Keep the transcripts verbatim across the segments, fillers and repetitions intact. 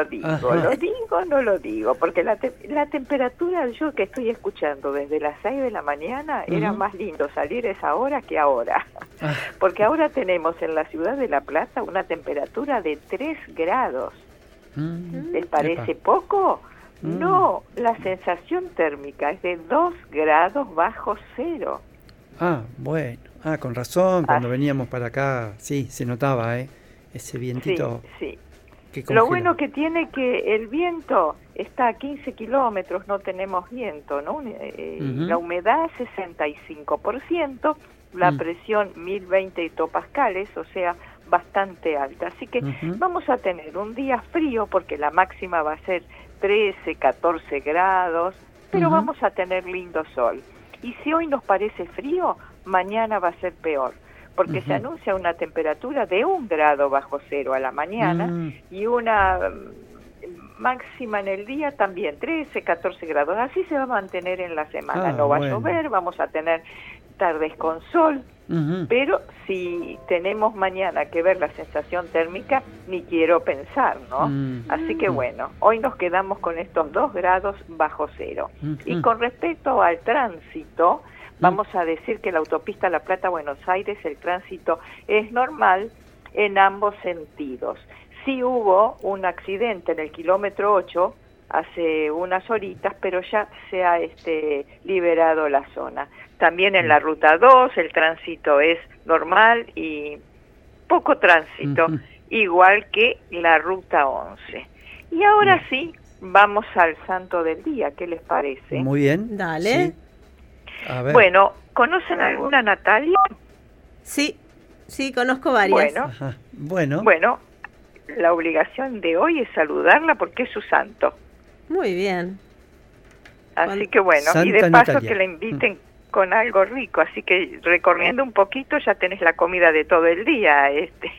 digo, Ajá. lo digo, no lo digo, porque la, te la temperatura, yo que estoy escuchando desde las seis de la mañana, uh-huh. era más lindo salir a esa hora que ahora. Ah. Porque ahora tenemos en la ciudad de La Plata una temperatura de tres grados. Mm. ¿Les parece Epa. poco? Mm. No, la sensación térmica es de dos grados bajo cero. Ah, bueno. Ah, con razón, cuando ah. veníamos para acá, sí, se notaba, ¿eh? Ese vientito. Sí, sí. Lo bueno que tiene que el viento está a quince kilómetros, no tenemos viento, ¿no? Eh, uh-huh. La humedad sesenta y cinco por ciento, la uh-huh. presión mil veinte hectopascales, o sea, bastante alta. Así que uh-huh. vamos a tener un día frío porque la máxima va a ser trece, catorce grados, pero uh-huh. vamos a tener lindo sol. Y si hoy nos parece frío, mañana va a ser peor. Porque uh-huh. se anuncia una temperatura de un grado bajo cero a la mañana uh-huh. y una um, máxima en el día también, trece, catorce grados. Así se va a mantener en la semana. Ah, no va bueno. a llover, vamos a tener tardes con sol, uh-huh. pero si tenemos mañana que ver la sensación térmica, ni quiero pensar, ¿no? Uh-huh. Así que bueno, hoy nos quedamos con estos dos grados bajo cero. Uh-huh. Y con respecto al tránsito, vamos a decir que la autopista La Plata-Buenos Aires, el tránsito es normal en ambos sentidos. Sí hubo un accidente en el kilómetro ocho hace unas horitas, pero ya se ha este, liberado la zona. También en la ruta dos el tránsito es normal y poco tránsito, uh-huh. igual que la ruta once. Y ahora uh-huh. sí, vamos al santo del día, ¿qué les parece? Muy bien. Dale. Sí. A ver. Bueno, ¿conocen alguna Natalia? Sí, sí, conozco varias. Bueno, Ajá. bueno. Bueno, la obligación de hoy es saludarla porque es su santo. Muy bien. Así Con... que bueno, Santa y de paso Natalia. Que la inviten mm. con algo rico, así que recorriendo un poquito ya tenés la comida de todo el día, este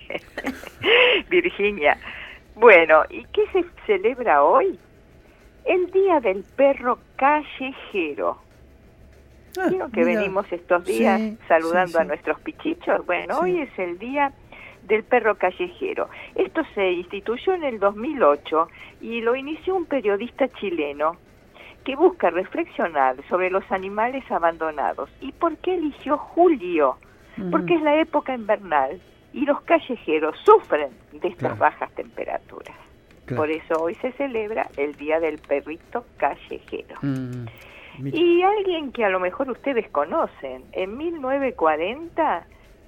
Virginia. Bueno, ¿y qué se celebra hoy? El Día del Perro Callejero. Ah, Creo que mira. venimos estos días sí, saludando sí, sí. a nuestros pichichos. Bueno, sí. hoy es el Día del Perro Callejero. Esto se instituyó en el dos mil ocho y lo inició un periodista chileno que busca reflexionar sobre los animales abandonados. ¿Y por qué eligió julio? Uh-huh. Porque es la época invernal y los callejeros sufren de estas claro. bajas temperaturas. Claro. Por eso hoy se celebra el Día del Perrito Callejero. Uh-huh. Y alguien que a lo mejor ustedes conocen, en mil novecientos cuarenta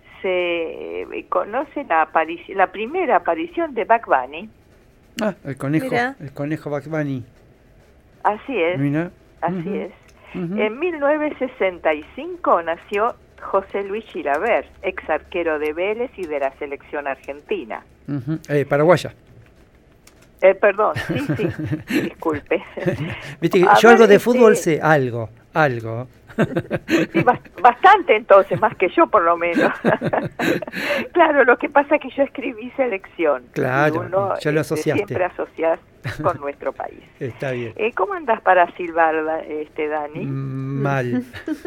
se conoce la aparición, la primera aparición de Bugs Bunny. Ah, el conejo, Mira. el conejo Bugs Bunny. Así es, Mira. así uh-huh. es. Uh-huh. En mil novecientos sesenta y cinco nació José Luis Chilavert, ex arquero de Vélez y de la selección argentina. Uh-huh. Eh, paraguaya. Eh, perdón, sí, sí, disculpe. Viste, yo ver, algo de este... fútbol sé, algo, algo. Sí, bastante entonces, más que yo por lo menos. Claro, lo que pasa es que yo escribí selección. Claro, uno, ya lo este, asociaste. Siempre asociás con nuestro país. Está bien. Eh, ¿Cómo andás para silbar, este, Dani? Mm, mal.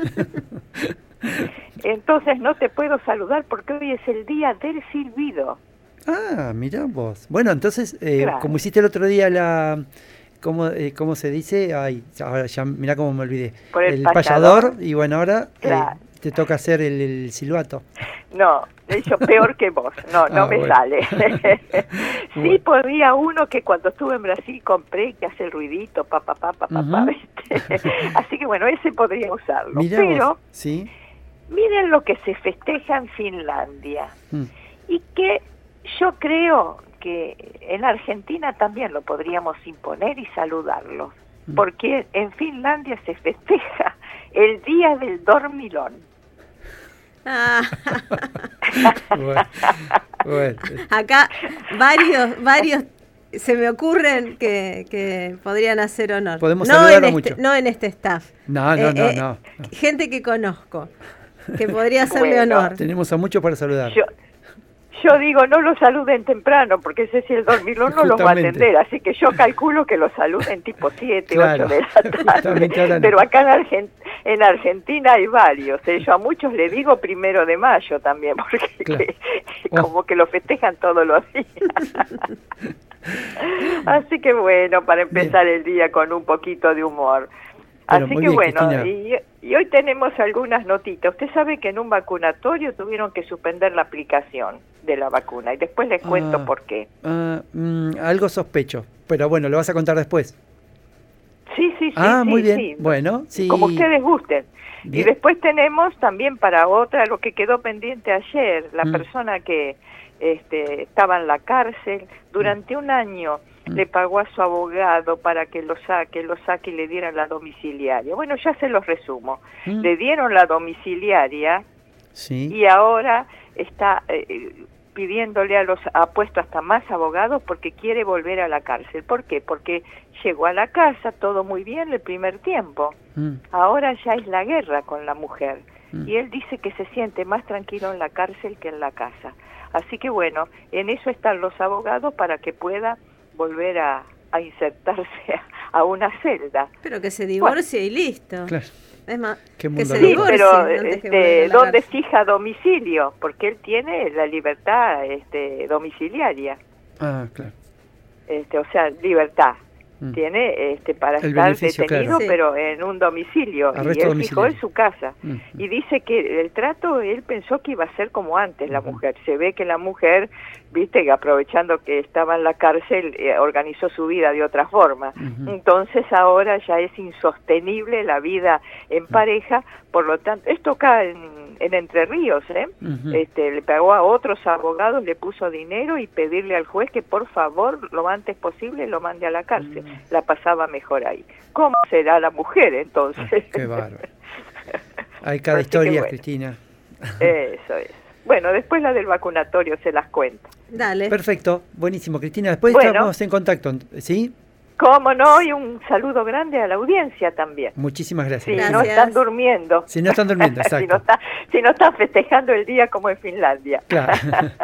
Entonces no te puedo saludar porque hoy es el día del silbido. Ah, mirá vos. Bueno, entonces, eh, claro. como hiciste el otro día la... ¿Cómo, eh, ¿Cómo se dice? Ay, ahora ya, mirá cómo me olvidé. Por el, el payador. payador, y bueno, ahora claro. eh, te toca hacer el, el silbato. No, yo peor que vos. No, no ah, me bueno. sale. Sí bueno. podría uno que cuando estuve en Brasil compré que hace el ruidito, pa, pa, pa, pa, pa, uh-huh. pa, ¿viste? Así que bueno, ese podría usarlo. Mirá Pero, vos. ¿Sí? miren lo que se festeja en Finlandia. Mm. Y que yo creo que en Argentina también lo podríamos imponer y saludarlo, mm. porque en Finlandia se festeja el Día del Dormilón. Ah. bueno, bueno. Acá varios, varios se me ocurren que, que podrían hacer honor. Podemos no saludarlo en este, mucho. No en este staff. No, no, eh, no, eh, no, no. Gente que conozco, que podría hacerle bueno, honor. Tenemos a muchos para saludar. Yo, Yo digo, no los saluden temprano, porque ese si el dormilón no los va a atender, así que yo calculo que los saluden tipo siete, claro. ocho de la tarde. Pero acá en, Argent en Argentina hay varios, ¿eh? Yo a muchos le digo primero de mayo también, porque claro. que, oh. como que lo festejan todos los días. Así que bueno, para empezar Bien. el día con un poquito de humor. Pero Así que bien, bueno, y, y hoy tenemos algunas notitas. Usted sabe que en un vacunatorio tuvieron que suspender la aplicación de la vacuna y después les cuento ah, por qué. Ah, mm, algo sospecho, pero bueno, lo vas a contar después. Sí, sí, sí. Ah, sí, muy bien. Sí. Bueno, sí. Como ustedes gusten. Bien. Y después tenemos también para otra, lo que quedó pendiente ayer, la mm. persona que este, estaba en la cárcel durante mm. un año. Le pagó a su abogado para que lo saque, lo saque y le dieran la domiciliaria. Bueno, ya se los resumo. Mm. Le dieron la domiciliaria sí. y ahora está eh, pidiéndole a los, ha puesto hasta más abogados porque quiere volver a la cárcel. ¿Por qué? Porque llegó a la casa, todo muy bien el primer tiempo. Mm. Ahora ya es la guerra con la mujer. Mm. Y él dice que se siente más tranquilo en la cárcel que en la casa. Así que bueno, en eso están los abogados para que pueda volver a, a insertarse a, a una celda. Pero que se divorcie bueno, y listo. Claro. Es más, que se sí, pero este, ¿dónde fija domicilio? Porque él tiene la libertad este, domiciliaria. Ah, claro. Este, o sea, libertad. Mm. Tiene este para el estar detenido, claro. pero en un domicilio. Arresto y él fijó en su casa. Mm. Y dice que el trato, él pensó que iba a ser como antes la mm. mujer. Se ve que la mujer, viste, aprovechando que estaba en la cárcel, eh, organizó su vida de otra forma. Mm-hmm. Entonces ahora ya es insostenible la vida en mm. pareja. Por lo tanto, esto acá en, en Entre Ríos, ¿eh? Uh-huh. Este, le pagó a otros abogados, le puso dinero y pedirle al juez que por favor lo antes posible lo mande a la cárcel. Uh-huh. La pasaba mejor ahí. ¿Cómo será la mujer entonces? Oh, qué bárbaro. Hay cada Así historia, bueno, Cristina. Eso es. Bueno, después la del vacunatorio se las cuento. Dale. Perfecto, buenísimo, Cristina. Después bueno, estamos en contacto, ¿sí? Cómo no, y un saludo grande a la audiencia también. Muchísimas gracias. Si gracias. no están durmiendo. Si no están durmiendo, exacto. si, no está, si no están festejando el día como en Finlandia. Claro.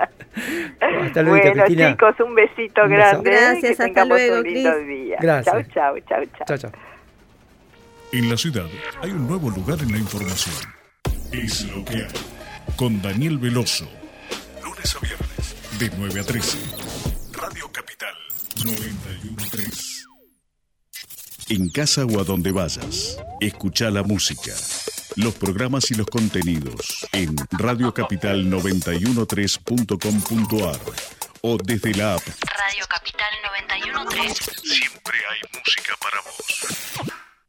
Hasta luego, bueno, Cristina. Chicos, un besito un grande. Gracias, que hasta luego, un lindo Cris. día. Gracias. Chau, chau, chau, chau. Chau, chau. En la ciudad hay un nuevo lugar en la información. Es lo que hay. Con Daniel Veloso. Lunes a viernes, de nueve a trece. Radio Capital noventa y uno punto tres. En casa o a donde vayas, escucha la música, los programas y los contenidos en radio capital noventa y uno punto tres punto com punto a r o desde la app Radio Capital noventa y uno punto tres. Siempre hay música para vos.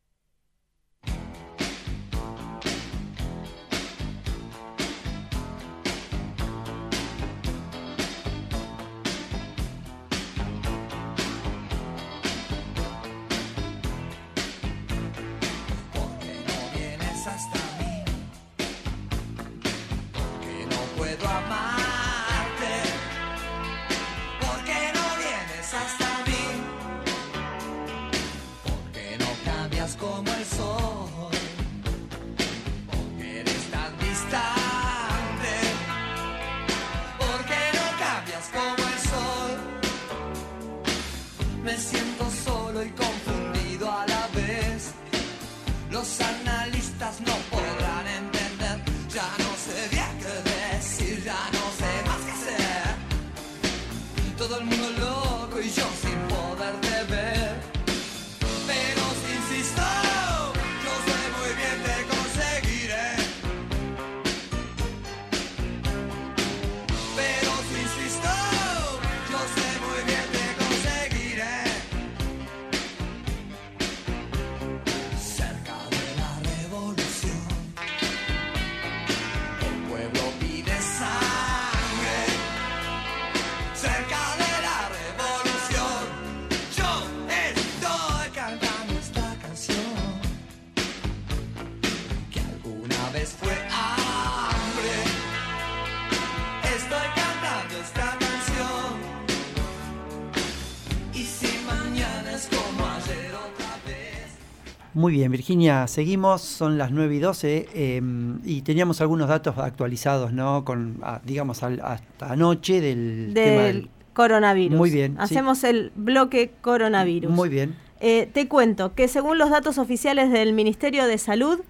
Muy bien, Virginia, seguimos, son las nueve y doce eh, y teníamos algunos datos actualizados, ¿no? Con, ah, digamos, al, hasta anoche del, del tema del coronavirus. Muy bien. Hacemos sí. el bloque coronavirus. Muy bien. Eh, te cuento que según los datos oficiales del Ministerio de Salud,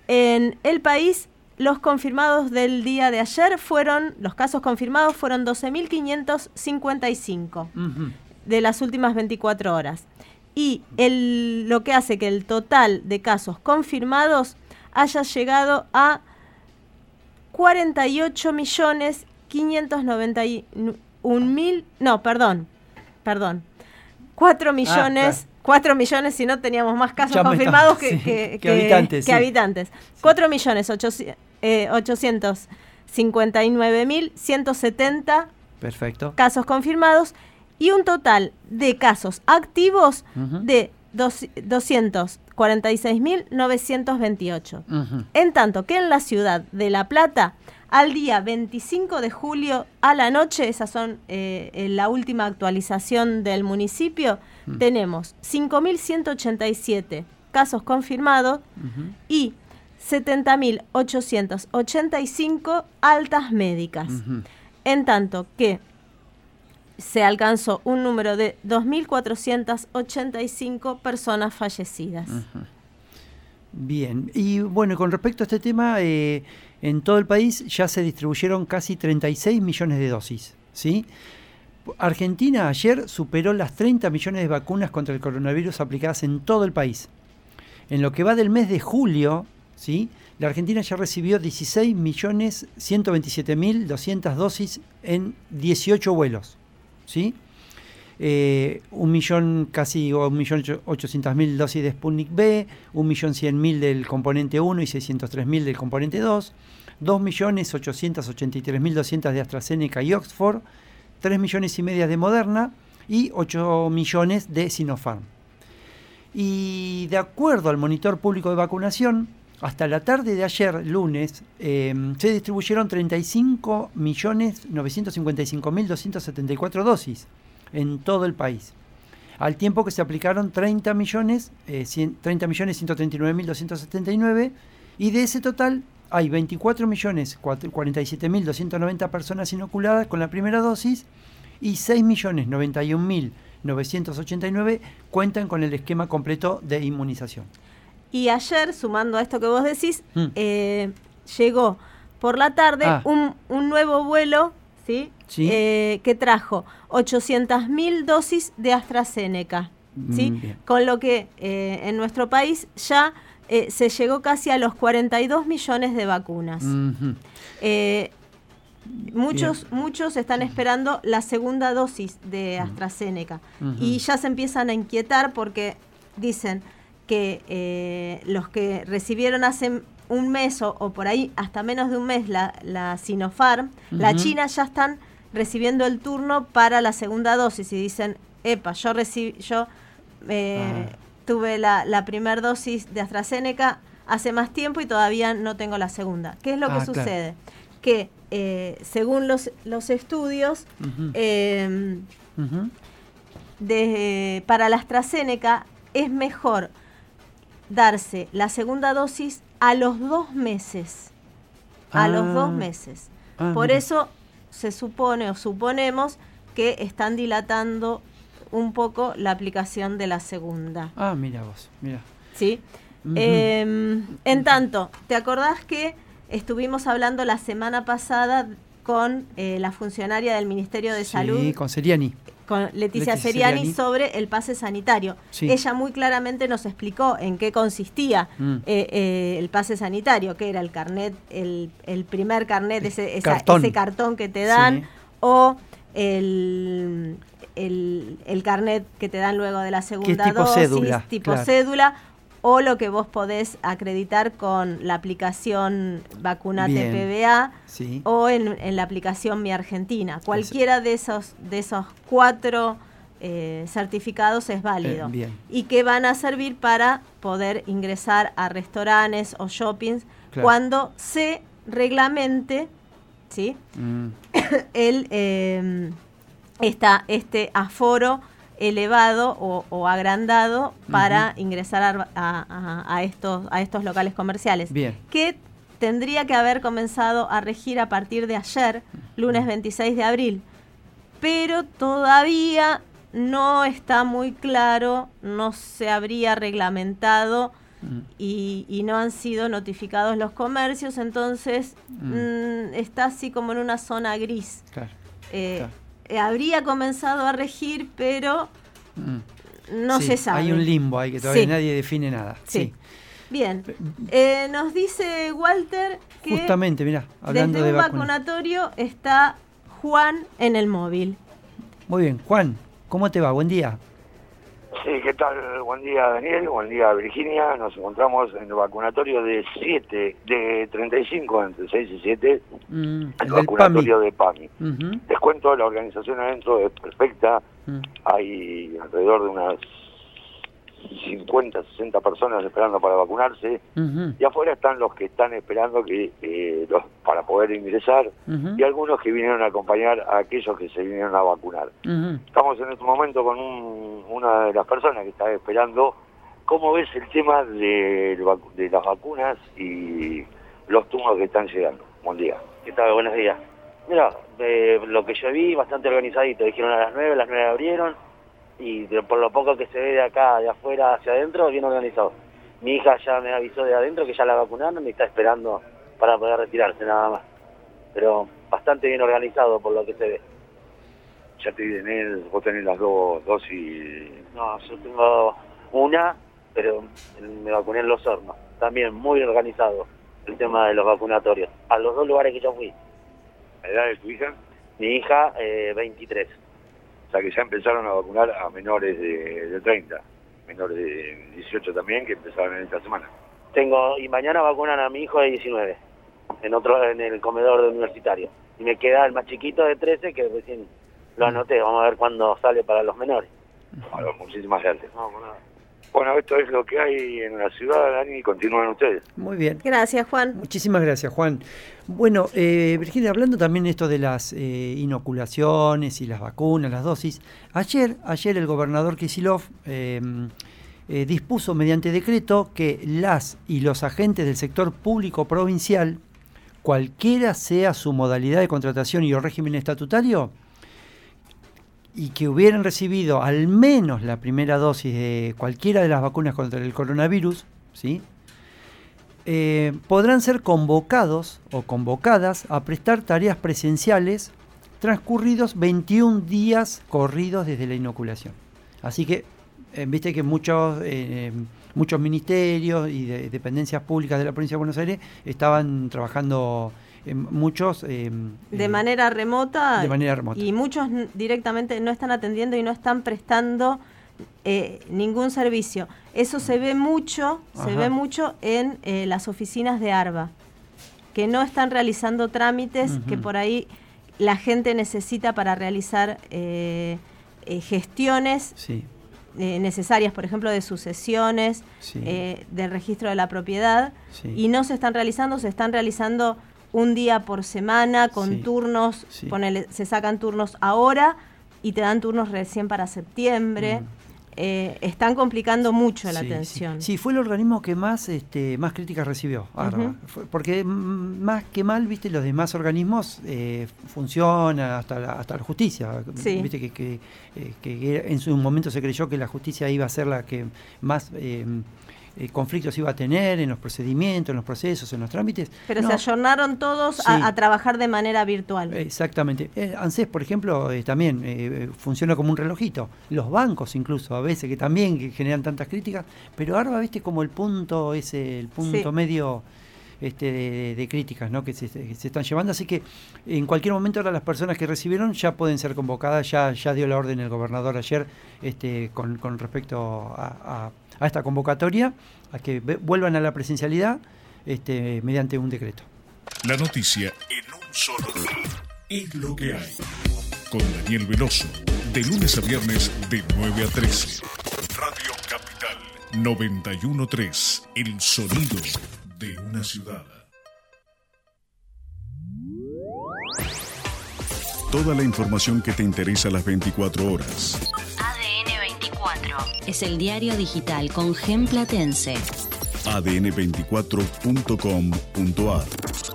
en el país los confirmados del día de ayer fueron, los casos confirmados fueron doce mil quinientos cincuenta y cinco. Uh-huh. de las últimas veinticuatro horas. Y el, lo que hace que el total de casos confirmados haya llegado a cuarenta y ocho millones quinientos noventa y un mil, no, perdón, perdón, cuatro millones, ah, claro. cuatro millones si no teníamos más casos ya confirmados que, sí, que, que, que habitantes. Que sí. habitantes. cuatro millones ochocientos cincuenta y nueve mil ciento setenta Perfecto. casos confirmados y un total de casos activos uh-huh. de doscientos cuarenta y seis mil novecientos veintiocho. Uh-huh. En tanto que en la ciudad de La Plata, al día veinticinco de julio a la noche, esas son eh, la última actualización del municipio, uh-huh. tenemos cinco mil ciento ochenta y siete casos confirmados uh-huh. y setenta mil ochocientos ochenta y cinco altas médicas. Uh-huh. En tanto que se alcanzó un número de dos mil cuatrocientas ochenta y cinco personas fallecidas. Uh-huh. Bien, y bueno, con respecto a este tema, eh, en todo el país ya se distribuyeron casi treinta y seis millones de dosis, ¿sí? Argentina ayer superó las treinta millones de vacunas contra el coronavirus aplicadas en todo el país. En lo que va del mes de julio, ¿sí?, la Argentina ya recibió dieciséis millones ciento veintisiete mil doscientas dosis en dieciocho vuelos. ¿Sí? Eh, un millón, casi un millón ochocientos mil dosis de Sputnik B, un millón cien mil del componente uno y seiscientos tres mil del componente dos, dos millones ochocientos ochenta y tres mil doscientos de AstraZeneca y Oxford, tres millones y media de Moderna y ocho millones de Sinopharm. Y de acuerdo al monitor público de vacunación, hasta la tarde de ayer, lunes, eh, se distribuyeron treinta y cinco millones novecientos cincuenta y cinco mil doscientas setenta y cuatro dosis en todo el país, al tiempo que se aplicaron treinta millones ciento treinta y nueve mil doscientos setenta y nueve, y de ese total hay veinticuatro millones cuarenta y siete mil doscientos noventa personas inoculadas con la primera dosis y seis millones noventa y un mil novecientos ochenta y nueve cuentan con el esquema completo de inmunización. Y ayer, sumando a esto que vos decís, mm. eh, llegó por la tarde ah. un, un nuevo vuelo, ¿sí? ¿Sí? Eh, que trajo ochocientas mil dosis de AstraZeneca, ¿sí? Mm, con lo que eh, en nuestro país ya eh, se llegó casi a los cuarenta y dos millones de vacunas. Mm-hmm. Eh, muchos, muchos están esperando la segunda dosis de AstraZeneca mm-hmm. y ya se empiezan a inquietar porque dicen que eh, los que recibieron hace un mes o, o por ahí hasta menos de un mes la, la Sinopharm, uh-huh. la China ya están recibiendo el turno para la segunda dosis y dicen, epa, yo recibí, yo eh, ah. tuve la, la primera dosis de AstraZeneca hace más tiempo y todavía no tengo la segunda. ¿Qué es lo ah, que sucede? Claro. Que eh, según los, los estudios, uh-huh. Eh, uh-huh. de, para la AstraZeneca es mejor darse la segunda dosis a los dos meses. A ah, los dos meses. Ah, Por mira. eso se supone o suponemos que están dilatando un poco la aplicación de la segunda. Ah, mira vos, mira. ¿Sí? Uh-huh. Eh, en tanto, ¿te acordás que estuvimos hablando la semana pasada con eh, la funcionaria del Ministerio de sí, Salud? Sí, con Seriani. Con Leticia, Leticia Seriani, Seriani sobre el pase sanitario. Sí. Ella muy claramente nos explicó en qué consistía mm. eh, eh, el pase sanitario, que era el carnet, el, el primer carnet, ese, esa, cartón. ese cartón que te dan, sí. o el, el, el carnet que te dan luego de la segunda tipo dosis, cédula, tipo claro. cédula, o lo que vos podés acreditar con la aplicación Vacunate Bien. P B A sí. o en, en la aplicación Mi Argentina. Cualquiera de esos, de esos cuatro eh, certificados es válido. Eh, y que van a servir para poder ingresar a restaurantes o shoppings claro. cuando se reglamente, ¿sí? mm. el eh, esta, este aforo elevado o, o agrandado para uh-huh. ingresar a, a, a, estos, a estos locales comerciales. Bien. Que tendría que haber comenzado a regir a partir de ayer, lunes veintiséis de abril. Pero todavía no está muy claro, no se habría reglamentado uh-huh. y, y no han sido notificados los comercios, entonces uh-huh. mmm, está así como en una zona gris. Claro. Eh, claro. eh, habría comenzado a regir, pero mm. no sí, se sabe. Hay un limbo ahí que todavía sí. nadie define nada. Sí. sí. Bien. Eh, nos dice Walter que justamente, mirá, hablando desde de un vacunas. vacunatorio está Juan en el móvil. Muy bien, Juan, ¿cómo te va? Buen día. Sí, ¿qué tal? Buen día, Daniel. Buen día, Virginia. Nos encontramos en el vacunatorio de siete, de treinta y cinco, entre seis y siete, mm, el, el vacunatorio de PAMI. Uh-huh. Les cuento, la organización adentro es perfecta. Uh-huh. Hay alrededor de unas cincuenta, sesenta personas esperando para vacunarse. Uh-huh. Y afuera están los que están esperando que eh, los, para poder ingresar. Uh-huh. Y algunos que vinieron a acompañar a aquellos que se vinieron a vacunar. Uh-huh. Estamos en este momento con un, una de las personas que está esperando. ¿Cómo ves el tema de, de las vacunas y los turnos que están llegando? Buen día. ¿Qué tal? Buenos días. Mira, eh, lo que yo vi, bastante organizadito. Dijeron a las nueve, a las nueve abrieron. Y de, por lo poco que se ve de acá, de afuera hacia adentro, bien organizado. Mi hija ya me avisó de adentro que ya la vacunaron y está esperando para poder retirarse nada más. Pero bastante bien organizado por lo que se ve. ¿Ya te tenés, vos tenés las dos dosis? No, yo tengo una, pero me vacuné en Los Hornos. También muy organizado el tema de los vacunatorios. A los dos lugares que yo fui. ¿La edad de tu hija? Mi hija, eh, veintitrés. O sea que ya empezaron a vacunar a menores de, de treinta, menores de dieciocho también, que empezaron en esta semana. Tengo, y mañana vacunan a mi hijo de diecinueve, en otro, en el comedor de universitario. Y me queda el más chiquito de trece, que recién lo anoté, vamos a ver cuándo sale para los menores. Bueno, muchísimas gracias. No, bueno, bueno, esto es lo que hay en la ciudad, Dani, y continúen ustedes. Muy bien. Gracias, Juan. Muchísimas gracias, Juan. Bueno, eh, Virginia, hablando también esto de las eh, inoculaciones y las vacunas, las dosis, ayer, ayer el gobernador Kicillof eh, eh, dispuso mediante decreto que las y los agentes del sector público provincial, cualquiera sea su modalidad de contratación y o régimen estatutario, y que hubieran recibido al menos la primera dosis de cualquiera de las vacunas contra el coronavirus, ¿sí? Eh, podrán ser convocados o convocadas a prestar tareas presenciales transcurridos veintiún días corridos desde la inoculación. Así que, eh, viste que muchos, eh, muchos ministerios y de, dependencias públicas de la provincia de Buenos Aires estaban trabajando... Eh, muchos eh, de eh, manera remota de manera remota y muchos directamente no están atendiendo y no están prestando eh, ningún servicio. Eso se ve mucho, Ajá. se ve mucho en eh, las oficinas de ARBA, que no están realizando trámites uh-huh. que por ahí la gente necesita para realizar eh, eh, gestiones sí. eh, necesarias, por ejemplo, de sucesiones, sí. eh, del registro de la propiedad, sí. y no se están realizando, se están realizando un día por semana, con sí, turnos, sí. Ponele, se sacan turnos ahora y te dan turnos recién para septiembre. Mm. Eh, están complicando mucho la sí, atención. Sí. sí, fue el organismo que más este, más críticas recibió, uh-huh. fue, porque m- más que mal, viste, los demás organismos eh, funcionan hasta la, hasta la justicia. Sí. Viste que, que, eh, que en su momento se creyó que la justicia iba a ser la que más... Eh, Eh, conflictos iba a tener en los procedimientos, en los procesos, en los trámites. Pero no. se ayornaron todos sí. a, a trabajar de manera virtual. Exactamente. Eh, ANSES, por ejemplo, eh, también eh, funciona como un relojito. Los bancos incluso, a veces, que también que generan tantas críticas. Pero ARBA, viste, como el punto ese, el punto sí. medio este, de, de críticas, ¿no? que, se, que se están llevando. Así que en cualquier momento ahora las personas que recibieron ya pueden ser convocadas. Ya, ya dio la orden el gobernador ayer este, con, con respecto a... a a esta convocatoria, a que ve, vuelvan a la presencialidad este, mediante un decreto. La noticia en un solo lugar es lo que hay. Con Daniel Veloso, de lunes a viernes de nueve a trece. Radio Capital noventa y uno punto tres, el sonido de una ciudad. Toda la información que te interesa a las veinticuatro horas. Es el diario digital con Gen Platense. A D N veinticuatro punto com punto a r.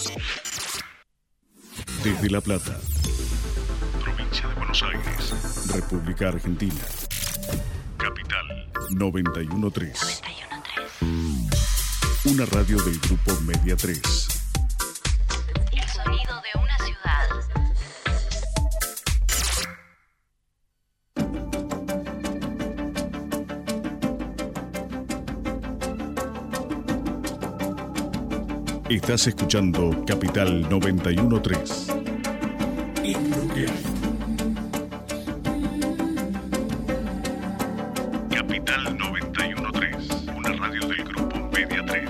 Desde La Plata, provincia de Buenos Aires, República Argentina. Capital noventa y uno punto tres. Una radio del grupo Media tres. El sonido de una ciudad. Estás escuchando Capital noventa y uno punto tres. Es lo que hay. Capital noventa y uno punto tres, una radio del grupo Media tres.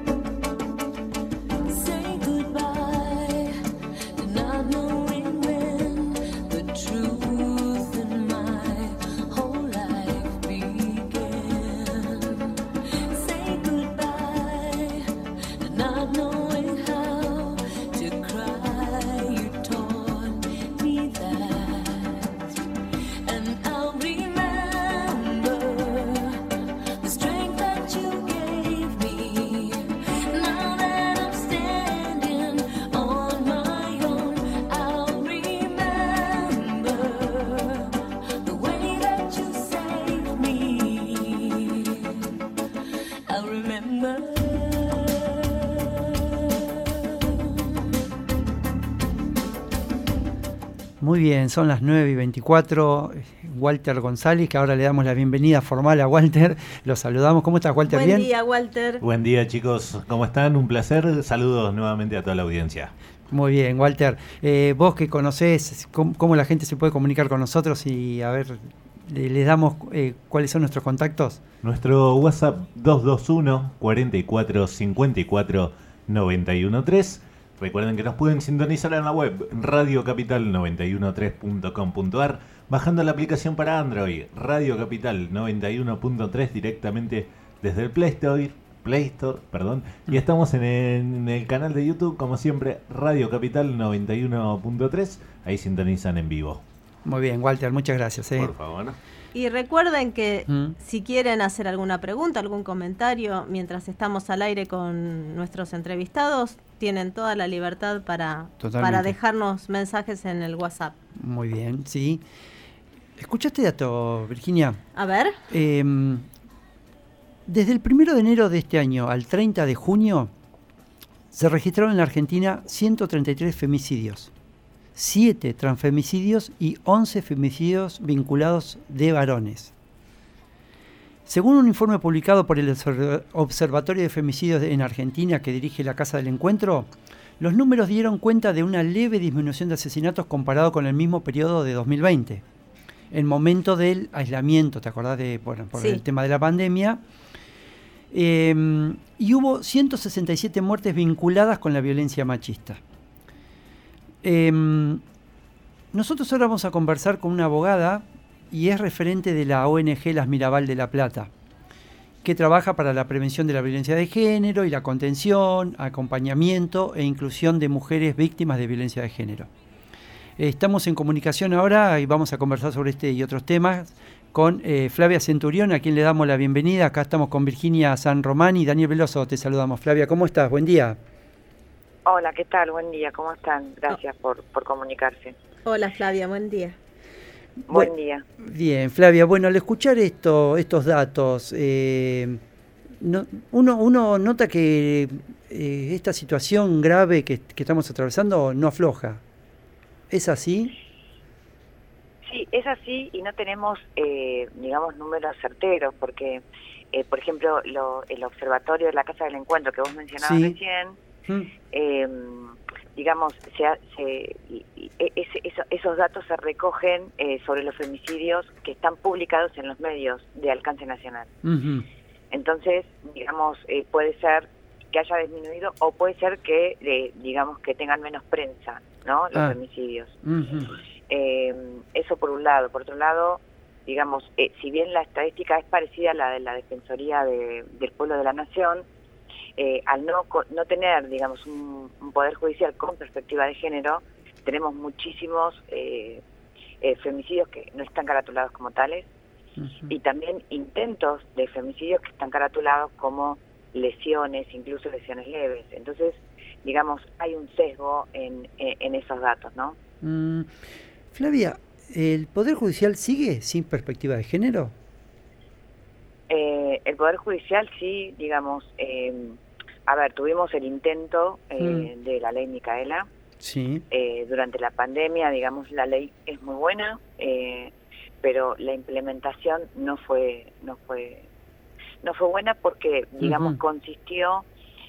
Muy bien, son las nueve y veinticuatro. Walter González, que ahora le damos la bienvenida formal a Walter. Lo saludamos. ¿Cómo estás, Walter? Buen ¿Bien? Buen día, Walter. Buen día, chicos. ¿Cómo están? Un placer. Saludos nuevamente a toda la audiencia. Muy bien, Walter. Eh, vos que conocés cómo, cómo la gente se puede comunicar con nosotros y a ver, le, les damos eh, cuáles son nuestros contactos. Nuestro WhatsApp dos dos uno, cuatro cuatro, cinco cuatro, nueve uno tres. Recuerden que nos pueden sintonizar en la web radio capital noventa y uno punto tres punto com punto a r, bajando la aplicación para Android, Radio Capital noventa y uno punto tres directamente desde el Play Store, Play Store, perdón, y estamos en el, en el canal de YouTube, como siempre, Radio Capital noventa y uno punto tres, ahí sintonizan en vivo. Muy bien, Walter, muchas gracias. ¿eh? Por favor. Y recuerden que ¿Mm? si quieren hacer alguna pregunta, algún comentario, mientras estamos al aire con nuestros entrevistados, tienen toda la libertad para, para dejarnos mensajes en el WhatsApp. Muy bien, sí. ¿Escuchaste dato, Virginia? A ver. Eh, desde el primero de enero de este año al treinta de junio se registraron en la Argentina ciento treinta y tres femicidios, siete transfemicidios y once femicidios vinculados de varones. Según un informe publicado por el Observatorio de Femicidios en Argentina que dirige la Casa del Encuentro, los números dieron cuenta de una leve disminución de asesinatos comparado con el mismo periodo de dos mil veinte. En momento del aislamiento, ¿te acordás de bueno, por sí. el tema de la pandemia? Eh, y hubo ciento sesenta y siete muertes vinculadas con la violencia machista. Eh, nosotros ahora vamos a conversar con una abogada y es referente de la O N G Las Mirabal de La Plata, que trabaja para la prevención de la violencia de género y la contención, acompañamiento e inclusión de mujeres víctimas de violencia de género. Estamos en comunicación ahora y vamos a conversar sobre este y otros temas con eh, Flavia Centurión, a quien le damos la bienvenida. Acá estamos con Virginia San Román y Daniel Veloso. Te saludamos. Flavia, ¿cómo estás? Buen día. Hola, ¿qué tal? Buen día, ¿cómo están? Gracias oh. por, por comunicarse. Hola, Flavia, buen día. Buen día. Bien, Flavia, bueno, al escuchar esto, estos datos, eh, no, uno, uno nota que eh, esta situación grave que, que estamos atravesando no afloja. ¿Es así? Sí, es así y no tenemos, eh, digamos, números certeros porque, eh, por ejemplo, lo, el observatorio de la Casa del Encuentro que vos mencionabas sí. recién, mm. eh, digamos, se, se, ese, eso, esos datos se recogen eh, sobre los femicidios que están publicados en los medios de alcance nacional. Uh-huh. Entonces, digamos, eh, puede ser que haya disminuido o puede ser que, eh, digamos, que tengan menos prensa, ¿no? Los ah. femicidios. Uh-huh. Eh, eso por un lado. Por otro lado, digamos, eh, si bien la estadística es parecida a la de la Defensoría de, del Pueblo de la Nación, Eh, al no no tener, digamos, un, un poder judicial con perspectiva de género, tenemos muchísimos eh, eh, femicidios que no están caratulados como tales uh-huh. y también intentos de femicidios que están caratulados como lesiones, incluso lesiones leves. Entonces, digamos, hay un sesgo en, en, en esos datos, ¿no? Mm, Flavia, ¿el Poder Judicial sigue sin perspectiva de género? Eh, el Poder Judicial sí, digamos... Eh, A ver, tuvimos el intento eh, mm. de la ley Micaela. Sí. Eh, durante la pandemia, digamos, la ley es muy buena, eh, pero la implementación no fue no fue no fue buena porque, digamos, uh-huh. consistió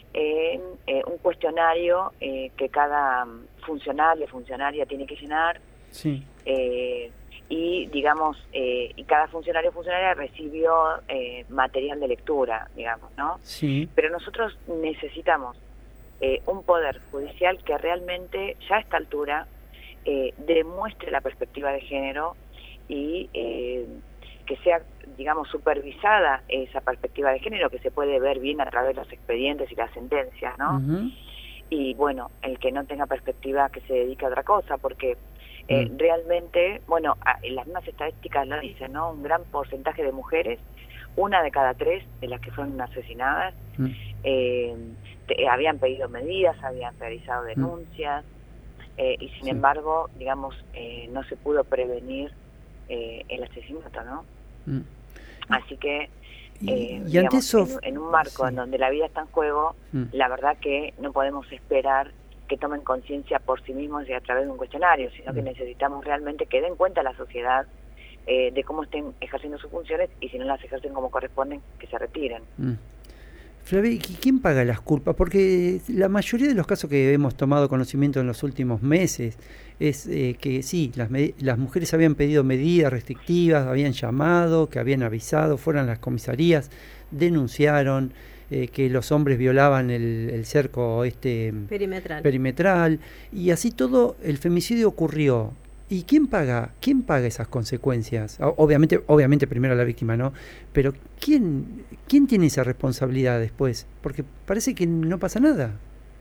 en eh, un cuestionario eh, que cada funcionario, funcionaria tiene que llenar. Sí. Eh, y digamos, eh, y cada funcionario o funcionaria recibió eh, material de lectura, digamos, ¿no? Sí. Pero nosotros necesitamos eh, un poder judicial que realmente, ya a esta altura, eh, demuestre la perspectiva de género y eh, que sea, digamos, supervisada esa perspectiva de género, que se puede ver bien a través de los expedientes y las sentencias, ¿no? Uh-huh. Y bueno, el que no tenga perspectiva, que se dedique a otra cosa, porque Eh, mm. realmente, bueno, las mismas estadísticas lo dicen, ¿no? Un gran porcentaje de mujeres, una de cada tres de las que fueron asesinadas, mm. eh, te, habían pedido medidas, habían realizado denuncias, mm. eh, y sin sí. embargo, digamos, eh, no se pudo prevenir eh, el asesinato, ¿no? Mm. Así que, eh, y, y digamos, eso, en, en un marco sí. en donde la vida está en juego, mm. la verdad que no podemos esperar que tomen conciencia por sí mismos y a través de un cuestionario, sino que necesitamos realmente que den cuenta a la sociedad eh, de cómo estén ejerciendo sus funciones, y si no las ejercen como corresponden, que se retiren. Mm. Flavia, ¿quién paga las culpas? Porque la mayoría de los casos que hemos tomado conocimiento en los últimos meses es eh, que sí, las, las mujeres habían pedido medidas restrictivas, habían llamado, que habían avisado, fueron a las comisarías, denunciaron Eh, que los hombres violaban el, el cerco este perimetral. perimetral, y así todo el femicidio ocurrió. ¿Y quién paga? ¿Quién paga esas consecuencias? Obviamente, obviamente primero la víctima, ¿no? Pero ¿quién, quién tiene esa responsabilidad después? Porque parece que no pasa nada.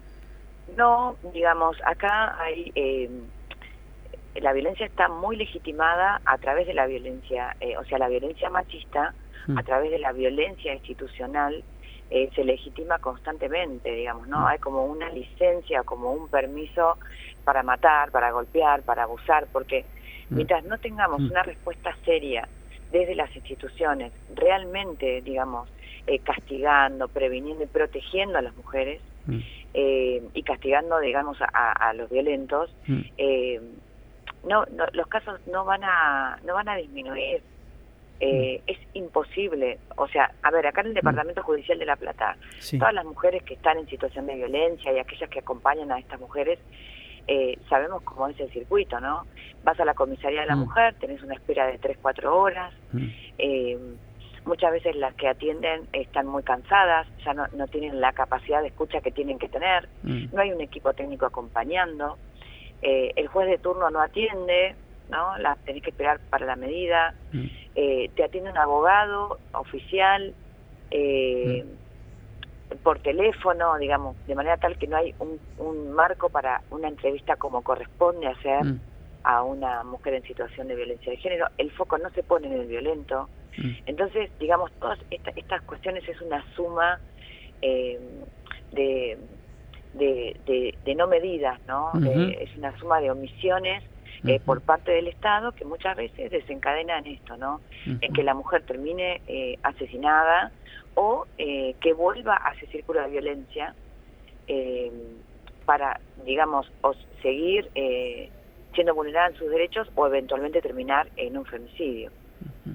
No, digamos, acá hay eh, la violencia está muy legitimada a través de la violencia, eh, o sea, la violencia machista, mm. a través de la violencia institucional. Eh, se legitima constantemente, digamos, ¿no? Hay como una licencia, como un permiso para matar, para golpear, para abusar, porque mientras no tengamos una respuesta seria desde las instituciones, realmente, digamos, eh, castigando, previniendo y protegiendo a las mujeres, eh, y castigando, digamos, a, a los violentos, eh, no, no, los casos no van a, no van a disminuir. Eh, es imposible, o sea, a ver, acá en el Departamento Judicial de La Plata, sí. todas las mujeres que están en situación de violencia y aquellas que acompañan a estas mujeres, eh, sabemos cómo es el circuito, ¿no? Vas a la comisaría de la mm. mujer, tenés una espera de tres, cuatro horas, mm. eh, muchas veces las que atienden están muy cansadas, ya no, no tienen la capacidad de escucha que tienen que tener, mm. no hay un equipo técnico acompañando, eh, el juez de turno no atiende, ¿no? Las tenés que esperar para la medida, mm. eh, te atiende un abogado oficial eh, mm. por teléfono, digamos, de manera tal que no hay un, un marco para una entrevista como corresponde hacer mm. a una mujer en situación de violencia de género. El foco no se pone en el violento. Mm. Entonces, digamos, todas esta, estas cuestiones es una suma eh, de, de, de, de no medidas, ¿no? Mm-hmm. Eh, es una suma de omisiones Eh, uh-huh. por parte del Estado, que muchas veces desencadenan esto, ¿no? Uh-huh. En que la mujer termine eh, asesinada o eh, que vuelva a ese círculo de violencia eh, para, digamos, o seguir eh, siendo vulnerada en sus derechos o eventualmente terminar en un femicidio. Uh-huh.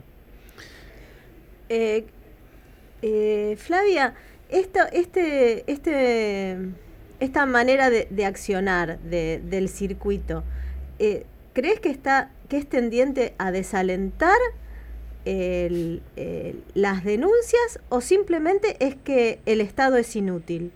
eh, eh, Flavia, esto, este, este, esta manera de, de accionar de, del circuito, eh, ¿crees que está que es tendiente a desalentar el, el, las denuncias o simplemente es que el Estado es inútil?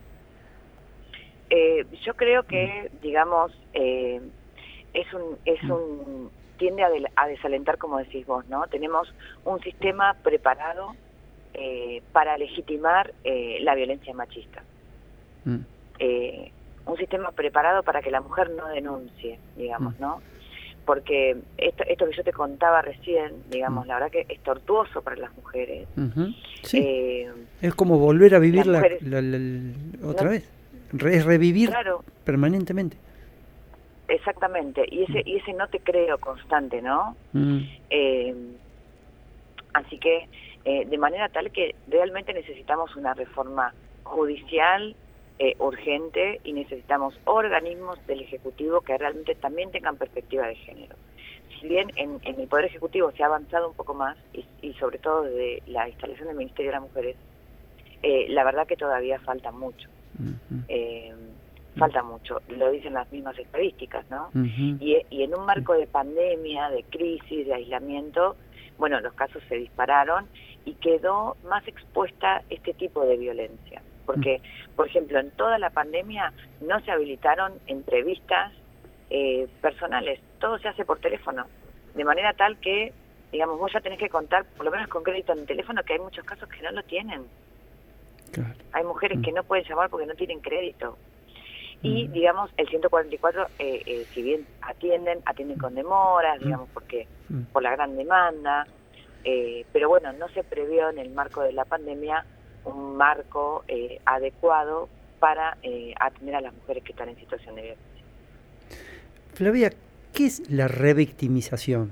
Eh, yo creo que, digamos, eh, es un es un tiende a, de, a desalentar, como decís vos, ¿no? Tenemos un sistema preparado eh, para legitimar eh, la violencia machista. Mm. Eh, un sistema preparado para que la mujer no denuncie, digamos, ¿no? Porque esto, esto que yo te contaba recién, digamos, mm. la verdad que es tortuoso para las mujeres. Uh-huh. Sí. Eh, es como volver a vivir la, la, la, la, otra no, vez, es revivir claro, permanentemente. Exactamente, y ese, mm. y ese no te creo constante, ¿no? Mm. Eh, así que, eh, de manera tal que realmente necesitamos una reforma judicial Eh, urgente y necesitamos organismos del Ejecutivo que realmente también tengan perspectiva de género. Si bien en, en el Poder Ejecutivo se ha avanzado un poco más y, y sobre todo desde la instalación del Ministerio de las Mujeres, eh, la verdad que todavía falta mucho. Uh-huh. Eh, falta mucho, lo dicen las mismas estadísticas, ¿no? Uh-huh. Y, y en un marco de pandemia, de crisis, de aislamiento, bueno, los casos se dispararon y quedó más expuesta este tipo de violencia. Porque, uh-huh. por ejemplo, en toda la pandemia no se habilitaron entrevistas eh, personales, todo se hace por teléfono, de manera tal que, digamos, vos ya tenés que contar, por lo menos con crédito en el teléfono, que hay muchos casos que no lo tienen. Claro. Hay mujeres uh-huh. que no pueden llamar porque no tienen crédito. Y, digamos, el ciento cuarenta y cuatro, eh, eh, si bien atienden, atienden con demoras, digamos, porque por la gran demanda, eh, pero bueno, no se previó en el marco de la pandemia un marco eh, adecuado para eh, atender a las mujeres que están en situación de violencia. Flavia, ¿qué es la revictimización?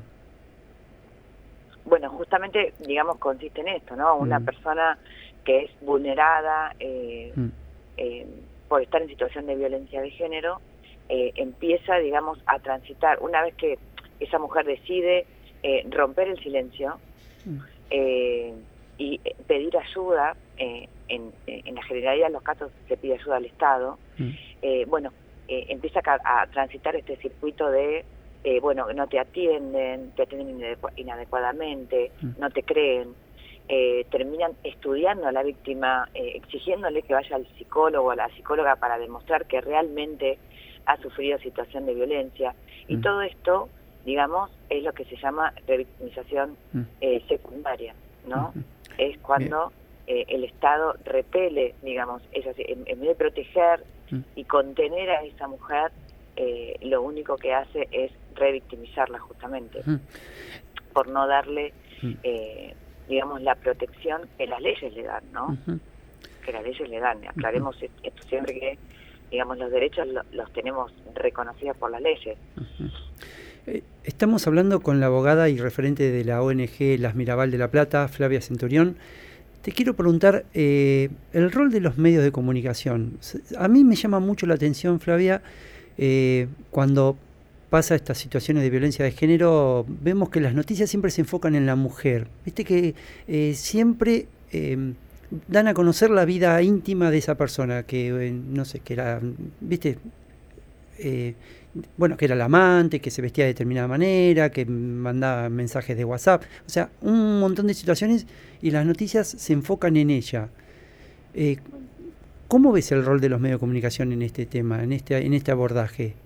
Bueno, justamente, digamos, consiste en esto, ¿no? Una mm. persona que es vulnerada, eh, mm. eh, por estar en situación de violencia de género, eh, empieza, digamos, a transitar. Una vez que esa mujer decide eh, romper el silencio mm. eh, y pedir ayuda, eh, en, en la generalidad de los casos se pide ayuda al Estado, mm. eh, bueno, eh, empieza a, a transitar este circuito de, eh, bueno, no te atienden, te atienden inadecuadamente, mm. no te creen, Eh, terminan estudiando a la víctima, eh, exigiéndole que vaya al psicólogo o a la psicóloga para demostrar que realmente ha sufrido situación de violencia. Y mm. todo esto, digamos, es lo que se llama revictimización mm. eh, secundaria, ¿no? Mm-hmm. Es cuando eh, el Estado repele, digamos, es así, en, en vez de proteger mm. y contener a esa mujer, eh, lo único que hace es revictimizarla justamente, mm. por no darle... Mm. Eh, digamos, la protección que las leyes le dan, ¿no? Uh-huh. Que las leyes le dan. Aclaremos uh-huh. esto siempre que, digamos, los derechos lo, los tenemos reconocidos por las leyes. Uh-huh. Eh, estamos hablando con la abogada y referente de la O N G Las Mirabal de La Plata, Flavia Centurión. Te quiero preguntar, eh, el rol de los medios de comunicación. A mí me llama mucho la atención, Flavia, eh, cuando pasa estas situaciones de violencia de género, vemos que las noticias siempre se enfocan en la mujer. Viste que eh, siempre eh, dan a conocer la vida íntima de esa persona, que eh, no sé, que era, viste, eh, bueno, que era la amante, que se vestía de determinada manera, que mandaba mensajes de WhatsApp, o sea, un montón de situaciones y las noticias se enfocan en ella. Eh, ¿Cómo ves el rol de los medios de comunicación en este tema, en este, en este abordaje?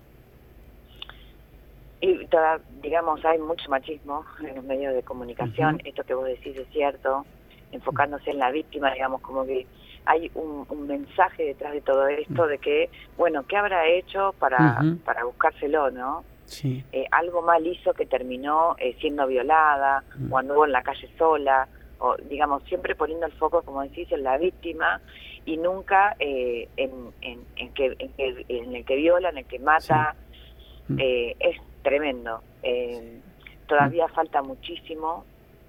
Y toda, digamos, hay mucho machismo en los medios de comunicación, uh-huh. esto que vos decís es cierto, enfocándose en la víctima, digamos, como que hay un, un mensaje detrás de todo esto de que, bueno, ¿qué habrá hecho para, uh-huh. para buscárselo, no? Sí. Eh, algo mal hizo que terminó eh, siendo violada, uh-huh. o anduvo en la calle sola, o digamos, siempre poniendo el foco, como decís, en la víctima y nunca eh, en, en, en, que, en, que, en el que viola, en el que mata. Sí. Eh, es tremendo. Eh, todavía mm. falta muchísimo.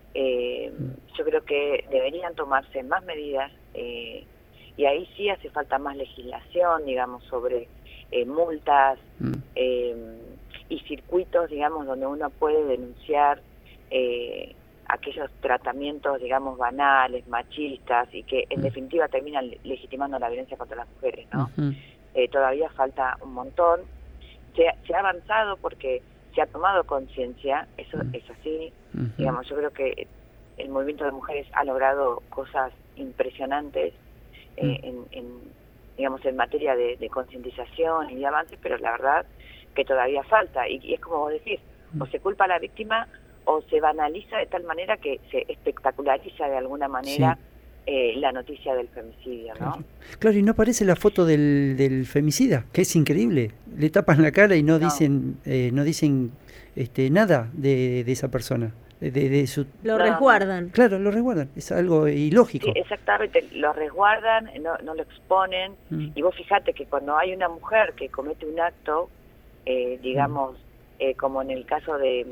Eh, mm. Yo creo que deberían tomarse más medidas eh, y ahí sí hace falta más legislación, digamos, sobre eh, multas mm. eh, y circuitos, digamos, donde uno puede denunciar eh, aquellos tratamientos, digamos, banales, machistas y que en mm. definitiva terminan legitimando la violencia contra las mujeres, ¿no? Mm-hmm. Eh, todavía falta un montón. Se, se ha avanzado porque se ha tomado conciencia, eso mm. es así, uh-huh. digamos, yo creo que el movimiento de mujeres ha logrado cosas impresionantes eh, mm. en, en, digamos, en materia de, de concientización y de avances, pero la verdad que todavía falta, y, y es como vos decís, mm. o se culpa a la víctima o se banaliza de tal manera que se espectaculariza de alguna manera sí. Eh, la noticia del femicidio, ¿no? Claro. claro, y no aparece la foto del, del femicida, que es increíble. Le tapan la cara y no, no. dicen eh, no dicen este, nada de, de esa persona. De, de su... Lo no, resguardan. No. Claro, lo resguardan. Es algo ilógico. Sí, exactamente. Lo resguardan, no, no lo exponen. Mm. Y vos fijate que cuando hay una mujer que comete un acto, eh, digamos, mm. eh, como en el caso de...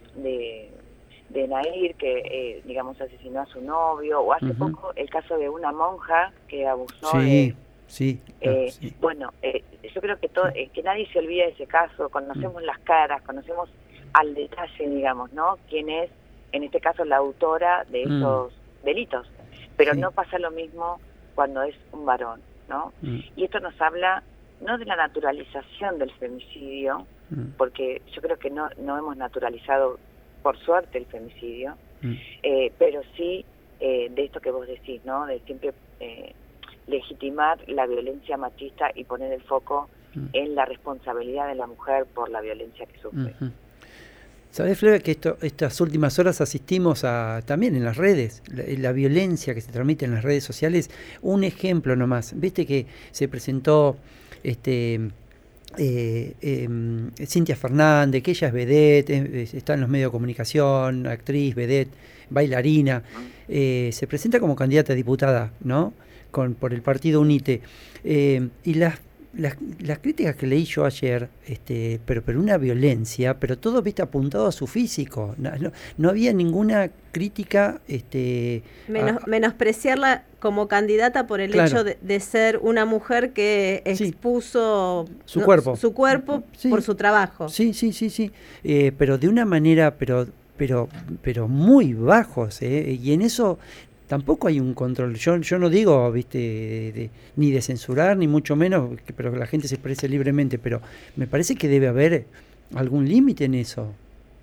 de de Nair, que eh, digamos asesinó a su novio, o hace uh-huh. poco el caso de una monja que abusó sí, de... Sí, eh, ah, sí. Bueno, eh, yo creo que todo, eh, que nadie se olvide de ese caso, conocemos uh-huh. las caras, conocemos al detalle, digamos, ¿no? Quién es, en este caso, la autora de esos uh-huh. delitos. Pero sí. no pasa lo mismo cuando es un varón, ¿no? Mm. Y esto nos habla no de la naturalización del femicidio, mm. porque yo creo que no, no hemos naturalizado, por suerte, el femicidio, mm. eh, pero sí eh, de esto que vos decís, ¿no? De siempre eh, legitimar la violencia machista y poner el foco mm. en la responsabilidad de la mujer por la violencia que sufre. Mm-hmm. ¿Sabés, Flavia, que esto, estas últimas horas asistimos a también en las redes, la, la violencia que se transmite en las redes sociales? Un ejemplo nomás, viste que se presentó este eh, eh, Cintia Fernández, que ella es vedette, eh, está en los medios de comunicación, actriz, vedette, bailarina, eh, se presenta como candidata a diputada, ¿no? Con, por el partido UNITE, eh, y las Las, las críticas que leí yo ayer, este, pero, pero una violencia, pero todo, viste, apuntado a su físico. No, no, no había ninguna crítica. Este, Menos, a, menospreciarla como candidata por el claro. hecho de, de ser una mujer que expuso sí. su, no, cuerpo. su cuerpo sí. por su trabajo. Sí, sí, sí, sí. Eh, pero de una manera, pero, pero, pero muy bajos, ¿eh? Y en eso tampoco hay un control. Yo yo no digo, viste, de, de, ni de censurar, ni mucho menos, que, pero que la gente se exprese libremente, pero me parece que debe haber algún límite en eso.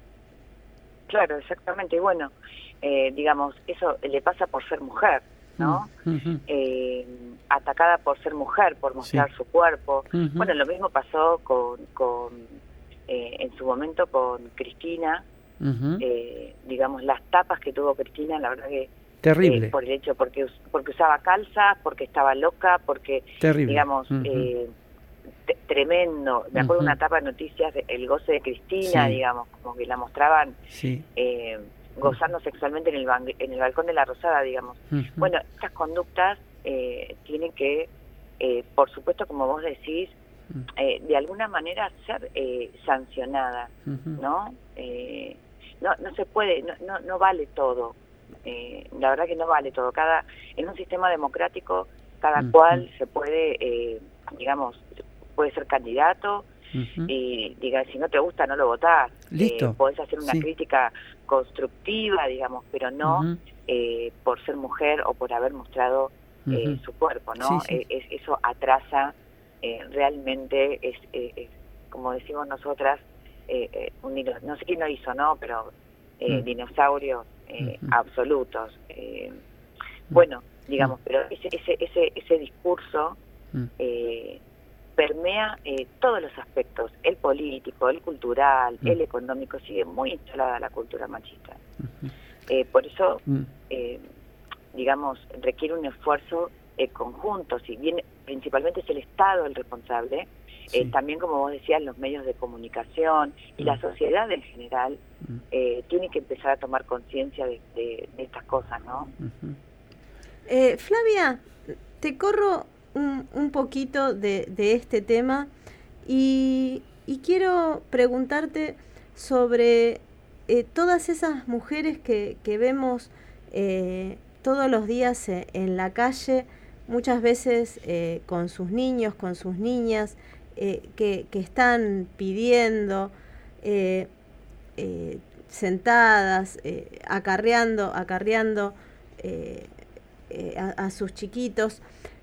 Claro, exactamente. Y bueno, eh, digamos, eso le pasa por ser mujer, ¿no? Uh-huh. eh, atacada por ser mujer, por mostrar sí. su cuerpo. Uh-huh. Bueno, lo mismo pasó con, con eh, en su momento con Cristina. Uh-huh. eh, digamos, las tapas que tuvo Cristina, la verdad que terrible. Eh, por el hecho, porque porque usaba calzas, porque estaba loca, porque, terrible. digamos, uh-huh. eh, t- tremendo. Me acuerdo uh-huh. una etapa de noticias de El goce de Cristina, sí. digamos, como que la mostraban sí. eh, gozando uh-huh. sexualmente en el, ban- en el balcón de la Rosada, digamos. Uh-huh. Bueno, estas conductas eh, tienen que, eh, por supuesto, como vos decís, uh-huh. eh, de alguna manera ser eh, sancionadas, uh-huh. ¿no? Eh, no no se puede, no no, no vale todo. Eh, la verdad que no vale todo. Cada en un sistema democrático cada uh-huh. cual se puede eh, digamos puede ser candidato uh-huh. y diga, si no te gusta no lo votás. Listo. Eh, podés hacer una sí. crítica constructiva, digamos, pero no uh-huh. eh, por ser mujer o por haber mostrado uh-huh. eh, su cuerpo, ¿no? Sí, sí. Eh, es, eso atrasa eh, realmente es, eh, es como decimos nosotras eh, eh, un dino, no sé quién lo hizo, ¿no? Pero eh, uh-huh. dinosaurios Eh, uh-huh. absolutos. Eh, uh-huh. Bueno, digamos, uh-huh. pero ese ese ese, ese discurso uh-huh. eh, permea eh, todos los aspectos, el político, el cultural, uh-huh. el económico, sigue muy instalada la cultura machista. Uh-huh. Eh, por eso, uh-huh. eh, digamos, requiere un esfuerzo eh, conjunto, si bien principalmente es el Estado el responsable, sí. eh, también, como vos decías, los medios de comunicación y uh-huh. la sociedad en general uh-huh. eh, tiene que empezar a tomar conciencia de, de, de estas cosas, ¿no? Uh-huh. Eh, Flavia, te corro un, un poquito de, de este tema y, y quiero preguntarte sobre eh, todas esas mujeres que, que vemos eh, todos los días en, en la calle, muchas veces eh, con sus niños, con sus niñas, Eh, que, que están pidiendo eh, eh, sentadas, eh, acarreando, acarreando eh, eh, a, a sus chiquitos.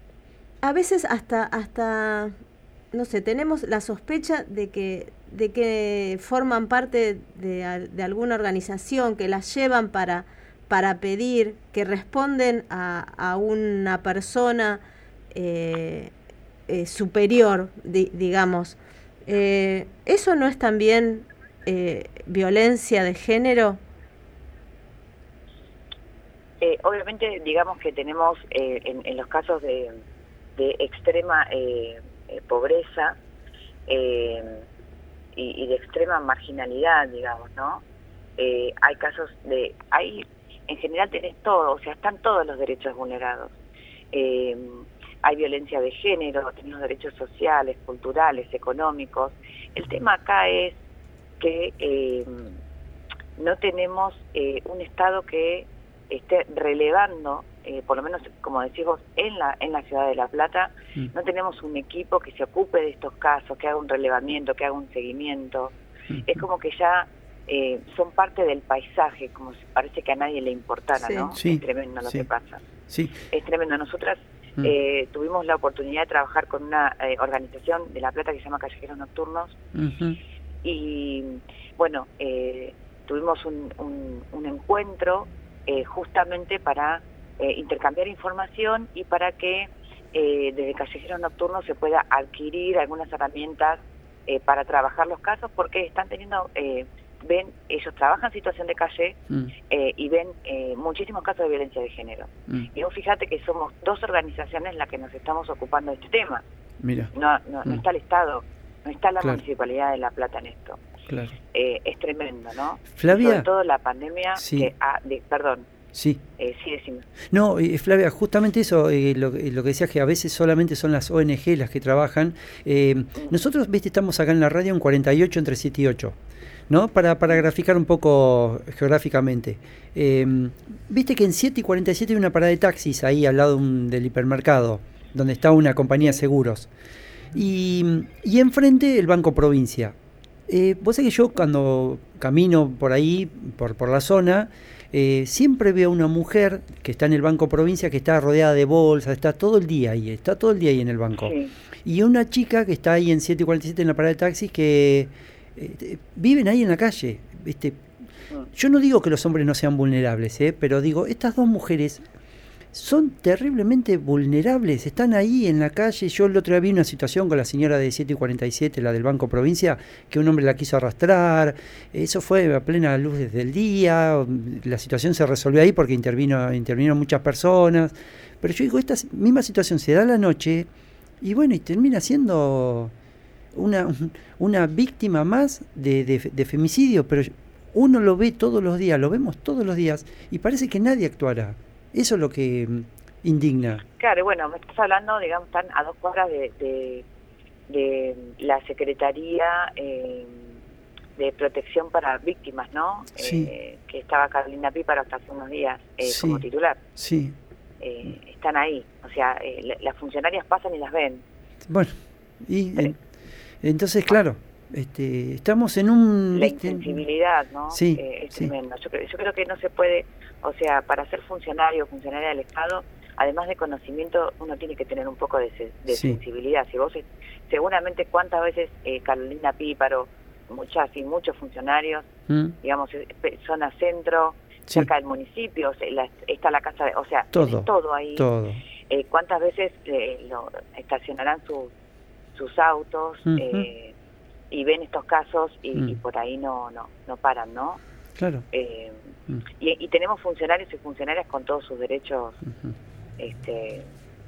A veces hasta, hasta, no sé, tenemos la sospecha de que, de que forman parte de, de alguna organización, que las llevan para, para pedir, que responden a, a una persona eh, Eh, superior, di, digamos. Eh, ¿Eso no es también eh, violencia de género? Eh, obviamente, digamos que tenemos eh, en, en los casos de, de extrema eh, eh, pobreza eh, y, y de extrema marginalidad, digamos, ¿no? Eh, hay casos de... hay en general tenés todo, o sea, están todos los derechos vulnerados. Eh, Hay violencia de género, tenemos derechos sociales, culturales, económicos. El tema acá es que eh, no tenemos eh, un Estado que esté relevando, eh, por lo menos, como decís vos, en la, en la ciudad de La Plata, mm. no tenemos un equipo que se ocupe de estos casos, que haga un relevamiento, que haga un seguimiento. Mm. Es como que ya eh, son parte del paisaje, como si parece que a nadie le importara, sí. ¿no? Sí. Es tremendo lo sí. que pasa. Sí. Es tremendo. Nosotras Mm. Eh, tuvimos la oportunidad de trabajar con una eh, organización de La Plata que se llama Callejeros Nocturnos. Uh-huh. Y bueno, eh, tuvimos un, un, un encuentro eh, justamente para eh, intercambiar información y para que eh, desde Callejeros Nocturnos se pueda adquirir algunas herramientas eh, para trabajar los casos, porque están teniendo... Eh, ven, ellos trabajan en situación de calle mm. eh, y ven eh, muchísimos casos de violencia de género. Mm. Y vos fíjate que somos dos organizaciones las que nos estamos ocupando de este tema. Mira. No, no, mm. no está el Estado, no está la claro. Municipalidad de La Plata en esto. Claro. Eh, es tremendo, ¿no? Flavia. Sobre todo la pandemia, sí. que, ah, de, perdón. Sí. Eh, sí, decime. No, eh, Flavia, justamente eso, eh, lo, eh, lo que decías, que a veces solamente son las O N G las que trabajan. Eh, mm. Nosotros, viste, estamos acá en la radio en cuarenta y ocho, entre siete y ocho. ¿No? Para, para graficar un poco geográficamente. Eh, Viste que en siete y cuarenta y siete hay una parada de taxis ahí al lado un, del hipermercado, donde está una compañía de seguros. Y, y enfrente el Banco Provincia. Eh, vos sabés que yo cuando camino por ahí, por, por la zona, eh, siempre veo una mujer que está en el Banco Provincia, que está rodeada de bolsas, está todo el día ahí, está todo el día ahí en el banco. Sí. Y una chica que está ahí en siete y cuarenta y siete en la parada de taxis que... Eh, viven ahí en la calle, ¿viste? Yo no digo que los hombres no sean vulnerables, ¿eh? Pero digo, estas dos mujeres son terriblemente vulnerables, están ahí en la calle. Yo el otro día vi una situación con la señora de siete y cuarenta y siete, la del Banco Provincia, que un hombre la quiso arrastrar. Eso fue a plena luz desde el día, la situación se resolvió ahí porque intervino, intervinieron muchas personas. Pero yo digo, esta misma situación se da a la noche y bueno, y termina siendo... Una, una víctima más de, de, de femicidio, pero uno lo ve todos los días, lo vemos todos los días, y parece que nadie actuará. Eso es lo que indigna. Claro, bueno, me estás hablando, digamos, están a dos cuadras de, de, de la Secretaría eh, de Protección para Víctimas, ¿no? Sí. Eh, que estaba Carolina Píparo hasta hace unos días eh, sí. como titular. Sí. Eh, están ahí, o sea, eh, la, las funcionarias pasan y las ven. Bueno, y... En, Entonces, claro, este, estamos en un... La insensibilidad, ¿no? Sí, eh, es sí. tremendo. Yo, yo creo que no se puede, o sea, para ser funcionario o funcionaria del Estado, además de conocimiento, uno tiene que tener un poco de, de sí. sensibilidad. Si vos, seguramente, cuántas veces eh, Carolina Píparo, muchas y muchos funcionarios, mm. digamos, zona centro, sí. cerca del municipio, la, está la casa, de, o sea, todo, todo ahí. Todo. Eh, ¿Cuántas veces eh, lo estacionarán sus sus autos uh-huh. eh, y ven estos casos y, uh-huh. y por ahí no no no paran, ¿no? Claro. Eh, uh-huh. y, y tenemos funcionarios y funcionarias con todos sus derechos, uh-huh. este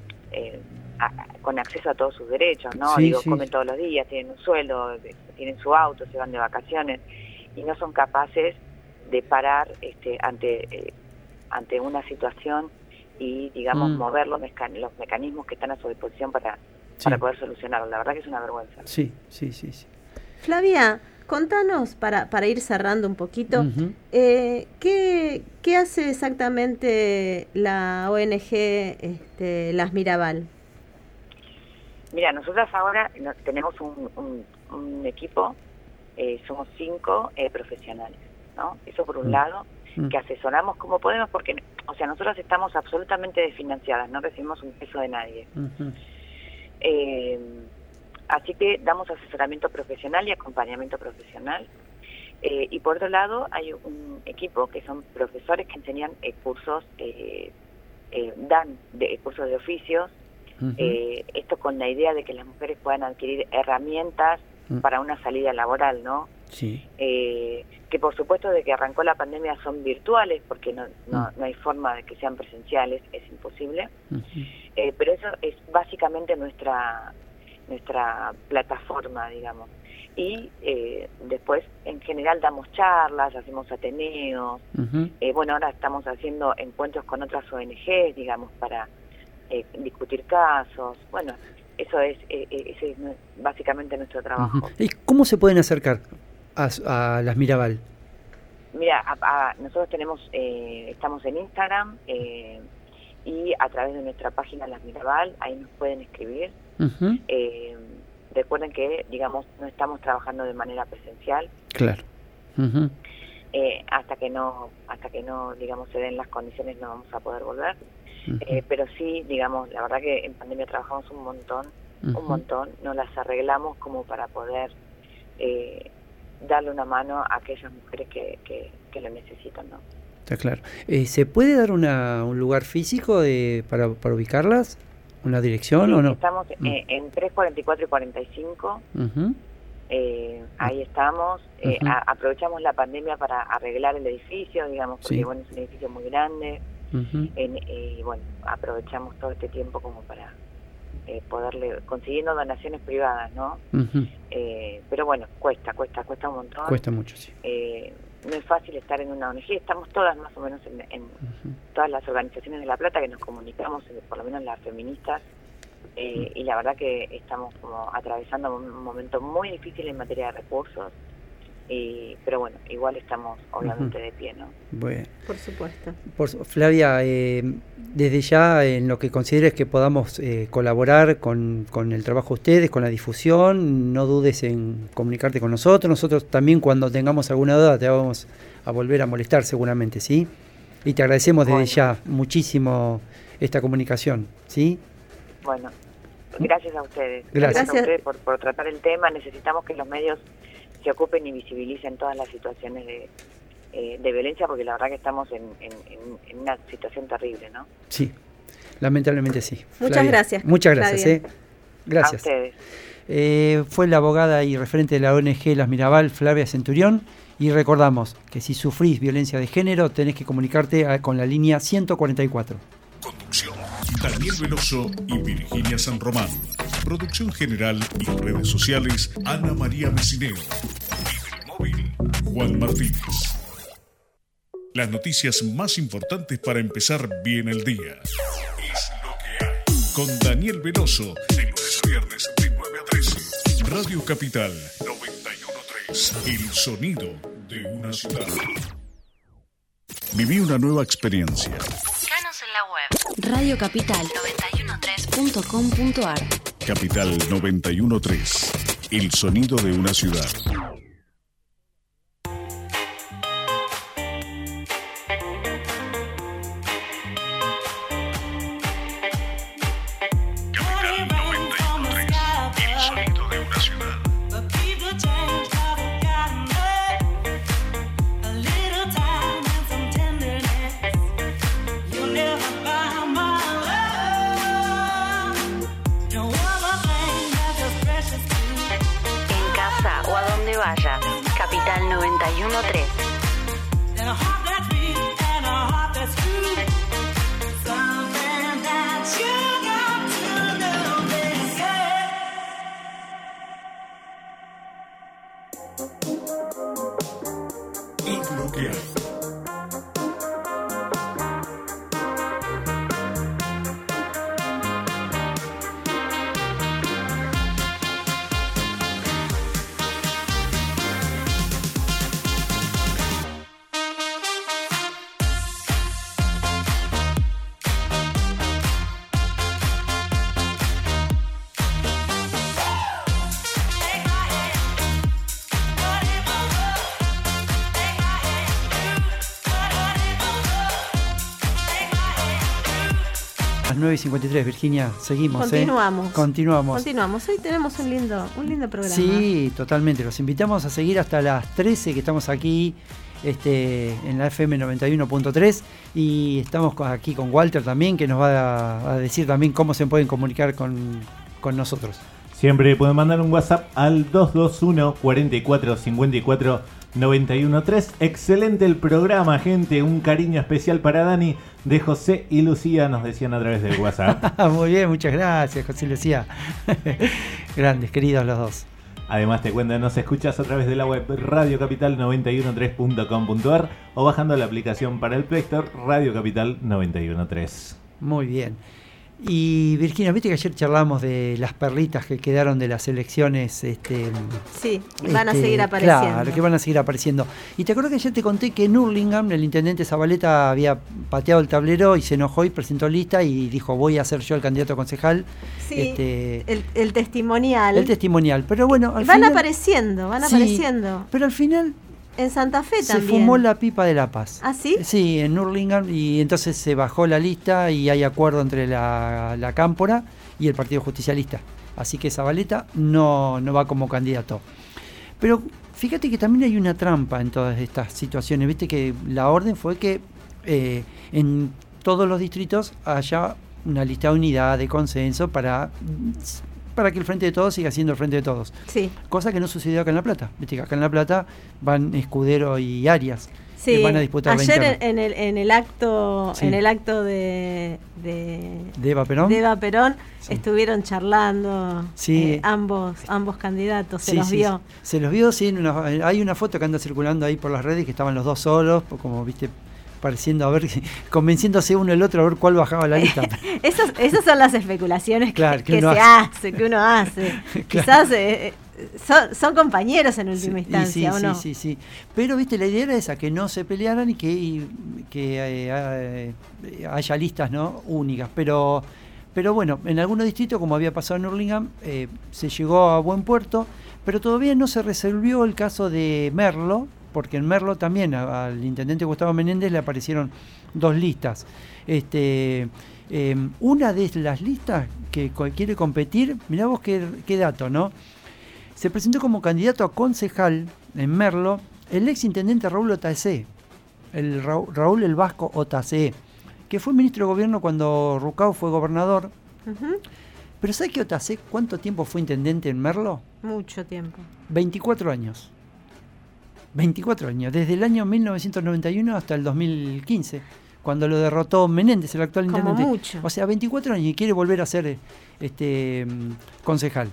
eh, a, con acceso a todos sus derechos, ¿no? Sí, Digo, sí. comen todos los días, tienen un sueldo, tienen su auto, se van de vacaciones y no son capaces de parar este ante eh, ante una situación y, digamos, uh-huh. mover los, mecan- los mecanismos que están a su disposición para Sí. para poder solucionarlo. La verdad que es una vergüenza. Sí, sí, sí. sí. Flavia, contanos, para, para ir cerrando un poquito, uh-huh. eh, ¿qué, ¿qué hace exactamente la O N G este, Las Mirabal? Mira, nosotras ahora no, tenemos un, un, un equipo, eh, somos cinco eh, profesionales, ¿no? Eso por un uh-huh. lado, uh-huh. que asesoramos como podemos, porque, o sea, nosotros estamos absolutamente desfinanciadas, no recibimos un peso de nadie. Uh-huh. Eh, así que damos asesoramiento profesional y acompañamiento profesional. Eh, y por otro lado hay un equipo que son profesores que enseñan eh, cursos, eh, eh, dan de, cursos de oficios, uh-huh. eh, esto con la idea de que las mujeres puedan adquirir herramientas uh-huh. para una salida laboral, ¿no? Sí. Eh, que por supuesto de que arrancó la pandemia son virtuales porque no, no, uh-huh. no hay forma de que sean presenciales, es imposible. Uh-huh. Eh, pero eso es básicamente nuestra nuestra plataforma, digamos. Y eh, después, en general, damos charlas, hacemos ateneos. Uh-huh. Eh, bueno, ahora estamos haciendo encuentros con otras O N Ges, digamos, para eh, discutir casos. Bueno, eso es, eh, ese es básicamente nuestro trabajo. Uh-huh. ¿Y cómo se pueden acercar a, a Las Mirabal? Mira, a, a, nosotros tenemos, eh, estamos en Instagram, eh, y a través de nuestra página Las Mirabal, ahí nos pueden escribir. Uh-huh. Eh, recuerden que, digamos, no estamos trabajando de manera presencial. Claro. Uh-huh. Eh, hasta que no, hasta que no, digamos, se den las condiciones, no vamos a poder volver. Uh-huh. Eh, pero sí, digamos, la verdad que en pandemia trabajamos un montón, uh-huh. un montón, nos las arreglamos como para poder eh, darle una mano a aquellas mujeres que, que, que lo necesitan, ¿no? Está claro. Eh, ¿Se puede dar una, un lugar físico de, para, para ubicarlas? ¿Una dirección sí, o no? Estamos uh-huh. eh, en tres cuarenta y cuatro y cuarenta y cinco. Uh-huh. Eh, ahí estamos, eh, uh-huh. a, aprovechamos la pandemia para arreglar el edificio, digamos, porque sí. bueno, es un edificio muy grande, uh-huh. en, eh, y bueno, aprovechamos todo este tiempo como para eh, poderle, consiguiendo donaciones privadas, ¿no? Uh-huh. Eh, pero bueno, cuesta, cuesta, cuesta un montón. Cuesta mucho, sí. Eh, no es fácil estar en una O N G, estamos todas más o menos en, en uh-huh. todas las organizaciones de La Plata que nos comunicamos, por lo menos las feministas, Eh, y la verdad que estamos como atravesando un momento muy difícil en materia de recursos, y, pero bueno, igual estamos obviamente uh-huh. de pie, ¿no? Bueno. Por supuesto. Por, Flavia, eh, desde ya en lo que consideres que podamos eh, colaborar con, con el trabajo de ustedes, con la difusión, no dudes en comunicarte con nosotros. Nosotros también cuando tengamos alguna duda te vamos a volver a molestar seguramente, ¿sí? Y te agradecemos desde bueno. ya muchísimo esta comunicación, ¿sí? Bueno, gracias a ustedes. Gracias, gracias a ustedes por, por tratar el tema. Necesitamos que los medios se ocupen y visibilicen todas las situaciones de, eh, de violencia, porque la verdad que estamos en, en, en una situación terrible, ¿no? Sí, lamentablemente sí. Muchas Flavia, gracias. Muchas gracias. Eh. Gracias. A ustedes. Eh, fue la abogada y referente de la O N G Las Mirabal, Flavia Centurión, y recordamos que si sufrís violencia de género tenés que comunicarte a, con la línea ciento cuarenta y cuatro. Conducción: Daniel Veloso y Virginia San Román. Producción general y redes sociales: Ana María Mecineo. Y del móvil: Juan Martínez. Las noticias más importantes para empezar bien el día. Es lo que hay. Con Daniel Veloso, de lunes a viernes, de nueve a trece. Radio Capital noventa y uno punto tres. El sonido de una ciudad. Viví una nueva experiencia. En la web radio capital noventa y uno punto tres punto com punto ar. Capital noventa y uno punto tres. El sonido de una ciudad. Capital noventa y uno punto tres. El sonido de una ciudad. Vaya, Capital noventa y uno punto tres. Es lo que hay. nueve y cincuenta y tres, Virginia, seguimos. Continuamos. ¿eh? Continuamos. Continuamos. Hoy tenemos un lindo, un lindo programa. Sí, totalmente. Los invitamos a seguir hasta las trece, que estamos aquí este, en la F M noventa y uno punto tres, y estamos aquí con Walter también, que nos va a, a decir también cómo se pueden comunicar con, con nosotros. Siempre pueden mandar un WhatsApp al dos dos uno, cuarenta y cuatro, cincuenta y cuatro, noventa y uno tres. Excelente el programa, gente. Un cariño especial para Dani, de José y Lucía, nos decían a través del WhatsApp. Muy bien, muchas gracias, José y Lucía. Grandes, queridos los dos. Además te cuento, nos escuchas a través de la web radio capital noventa y uno punto tres punto com punto ar o bajando la aplicación para el Play Store Radio Capital noventa y uno punto tres. Muy bien. Y Virginia, viste que ayer charlamos de las perlitas que quedaron de las elecciones. Este, sí, van este, a seguir apareciendo. Claro, que van a seguir apareciendo. Y te acuerdas que ayer te conté que en Hurlingham el intendente Zabaleta había pateado el tablero y se enojó y presentó lista y dijo: voy a ser yo el candidato a concejal. Sí, este, el, el testimonial. El testimonial, pero bueno, al van final, apareciendo, van sí, apareciendo. Pero al final en Santa Fe se también. Se fumó la pipa de la paz. ¿Ah, sí? Sí, en Hurlingham, y entonces se bajó la lista y hay acuerdo entre la, la Cámpora y el Partido Justicialista. Así que Zabaleta no, no va como candidato. Pero fíjate que también hay una trampa en todas estas situaciones. Viste que la orden fue que eh, en todos los distritos haya una lista de unidad, de consenso, para, para que el Frente de Todos siga siendo el Frente de Todos. Sí. Cosa que no sucedió acá en La Plata. Viste que acá en La Plata van Escudero y Arias. Sí, que van a disputar ayer la en el, en el acto sí. en el acto de de, de Eva Perón, de Eva Perón sí. estuvieron charlando sí. eh, ambos ambos candidatos, se sí, los sí, vio. Sí. Se los vio, sí, en una, hay una foto que anda circulando ahí por las redes que estaban los dos solos, como viste, pareciendo a ver, convenciéndose uno el otro a ver cuál bajaba la lista. esas, esas son las especulaciones claro, que, que, que se hace. hace, que uno hace. Claro. Quizás eh, son, son compañeros en última sí, instancia, sí, ¿o no? Sí, sí, sí. Pero, viste, la idea era esa, que no se pelearan y que, y, que eh, eh, haya listas, ¿no?, únicas. Pero, pero bueno, en algunos distritos, como había pasado en Hurlingham, eh, se llegó a buen puerto, pero todavía no se resolvió el caso de Merlo, porque en Merlo también a, al intendente Gustavo Menéndez le aparecieron dos listas. Este, eh, una de las listas que quiere competir, mirá vos qué, qué dato, ¿no? Se presentó como candidato a concejal en Merlo el ex intendente Raúl Otacé, el Ra- Raúl el Vasco Otacé, que fue ministro de gobierno cuando Rucao fue gobernador. Uh-huh. Pero ¿sabes que Otacé cuánto tiempo fue intendente en Merlo? Mucho tiempo. veinticuatro años. veinticuatro años, desde el año mil novecientos noventa y uno hasta el dos mil quince, cuando lo derrotó Menéndez, el actual Como intendente. mucho. O sea, veinticuatro años y quiere volver a ser este concejal.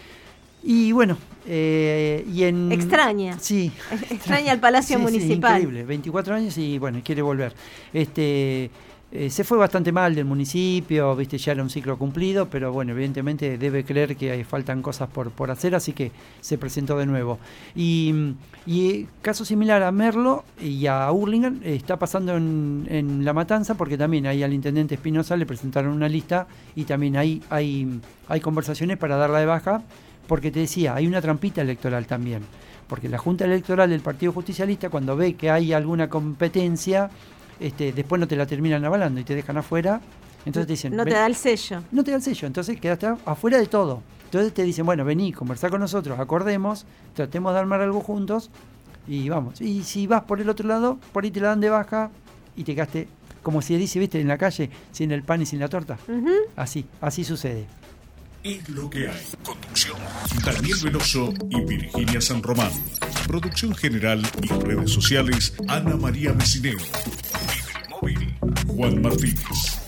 Y bueno, eh, y en... Extraña. Sí. Extraña el Palacio sí, Municipal. Sí, increíble, veinticuatro años y bueno, quiere volver. Este... Eh, se fue bastante mal del municipio, viste, ya era un ciclo cumplido, pero bueno, evidentemente debe creer que hay, faltan cosas por, por hacer, así que se presentó de nuevo. Y, y caso similar a Merlo y a Hurlingham eh, está pasando en, en La Matanza, porque también ahí al intendente Espinosa le presentaron una lista y también ahí hay, hay conversaciones para darla de baja, porque te decía, hay una trampita electoral también, porque la Junta Electoral del Partido Justicialista, cuando ve que hay alguna competencia, Este, después no te la terminan avalando y te dejan afuera, entonces te dicen... No te da el sello. No te da el sello, entonces quedaste afuera de todo. Entonces te dicen, bueno, vení, conversá con nosotros, acordemos, tratemos de armar algo juntos y vamos. Y si vas por el otro lado, por ahí te la dan de baja y te quedaste, como se dice, viste, en la calle, sin el pan y sin la torta. Uh-huh. Así, así sucede. Es lo que hay. Conducción: Daniel Veloso y Virginia San Román. Producción general y redes sociales: Ana María Mesineo. Móvil: Juan Martínez.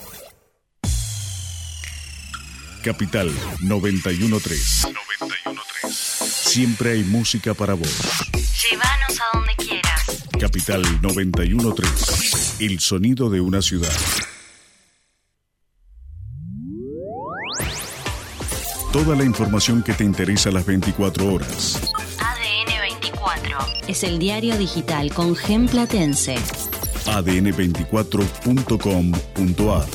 Capital noventa y uno punto tres. noventa y uno punto tres. Siempre hay música para vos. Llévanos a donde quieras. Capital noventa y uno punto tres. El sonido de una ciudad. Toda la información que te interesa a las veinticuatro horas. A D N veinticuatro es el diario digital con Gen Platense. A D N veinticuatro punto com punto a r.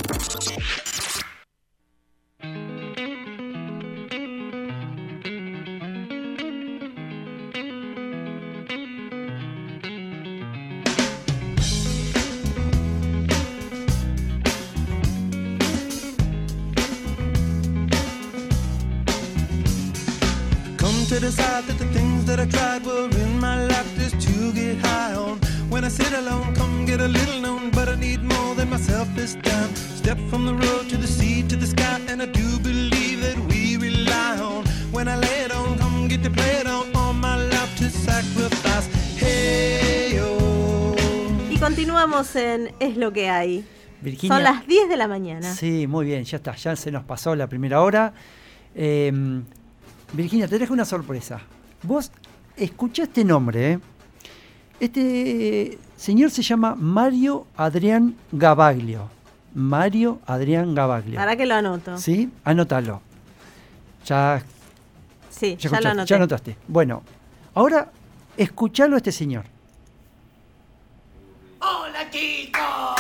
En Es lo que hay. Virginia, son las diez de la mañana. Sí, muy bien, ya está, ya se nos pasó la primera hora. Eh, Virginia, te dejo una sorpresa. Vos escuchaste nombre, ¿eh? Este señor se llama Mario Adrián Gavaglio. Mario Adrián Gavaglio. ¿Para que lo anoto? Sí, anótalo. Ya, sí, ya, ya lo anoté. Ya anotaste. Bueno, ahora escuchalo a este señor. ¡Hola, chicos!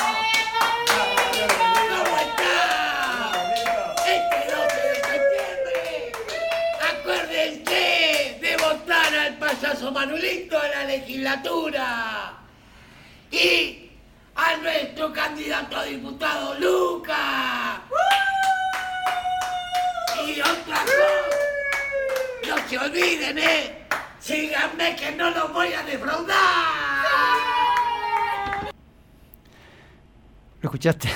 ¿Cómo están? Este doce de septiembre, acuérdense de votar al payaso famoso Manolito de la legislatura. Y a nuestro candidato a diputado, Lucas. Y otra cosa, no se olviden, ¿eh? Síganme que no los voy a defraudar. ¿Lo escuchaste?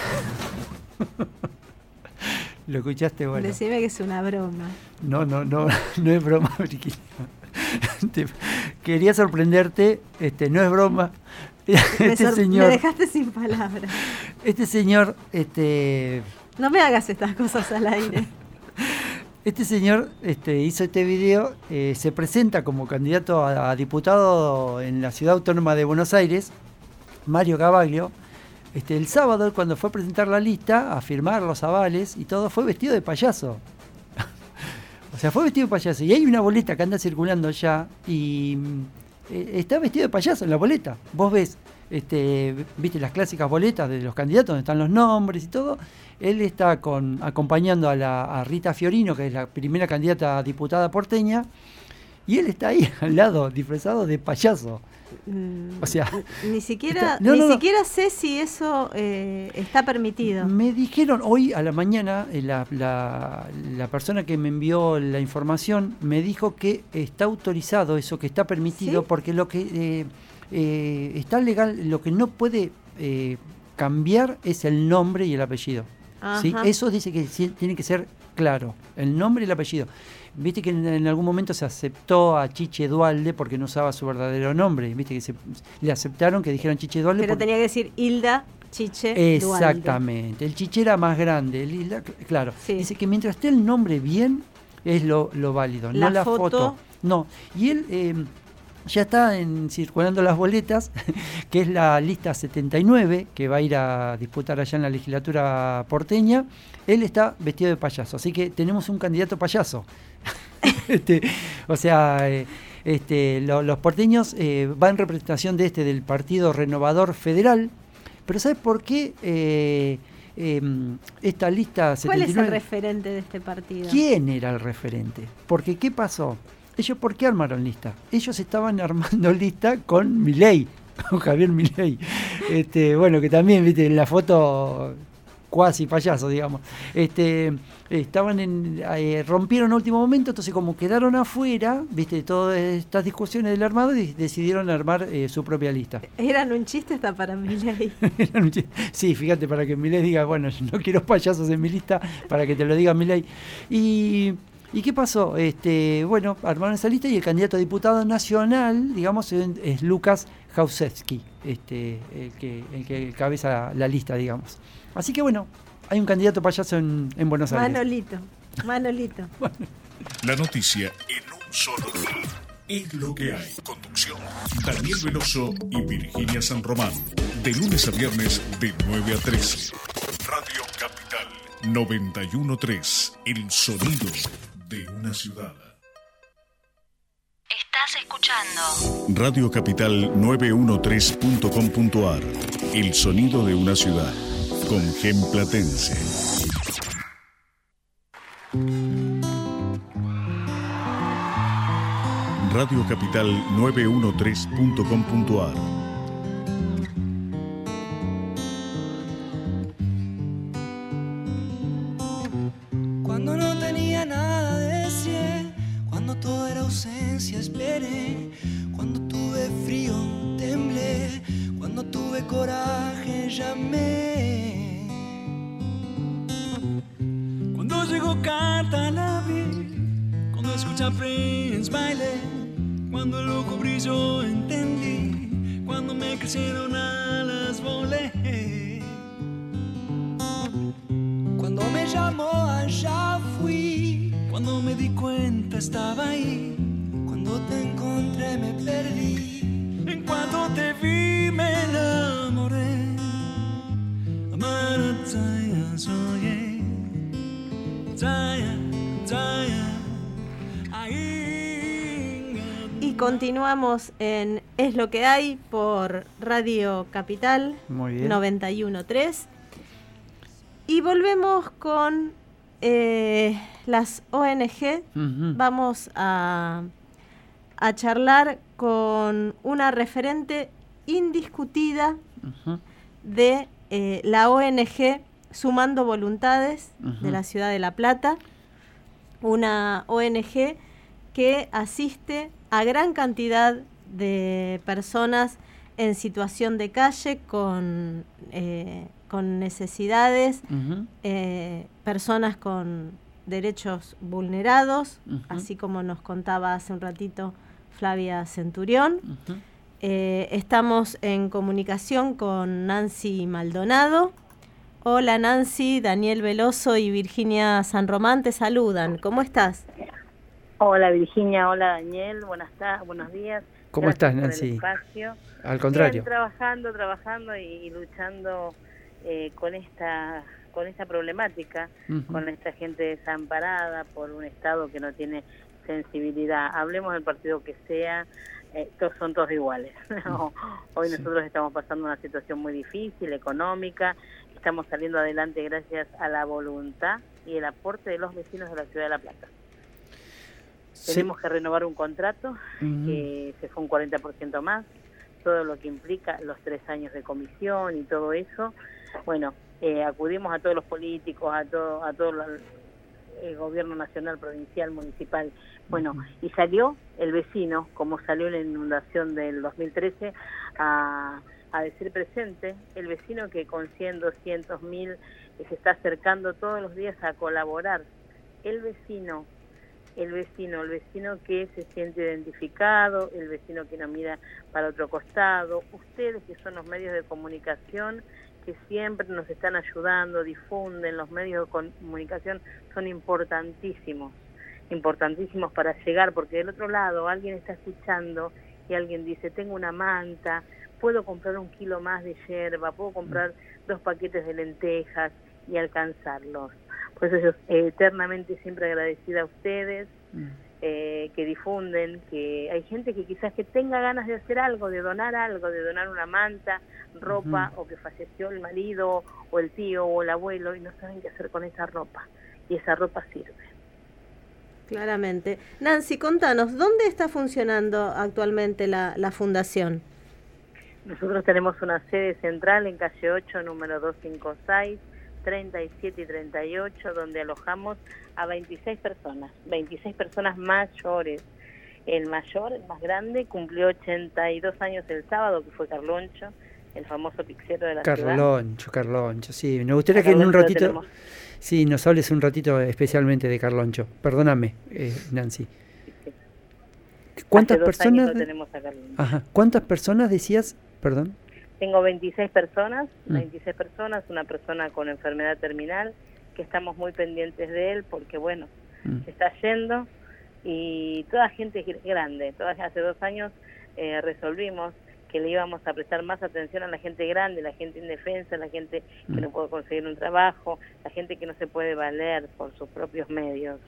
¿Lo escuchaste? Bueno. Decime que es una broma. No, no, no, no es broma, Virginia. Te, quería sorprenderte, este, no es broma. Me, este sor- señor, me dejaste sin palabras. Este señor, este... No me hagas estas cosas al aire. Este señor este, hizo este video, eh, se presenta como candidato a, a diputado en la Ciudad Autónoma de Buenos Aires, Mario Cavaglio. Este, el sábado, cuando fue a presentar la lista, a firmar los avales y todo, fue vestido de payaso. O sea, fue vestido de payaso. Y hay una boleta que anda circulando ya y eh, está vestido de payaso en la boleta. Vos ves, este, viste las clásicas boletas de los candidatos donde están los nombres y todo. Él está con, acompañando a, la, a Rita Fiorino, que es la primera candidata a diputada porteña, y él está ahí al lado, disfrazado de payaso. Mm, o sea, ni siquiera, está, no, ni no, no. siquiera sé si eso eh, está permitido. Me dijeron hoy a la mañana, eh, la, la, la persona que me envió la información me dijo que está autorizado eso, que está permitido, ¿sí? Porque lo que eh, eh, está legal, lo que no puede eh, cambiar es el nombre y el apellido. ¿Sí? Eso dice que tiene que ser claro, el nombre y el apellido. Viste que en, en algún momento se aceptó a Chiche Dualde porque no usaba su verdadero nombre. Viste que se, le aceptaron que dijeran Chiche Dualde. Pero porque... tenía que decir Hilda Chiche Dualde. Exactamente. El Chiche era más grande. El Hilda, claro. Sí. Dice que mientras esté el nombre bien, es lo, lo válido. La no la foto. foto. No. Y él... Eh, ya está en, circulando las boletas, que es la lista setenta y nueve, que va a ir a disputar allá en la legislatura porteña. Él está vestido de payaso, así que tenemos un candidato payaso. este, o sea, eh, este, lo, los porteños eh, van en representación de este, del Partido Renovador Federal, pero ¿sabes por qué eh, eh, esta lista setenta y nueve? ¿Cuál es el referente de este partido? ¿Quién era el referente? Porque ¿qué pasó? ¿Ellos por qué armaron lista? Ellos estaban armando lista con Milei, con Javier Milei. Este, bueno, que también, viste, en la foto cuasi payaso, digamos. Este, estaban en, eh, rompieron a último momento, entonces como quedaron afuera, viste, todas estas discusiones del armado, y decidieron armar eh, su propia lista. ¿Eran un chiste hasta para Milei? Eran un chiste. Sí, fíjate, para que Milei diga, bueno, yo no quiero payasos en mi lista, para que te lo diga Milei. Y... ¿Y qué pasó? Este, bueno, armaron esa lista y el candidato a diputado nacional, digamos, es, es Lucas Jausewski, este, el que, el que cabeza la lista, digamos. Así que bueno, hay un candidato payaso en, en Buenos Aires. Manolito, Manolito. Bueno. La noticia en un solo clic. Es lo que hay. Conducción: Daniel Veloso y Virginia San Román. De lunes a viernes de nueve a trece. Radio Capital noventa y uno punto tres. El sonido de una ciudad. Estás escuchando Radio Capital novecientos trece punto com punto ar. El sonido de una ciudad. Con Gem Platense. Radio Capital novecientos trece punto com punto ar. Cuando no tenía nada decir, cuando todo era ausencia esperé, cuando tuve frío temblé, cuando tuve coraje llamé. Cuando llegó carta la vi, cuando escuché a Prince bailé, cuando el ojo brilló entendí, cuando me crecieron alas volé. Cuando me llamó allá fui, cuando me di cuenta estaba ahí, cuando te encontré me perdí, en cuanto te vi me enamoré. Amarataya soye, taya, taya. Y continuamos en Es lo que hay por Radio Capital noventa y uno punto tres. Y volvemos con eh, las O N G. Uh-huh. Vamos a, a charlar con una referente indiscutida uh-huh. de eh, la O N G Sumando Voluntades uh-huh. de la ciudad de La Plata, una O N G que asiste a gran cantidad de personas en situación de calle con, eh, con necesidades, uh-huh. eh, personas con derechos vulnerados, uh-huh. así como nos contaba hace un ratito Flavia Centurión. Uh-huh. Eh, estamos en comunicación con Nancy Maldonado. Hola Nancy, Daniel Veloso y Virginia San Román te saludan. ¿Cómo estás? Hola Virginia, hola Daniel, buenas tardes, buenos días. ¿Cómo Gracias estás, Nancy? Por el espacio. Al contrario. Bien, trabajando, trabajando y, y luchando eh, con esta con esta problemática, uh-huh. con esta gente desamparada por un Estado que no tiene sensibilidad. Hablemos del partido que sea, eh, todos son todos iguales. ¿no? Hoy sí. Nosotros estamos pasando una situación muy difícil, económica, estamos saliendo adelante gracias a la voluntad y el aporte de los vecinos de la ciudad de La Plata. Sí. Tenemos que renovar un contrato uh-huh. que se fue un cuarenta por ciento más, todo lo que implica los tres años de comisión y todo eso. Bueno, eh, acudimos a todos los políticos, a todo, a todo el, el gobierno nacional, provincial, municipal. Bueno, uh-huh. y salió el vecino, como salió en la inundación del dos mil trece, a, a decir presente, el vecino que con cien, doscientos mil eh, se está acercando todos los días a colaborar. El vecino el vecino, el vecino que se siente identificado, el vecino que no mira para otro costado, ustedes que son los medios de comunicación que siempre nos están ayudando, difunden, los medios de comunicación son importantísimos, importantísimos para llegar, porque del otro lado alguien está escuchando y alguien dice, tengo una manta, puedo comprar un kilo más de yerba, puedo comprar dos paquetes de lentejas y alcanzarlos. Por eso yo eh, eternamente siempre agradecida a ustedes, mm. eh, que difunden, que hay gente que quizás que tenga ganas de hacer algo, de donar algo, de donar una manta, ropa, uh-huh. o que falleció el marido, o el tío, o el abuelo, y no saben qué hacer con esa ropa. Y esa ropa sirve. Claramente. Nancy, contanos, ¿dónde está funcionando actualmente la, la fundación? Nosotros tenemos una sede central en calle ocho, número doscientos cincuenta y seis, treinta y siete y treinta y ocho, donde alojamos a veintiséis personas, veintiséis personas mayores. El mayor, el más grande, cumplió ochenta y dos años el sábado, que fue Carloncho, el famoso pixero de la Carloncho, ciudad. Carloncho, Carloncho, sí. Me gustaría que en un ratito, sí, nos hables un ratito especialmente de Carloncho. Perdóname, eh, Nancy. Sí. ¿Cuántas Hace dos personas? años lo tenemos a Carloncho. Ajá. ¿Cuántas personas decías? Perdón. Tengo veintiséis personas, veintiséis personas, una persona con enfermedad terminal, que estamos muy pendientes de él porque, bueno, mm. se está yendo, y toda gente grande. Todas, hace dos años eh, resolvimos que le íbamos a prestar más atención a la gente grande, la gente indefensa, la gente mm. que no puede conseguir un trabajo, la gente que no se puede valer por sus propios medios.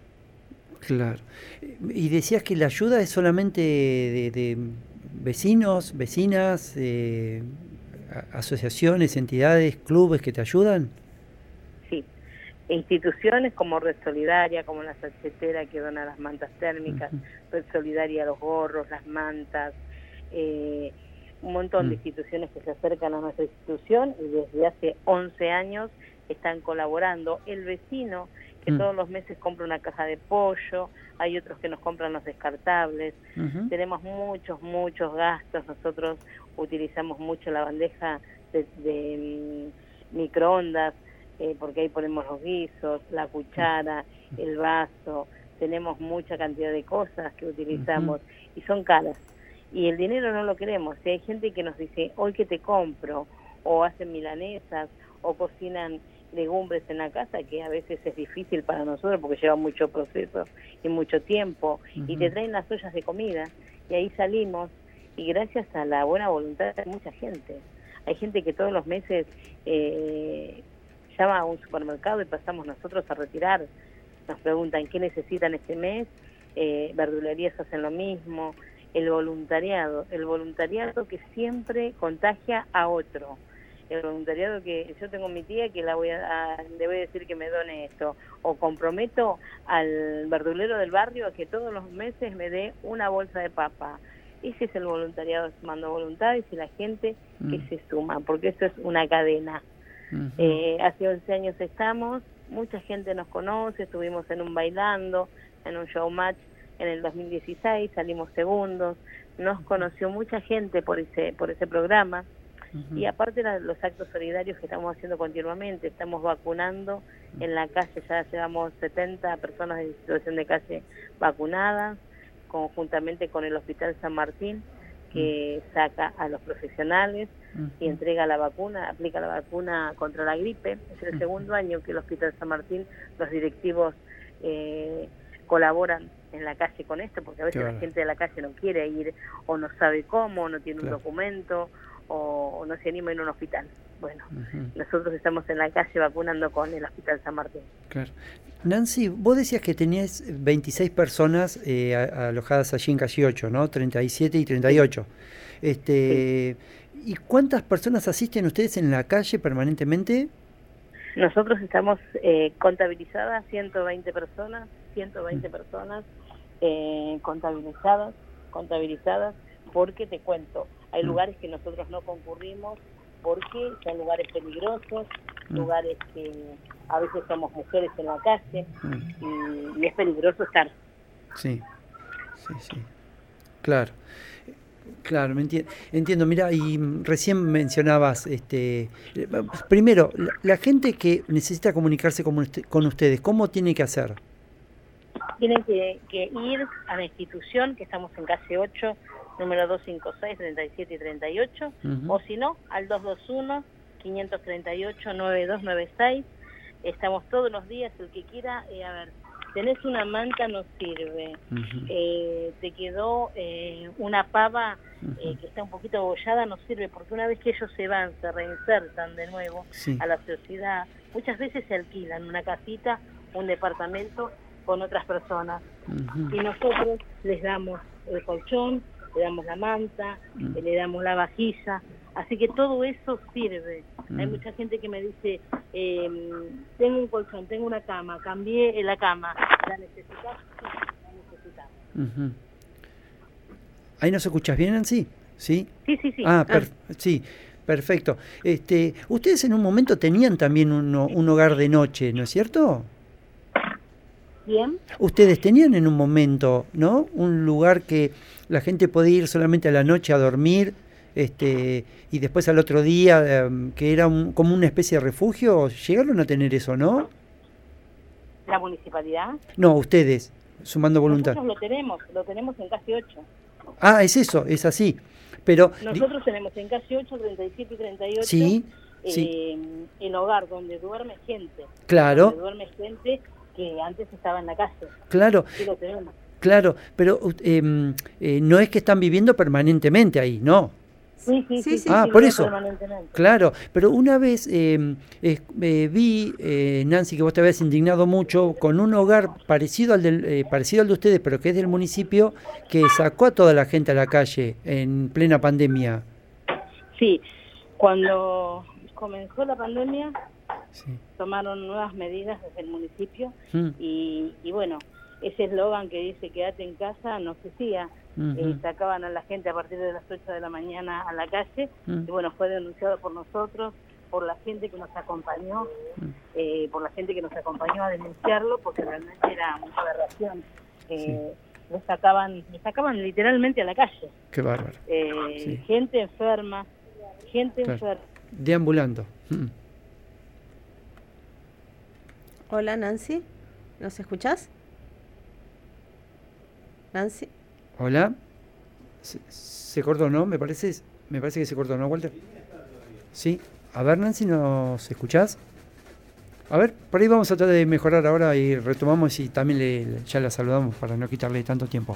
Claro. Y decías que la ayuda es solamente de... de vecinos, vecinas, eh, asociaciones, entidades, clubes que te ayudan. Sí, instituciones como Red Solidaria, como la Sachetera que dona las mantas térmicas, uh-huh. Red Solidaria los gorros, las mantas, eh, un montón uh-huh. de instituciones que se acercan a nuestra institución y desde hace once años están colaborando. El vecino que uh-huh. todos los meses compra una caja de pollo, hay otros que nos compran los descartables, uh-huh. tenemos muchos, muchos gastos, nosotros utilizamos mucho la bandeja de, de um, microondas, eh, porque ahí ponemos los guisos, la cuchara, uh-huh. el vaso, tenemos mucha cantidad de cosas que utilizamos uh-huh. y son caras, y el dinero no lo queremos. Si hay gente que nos dice, hoy que te compro, o hacen milanesas, o cocinan legumbres en la casa, que a veces es difícil para nosotros porque lleva mucho proceso y mucho tiempo, uh-huh. y te traen las ollas de comida, y ahí salimos, y gracias a la buena voluntad de mucha gente. Hay gente que todos los meses eh, llama a un supermercado y pasamos nosotros a retirar, nos preguntan qué necesitan este mes, eh, verdulerías hacen lo mismo, el voluntariado, el voluntariado que siempre contagia a otro. el voluntariado que yo tengo mi tía que la voy a, a le voy a decir que me done esto, o comprometo al verdulero del barrio a que todos los meses me dé una bolsa de papa. Ese es el voluntariado Sumando Voluntades y la gente mm. que se suma, porque esto es una cadena. Uh-huh. Eh, hace once años estamos, mucha gente nos conoce, estuvimos en un bailando, en un showmatch en el dos mil dieciséis, salimos segundos, nos conoció mucha gente por ese por ese programa. Uh-huh. Y aparte de los actos solidarios que estamos haciendo continuamente, estamos vacunando en la calle, ya llevamos setenta personas en situación de calle vacunadas, conjuntamente con el Hospital San Martín, que uh-huh. saca a los profesionales uh-huh. y entrega la vacuna, aplica la vacuna contra la gripe. Es el uh-huh. segundo año que el Hospital San Martín, los directivos eh, colaboran en la calle con esto, porque a veces claro. la gente de la calle no quiere ir, o no sabe cómo, o no tiene claro. un documento, o, o no se anima a ir a un hospital. Bueno, uh-huh. nosotros estamos en la calle vacunando con el Hospital San Martín. Claro. Nancy, vos decías que tenías veintiséis personas eh, alojadas allí en calle ocho, ¿no? treinta y siete y treinta y ocho. Este, sí. ¿Y cuántas personas asisten ustedes en la calle permanentemente? Nosotros estamos eh, contabilizadas ciento veinte personas, ciento veinte mm. personas eh, contabilizadas, contabilizadas, porque te cuento, hay mm. lugares que nosotros no concurrimos porque son lugares peligrosos, mm. lugares que a veces somos mujeres en la calle mm. y, y es peligroso estar. Sí, sí, sí, claro. Claro, me enti- entiendo. Mira, y recién mencionabas, este, primero, la, la gente que necesita comunicarse con, usted, con ustedes, ¿cómo tiene que hacer? Tienen que, que ir a la institución, que estamos en calle ocho, número doscientos cincuenta y seis, treinta y siete y treinta y ocho, uh-huh. o si no, al dos dos uno, cinco tres ocho, nueve dos nueve seis. Estamos todos los días, el que quiera, eh, a ver, tenés una manta, no sirve. Uh-huh. Eh, te quedó eh, una pava eh, uh-huh. que está un poquito abollada, no sirve, porque una vez que ellos se van, se reinsertan de nuevo sí. a la sociedad, muchas veces se alquilan una casita, un departamento con otras personas. Uh-huh. Y nosotros les damos el colchón, le damos la manta, uh-huh. le damos la vajilla. Así que todo eso sirve. Mm. Hay mucha gente que me dice, eh, tengo un colchón, tengo una cama, cambié la cama. ¿La necesitas? Sí, la necesitamos. Uh-huh. ¿Ahí nos escuchas bien, Nancy? ¿Sí? Sí, sí, sí. Ah, per- ah. sí, perfecto. Este, ustedes en un momento tenían también un, un hogar de noche, ¿no es cierto? Bien. Ustedes tenían en un momento, ¿no? Un lugar que la gente podía ir solamente a la noche a dormir. Este, y después al otro día, eh, que era un, como una especie de refugio, ¿llegaron a tener eso, no? ¿La municipalidad? No, ustedes, Sumando Voluntad. Nosotros lo tenemos, lo tenemos en calle ocho. Ah, es eso, es así. Pero nosotros di- tenemos en calle ocho, treinta y siete y treinta y ocho, sí, eh, sí. el hogar donde duerme gente. Claro. Donde duerme gente que antes estaba en la calle. Claro. Sí lo tenemos. Claro, pero eh, eh, no es que están viviendo permanentemente ahí, ¿no? Sí, sí, sí, sí. Ah, sí, por eso. Claro, pero una vez eh, eh, eh, vi, eh, Nancy, que vos te habías indignado mucho con un hogar parecido al del, eh, parecido al de ustedes, pero que es del municipio, que sacó a toda la gente a la calle en plena pandemia. Sí, cuando comenzó la pandemia, sí. tomaron nuevas medidas desde el municipio mm. y, y bueno, ese eslogan que dice quédate en casa no se hacía. Uh-huh. Eh, sacaban a la gente a partir de las ocho de la mañana a la calle uh-huh. y bueno, fue denunciado por nosotros, por la gente que nos acompañó, uh-huh. eh, por la gente que nos acompañó a denunciarlo, porque realmente era una aberración. Eh, sí. Lo sacaban, lo sacaban literalmente a la calle. Qué bárbaro. Eh, sí. Gente enferma, gente claro. enferma. Deambulando. Uh-huh. Hola, Nancy, ¿nos escuchás? Nancy. Hola. Se, se cortó, ¿no? Me parece, me parece que se cortó, ¿no, Walter? Sí. A ver, Nancy, ¿nos escuchás? A ver, por ahí vamos a tratar de mejorar ahora y retomamos y también le, le, ya la saludamos para no quitarle tanto tiempo.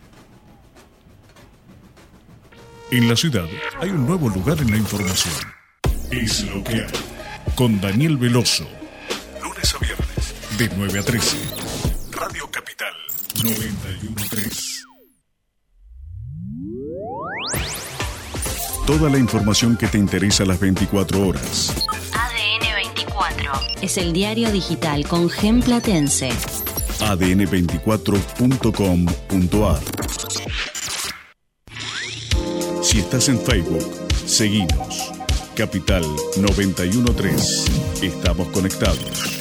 En la ciudad hay un nuevo lugar en la información. Es lo que hay. Con Daniel Veloso. Lunes a viernes, de nueve a trece. Radio Capital noventa y uno punto tres. Toda la información que te interesa a las veinticuatro horas. A D N veinticuatro es el diario digital con Gen Platense. A D N veinticuatro punto com punto a r. Si estás en Facebook, seguinos. Capital noventa y uno punto tres. Estamos conectados.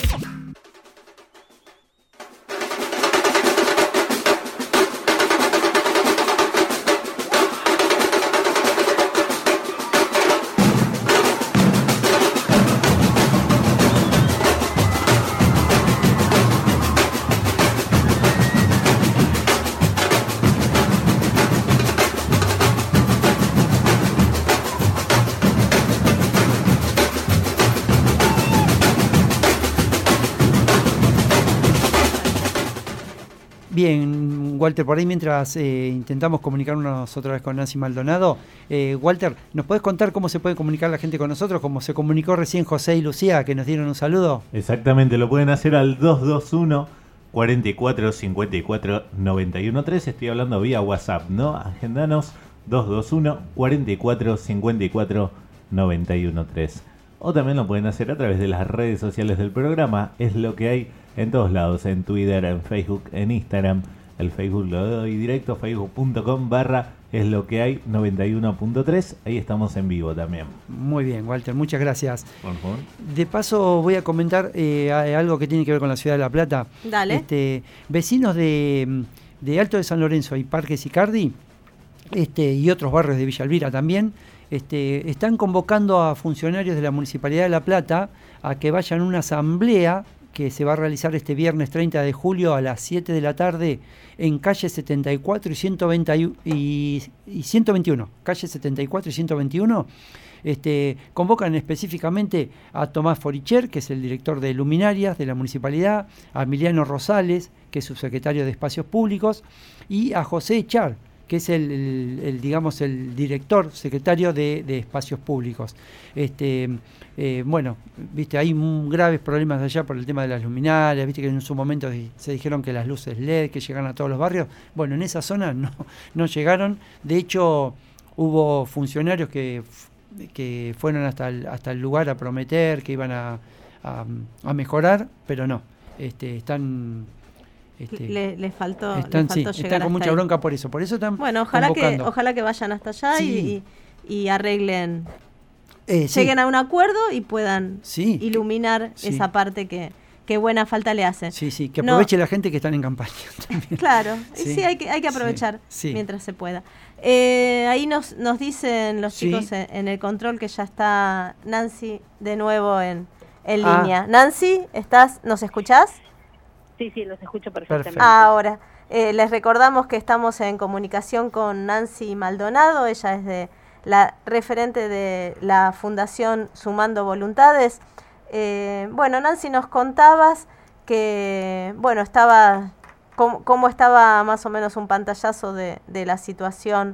Bien, Walter, por ahí mientras eh, intentamos comunicarnos otra vez con Nancy Maldonado, eh, Walter, ¿nos podés contar cómo se puede comunicar la gente con nosotros? Como se comunicó recién José y Lucía, que nos dieron un saludo. Exactamente, lo pueden hacer al dos dos uno, cuatro cuatro, cinco cuatro, nueve uno tres. Estoy hablando vía WhatsApp, ¿no? Agendanos dos dos uno, cuatro cuatro, cinco cuatro, nueve uno tres. O también lo pueden hacer a través de las redes sociales del programa. Es lo que hay en todos lados, en Twitter, en Facebook, en Instagram. El Facebook lo doy directo, facebook punto com barra es lo que hay noventa y uno punto tres. Ahí estamos en vivo también. Muy bien, Walter, muchas gracias. Por favor. De paso voy a comentar eh, algo que tiene que ver con la ciudad de La Plata. Dale. Este, vecinos de, de Alto de San Lorenzo y Parque Sicardi, este, y otros barrios de Villa Elvira también, este, están convocando a funcionarios de la Municipalidad de La Plata a que vayan a una asamblea que se va a realizar este viernes treinta de julio a las siete de la tarde en calle setenta y cuatro y ciento veintiuno, y, y ciento veintiuno, calle setenta y cuatro y ciento veintiuno. Este, convocan específicamente a Tomás Foricher, que es el director de Luminarias de la Municipalidad, a Emiliano Rosales, que es subsecretario de Espacios Públicos, y a José Echar, que es el, el, el digamos el director secretario de, de Espacios Públicos. Este, eh, bueno, viste, hay un, graves problemas allá por el tema de las luminarias, viste que en su momento se dijeron que las luces L E D que llegan a todos los barrios, bueno, en esa zona no, no llegaron. De hecho, hubo funcionarios que, que fueron hasta el, hasta el lugar a prometer que iban a, a, a mejorar, pero no, este, están... Este, le, le faltó, están, le faltó sí, llegar están con mucha ahí. bronca por eso, por eso están bueno, ojalá convocando. que ojalá que vayan hasta allá sí. y, y arreglen, eh, lleguen sí. a un acuerdo y puedan sí. iluminar sí. esa parte que, que buena falta le hace. Sí, sí, que aproveche no. la gente que están en campaña también. Claro, sí. sí, hay que hay que aprovechar sí. Sí. mientras se pueda. Eh, ahí nos nos dicen los chicos sí. en, en el control que ya está Nancy de nuevo en, en ah. línea. Nancy, ¿estás, nos escuchás? Sí, sí, los escucho perfectamente. Perfecto. Ahora, eh, les recordamos que estamos en comunicación con Nancy Maldonado, ella es de la referente de la Fundación Sumando Voluntades. Eh, bueno, Nancy, nos contabas que, bueno, estaba, cómo, cómo estaba más o menos un pantallazo de, de la situación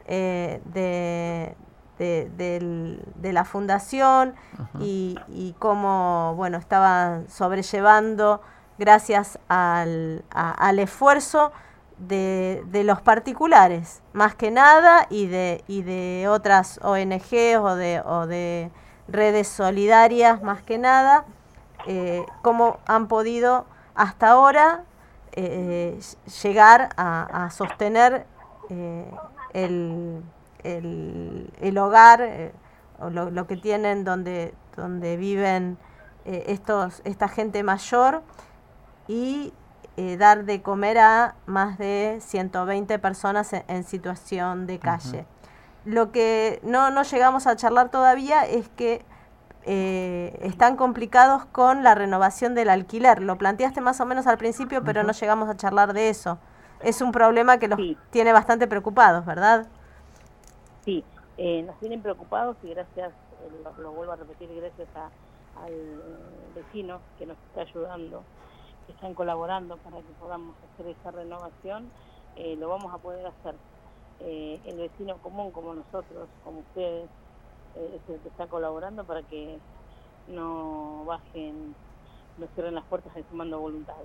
eh, de, de, de, de la Fundación y, y cómo, bueno, estaban sobrellevando gracias al, a, al esfuerzo de, de los particulares, más que nada, y de, y de otras O N Ges o de, o de redes solidarias, más que nada, eh, cómo han podido hasta ahora eh, llegar a, a sostener eh, el, el, el hogar, eh, o lo, lo que tienen donde, donde viven eh, estos, esta gente mayor, y eh, dar de comer a más de ciento veinte personas en, en situación de calle. Uh-huh. Lo que no, no llegamos a charlar todavía es que eh, están complicados con la renovación del alquiler. Lo planteaste más o menos al principio, pero uh-huh. no llegamos a charlar de eso. Es un problema que los sí. tiene bastante preocupados, ¿verdad? Sí, eh, nos tienen preocupados y gracias, eh, lo, lo vuelvo a repetir, gracias a, al vecino que nos está ayudando, están colaborando para que podamos hacer esa renovación, eh, lo vamos a poder hacer. Eh, el vecino común como nosotros, como ustedes, eh, es el que está colaborando para que no bajen, no cierren las puertas de Sumando Voluntades.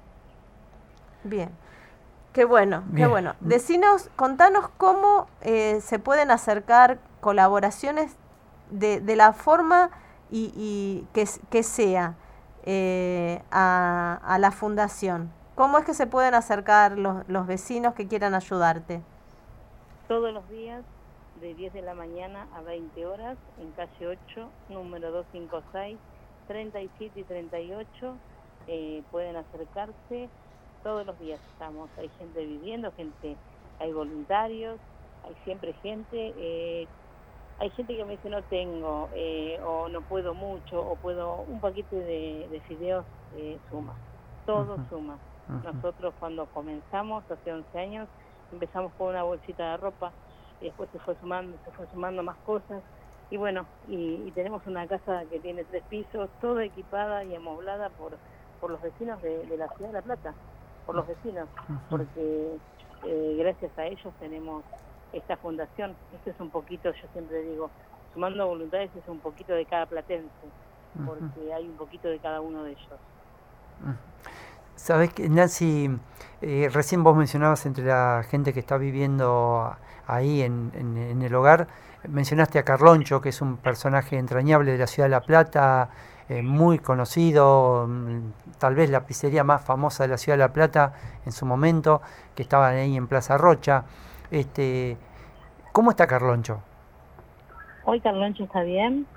Bien, qué bueno, Bien. qué bueno. Decinos, contanos cómo eh, se pueden acercar colaboraciones de, de la forma y, y que, que sea eh, a, a la fundación. ¿Cómo es que se pueden acercar los, los vecinos que quieran ayudarte? Todos los días, de diez de la mañana a veinte horas, en calle ocho, número doscientos cincuenta y seis, treinta y siete y treinta y ocho, eh, pueden acercarse. Todos los días estamos, hay gente viviendo, gente, hay voluntarios, hay siempre gente, eh, hay gente que me dice no tengo, eh, o no puedo mucho, o puedo, un paquete de, de fideos eh, suma, todo uh-huh. suma. Uh-huh. Nosotros cuando comenzamos, hace once años, empezamos con una bolsita de ropa, y después se fue sumando, se fue sumando más cosas, y bueno, y, y tenemos una casa que tiene tres pisos, toda equipada y amoblada por, por los vecinos de, de la ciudad de La Plata, por los vecinos, uh-huh. porque eh, gracias a ellos tenemos esta fundación. Esto es un poquito, yo siempre digo, sumando voluntades es un poquito de cada platense, uh-huh. porque hay un poquito de cada uno de ellos. Uh-huh. Sabes que, Nancy, eh, recién vos mencionabas entre la gente que está viviendo ahí en, en, en el hogar, mencionaste a Carloncho, que es un personaje entrañable de la ciudad de La Plata, eh, muy conocido, tal vez la pizzería más famosa de la ciudad de La Plata en su momento, que estaba ahí en Plaza Rocha. Este, ¿Cómo está Carloncho? Hoy Carloncho está bien,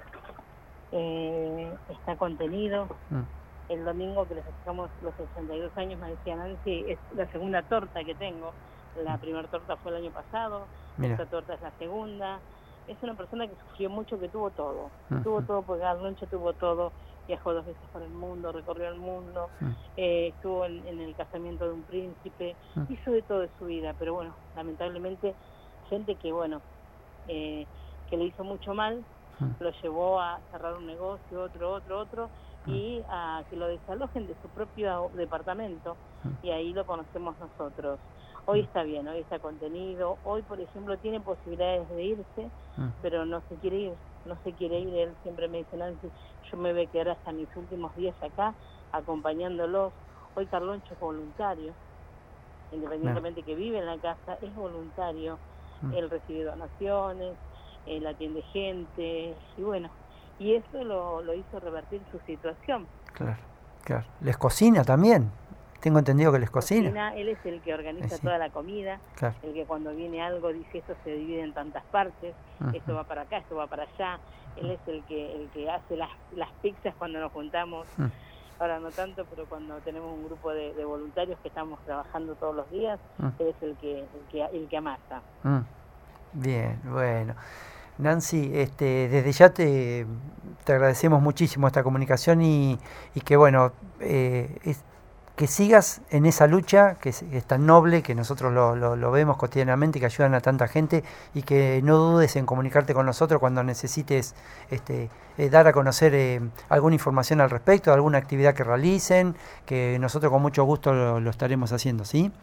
eh, está contenido. Mm. El domingo que le festejamos los sesenta y dos años, me decía Nancy, es la segunda torta que tengo. La primera torta fue el año pasado, Mira. Esta torta es la segunda. Es una persona que sufrió mucho, que tuvo todo. Uh-huh. Tuvo todo, porque Carloncho tuvo todo. Viajó dos veces por el mundo, recorrió el mundo, uh-huh. eh, estuvo en, en el casamiento de un príncipe, uh-huh. hizo de todo de su vida. Pero bueno, lamentablemente, gente que, bueno, eh, que le hizo mucho mal, uh-huh. lo llevó a cerrar un negocio, otro, otro, otro, y a que lo desalojen de su propio departamento, y ahí lo conocemos nosotros. Hoy está bien, hoy está contenido, hoy por ejemplo tiene posibilidades de irse, pero no se quiere ir, no se quiere ir. Él siempre me dice, Nancy, yo me voy a quedar hasta mis últimos días acá, acompañándolos. Hoy Carloncho es voluntario, independientemente no. que vive en la casa, es voluntario. Él recibe donaciones, él atiende gente, y bueno, y eso lo, lo hizo revertir su situación. Claro, claro. ¿Les cocina también? Tengo entendido que les cocina. cocina. Él es el que organiza sí. toda la comida, claro. el que cuando viene algo dice esto se divide en tantas partes, uh-huh. esto va para acá, esto va para allá. Él es el que el que hace las, las pizzas cuando nos juntamos. Uh-huh. Ahora no tanto, pero cuando tenemos un grupo de, de voluntarios que estamos trabajando todos los días, uh-huh. él es el que el que, el que amasa. Uh-huh. Bien, bueno. Nancy, este, desde ya te, te agradecemos muchísimo esta comunicación y, y que bueno, eh, es, que sigas en esa lucha que es, es tan noble, que nosotros lo, lo, lo vemos cotidianamente, que ayudan a tanta gente, y que no dudes en comunicarte con nosotros cuando necesites este, eh, dar a conocer eh, alguna información al respecto, alguna actividad que realicen, que nosotros con mucho gusto lo, lo estaremos haciendo, ¿sí?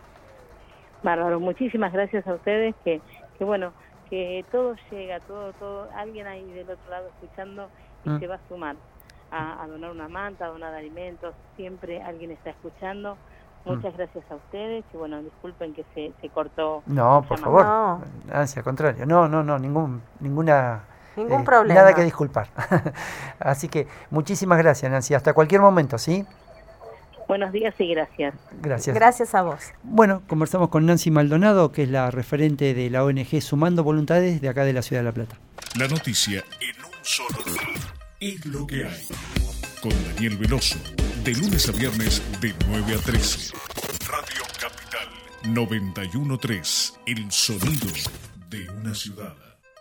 Bárbaro, muchísimas gracias a ustedes, que, que bueno, que todo llega, todo, todo, alguien ahí del otro lado escuchando y mm. se va a sumar a, a donar una manta, a donar alimentos, siempre alguien está escuchando. Muchas mm. gracias a ustedes y bueno, disculpen que se, se cortó. No, por favor, no. Nancy, al contrario, no, no, no, ningún, ninguna, ningún eh, problema. Nada que disculpar. Así que muchísimas gracias, Nancy, hasta cualquier momento, ¿sí? Buenos días y gracias. Gracias. Gracias a vos. Bueno, conversamos con Nancy Maldonado, que es la referente de la O N G Sumando Voluntades de acá de la Ciudad de La Plata. La noticia en un solo lugar es lo que hay. Con Daniel Veloso, de lunes a viernes de nueve a trece. Radio Capital noventa y uno punto tres, el sonido de una ciudad.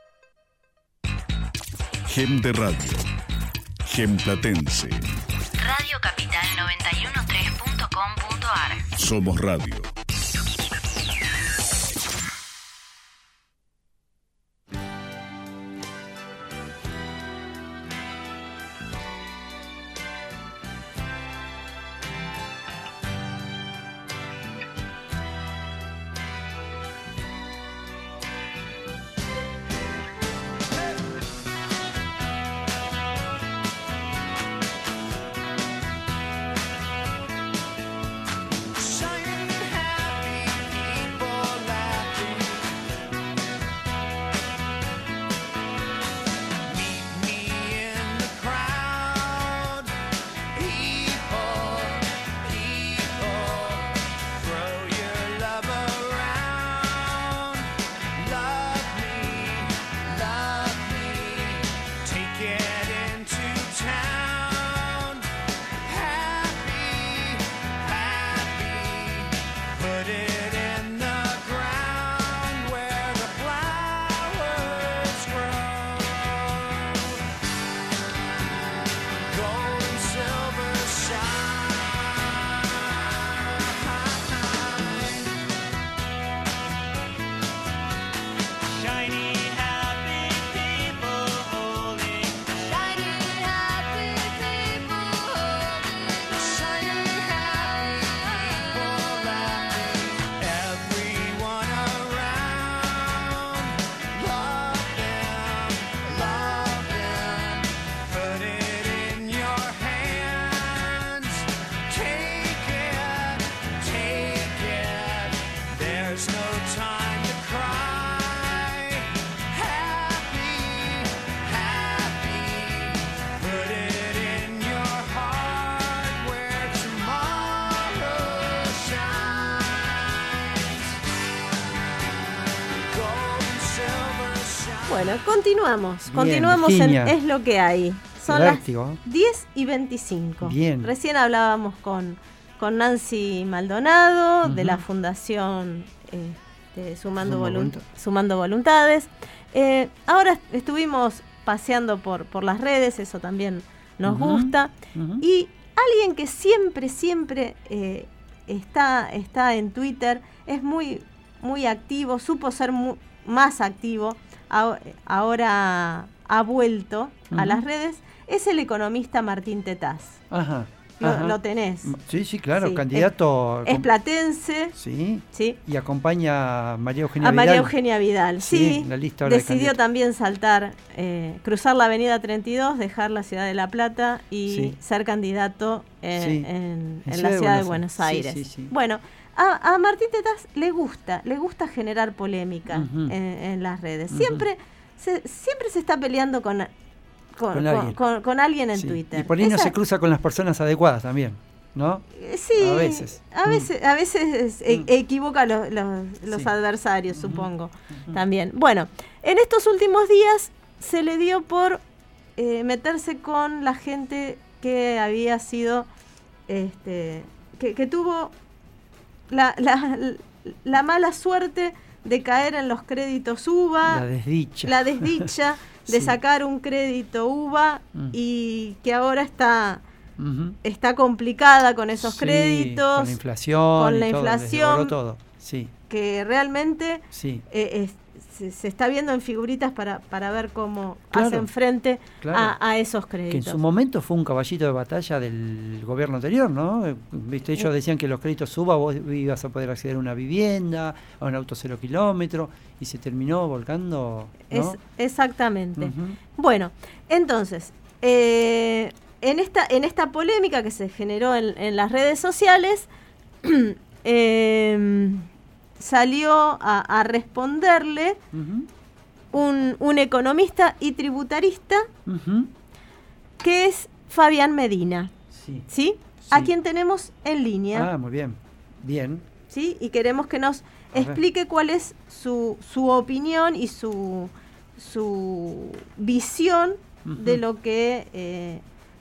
Gem de Radio. Gem Platense. Radio Capital noventa y uno punto tres punto com punto ar. Somos radio. Shining Bueno, continuamos. Bien, continuamos Virginia. en Es lo que hay. Son Vértigo. las diez y veinticinco. Bien. Recién hablábamos con, con Nancy Maldonado, uh-huh. de la Fundación este, Sumando, Volunt- Sumando Voluntades. Eh, ahora estuvimos paseando por, por las redes, eso también nos uh-huh. gusta. Uh-huh. Y alguien que siempre, siempre eh, está, está en Twitter, es muy, muy activo, supo ser mu- más activo, a, ahora ha vuelto uh-huh. a las redes, es el economista Martín Tetaz. Ajá. Lo, Ajá. lo tenés. Sí, sí, claro, sí. candidato. Es, es platense. Sí. sí. Y acompaña a María Eugenia a Vidal. A María Eugenia Vidal, sí. sí la lista decidió también saltar, eh, cruzar la avenida treinta y dos, dejar la ciudad de La Plata y sí. ser candidato en, sí. en, en, en la ciudad de Buenos Aires. Sí, sí, sí. Bueno, a, a Martín Tetaz le gusta, le gusta generar polémica uh-huh. en, en las redes. Siempre, uh-huh. se, siempre se está peleando con... Con, con, alguien. Con, con alguien en sí. Twitter. Y por ahí Esa... no se cruza con las personas adecuadas también, ¿no? Sí, a veces. A veces, mm. a veces e- equivoca los, los, los sí. adversarios, uh-huh. supongo, uh-huh. también. Bueno, en estos últimos días se le dio por eh, meterse con la gente que había sido, este, que, que tuvo la, la, la mala suerte de caer en los créditos U B A. La desdicha. La desdicha. de sí. sacar un crédito U B A mm. y que ahora está uh-huh. está complicada con esos sí, créditos, con la inflación, con la todo, inflación, todo. Sí. que realmente sí. eh, es, se, se está viendo en figuritas para, para ver cómo claro, hacen frente claro. a, a esos créditos. Que en su momento fue un caballito de batalla del gobierno anterior, ¿no? Viste, ellos decían que los créditos U B A vos ibas a poder acceder a una vivienda, a un auto cero kilómetro, y se terminó volcando, ¿no? Es, exactamente. Uh-huh. Bueno, entonces, eh, en esta en esta polémica que se generó en, en las redes sociales, eh, salió a, a responderle uh-huh. un, un economista y tributarista uh-huh. que es Fabián Medina. Sí. ¿Sí? Sí. A quien tenemos en línea. Ah, muy bien. Bien. ¿Sí? Y queremos que nos explique cuál es su, su opinión y su, su visión uh-huh. de lo que eh,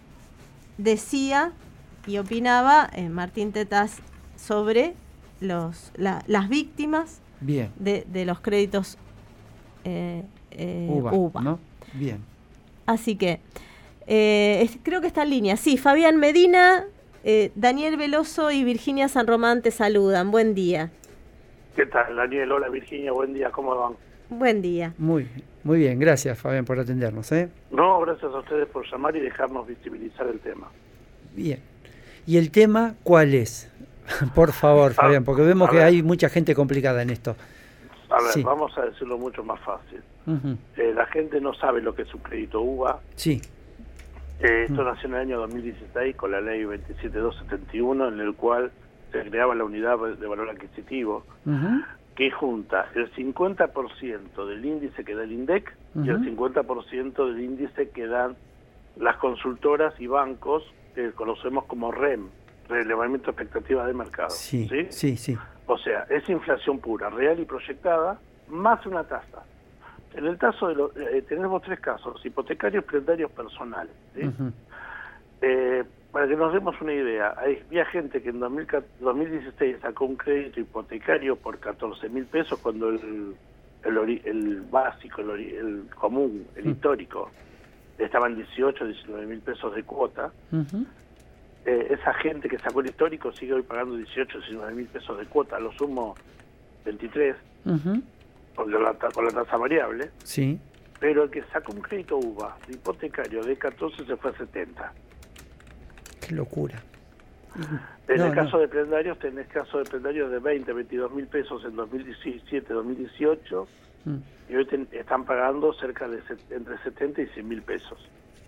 decía y opinaba eh, Martín Tetaz sobre los la, las víctimas Bien. De, de los créditos eh, eh, U B A, U B A. ¿no? Bien. Así que eh, es, creo que está en línea. Sí, Fabián Medina, eh, Daniel Veloso y Virginia San Román te saludan. Buen día. ¿Qué tal, Daniel? Hola, Virginia. Buen día. ¿Cómo van? Buen día. Muy, muy bien. Gracias, Fabián, por atendernos, ¿eh? No, gracias a ustedes por llamar y dejarnos visibilizar el tema. Bien. ¿Y el tema cuál es? Por favor, Fabián, porque vemos que hay mucha gente complicada en esto. A ver, sí. vamos a decirlo mucho más fácil. Uh-huh. Eh, la gente no sabe lo que es un crédito U B A. Sí. Eh, esto uh-huh. nació en el año dos mil dieciséis con la ley veintisiete mil doscientos setenta y uno, en el cual se creaba la unidad de valor adquisitivo, uh-huh. que junta el cincuenta por ciento del índice que da el INDEC uh-huh. y el cincuenta por ciento del índice que dan las consultoras y bancos que conocemos como R E M, relevamiento de expectativas de mercado. Sí, ¿sí? sí, sí. O sea, es inflación pura, real y proyectada, más una tasa. En el caso de los, eh, tenemos tres casos, hipotecarios, prendarios, personales. ¿sí? Uh-huh. Eh, para que nos demos una idea, hay, había gente que en dos mil dieciséis sacó un crédito hipotecario por catorce mil pesos cuando el, el, el básico, el, el común, el uh-huh. histórico, estaba en dieciocho, diecinueve mil pesos de cuota. Uh-huh. Eh, esa gente que sacó el histórico sigue hoy pagando dieciocho, diecinueve mil pesos de cuota, a lo sumo veintitrés, uh-huh. con, la, con la tasa variable. Sí. Pero el que sacó un crédito U B A de hipotecario de catorce se fue a setenta. Qué locura. En no, el caso no. de prendarios, tenés casos de prendarios de veinte, veintidós mil pesos en dos mil diecisiete, dos mil dieciocho, mm. y hoy ten, están pagando cerca de set, entre setenta y cien mil pesos.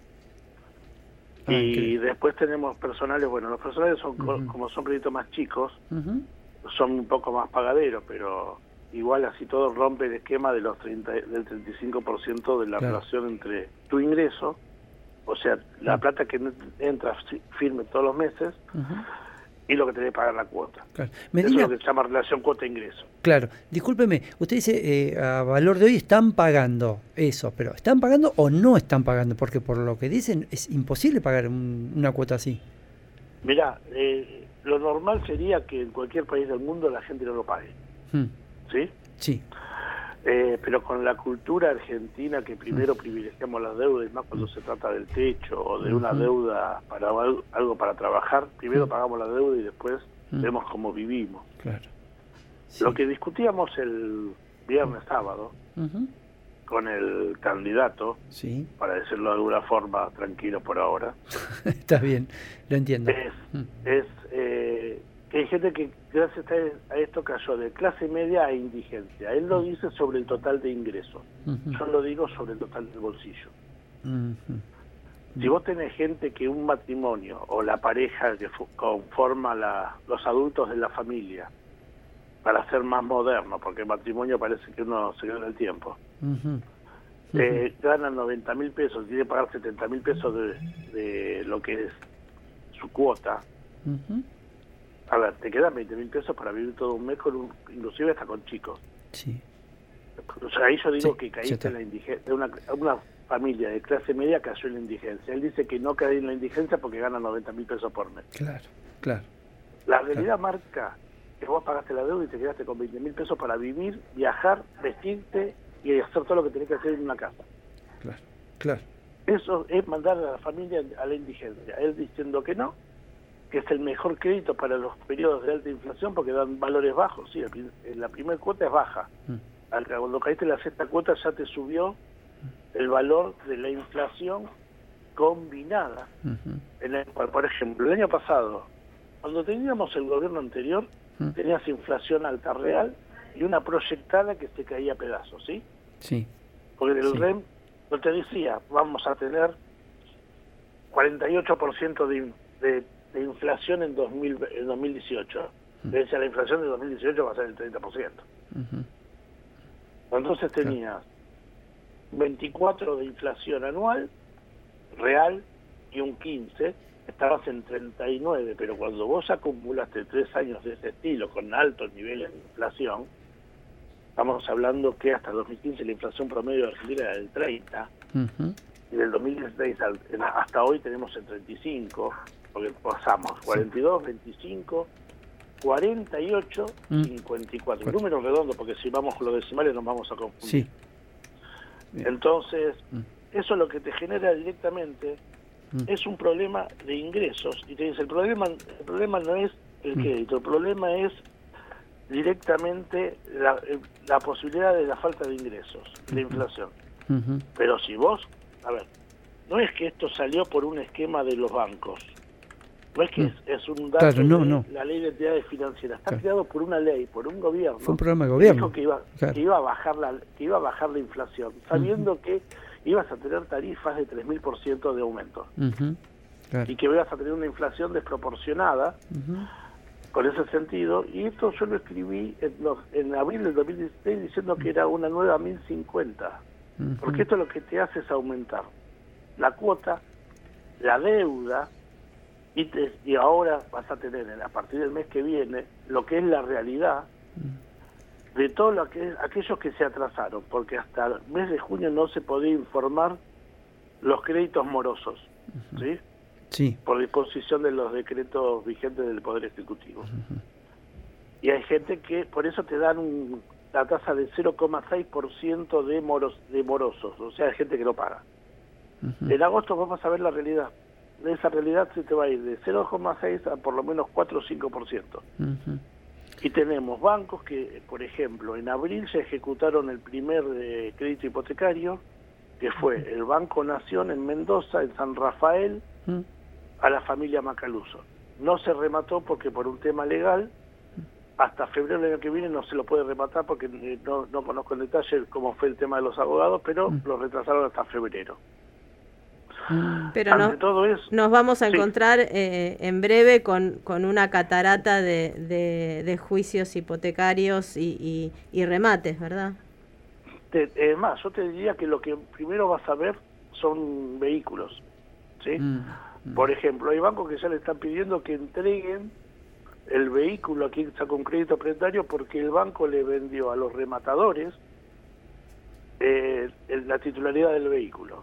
Ah, y increíble. Después tenemos personales, bueno, los personales son uh-huh. como son créditos más chicos, uh-huh. son un poco más pagaderos, pero igual así todo rompe el esquema de los treinta, del treinta y cinco por ciento de la claro. relación entre tu ingreso, o sea, la uh-huh. plata que entra firme todos los meses, uh-huh. y lo que tenés que pagar la cuota. Claro. Medina, eso es lo que se llama relación cuota-ingreso. Claro, discúlpeme, usted dice, eh, a valor de hoy están pagando eso, pero ¿están pagando o no están pagando? Porque por lo que dicen es imposible pagar un, una cuota así. Mirá, eh, lo normal sería que en cualquier país del mundo la gente no lo pague. Hmm. ¿Sí? Sí. Eh, pero con la cultura argentina que primero mm. privilegiamos las deudas, más cuando mm. se trata del techo o de una mm. deuda para algo para trabajar, primero mm. pagamos la deuda y después mm. vemos cómo vivimos. Claro. Sí. Lo que discutíamos el viernes sábado uh-huh. con el candidato, sí. para decirlo de alguna forma tranquilo por ahora. Está bien, lo entiendo. Es, mm. es eh, que hay gente que gracias a esto cayó de clase media a indigencia. Él lo dice sobre el total de ingresos. Uh-huh. Yo lo digo sobre el total del bolsillo. Uh-huh. Si vos tenés gente que un matrimonio o la pareja que conforma la, los adultos de la familia, para ser más moderno, porque el matrimonio parece que uno se queda en el tiempo, uh-huh. Uh-huh. Eh, ganan noventa mil pesos, tiene que pagar setenta mil pesos de, de lo que es su cuota. Uh-huh. A ver, te quedan veinte mil pesos para vivir todo un mes, con un, inclusive hasta con chicos. Sí. O sea, ahí yo digo sí, que caíste en la indigencia. Una, una familia de clase media cayó en la indigencia. Él dice que no cae en la indigencia porque gana noventa mil pesos por mes. Claro, claro. La realidad claro. marca que vos pagaste la deuda y te quedaste con veinte mil pesos para vivir, viajar, vestirte y hacer todo lo que tenés que hacer en una casa. Claro, claro. Eso es mandar a la familia a la indigencia. Él diciendo que no, que es el mejor crédito para los periodos de alta inflación porque dan valores bajos. Sí, la primera cuota es baja. Mm. Cuando caíste en la sexta cuota ya te subió el valor de la inflación combinada. Uh-huh. En el, por ejemplo, el año pasado, cuando teníamos el gobierno anterior, uh-huh. tenías inflación alta real y una proyectada que se caía a pedazos, ¿sí? Sí. Porque el sí. R E M no te decía, vamos a tener cuarenta y ocho por ciento de, de de inflación en, dos mil, en dos mil dieciocho. Uh-huh. Le decía, la inflación de dos mil dieciocho va a ser el treinta por ciento. Uh-huh. Entonces tenías veinticuatro de inflación anual, real, y un quince, estabas en treinta y nueve, pero cuando vos acumulaste tres años de ese estilo, con altos niveles de inflación, estamos hablando que hasta dos mil quince la inflación promedio de Argentina era del treinta, uh-huh. y del dos mil dieciséis hasta hoy tenemos el treinta y cinco, porque pasamos cuarenta y dos, veinticinco, cuarenta y ocho, mm. cincuenta y cuatro. Bueno. Números redondos, porque si vamos con los decimales nos vamos a confundir. Sí. Entonces, mm. eso lo que te genera directamente mm. es un problema de ingresos. Y te dice, el problema, el problema no es el mm. crédito, el problema es directamente la, la posibilidad de la falta de ingresos, mm-hmm. la inflación. Mm-hmm. Pero si vos, a ver, no es que esto salió por un esquema de los bancos. No es que es, es un dato claro, no, de no. la ley de entidades financieras, está claro. creado por una ley, por un gobierno. Fue un programa de gobierno. Dijo que iba, claro. que iba a bajar la que iba a bajar la inflación, sabiendo uh-huh. que ibas a tener tarifas de tres mil por ciento de aumento. Uh-huh. Claro. Y que ibas a tener una inflación desproporcionada uh-huh. con ese sentido. Y esto yo lo escribí en, los, en abril del dos mil dieciséis diciendo que era una nueva mil cincuenta. Uh-huh. Porque esto lo que te hace es aumentar la cuota, la deuda, Y, te, y ahora vas a tener a partir del mes que viene lo que es la realidad de todo lo que es, aquellos que se atrasaron, porque hasta el mes de junio no se podía informar los créditos morosos, uh-huh. ¿sí? Sí. Por disposición de los decretos vigentes del Poder Ejecutivo. Uh-huh. Y hay gente que por eso te dan un, la tasa de cero coma seis por ciento de moros de morosos, o sea, hay gente que no paga. Uh-huh. En agosto vamos a ver la realidad. De esa realidad se te va a ir de cero coma seis a por lo menos cuatro o cinco por ciento. Uh-huh. Y tenemos bancos que, por ejemplo, en abril se ejecutaron el primer eh, crédito hipotecario, que fue uh-huh. el Banco Nación en Mendoza, en San Rafael, uh-huh. a la familia Macaluso. No se remató porque por un tema legal, hasta febrero del año que viene no se lo puede rematar porque eh, no, no conozco en detalle cómo fue el tema de los abogados, pero uh-huh. lo retrasaron hasta febrero. Pero no, todo eso, nos vamos a sí. encontrar eh, en breve con, con una catarata de, de, de juicios hipotecarios y, y, y remates, ¿verdad? Te, eh, más, yo te diría que lo que primero vas a ver son vehículos, ¿sí? Mm, mm. Por ejemplo, hay bancos que ya le están pidiendo que entreguen el vehículo, aquí sacó un crédito prebendario porque el banco le vendió a los rematadores eh, la titularidad del vehículo,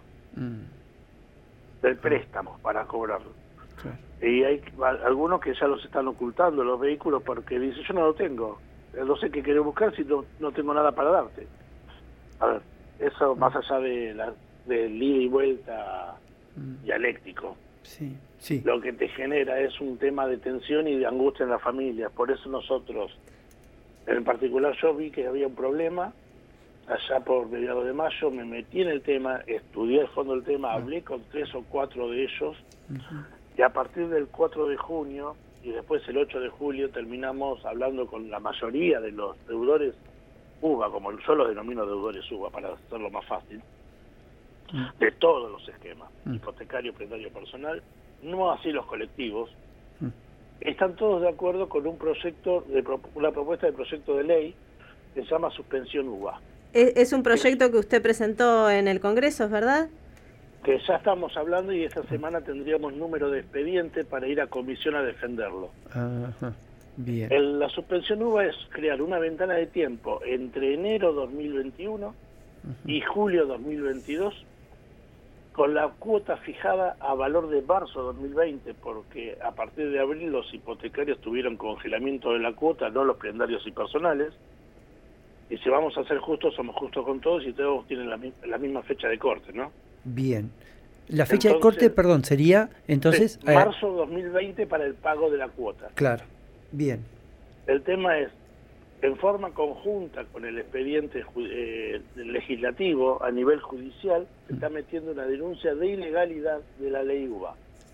mm. del préstamo para cobrarlo. Claro. Y hay algunos que ya los están ocultando los vehículos porque dicen, yo no lo tengo, no sé qué querés buscar si no, no tengo nada para darte. A ver, eso más allá de la, del ida y vuelta mm. dialéctico. Sí, sí. Lo que te genera es un tema de tensión y de angustia en la familia. Por eso nosotros, en particular yo vi que había un problema, allá por mediados de mayo, me metí en el tema, estudié el fondo del tema, hablé con tres o cuatro de ellos, uh-huh. y a partir del cuatro de junio y después el ocho de julio terminamos hablando con la mayoría de los deudores U B A, como yo los denomino deudores U B A para hacerlo más fácil, uh-huh. de todos los esquemas, uh-huh. hipotecario, prebendario personal, no así los colectivos, uh-huh. están todos de acuerdo con un proyecto, de una propuesta de proyecto de ley que se llama suspensión U B A. Es un proyecto que usted presentó en el Congreso, ¿verdad? Que ya estamos hablando y esta semana tendríamos número de expediente para ir a comisión a defenderlo. Ajá, bien. El, la suspensión U B A es crear una ventana de tiempo entre enero dos mil veintiuno uh-huh. y julio dos mil veintidós con la cuota fijada a valor de marzo dos mil veinte, porque a partir de abril los hipotecarios tuvieron congelamiento de la cuota, no los prendarios y personales. Y si vamos a ser justos, somos justos con todos y todos tienen la, la misma fecha de corte, ¿no? Bien. La fecha entonces, de corte, perdón, sería entonces... Sí, marzo dos mil veinte para el pago de la cuota. Claro, bien. El tema es, en forma conjunta con el expediente eh, legislativo a nivel judicial, se está metiendo una denuncia de ilegalidad de la ley U B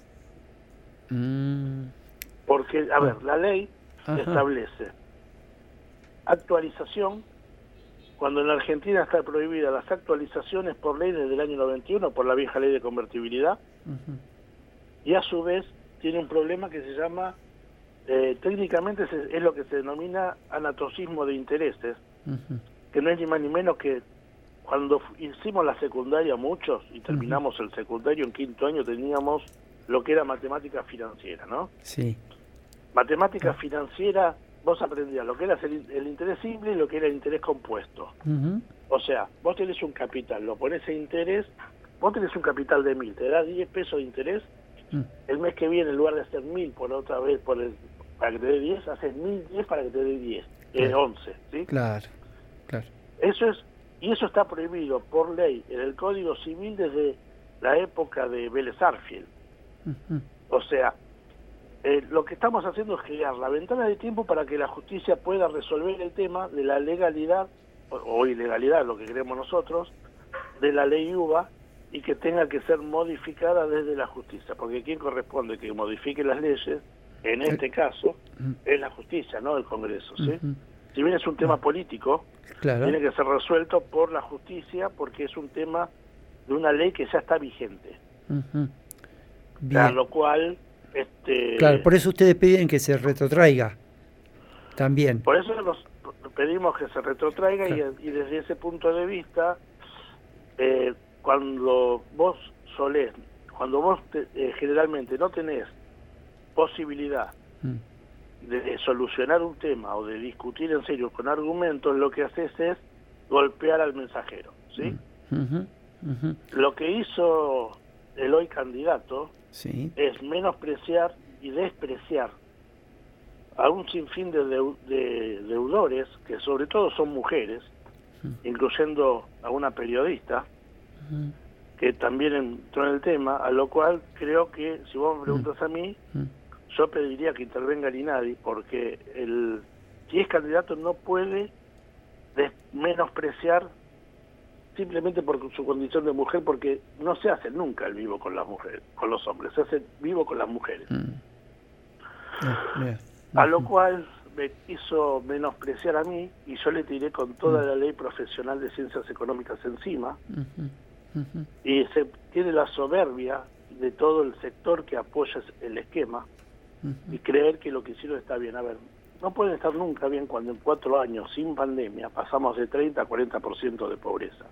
A. Mm. Porque, a ver, la ley Ajá. establece actualización. Cuando en la Argentina está prohibida las actualizaciones por ley desde el año noventa y uno, por la vieja ley de convertibilidad, uh-huh. y a su vez tiene un problema que se llama, eh, técnicamente es, es lo que se denomina anatocismo de intereses, uh-huh. que no es ni más ni menos que cuando hicimos la secundaria muchos, y terminamos uh-huh. el secundario en quinto año, teníamos lo que era matemática financiera, ¿no? Sí. Matemática uh-huh. financiera... Vos aprendías lo que era el, el interés simple y lo que era el interés compuesto. Uh-huh. O sea, vos tenés un capital, lo pones a interés, vos tenés un capital de mil, te das diez pesos de interés, uh-huh. el mes que viene en lugar de hacer mil por otra vez por el, para que te dé diez, haces mil diez para que te dé diez, claro. eh, once, ¿sí? Claro, claro. Eso es, y eso está prohibido por ley en el Código Civil desde la época de Vélez Arfield. Uh-huh. O sea, Eh, lo que estamos haciendo es crear la ventana de tiempo para que la justicia pueda resolver el tema de la legalidad o, o ilegalidad, lo que queremos nosotros, de la ley U B A y que tenga que ser modificada desde la justicia, porque quien corresponde que modifique las leyes, en este caso, es la justicia, no el Congreso, ¿sí? Uh-huh. Si bien es un tema político, claro. tiene que ser resuelto por la justicia porque es un tema de una ley que ya está vigente. Uh-huh. Bien. A lo cual... Este, claro, por eso ustedes piden que se retrotraiga también. Por eso nos pedimos que se retrotraiga claro. y, y desde ese punto de vista, eh, cuando vos solés, cuando vos te, eh, generalmente no tenés posibilidad mm. de, de solucionar un tema o de discutir en serio con argumentos, lo que haces es golpear al mensajero, ¿sí? Mm. Uh-huh. Uh-huh. Lo que hizo el hoy candidato sí. es menospreciar y despreciar a un sinfín de, deu de deudores, que sobre todo son mujeres, uh-huh. incluyendo a una periodista, uh-huh. que también entró en el tema, a lo cual creo que, si vos me preguntas uh-huh. a mí, uh-huh. yo pediría que intervenga el INADI, porque el, si es candidato no puede menospreciar simplemente por su condición de mujer, porque no se hace nunca el vivo con las mujeres, con los hombres, se hace vivo con las mujeres. Mm. Yeah, yeah. A lo cual me hizo menospreciar a mí y yo le tiré con toda mm. la ley profesional de ciencias económicas encima uh-huh. Uh-huh. y se tiene la soberbia de todo el sector que apoya el esquema uh-huh. y creer que lo que hicieron está bien. A ver, no pueden estar nunca bien cuando en cuatro años sin pandemia pasamos de treinta a cuarenta por ciento de pobreza.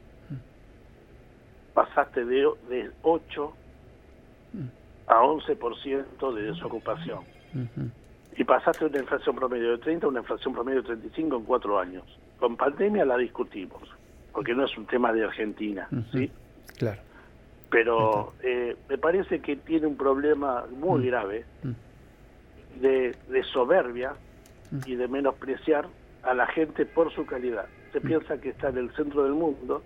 Pasaste de, de ocho a once por ciento de desocupación. y pasaste de una inflación promedio de treinta a una inflación promedio de treinta y cinco en cuatro años. Con pandemia la discutimos, porque no es un tema de Argentina, uh-huh. ¿sí? Claro. Pero eh, me parece que tiene un problema muy uh-huh. grave uh-huh. de, de soberbia uh-huh. y de menospreciar a la gente por su calidad. Se uh-huh. piensa que está en el centro del mundo,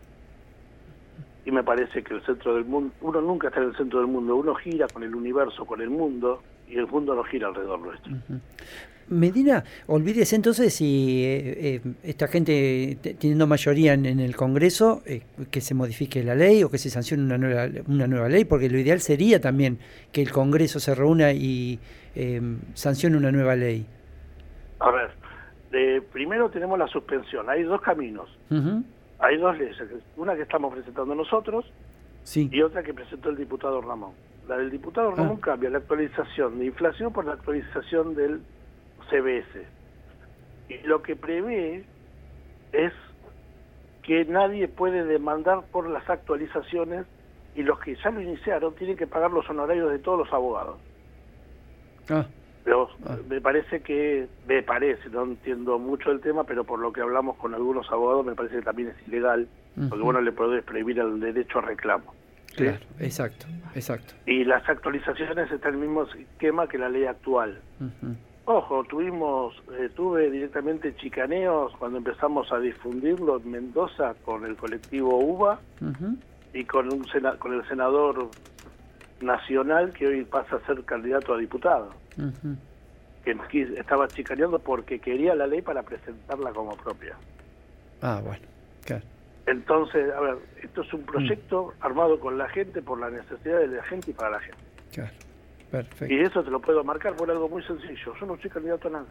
y me parece que el centro del mundo, uno nunca está en el centro del mundo, uno gira con el universo, con el mundo, y el mundo no gira alrededor nuestro. Uh-huh. Medina, olvídese entonces si eh, eh, esta gente t- teniendo mayoría en, en el Congreso, eh, que se modifique la ley o que se sancione una nueva, una nueva ley, porque lo ideal sería también que el Congreso se reúna y eh, sancione una nueva ley. A ver, de, primero tenemos la suspensión, hay dos caminos. Uh-huh. Hay dos leyes, una que estamos presentando nosotros sí. y otra que presentó el diputado Ramón. La del diputado ah. Ramón cambia la actualización de inflación por la actualización del C B S. Y lo que prevé es que nadie puede demandar por las actualizaciones y los que ya lo iniciaron tienen que pagar los honorarios de todos los abogados. Ah. Pero ah. me parece que, me parece, no entiendo mucho el tema, pero por lo que hablamos con algunos abogados me parece que también es ilegal, uh-huh. porque bueno, le podés prohibir el derecho a reclamo. ¿sí? Claro, exacto, exacto. Y las actualizaciones están en el mismo esquema que la ley actual. Uh-huh. Ojo, tuvimos, eh, tuve directamente chicaneos cuando empezamos a difundirlo en Mendoza con el colectivo U B A uh-huh. y con, un sena, con el senador nacional que hoy pasa a ser candidato a diputado. Uh-huh. Que estaba chicaneando porque quería la ley para presentarla como propia. Ah, bueno, claro. Entonces, a ver, esto es un proyecto uh-huh. armado con la gente, por la necesidad de la gente y para la gente. Claro. Perfecto. Y eso te lo puedo marcar por algo muy sencillo. Yo no soy candidato a nada.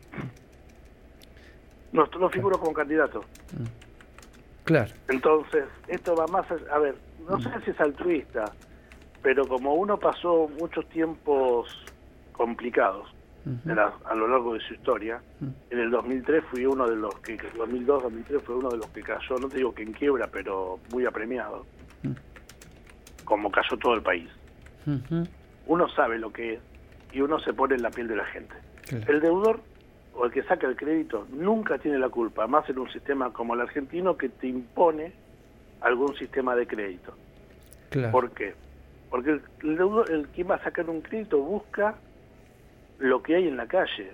No, no figuro como candidato. Claro. Entonces, esto va más... A, a ver, no sé si es altruista, pero como uno pasó muchos tiempos complicados uh-huh. la, a lo largo de su historia, uh-huh. en el dos mil tres fui uno de los que... dos mil dos, dos mil tres fue uno de los que cayó, no te digo que en quiebra, pero muy apremiado. Uh-huh. Como cayó todo el país. Uh-huh. Uno sabe lo que es y uno se pone en la piel de la gente. Claro. El deudor o el que saca el crédito nunca tiene la culpa, más en un sistema como el argentino que te impone algún sistema de crédito. Claro. ¿Por qué? Porque el, el deudor, el que va a sacar un crédito busca lo que hay en la calle.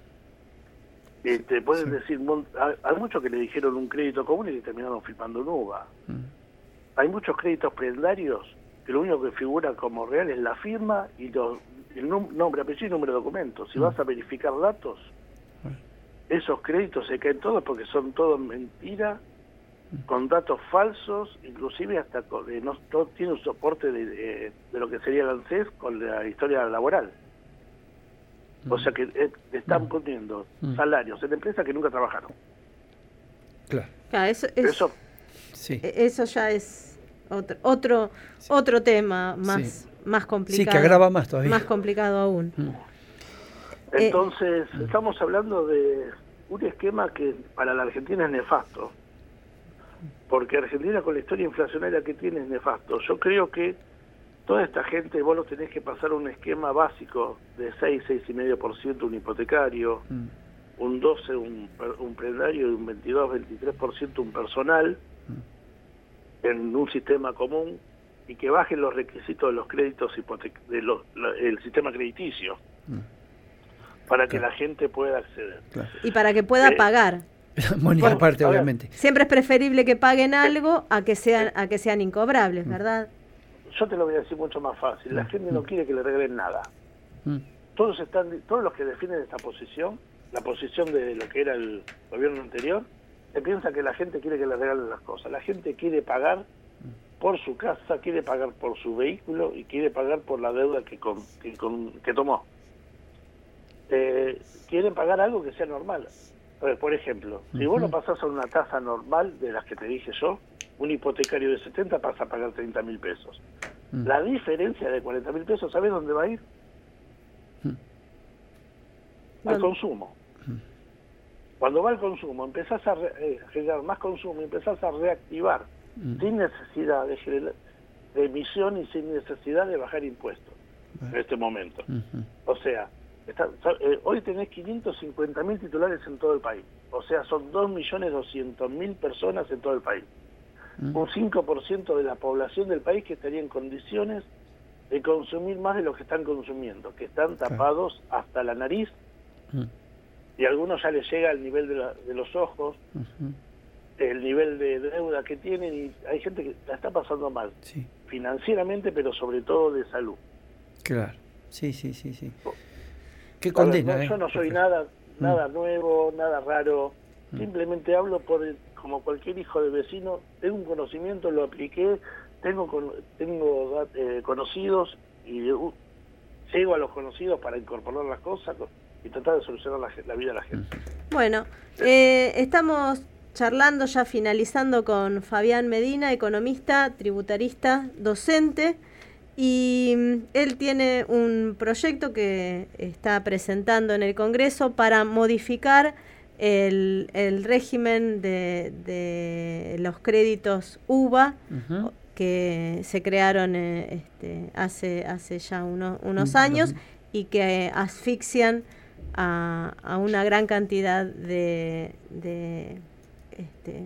Mm. Y te pueden sí. decir, hay muchos que le dijeron un crédito común y que terminaron firmando un U B A. Mm. Hay muchos créditos prendarios que lo único que figura como real es la firma y los, el nombre, apellido y número de documentos. Si mm. vas a verificar datos, mm. esos créditos se caen todos porque son todos mentiras, mm. con datos falsos, inclusive hasta con, eh, no, no tiene un soporte de, de, de lo que sería el ANSES con la historia laboral. Mm. O sea que eh, están mm. poniendo mm. salarios en empresas que nunca trabajaron. Claro. Claro, eso, es, eso, sí. eso ya es... Otro otro, sí. otro tema más, sí. más complicado. Sí, que agrava más todavía. Más complicado aún. Mm. Entonces, eh, estamos hablando de un esquema que para la Argentina es nefasto. Porque Argentina, con la historia inflacionaria que tiene, es nefasto. Yo creo que toda esta gente, vos lo tenés que pasar a un esquema básico de seis, seis y medio por ciento un hipotecario, mm. un doce un, un prendario y un veintidós, veintitrés por ciento un personal, en un sistema común, y que bajen los requisitos de los créditos hipotec- de los, la, el sistema crediticio mm. para que claro. la gente pueda acceder claro. y para que pueda eh, pagar. Mónica, aparte, obviamente. Siempre es preferible que paguen algo a que sean a que sean incobrables, ¿verdad? Yo te lo voy a decir mucho más fácil. La mm. gente no quiere que le regalen nada. Mm. Todos están, todos los que defienden esta posición, la posición de lo que era el gobierno anterior, se piensa que la gente quiere que le regalen las cosas. La gente quiere pagar por su casa, quiere pagar por su vehículo y quiere pagar por la deuda que, con, que, con, que tomó. Eh, quieren pagar algo que sea normal. A ver, por ejemplo, uh-huh. si vos no pasás a una tasa normal de las que te dije yo, un hipotecario de setenta pasa a pagar treinta mil pesos. Uh-huh. La diferencia de cuarenta mil pesos, ¿sabés dónde va a ir? Uh-huh. Al consumo. Cuando va al consumo, empezás a re, eh, generar más consumo, empezás a reactivar mm. sin necesidad de, de emisión y sin necesidad de bajar impuestos mm. en este momento. Mm-hmm. O sea, Está, eh, hoy tenés quinientos cincuenta mil titulares en todo el país. O sea, son dos millones doscientas mil personas en todo el país. Mm. Un cinco por ciento de la población del país que estaría en condiciones de consumir más de lo que están consumiendo, que están tapados claro. hasta la nariz, mm. y a algunos ya les llega el nivel de, la, de los ojos, uh-huh. el nivel de deuda que tienen, y hay gente que la está pasando mal, sí. financieramente, pero sobre todo de salud. Claro, sí, sí, sí, sí. Qué condena, ver, no, ¿eh? Yo no soy nada nada mm. nuevo, nada raro, mm. simplemente hablo por como cualquier hijo de vecino, tengo un conocimiento, lo apliqué, tengo con, tengo eh, conocidos, y uh, llego a los conocidos para incorporar las cosas y tratar de solucionar la, la vida de la gente. Bueno, eh, estamos charlando, ya finalizando, con Fabián Medina, economista, tributarista, docente, y él tiene un proyecto que está presentando en el Congreso para modificar el, el régimen de, de los créditos U V A, uh-huh. que se crearon eh, este, hace, hace ya uno, unos uh-huh. años, y que asfixian a, a una gran cantidad de, de, este,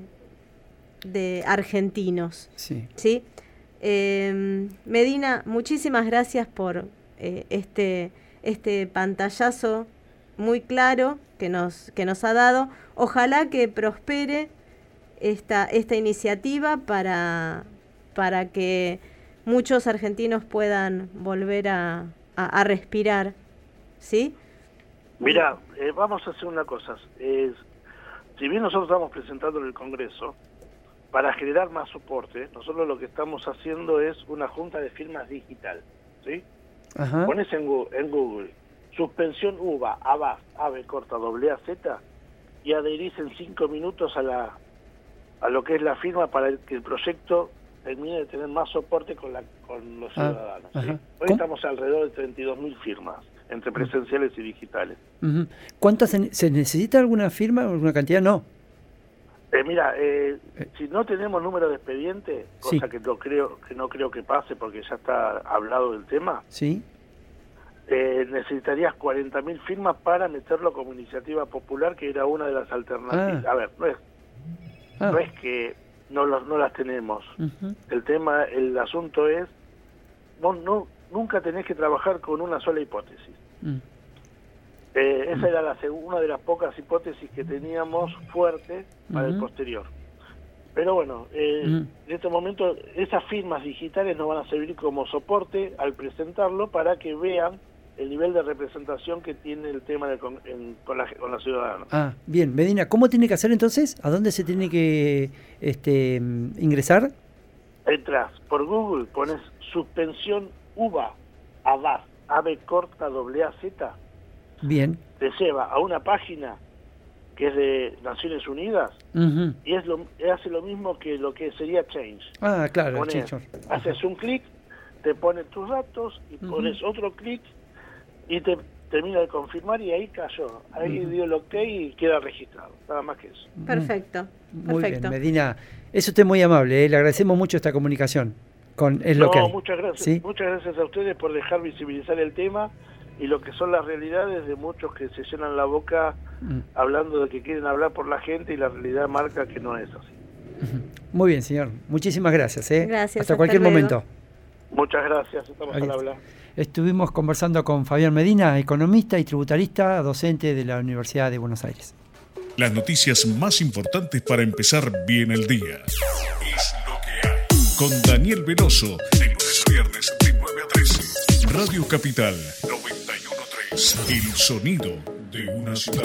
de argentinos. Sí. ¿Sí? Eh, Medina, muchísimas gracias por eh, este, este pantallazo muy claro que nos, que nos ha dado. Ojalá que prospere esta, esta iniciativa para, para que muchos argentinos puedan volver a, a, a respirar, ¿sí? Mira, eh, vamos a hacer una cosa. Eh, si bien nosotros estamos presentando en el Congreso, para generar más soporte, nosotros lo que estamos haciendo es una junta de firmas digital, ¿sí? Ajá. Pones en Google, en Google suspensión U V A, A B A S, A B corta doble A Z, y adherís en cinco minutos a la a lo que es la firma para que el proyecto termine de tener más soporte con la con los ah, ciudadanos. ¿Sí? Hoy ¿Cómo? Estamos alrededor de treinta y dos mil firmas, entre presenciales y digitales. Uh-huh. ¿Cuántas se, se necesita alguna firma, alguna cantidad? No. Eh, mira, eh, si no tenemos número de expediente, cosa sí. que no creo que no creo que pase porque ya está hablado del tema, sí. eh, necesitarías cuarenta mil firmas para meterlo como iniciativa popular, que era una de las alternativas. Ah. A ver, no es, ah. no es que no, los, no las tenemos. Uh-huh. El tema, el asunto es, vos no, nunca tenés que trabajar con una sola hipótesis. Uh. Eh, esa era la una de las pocas hipótesis que teníamos fuerte para uh-huh. el posterior. Pero bueno, eh, uh-huh. en este momento esas firmas digitales nos van a servir como soporte al presentarlo para que vean el nivel de representación que tiene el tema de con, en, con, la, con los ciudadanos. Ah, bien. Medina, ¿cómo tiene que hacer entonces? ¿A dónde se tiene que este, ingresar? Entras por Google, pones suspensión U V A, A B A S, A B corta doble A Z. Bien. Te lleva a una página que es de Naciones Unidas, uh-huh. y es lo, hace lo mismo que lo que sería Change. Ah, claro. Pones, Change. Haces un clic, te pones tus datos y uh-huh. pones otro clic y te termina de confirmar y ahí cayó. Ahí uh-huh. dio el ok y queda registrado. Nada más que eso. Perfecto. Muy Perfecto. bien, Medina. Es usted muy amable, ¿eh? Le agradecemos mucho esta comunicación con Es no, lo que hay. muchas gracias. ¿Sí? Muchas gracias a ustedes por dejar visibilizar el tema y lo que son las realidades de muchos que se llenan la boca mm. hablando de que quieren hablar por la gente y la realidad marca que no es así. Muy bien, señor. Muchísimas gracias. ¿eh? Gracias. Hasta, hasta cualquier luego. momento. Muchas gracias. Estamos al habla. Estuvimos conversando con Fabián Medina, economista y tributarista, docente de la Universidad de Buenos Aires. Las noticias más importantes para empezar bien el día. Es lo que hay. Con Daniel Veloso, de lunes a viernes, de nueve a trece. Radio Capital noventa y uno punto tres. El sonido de una ciudad.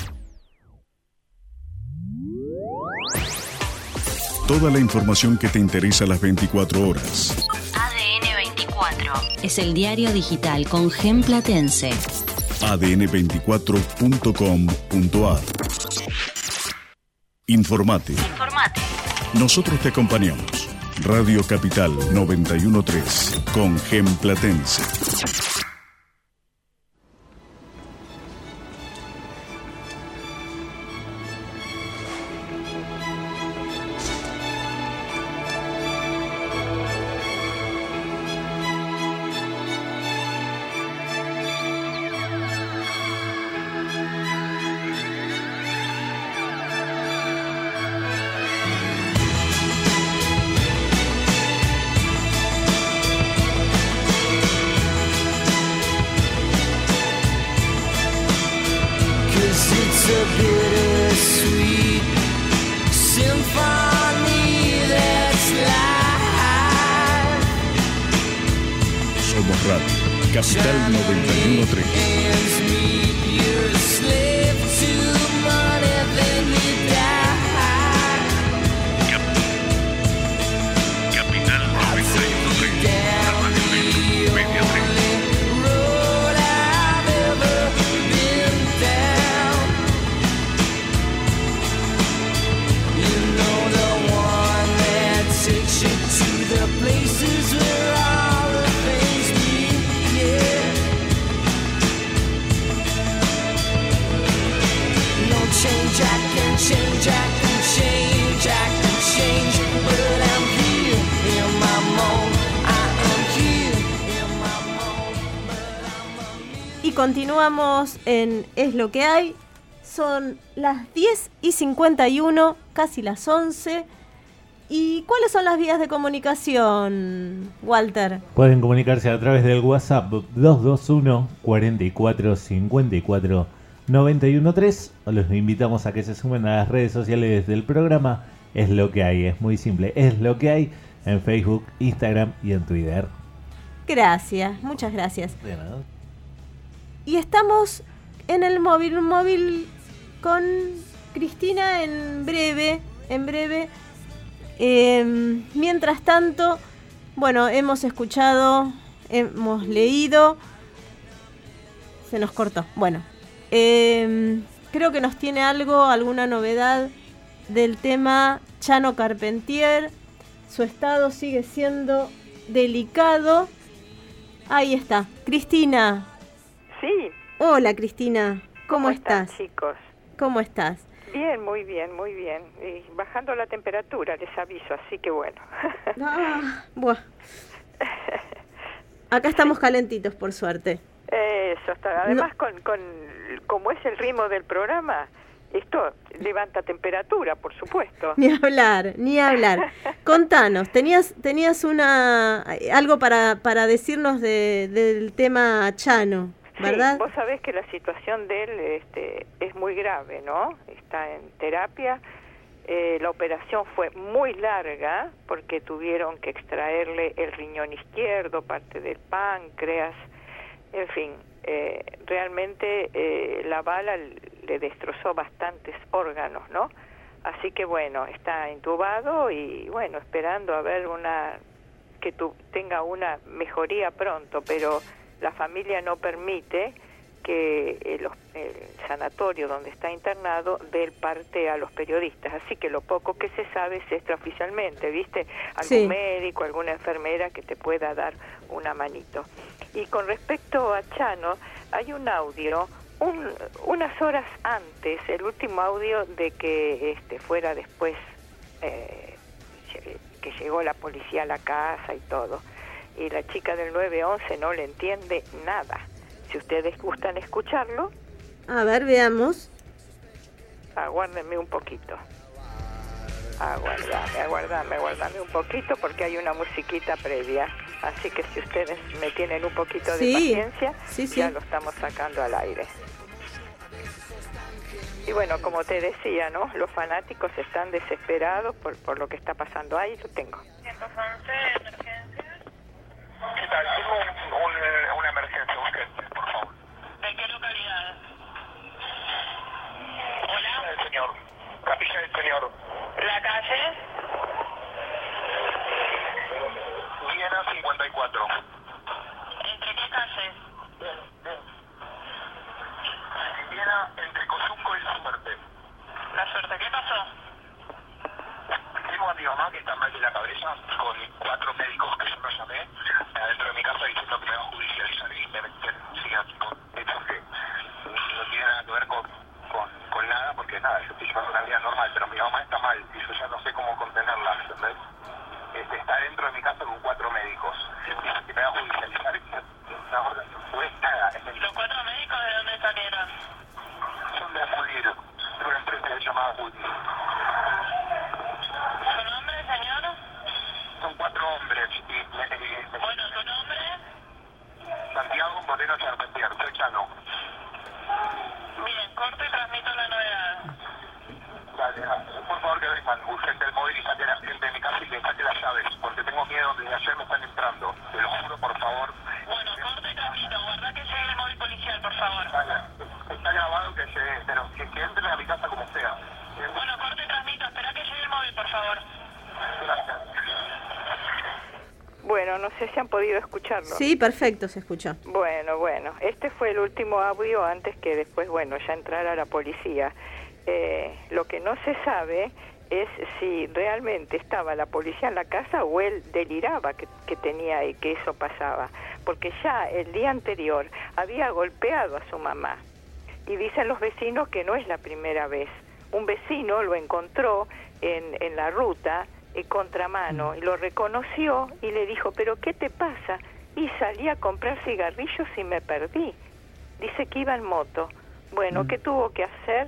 Toda la información que te interesa a las veinticuatro horas. A D N veinticuatro es el diario digital con Gem Platense. A D N veinticuatro punto com punto a r. Informate. Informate. Nosotros te acompañamos. Radio Capital noventa y uno punto tres con Gem Platense. 'cause it's a bittersweet symphony that's life. Somos Radio Capital noventa y uno punto tres. You're a slave to money, then you die. Capital noventa y uno punto tres. La radio de Media tres. Change, I can change, I can change, I can change, but I'm here in my mode, I am here in my mode, but I'm Y continuamos en Es lo que hay. Son las diez y cincuenta y uno, casi las once. ¿Y cuáles son las vías de comunicación, Walter? Pueden comunicarse a través del WhatsApp dos dos uno, cuatro cuatro, cinco cuatro, nueve uno tres, o los invitamos a que se sumen a las redes sociales del programa. Es lo que hay, es muy simple, es lo que hay en Facebook, Instagram y en Twitter. Gracias, muchas gracias. De nada. Y estamos en el móvil, un móvil con Cristina en breve, en breve. Eh, mientras tanto, bueno, hemos escuchado, hemos leído, se nos cortó, bueno. Eh, creo que nos tiene algo, alguna novedad del tema Chano Carpentier. Su estado sigue siendo delicado. Ahí está, Cristina. Sí. Hola, Cristina. ¿Cómo, ¿Cómo estás? están, chicos? ¿Cómo estás? Bien, muy bien, muy bien. Y bajando la temperatura, les aviso, así que bueno. Ah, buah. Acá estamos calentitos, por suerte. Eso está. Además, no. con, con como es el ritmo del programa, esto levanta temperatura, por supuesto. Ni hablar, ni hablar. Contanos, tenías tenías una algo para para decirnos de, del tema Chano, ¿verdad? Sí, vos sabés que la situación de él este, es muy grave, ¿no? Está en terapia. Eh, la operación fue muy larga porque tuvieron que extraerle el riñón izquierdo, parte del páncreas. En fin, eh, realmente eh, la bala le destrozó bastantes órganos, ¿no? Así que bueno, está intubado y bueno, esperando a ver una que tu, tenga una mejoría pronto, pero la familia no permite que el, el sanatorio donde está internado dé el parte a los periodistas, así que lo poco que se sabe es extraoficialmente, ¿viste? Algún sí. médico, alguna enfermera que te pueda dar una manito. Y con respecto a Chano, hay un audio, un, unas horas antes, el último audio de que este fuera después, eh, que llegó la policía a la casa y todo, y la chica del nueve once no le entiende nada. Si ustedes gustan escucharlo. A ver, veamos. Aguárdenme un poquito. Aguardame, aguardame, aguardame un poquito porque hay una musiquita previa. Así que si ustedes me tienen un poquito de sí, paciencia, sí, sí. ya lo estamos sacando al aire. Y bueno, como te decía, ¿no? Los fanáticos están desesperados por, por lo que está pasando. Ahí lo tengo. ciento once, emergencia. ¿Qué tal? Tengo un, un, una emergencia urgente, por favor. ¿De qué localidad? Hola. Capilla del Señor. Capilla del Señor. ¿La calle? Viena cincuenta y cuatro. ¿Entre qué calles? Viena, entre Coyunco y La Suerte. La Suerte, ¿qué pasó? Tengo a mi mamá que está mal de la cabeza con cuatro médicos que yo no llamé adentro de mi casa diciendo que me va a judicializar y me sigan hechos que no tienen nada que ver con, con, con nada, porque nada, yo estoy llevando una vida normal, pero mi mamá está mal y yo ya no sé cómo contenerla, ¿entendés? Este, está dentro de mi casa con cuatro médicos que me va a judicializar y no, no fue nada. ¿Los cuatro médicos de dónde salieron? Son de Acudir, de una empresa que se llama Acudir. ¿Su nombre, señor? Son cuatro hombres. Y, y, bueno, ¿su nombre? Santiago Moreno Charpentier, soy Chano. Bien, corte y mi casa como sea. Bueno, corte y transmito. Espera que llegue el móvil, por favor. Gracias. Bueno, no sé si han podido escucharlo. Sí, perfecto, se escuchó. Bueno, bueno, este fue el último audio antes que después, bueno, ya entrara la policía. Eh, lo que no se sabe es si realmente estaba la policía en la casa o él deliraba que, que tenía y que eso pasaba. Porque ya el día anterior había golpeado a su mamá. Y dicen los vecinos que no es la primera vez. Un vecino lo encontró en, en la ruta, en contramano, y lo reconoció y le dijo, ¿pero qué te pasa? Y salí a comprar cigarrillos y me perdí. Dice que iba en moto. Bueno, ¿qué tuvo que hacer?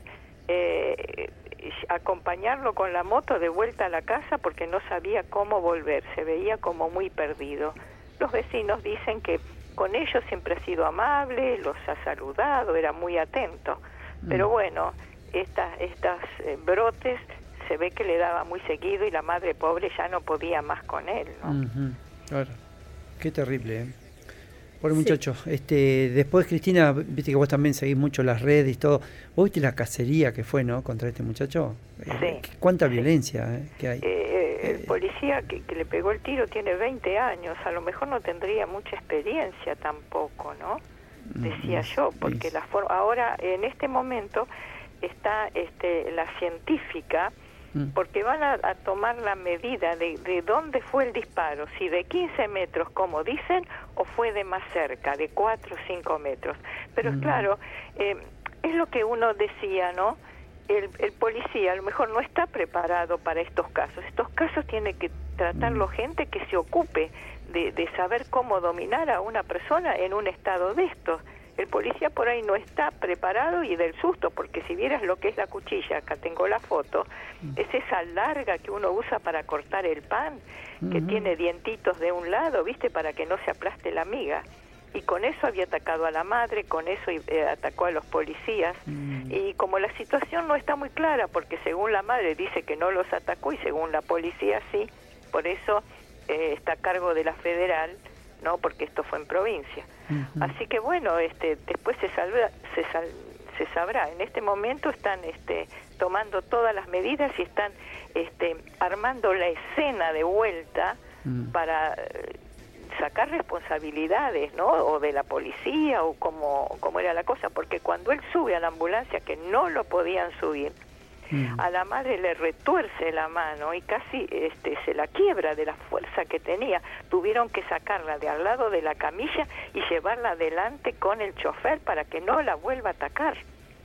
Eh, acompañarlo con la moto de vuelta a la casa porque no sabía cómo volver, se veía como muy perdido. Los vecinos dicen que con ellos siempre ha sido amable, los ha saludado, era muy atento. Pero bueno, estas estas eh, brotes se ve que le daba muy seguido y la madre pobre ya no podía más con él, ¿no? Uh-huh. Claro. Qué terrible, ¿eh? Pobre sí. muchacho. Este, después, Cristina, viste que vos también seguís mucho las redes y todo. ¿Vos viste la cacería que fue, no, contra este muchacho? Sí. Eh, ¿Cuánta sí. violencia eh, que hay? Eh, el policía que, que le pegó el tiro tiene veinte años. A lo mejor no tendría mucha experiencia tampoco, ¿no? Decía mm, yo, porque sí. la for- ahora, en este momento, está este, la científica, porque van a, a tomar la medida de, de dónde fue el disparo, si de quince metros, como dicen, o fue de más cerca, de cuatro o cinco metros. Pero mm. claro, eh, es lo que uno decía, ¿no? El, el policía a lo mejor no está preparado para estos casos. Estos casos tiene que tratarlo gente que se ocupe de, de saber cómo dominar a una persona en un estado de estos. El policía por ahí no está preparado y del susto, porque si vieras lo que es la cuchilla, acá tengo la foto, es esa larga que uno usa para cortar el pan, que uh-huh. tiene dientitos de un lado, ¿viste? Para que no se aplaste la miga. Y con eso había atacado a la madre, con eso eh, atacó a los policías. Uh-huh. Y como la situación no está muy clara, porque según la madre dice que no los atacó y según la policía sí, por eso eh, está a cargo de la federal, no, porque esto fue en provincia. Uh-huh. Así que bueno, este, después se salva, se, sal, se sabrá. En este momento están este, tomando todas las medidas y están este, armando la escena de vuelta uh-huh. para eh, sacar responsabilidades, ¿no? O de la policía o como, como era la cosa, porque cuando él sube a la ambulancia, que no lo podían subir, Mm. a la madre le retuerce la mano y casi este, se la quiebra de la fuerza que tenía. Tuvieron que sacarla de al lado de la camilla y llevarla adelante con el chofer para que no la vuelva a atacar.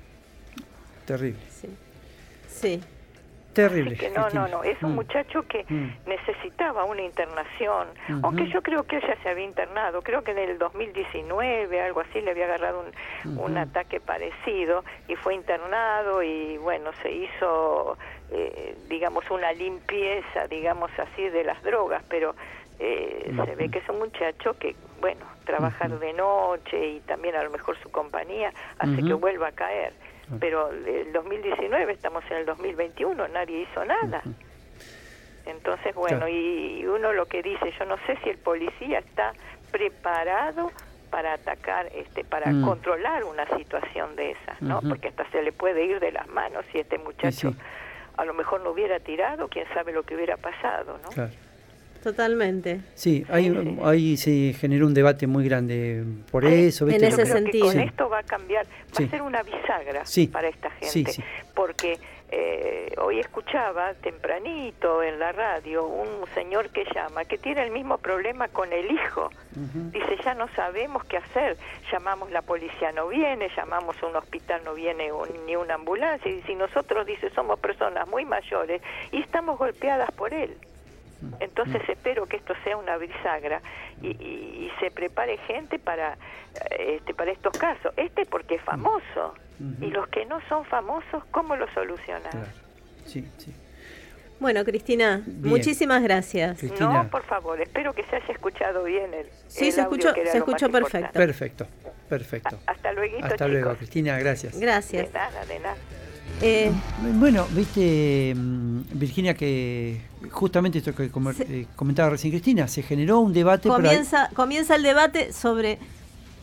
Terrible. Sí. Sí. Terrible. Así que no, no, no. Es un mm. muchacho que mm. necesitaba una internación, uh-huh. aunque yo creo que ella se había internado. Creo que en el dos mil diecinueve, algo así, le había agarrado un, uh-huh. un ataque parecido y fue internado y, bueno, se hizo, eh, digamos, una limpieza, digamos así, de las drogas, pero eh, uh-huh. se ve que es un muchacho que, bueno, trabajar uh-huh. de noche y también a lo mejor su compañía hace uh-huh. que vuelva a caer. Pero el dos mil diecinueve, estamos en el dos mil veintiuno, nadie hizo nada. Entonces, bueno, claro. y uno lo que dice, yo no sé si el policía está preparado para atacar, este, para mm. controlar una situación de esas, ¿no? Uh-huh. Porque hasta se le puede ir de las manos si este muchacho sí, sí. a lo mejor no hubiera tirado, quién sabe lo que hubiera pasado, ¿no? Claro. Totalmente. Sí, ahí, ahí se generó un debate muy grande por Ay, eso. ¿viste? En ese Yo creo sentido. Que con sí. esto va a cambiar, va sí. a ser una bisagra sí. para esta gente, sí, sí. porque eh, hoy escuchaba tempranito en la radio un señor que llama, que tiene el mismo problema con el hijo. Uh-huh. Dice, ya no sabemos qué hacer, llamamos la policía, no viene, llamamos a un hospital, no viene un, ni una ambulancia, y si nosotros, dice, somos personas muy mayores y estamos golpeadas por él. Entonces espero que esto sea una bisagra y, y, y se prepare gente para este para estos casos. Este porque es famoso uh-huh. y los que no son famosos, ¿cómo lo solucionan? Claro. Sí, sí. Bueno, Cristina, bien. Muchísimas gracias. Cristina. No, por favor, espero que se haya escuchado bien el Sí, el se escuchó, se escuchó perfecto. Perfecto, perfecto. A, hasta luego, Hasta chicos. luego, Cristina, gracias. Gracias. De nada, de nada. Eh, bueno, viste, Virginia, que justamente esto que com- se, eh, comentaba recién Cristina, se generó un debate. Comienza, para... comienza el debate sobre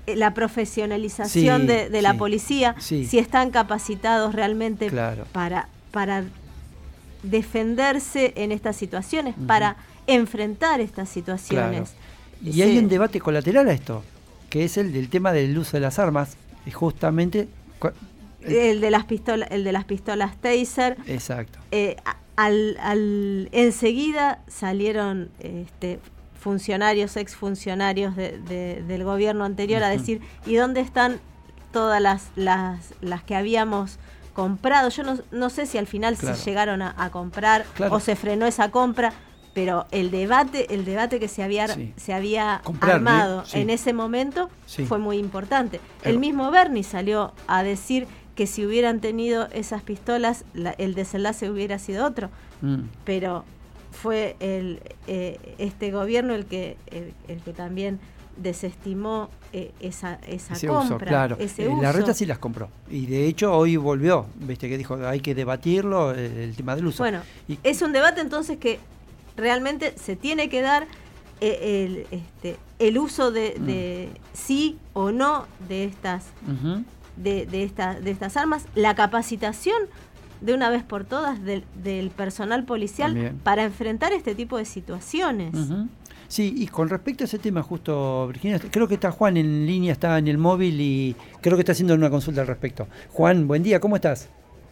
la profesionalización sí, de, de la sí, policía, sí. si están capacitados realmente claro. para, para defenderse en estas situaciones, uh-huh. para enfrentar estas situaciones. Claro. Y sí. hay un debate colateral a esto, que es el del tema del uso de las armas, y justamente el, el de las pistolas, el de las pistolas Taser. Exacto. Eh, al, al enseguida salieron este, funcionarios, exfuncionarios de, de, del gobierno anterior uh-huh. a decir, ¿y dónde están todas las, las, las que habíamos comprado? Yo no, no sé si al final claro. se llegaron a, a comprar claro. o se frenó esa compra, pero el debate, el debate que se había, sí. se había Comprar, armado ¿eh? sí. en ese momento sí. fue muy importante. Pero, el mismo Bernie salió a decir que si hubieran tenido esas pistolas, la, el desenlace hubiera sido otro. Mm. Pero fue el eh, este gobierno el que el, el que también desestimó eh, esa esa ese compra, uso, claro. ese eh, uso. La Reta sí las compró y de hecho hoy volvió, viste que dijo hay que debatirlo el, el tema del uso. Bueno, y, es un debate entonces que realmente se tiene que dar eh, el este el uso de, mm. de sí o no de estas uh-huh. de de estas de estas armas, la capacitación de una vez por todas del, del personal policial También. para enfrentar este tipo de situaciones. Uh-huh. Sí, y con respecto a ese tema justo, Virginia, creo que está Juan en línea, está en el móvil y creo que está haciendo una consulta al respecto. Juan, buen día, ¿cómo estás?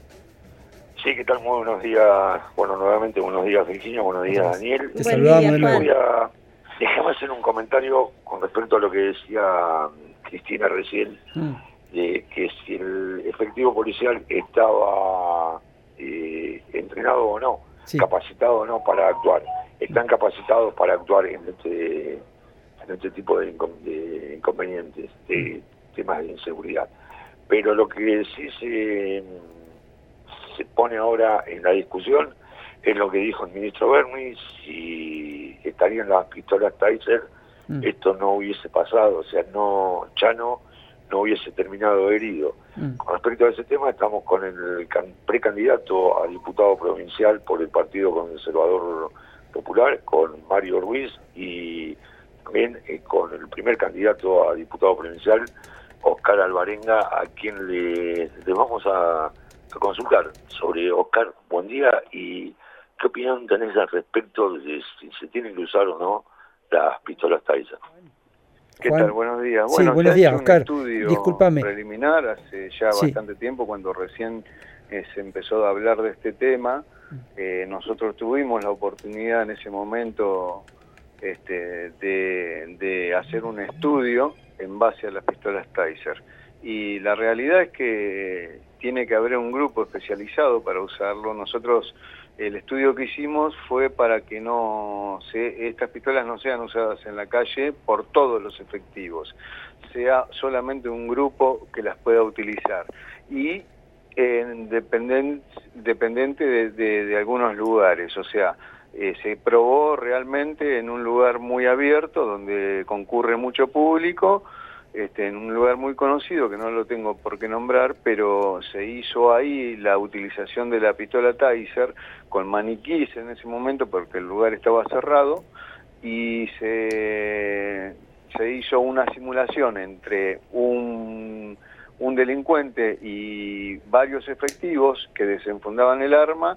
Sí, ¿qué tal? Muy buenos días. Bueno, nuevamente buenos días, Virginia, buenos días, Daniel. Te saludamos de nuevo. Voy a, déjame hacer un comentario con respecto a lo que decía Cristina recién, mm. de que si el efectivo policial estaba eh, entrenado o no, sí. capacitado o no para actuar. Están capacitados para actuar en este, en este tipo de, incon- de inconvenientes, de mm. temas de inseguridad. Pero lo que sí se, se pone ahora en la discusión es lo que dijo el ministro Bernie, si estarían las pistolas Taser, mm. esto no hubiese pasado, o sea, no Chano no hubiese terminado herido. Mm. Con respecto a ese tema, estamos con el can- precandidato a diputado provincial por el Partido Conservador Popular, con Mario Ruiz, y también eh, con el primer candidato a diputado provincial, Oscar Alvarenga, a quien le, le vamos a, a consultar sobre. Oscar, buen día, y ¿qué opinión tenés al respecto de si se tienen que usar o no las pistolas Taser? ¿Qué Juan? tal? Buenos días. Sí, Bueno, buenos se ha días, hecho Oscar. un estudio Discúlpame. preliminar hace ya sí. bastante tiempo, cuando recién eh, se empezó a hablar de este tema. Eh, nosotros tuvimos la oportunidad en ese momento este, de, de hacer un estudio en base a las pistolas Taser. Y la realidad es que tiene que haber un grupo especializado para usarlo. Nosotros, el estudio que hicimos fue para que no se, estas pistolas no sean usadas en la calle por todos los efectivos, sea solamente un grupo que las pueda utilizar. Y en dependen, dependiente de, de, de algunos lugares, o sea, eh, se probó realmente en un lugar muy abierto, donde concurre mucho público, este, en un lugar muy conocido, que no lo tengo por qué nombrar, pero se hizo ahí la utilización de la pistola Taser con maniquíes en ese momento, porque el lugar estaba cerrado, y se, se hizo una simulación entre un... un delincuente y varios efectivos que desenfundaban el arma,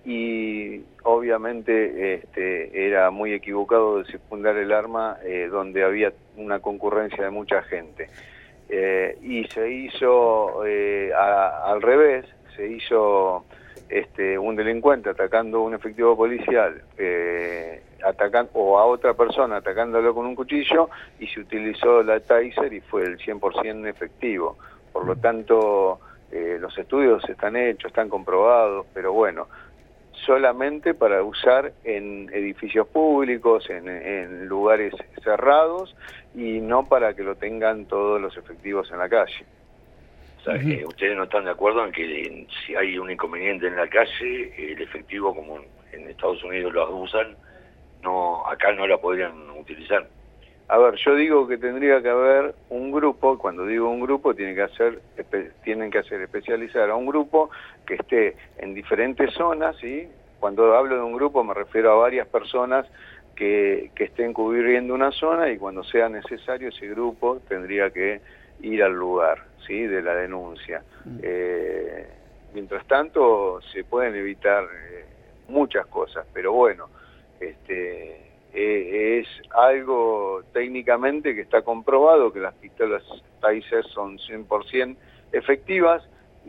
y obviamente este, era muy equivocado desenfundar el arma eh, donde había una concurrencia de mucha gente. Eh, y se hizo eh, a, al revés, se hizo este, un delincuente atacando a un efectivo policial, eh, atacando, o a otra persona atacándolo con un cuchillo, y se utilizó la Taser y fue el cien por ciento efectivo. Por lo tanto, eh, los estudios están hechos, están comprobados, pero bueno, solamente para usar en edificios públicos, en, en lugares cerrados, y no para que lo tengan todos los efectivos en la calle. O sea, uh-huh. eh, ustedes no están de acuerdo en que en, si hay un inconveniente en la calle, el efectivo, como en Estados Unidos lo usan, no, acá no la podrían utilizar. A ver, yo digo que tendría que haber un grupo, cuando digo un grupo, tiene que hacer, espe, tienen que hacer especializar a un grupo que esté en diferentes zonas, ¿sí? Cuando hablo de un grupo me refiero a varias personas que, que estén cubriendo una zona, y cuando sea necesario ese grupo tendría que ir al lugar, ¿sí?, de la denuncia. Mm. Eh, mientras tanto se pueden evitar eh, muchas cosas, pero bueno, este eh, es algo técnicamente que está comprobado, que las pistolas Taser son cien por ciento efectivas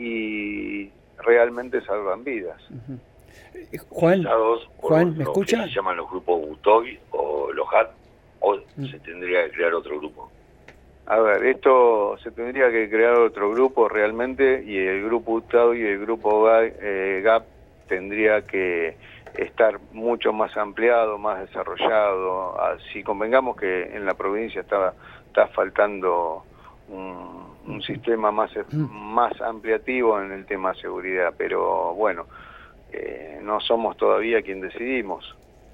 y realmente salvan vidas. Uh-huh. Juan, Juan, ¿me escucha? ¿Se llaman los grupos Butoy o los H A T o mm. se tendría que crear otro grupo? A ver, esto se tendría que crear otro grupo realmente, y el grupo Butoy y el grupo eh, G A P tendría que estar mucho más ampliado, más desarrollado. Así convengamos que en la provincia está, está faltando un, un sistema más, más ampliativo en el tema de seguridad, pero bueno, eh, no somos todavía quien decidimos.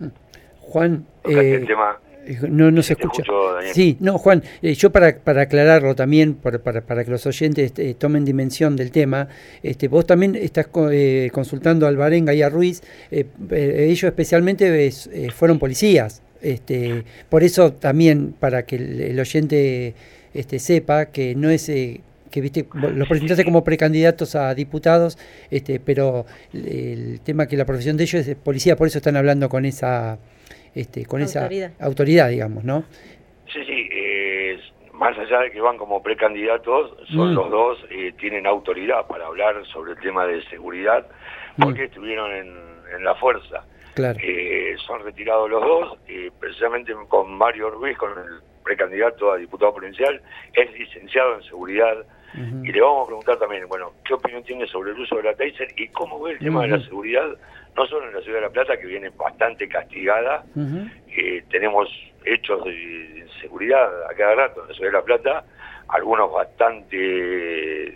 Juan, eh, el tema, no, no se escucha. Escucho, sí, no, Juan, eh, yo para, para aclararlo también, para, para, para que los oyentes eh, tomen dimensión del tema, este, vos también estás eh, consultando a Alvarenga y a Ruiz, eh, eh, ellos especialmente eh, fueron policías, este, por eso también, para que el, el oyente este, sepa que no es... Eh, que viste, los presentaste como precandidatos a diputados, este, pero el, el tema que la profesión de ellos es policía, por eso están hablando con esa este, con autoridad. esa autoridad, digamos, ¿no? Sí, sí, eh, más allá de que van como precandidatos, son mm. los dos, eh, tienen autoridad para hablar sobre el tema de seguridad, porque mm. estuvieron en, en la fuerza. Claro. Eh, son retirados los dos, eh, precisamente con Mario Ruiz, con el precandidato a diputado provincial, es licenciado en seguridad. Uh-huh. Y le vamos a preguntar también, bueno, ¿qué opinión tiene sobre el uso de la Taser y cómo ve el tema uh-huh. de la seguridad, no solo en la ciudad de La Plata, que viene bastante castigada, uh-huh. eh, tenemos hechos de inseguridad a cada rato en la ciudad de La Plata, algunos bastante,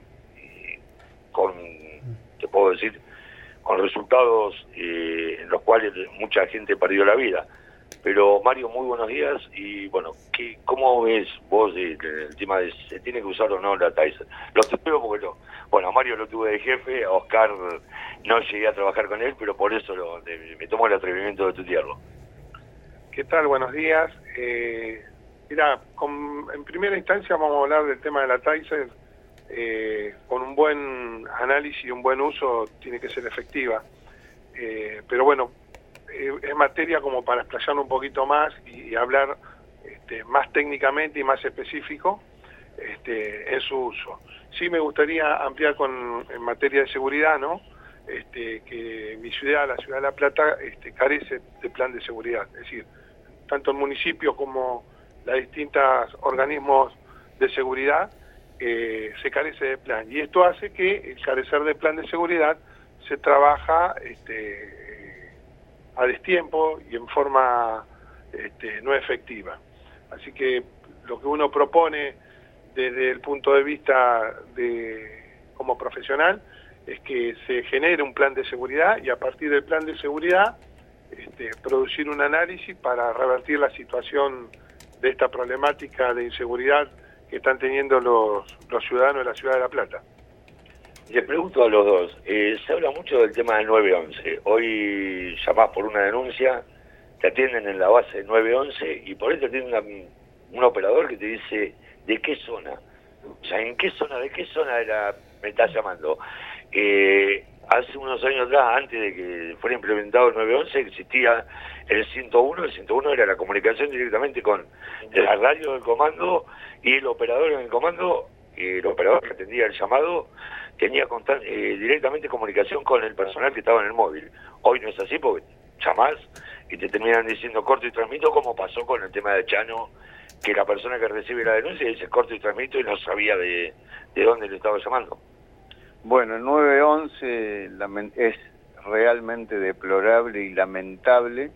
eh, con, te puedo decir, con resultados eh, en los cuales mucha gente perdió la vida. Pero Mario, muy buenos días, y bueno, ¿qué, ¿cómo ves vos el, el tema de se tiene que usar o no la Taser? Lo tuteo porque lo, bueno, a Mario lo tuve de jefe, a Oscar no llegué a trabajar con él, pero por eso lo, de, me tomo el atrevimiento de tutearlo. ¿Qué tal? Buenos días. Eh, mira, con, en primera instancia vamos a hablar del tema de la Taser. Eh, con un buen análisis y un buen uso tiene que ser efectiva. Eh, pero bueno, es materia como para explayarlo un poquito más y, y hablar este, más técnicamente y más específico este, en su uso. Sí me gustaría ampliar con en materia de seguridad, ¿no? Este, que mi ciudad, la ciudad de La Plata, este, carece de plan de seguridad. Es decir, tanto el municipio como los distintos organismos de seguridad eh, se carece de plan. Y esto hace que el carecer de plan de seguridad se trabaja este, a destiempo y en forma este, no efectiva. Así que lo que uno propone desde el punto de vista de como profesional es que se genere un plan de seguridad y a partir del plan de seguridad este, producir un análisis para revertir la situación de esta problemática de inseguridad que están teniendo los, los ciudadanos de la ciudad de La Plata. Les pregunto a los dos, eh, se habla mucho del tema del nueve once. Hoy llamás por una denuncia, te atienden en la base nueve once y por ahí te atiende una, un operador que te dice de qué zona. O sea, ¿en qué zona, de qué zona de la, me estás llamando? Eh, hace unos años atrás, antes de que fuera implementado el nueve once, existía el ciento uno. El ciento uno era la comunicación directamente con la radio del comando y el operador en el comando. El operador que atendía el llamado tenía constant, eh, directamente comunicación con el personal que estaba en el móvil. Hoy no es así porque llamás y te terminan diciendo corto y transmito, como pasó con el tema de Chano, que la persona que recibe la denuncia dice corto y transmito y no sabía de, de dónde le estaba llamando. Bueno, el nueve once es realmente deplorable y lamentable.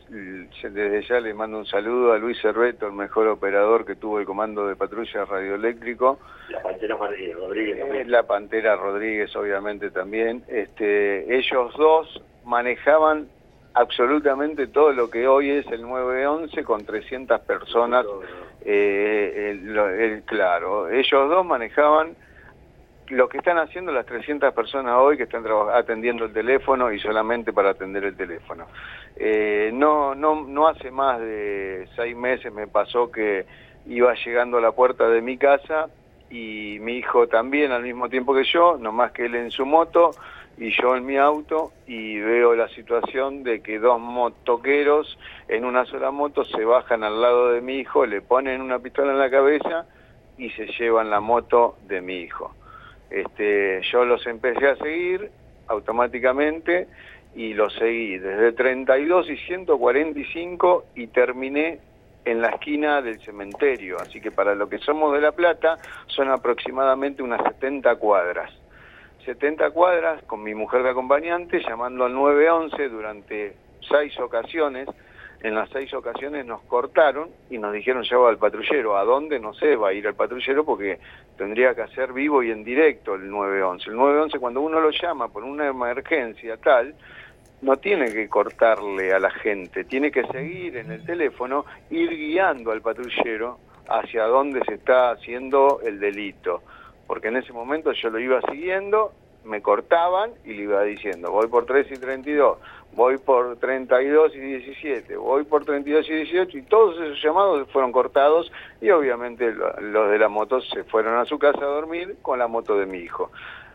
Desde ya le mando un saludo a Luis Cerveto, el mejor operador que tuvo el comando de patrulla radioeléctrico. La Pantera Rodríguez también. La Pantera Rodríguez, obviamente, también. Este, ellos dos manejaban absolutamente todo lo que hoy es el nueve once con trescientas personas. Eh, el, el, claro, ellos dos manejaban lo que están haciendo las trescientas personas hoy que están atendiendo el teléfono y solamente para atender el teléfono. Eh, no, no, no hace más de seis meses me pasó que iba llegando a la puerta de mi casa y mi hijo también al mismo tiempo que yo, nomás que él en su moto y yo en mi auto, y veo la situación de que dos motoqueros en una sola moto se bajan al lado de mi hijo, le ponen una pistola en la cabeza y se llevan la moto de mi hijo. Este, yo los empecé a seguir automáticamente y los seguí desde treinta y dos y ciento cuarenta y cinco y terminé en la esquina del cementerio, así que para lo que somos de La Plata son aproximadamente unas setenta cuadras. setenta cuadras con mi mujer de acompañante llamando al nueve once durante seis ocasiones. En las seis ocasiones nos cortaron y nos dijeron lleva al patrullero. ¿A dónde? No sé, va a ir al patrullero porque tendría que hacer vivo y en directo el nueve once. El nueve once cuando uno lo llama por una emergencia tal, no tiene que cortarle a la gente, tiene que seguir en el teléfono, ir guiando al patrullero hacia dónde se está haciendo el delito. Porque en ese momento yo lo iba siguiendo, me cortaban y le iba diciendo, voy por tres y treinta y dos, voy por treinta y dos y diecisiete, voy por treinta y dos y dieciocho, y todos esos llamados fueron cortados y obviamente los de la moto se fueron a su casa a dormir con la moto de mi hijo.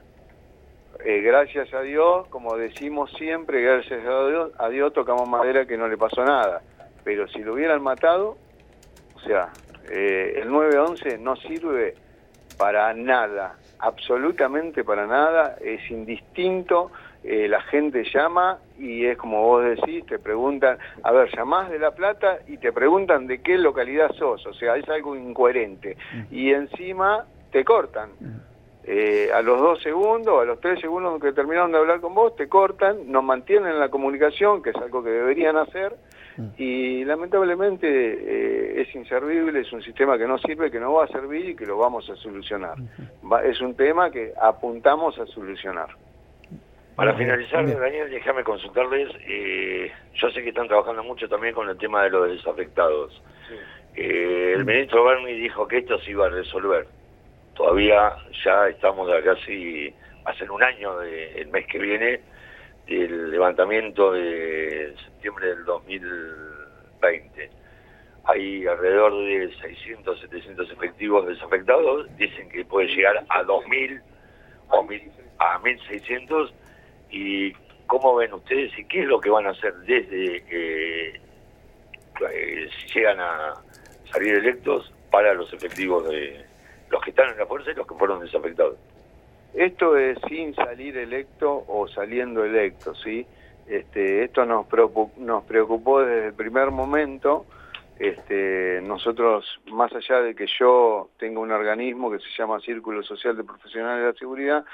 Eh, gracias a Dios, como decimos siempre, gracias a Dios, a Dios tocamos madera que no le pasó nada, pero si lo hubieran matado, o sea, eh, el nueve once no sirve para nada, absolutamente para nada, es indistinto, eh, la gente llama y es como vos decís, te preguntan, a ver, llamás de La Plata y te preguntan de qué localidad sos, o sea, es algo incoherente, y encima te cortan. Eh, a los dos segundos, a los tres segundos que terminaron de hablar con vos, te cortan, nos mantienen la comunicación, que es algo que deberían hacer, y lamentablemente eh, es inservible, es un sistema que no sirve, que no va a servir y que lo vamos a solucionar. Va, es un tema que apuntamos a solucionar. Para finalizar, Daniel, déjame consultarles, eh, yo sé que están trabajando mucho también con el tema de los desafectados. Sí. Eh, el ministro Berni dijo que esto se iba a resolver. Todavía ya estamos a casi, hace un año, de, el mes que viene, del levantamiento de septiembre del dos mil veinte. Hay alrededor de seiscientos, setecientos efectivos desafectados, dicen que puede llegar a dos mil o a mil seiscientos. ¿Y cómo ven ustedes y qué es lo que van a hacer desde que eh, si llegan a salir electos para los efectivos de los que están en la fuerza y los que fueron desafectados? Esto es sin salir electo o saliendo electo, ¿sí? Este, esto nos preocupó, nos preocupó desde el primer momento. Este, nosotros, más allá de que yo tengo un organismo que se llama Círculo Social de Profesionales de la Seguridad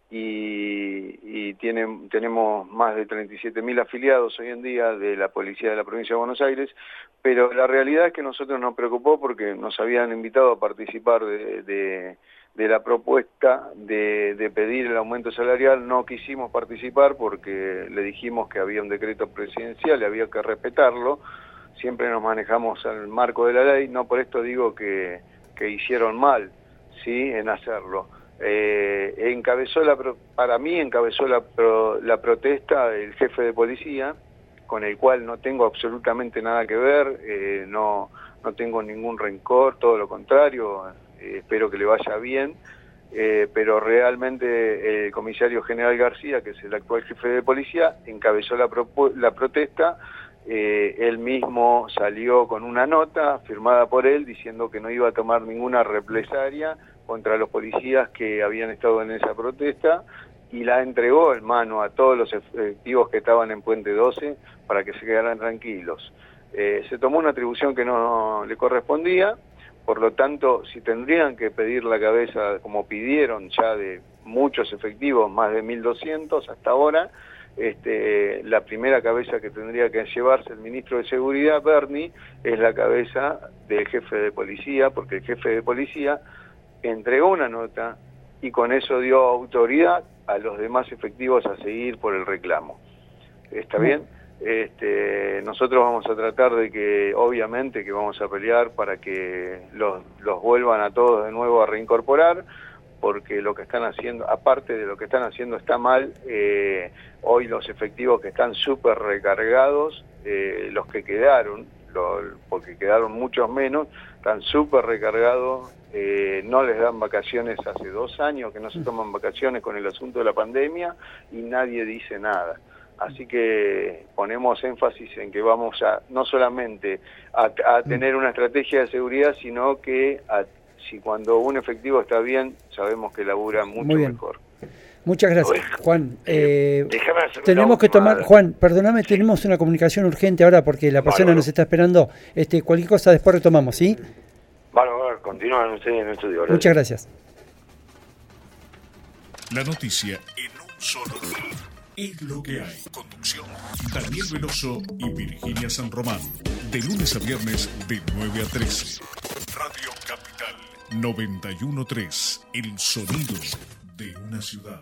y, y tiene, tenemos más de treinta y siete mil afiliados hoy en día de la Policía de la Provincia de Buenos Aires, pero la realidad es que nosotros nos preocupó porque nos habían invitado a participar de... de de la propuesta de, de pedir el aumento salarial. No quisimos participar porque le dijimos que había un decreto presidencial y había que respetarlo. Siempre nos manejamos al marco de la ley, no por esto digo que, que hicieron mal, ¿sí?, en hacerlo. Eh, encabezó la, para mí encabezó la, pro, la protesta el jefe de policía, con el cual no tengo absolutamente nada que ver, eh, no, no tengo ningún rencor, todo lo contrario. Eh, espero que le vaya bien, eh, pero realmente el comisario general García, que es el actual jefe de policía, encabezó la, la protesta. Eh, él mismo salió con una nota firmada por él diciendo que no iba a tomar ninguna represalia contra los policías que habían estado en esa protesta, y la entregó en mano a todos los efectivos que estaban en Puente doce para que se quedaran tranquilos. Eh, se tomó una atribución que no le correspondía. Por lo tanto, si tendrían que pedir la cabeza, como pidieron ya de muchos efectivos, más de mil doscientos hasta ahora, este, la primera cabeza que tendría que llevarse el ministro de Seguridad, Berni, es la cabeza del jefe de policía, porque el jefe de policía entregó una nota y con eso dio autoridad a los demás efectivos a seguir por el reclamo. ¿Está bien? Este, nosotros vamos a tratar de que, obviamente, que vamos a pelear para que los, los vuelvan a todos de nuevo a reincorporar, porque lo que están haciendo, aparte de lo que están haciendo está mal, eh, hoy los efectivos que están súper recargados, eh, los que quedaron, lo, porque quedaron muchos menos, están súper recargados, eh, no les dan vacaciones hace dos años, que no se toman vacaciones con el asunto de la pandemia y nadie dice nada. Así que ponemos énfasis en que vamos a no solamente a, a tener una estrategia de seguridad, sino que a, si cuando un efectivo está bien, sabemos que labura mucho mejor. Muchas gracias, Juan. Eh, tenemos que tomar, Juan, perdóname, tenemos una comunicación urgente ahora porque la persona vale, nos está esperando. Este, cualquier cosa después retomamos, ¿sí? Vale, vale, continúan ustedes en el estudio. Gracias. Muchas gracias. La noticia en un solo lugar. Es lo que hay. Conducción: Daniel Veloso y Virginia San Román. De lunes a viernes de nueve a trece. Radio Capital noventa y uno punto tres. El sonido de una ciudad.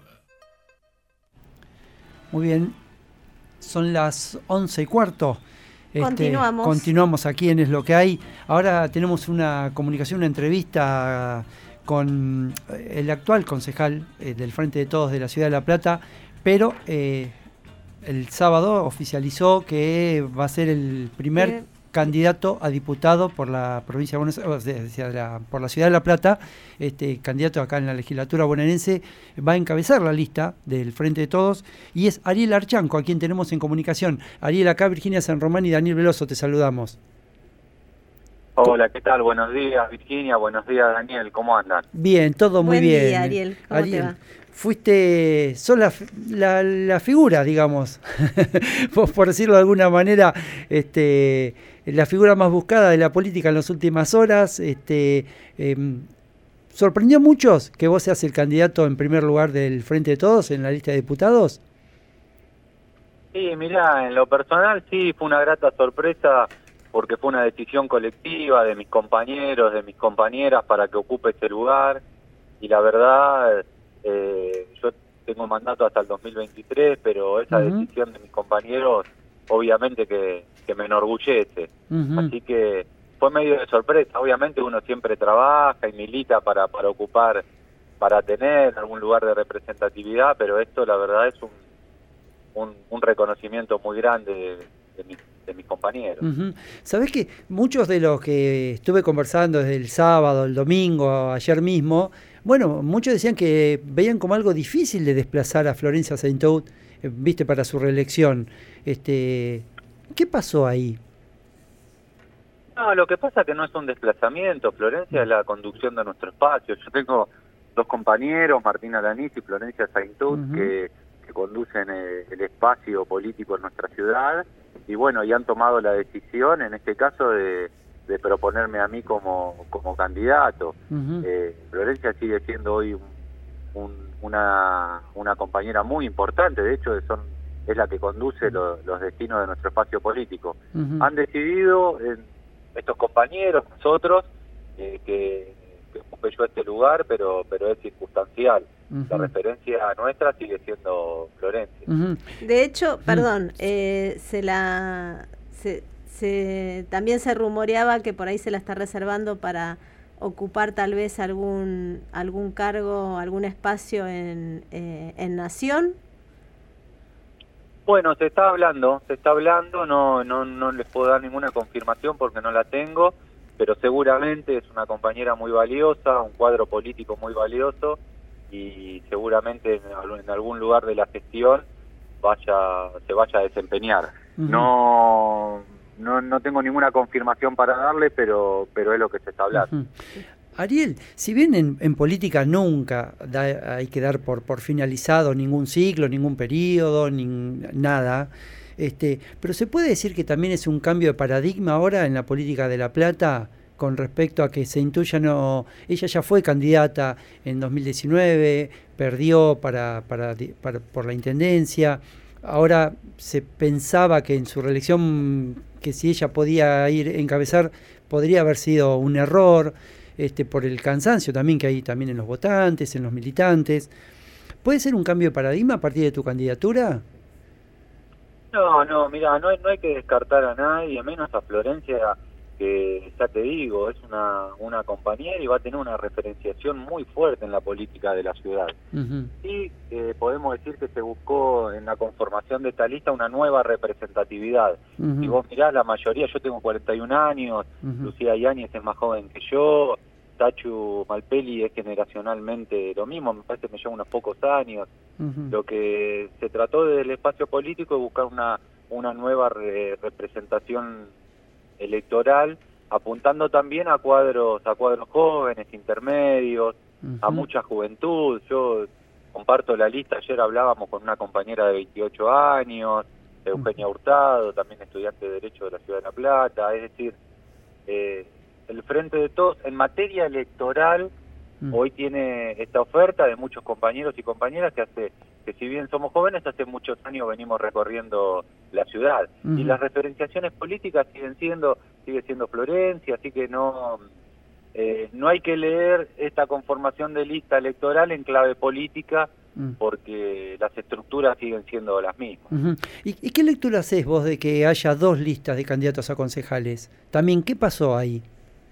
Muy bien. Son las once y cuarto. Este, continuamos. Continuamos aquí en Es lo que hay. Ahora tenemos una comunicación, una entrevista con el actual concejal eh, del Frente de Todos de la Ciudad de La Plata, pero eh, el sábado oficializó que va a ser el primer ¿Qué? candidato a diputado por la provincia de Buenos Aires, o sea, por la Ciudad de La Plata. Este candidato acá en la legislatura bonaerense va a encabezar la lista del Frente de Todos y es Ariel Archanco, a quien tenemos en comunicación. Ariel, acá Virginia San Román y Daniel Veloso, te saludamos. Hola, ¿qué tal? Buenos días, Virginia. Buenos días, Daniel. ¿Cómo andan? Bien, todo muy Buen bien. Día, Ariel. ¿Cómo Ariel, te va? Fuiste, sos la, la, la figura, digamos, por, por decirlo de alguna manera, este, la figura más buscada de la política en las últimas horas. Este, eh, ¿sorprendió a muchos que vos seas el candidato en primer lugar del Frente de Todos en la lista de diputados? Sí, mirá, en lo personal sí, fue una grata sorpresa porque fue una decisión colectiva de mis compañeros, de mis compañeras para que ocupe ese lugar y la verdad... Eh, yo tengo mandato hasta el dos mil veintitrés, pero esa uh-huh. decisión de mis compañeros obviamente que, que me enorgullece. Uh-huh. Así que fue medio de sorpresa. Obviamente uno siempre trabaja y milita para, para ocupar, para tener algún lugar de representatividad, pero esto la verdad es un, un, un reconocimiento muy grande de, de, mis, de mis compañeros. Uh-huh. ¿Sabés que muchos de los que estuve conversando desde el sábado, el domingo, ayer mismo, bueno, muchos decían que veían como algo difícil de desplazar a Florencia Saintout, eh, viste, para su reelección. Este, ¿qué pasó ahí? No, lo que pasa es que no es un desplazamiento. Florencia es la conducción de nuestro espacio. Yo tengo dos compañeros, Martín Alanís y Florencia Saintout, uh-huh. que, que conducen el, el espacio político en nuestra ciudad. Y bueno, y han tomado la decisión, en este caso, de... de proponerme a mí como, como candidato. Uh-huh. eh, Florencia sigue siendo hoy un, un, una, una compañera muy importante, de hecho son, es la que conduce lo, los destinos de nuestro espacio político. Uh-huh. Han decidido eh, estos compañeros, nosotros, eh, que, que ocupe yo este lugar, pero, pero es circunstancial. Uh-huh. La referencia nuestra sigue siendo Florencia. Uh-huh. De hecho, perdón, eh, se la... Se... Se, también se rumoreaba que por ahí se la está reservando para ocupar tal vez algún algún cargo, algún espacio en, eh, en Nación. Bueno, se está hablando, se está hablando, no, no, no les puedo dar ninguna confirmación porque no la tengo, pero seguramente es una compañera muy valiosa, un cuadro político muy valioso y seguramente en, en algún lugar de la gestión vaya se vaya a desempeñar. Uh-huh. No... No, no tengo ninguna confirmación para darle, pero pero es lo que se está hablando. Uh-huh. Ariel, si bien en, en política nunca da, hay que dar por, por finalizado ningún ciclo, ningún periodo, ni nada, este, pero se puede decir que también es un cambio de paradigma ahora en la política de La Plata con respecto a que se intuya no, ella ya fue candidata en dos mil diecinueve, perdió para, para, para por la intendencia. Ahora se pensaba que en su reelección, que si ella podía ir a encabezar, podría haber sido un error, este, por el cansancio también que hay también en los votantes, en los militantes. ¿Puede ser un cambio de paradigma a partir de tu candidatura? No, no, mira, no hay, no hay que descartar a nadie, menos a Florencia, que ya te digo, es una, una compañera y va a tener una referenciación muy fuerte en la política de la ciudad. Uh-huh. Y eh, podemos decir que se buscó en la conformación de esta lista una nueva representatividad. Uh-huh. Si vos mirás, la mayoría, yo tengo cuarenta y un años, uh-huh. Lucía Yáñez es más joven que yo, Tachu Malpeli es generacionalmente lo mismo, me parece que me lleva unos pocos años. Uh-huh. Lo que se trató desde el espacio político es buscar una, una nueva re- representación electoral, apuntando también a cuadros a cuadros jóvenes, intermedios, uh-huh. a mucha juventud. Yo comparto la lista, ayer hablábamos con una compañera de veintiocho años, Eugenia uh-huh. Hurtado, también estudiante de Derecho de la Ciudad de La Plata, es decir, eh, el Frente de Todos, en materia electoral, uh-huh. hoy tiene esta oferta de muchos compañeros y compañeras que hace que si bien somos jóvenes, hace muchos años venimos recorriendo la ciudad. Uh-huh. Y las referenciaciones políticas siguen siendo, sigue siendo Florencia, así que no, eh, no hay que leer esta conformación de lista electoral en clave política, uh-huh. porque las estructuras siguen siendo las mismas. Uh-huh. ¿Y, ¿Y qué lectura haces vos de que haya dos listas de candidatos a concejales? También, ¿qué pasó ahí?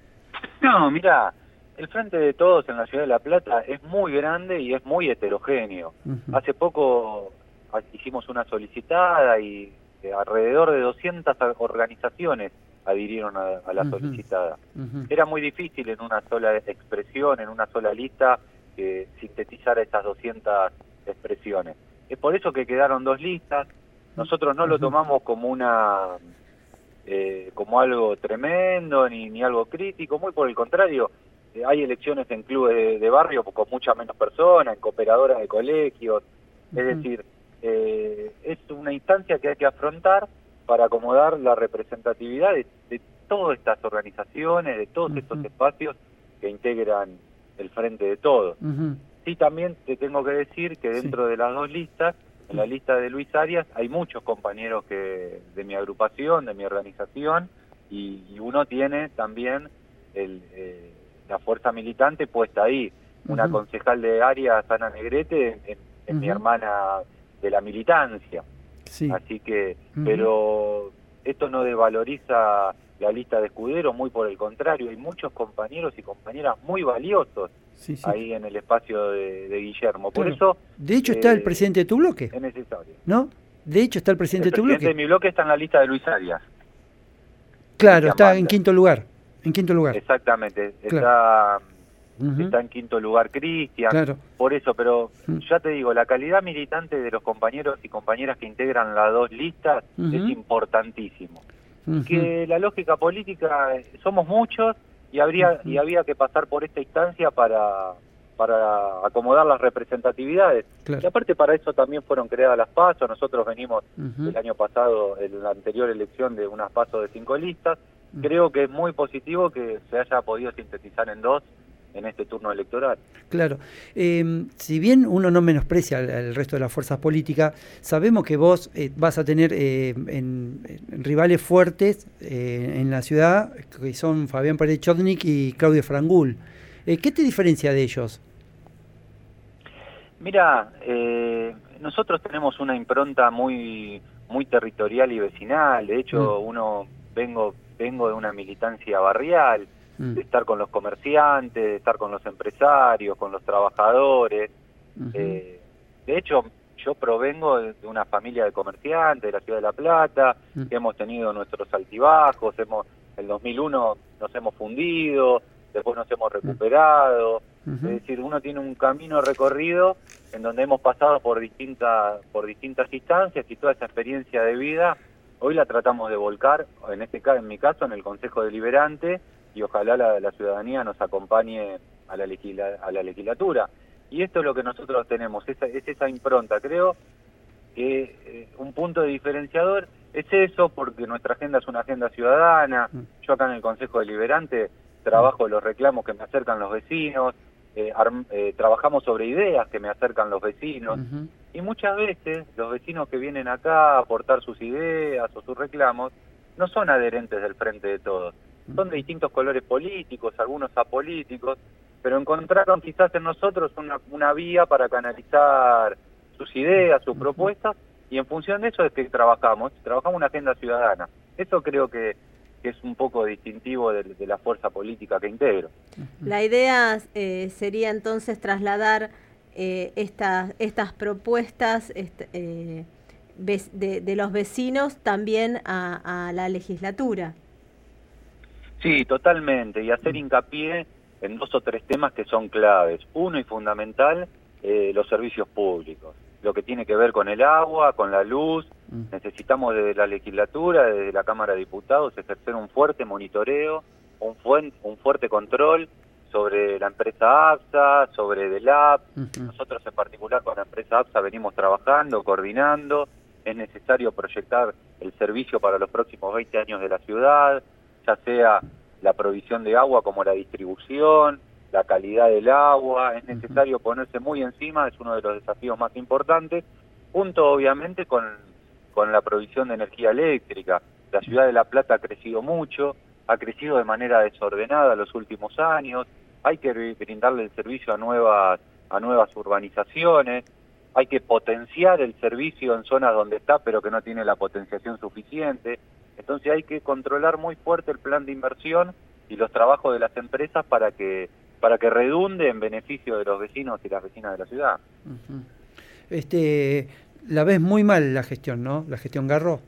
No, mira, el Frente de Todos en la Ciudad de La Plata es muy grande y es muy heterogéneo. Uh-huh. Hace poco hicimos una solicitada y eh, alrededor de doscientas organizaciones adhirieron a, a la uh-huh. solicitada. Uh-huh. Era muy difícil en una sola expresión, en una sola lista, que sintetizar estas doscientas expresiones. Es por eso que quedaron dos listas. Nosotros no uh-huh. lo tomamos como una eh, como algo tremendo ni, ni algo crítico, muy por el contrario. Hay elecciones en clubes de, de barrio con muchas menos personas, en cooperadoras de colegios, uh-huh. es decir, eh, es una instancia que hay que afrontar para acomodar la representatividad de, de todas estas organizaciones, de todos uh-huh. estos espacios que integran el Frente de Todos. Uh-huh. Sí, también te tengo que decir que dentro sí. de las dos listas, en la lista de Luis Arias, hay muchos compañeros que de mi agrupación, de mi organización, y, y uno tiene también el... Eh, la fuerza militante puesta ahí. Una uh-huh. concejal de Arias, Ana Negrete, es, es uh-huh. mi hermana de la militancia. Sí. Así que, uh-huh. pero esto no desvaloriza la lista de Escudero, muy por el contrario, hay muchos compañeros y compañeras muy valiosos sí, sí. ahí en el espacio de, de Guillermo. Por claro. eso... De hecho está eh, el presidente de tu bloque. Es necesario. ¿No? De hecho está el presidente el de tu bloque. El presidente de mi bloque está en la lista de Luis Arias. Claro, está en quinto lugar. En quinto lugar. Exactamente, claro. está, uh-huh. está en quinto lugar Cristian, claro. por eso, pero uh-huh. ya te digo, la calidad militante de los compañeros y compañeras que integran las dos listas uh-huh. es importantísimo. Uh-huh. Que la lógica política, somos muchos y habría uh-huh. y había que pasar por esta instancia para, para acomodar las representatividades. Claro. Y aparte para eso también fueron creadas las PASO, nosotros venimos uh-huh. el año pasado, en la anterior elección, de unas PASO de cinco listas. Creo que es muy positivo que se haya podido sintetizar en dos en este turno electoral. Claro. Eh, si bien uno no menosprecia al, al resto de las fuerzas políticas, sabemos que vos eh, vas a tener eh, en, en rivales fuertes eh, en la ciudad, que son Fabián Pérez Chodnik y Claudio Frangul. Eh, ¿Qué te diferencia de ellos? Mira, eh, nosotros tenemos una impronta muy, muy territorial y vecinal. De hecho, mm. uno vengo... vengo de una militancia barrial, mm. de estar con los comerciantes, de estar con los empresarios, con los trabajadores. Uh-huh. Eh, de hecho, yo provengo de una familia de comerciantes de la Ciudad de La Plata, mm. que hemos tenido nuestros altibajos, hemos, en dos mil uno nos hemos fundido, después nos hemos recuperado. Uh-huh. Es decir, uno tiene un camino recorrido en donde hemos pasado por distintas, por distintas instancias, y toda esa experiencia de vida hoy la tratamos de volcar, en este caso, en mi caso, en el Consejo Deliberante, y ojalá la, la ciudadanía nos acompañe a la, legisla, a la legislatura. Y esto es lo que nosotros tenemos, esa, es esa impronta. Creo que eh, un punto de diferenciador es eso, porque nuestra agenda es una agenda ciudadana. Yo acá en el Consejo Deliberante trabajo los reclamos que me acercan los vecinos, eh, arm, eh, trabajamos sobre ideas que me acercan los vecinos. Uh-huh. Y muchas veces los vecinos que vienen acá a aportar sus ideas o sus reclamos no son adherentes del Frente de Todos. Son de distintos colores políticos, algunos apolíticos, pero encontraron quizás en nosotros una, una vía para canalizar sus ideas, sus propuestas, y en función de eso es que trabajamos, trabajamos una agenda ciudadana. Eso creo que, que es un poco distintivo de, de la fuerza política que integro. La idea eh, sería entonces trasladar eh, estas estas propuestas este, eh, de, de los vecinos también a, a la legislatura. Sí, totalmente, y hacer hincapié en dos o tres temas que son claves. Uno y fundamental, eh, los servicios públicos, lo que tiene que ver con el agua, con la luz. Mm. Necesitamos desde la legislatura, desde la Cámara de Diputados, ejercer un fuerte monitoreo, un, fuen, un fuerte control sobre la empresa APSA, sobre DELAP. Uh-huh. Nosotros en particular con la empresa APSA venimos trabajando, coordinando. Es necesario proyectar el servicio para los próximos veinte años de la ciudad, ya sea la provisión de agua como la distribución, la calidad del agua. Es necesario ponerse muy encima, es uno de los desafíos más importantes, junto obviamente con, con la provisión de energía eléctrica. La ciudad de La Plata ha crecido mucho, ha crecido de manera desordenada los últimos años, hay que brindarle el servicio a nuevas, a nuevas urbanizaciones, hay que potenciar el servicio en zonas donde está pero que no tiene la potenciación suficiente. Entonces hay que controlar muy fuerte el plan de inversión y los trabajos de las empresas para que para que redunde en beneficio de los vecinos y las vecinas de la ciudad. Uh-huh. Este, la ves muy mal la gestión, ¿no? La gestión Garro.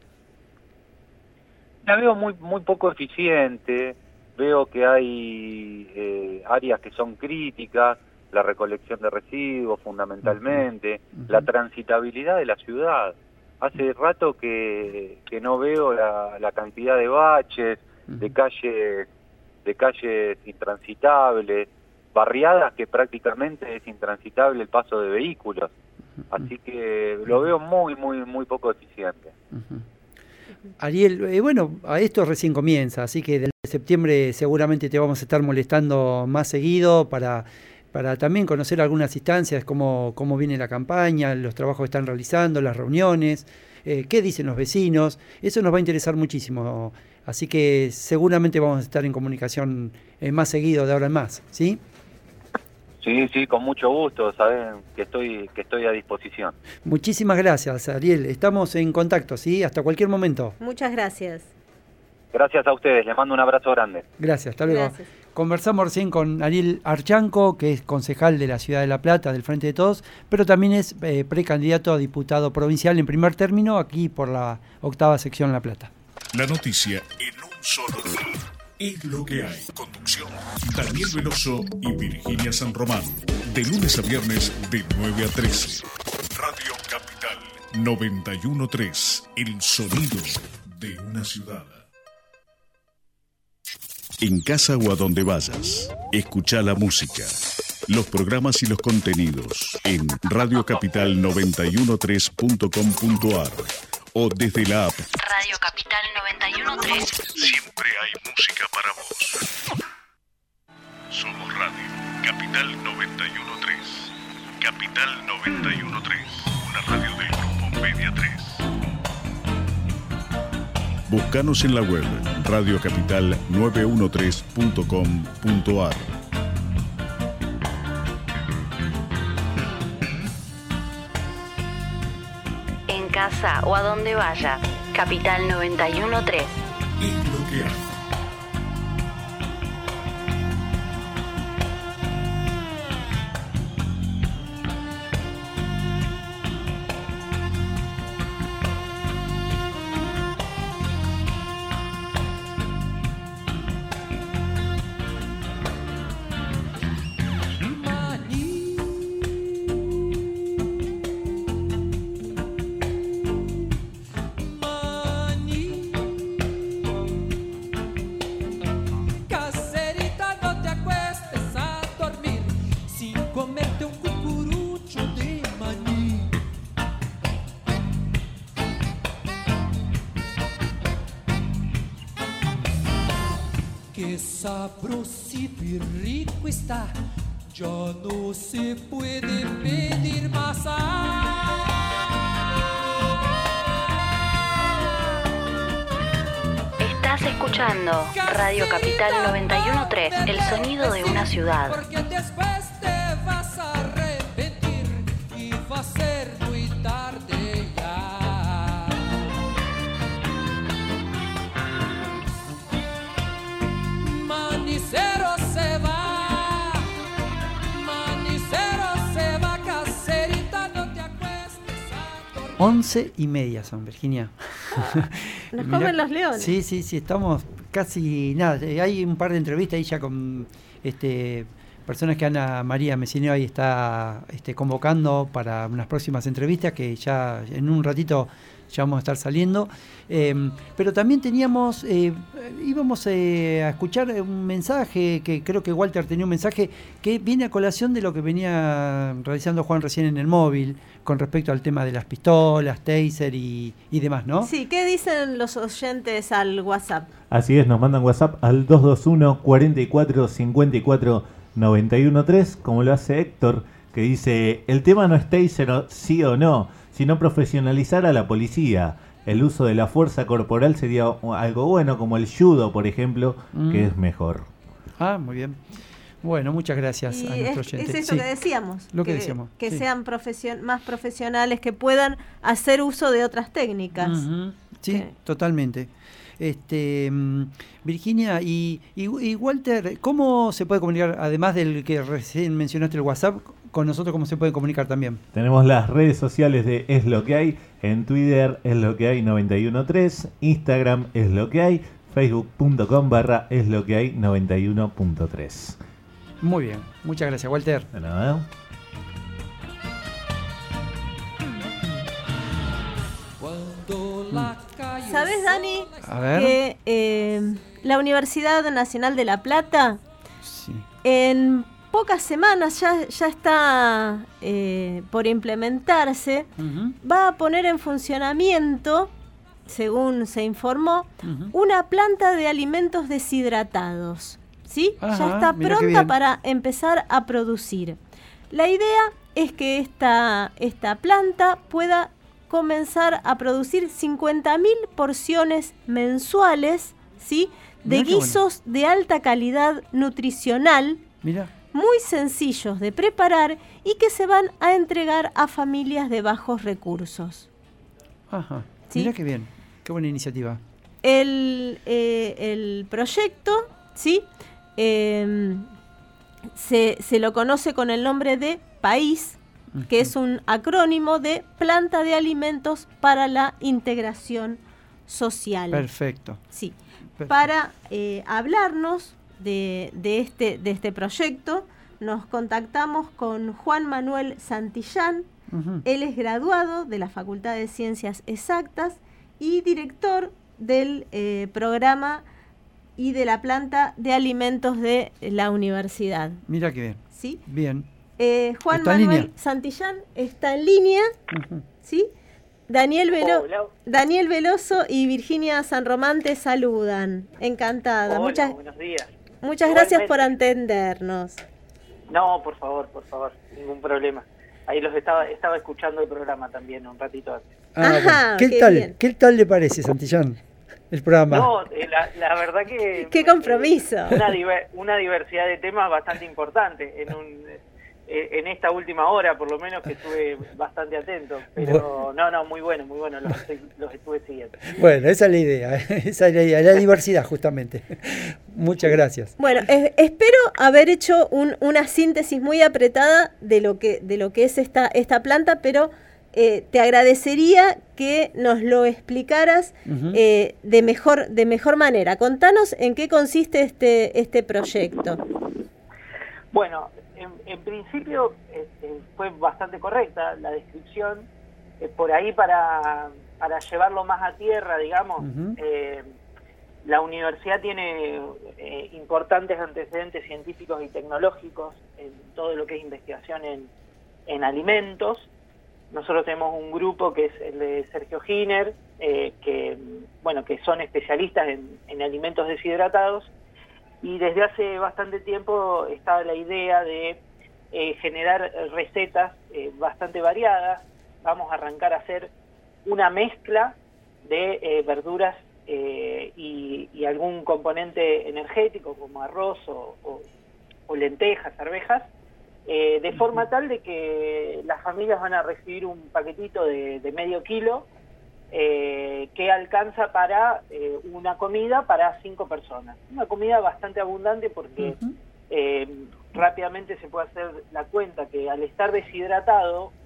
La veo muy muy poco eficiente. Veo que hay eh, áreas que son críticas, la recolección de residuos fundamentalmente, uh-huh. la transitabilidad de la ciudad. Hace rato que, que no veo la, la cantidad de baches, uh-huh. de calles, de calles intransitables, barriadas que prácticamente es intransitable el paso de vehículos. Uh-huh. Así que lo veo muy, muy, muy poco eficiente. Uh-huh. Ariel, eh, bueno, a esto recién comienza, así que desde septiembre seguramente te vamos a estar molestando más seguido para... para también conocer algunas instancias, cómo, cómo viene la campaña, los trabajos que están realizando, las reuniones, eh, qué dicen los vecinos. Eso nos va a interesar muchísimo. Así que seguramente vamos a estar en comunicación eh, más seguido de ahora en más, ¿sí? Sí, sí, con mucho gusto, saben que estoy, que estoy a disposición. Muchísimas gracias, Ariel. Estamos en contacto, ¿sí? Hasta cualquier momento. Muchas gracias. Gracias a ustedes, les mando un abrazo grande. Gracias, hasta luego. Gracias. Conversamos recién con Ariel Archanco, que es concejal de la Ciudad de La Plata, del Frente de Todos, pero también es eh, precandidato a diputado provincial en primer término, aquí por la octava sección La Plata. La noticia en un solo día. Es lo que hay. Conducción: Daniel Veloso y Virginia San Román. De lunes a viernes, de nueve a trece. Radio Capital noventa y uno punto tres. El sonido de una ciudad. En casa o a donde vayas, escucha la música, los programas y los contenidos en radio capital noventa y uno punto tres punto com punto ar o desde la app Radio Capital noventa y uno punto tres. Siempre hay música para vos. Somos Radio Capital noventa y uno punto tres. Capital noventa y uno punto tres, una radio del grupo Media tres. Búscanos en la web radio capital novecientos trece punto com punto ar. En casa o a donde vaya, Capital noventa y uno punto tres. Es lo que hay. Sabrosito y rico está, ya no se puede pedir más. Estás escuchando Radio Capital noventa y uno punto tres, el sonido de una ciudad. Porque después te vas a arrepentir y va a ser muy tarde ya. Once y media son, Virginia. Ah, nos Mirá, comen los leones. Sí, sí, sí, estamos casi nada. Hay un par de entrevistas ahí ya con este personas que Ana María Messineo ahí está este, convocando para unas próximas entrevistas que ya en un ratito ya vamos a estar saliendo. Eh, pero también teníamos, eh, íbamos eh, a escuchar un mensaje, que creo que Walter tenía un mensaje que viene a colación de lo que venía realizando Juan recién en el móvil, con respecto al tema de las pistolas, taser y, y demás, ¿no? Sí, ¿qué dicen los oyentes al WhatsApp? Así es, nos mandan WhatsApp al dos dos uno, cuatro cuatro, cinco cuatro, nueve uno tres, como lo hace Héctor, que dice, el tema no es taser sí o no, sino profesionalizar a la policía. El uso de la fuerza corporal sería algo bueno, como el judo, por ejemplo, mm. que es mejor. Ah, muy bien. Bueno, muchas gracias y a nuestro es, oyente. es eso sí. que decíamos. Lo que, que decíamos. Que sí. sean profesion- más profesionales, que puedan hacer uso de otras técnicas. Uh-huh. Sí, sí, totalmente. Este, Virginia y, y, y Walter, ¿cómo se puede comunicar, además del que recién mencionaste el WhatsApp, con nosotros cómo se puede comunicar también? Tenemos las redes sociales de Es Lo Que Hay, en Twitter Es Lo Que Hay noventa y uno tres, Instagram Es Lo Que Hay, facebook.com barra Es Lo Que Hay noventa y uno punto tres. Muy bien, muchas gracias, Walter. De nada. ¿Sabes, Dani, A ver. que eh, la Universidad Nacional de La Plata sí. en pocas semanas ya, ya está eh, por implementarse, uh-huh. va a poner en funcionamiento, según se informó, uh-huh. una planta de alimentos deshidratados? ¿Sí? Ajá, ya está mira qué pronta bien. para empezar a producir. La idea es que esta, esta planta pueda comenzar a producir cincuenta mil porciones mensuales, ¿sí?, de Mirá qué guisos bueno. de alta calidad nutricional, Mira. muy sencillos de preparar y que se van a entregar a familias de bajos recursos. Ajá. ¿Sí? Mira qué bien. Qué buena iniciativa. El, eh, el proyecto, ¿sí?, eh, se, se lo conoce con el nombre de PAIS, que es un acrónimo de Planta de Alimentos para la Integración Social. Perfecto. Sí. Perfecto. Para eh, hablarnos de, de, este, de este proyecto, nos contactamos con Juan Manuel Santillán. Uh-huh. Él es graduado de la Facultad de Ciencias Exactas y director del eh, programa y de la planta de alimentos de la universidad. Mira qué bien. ¿Sí? Bien. Eh, Juan ¿Está en Manuel línea? Santillán está en línea, Uh-huh. ¿sí? Daniel, Velo- Hola. Daniel Veloso y Virginia San Román te saludan. Encantada. Hola, muchas buenos días. muchas gracias por atendernos. No, por favor, por favor, ningún problema. Ahí los estaba estaba escuchando el programa también un ratito antes. Ah, Ajá, bueno. ¿Qué, qué tal? bien. ¿Qué tal le parece, Santillán, el programa? No, eh, la, la verdad que... ¡Qué compromiso! Una, diver- una diversidad de temas bastante importante en un... en esta última hora, por lo menos, que estuve bastante atento. Pero no, no, muy bueno, muy bueno, los, estoy- los estuve siguiendo. Bueno, esa es la idea, esa es la idea, la diversidad justamente. Muchas gracias. Bueno, eh, espero haber hecho un- una síntesis muy apretada de lo que, de lo que es esta, esta planta, pero eh, te agradecería que nos lo explicaras Uh-huh. eh, de mejor, de mejor manera. Contanos en qué consiste este, este proyecto. Bueno, en, en principio este, fue bastante correcta la descripción. Eh, por ahí para, para llevarlo más a tierra, digamos, Ujú. eh, la universidad tiene eh, importantes antecedentes científicos y tecnológicos en todo lo que es investigación en, en alimentos. Nosotros tenemos un grupo que es el de Sergio Giner, eh, que bueno que son especialistas en, en alimentos deshidratados, y desde hace bastante tiempo estaba la idea de eh, generar recetas eh, bastante variadas. Vamos a arrancar a hacer una mezcla de eh, verduras eh, y, y algún componente energético como arroz o, o, o lentejas, arvejas, eh, de forma tal de que las familias van a recibir un paquetito de, de medio kilo eh, que alcanza para eh, una comida para cinco personas. Una comida bastante abundante porque Uh-huh. eh, rápidamente se puede hacer la cuenta que al estar deshidratado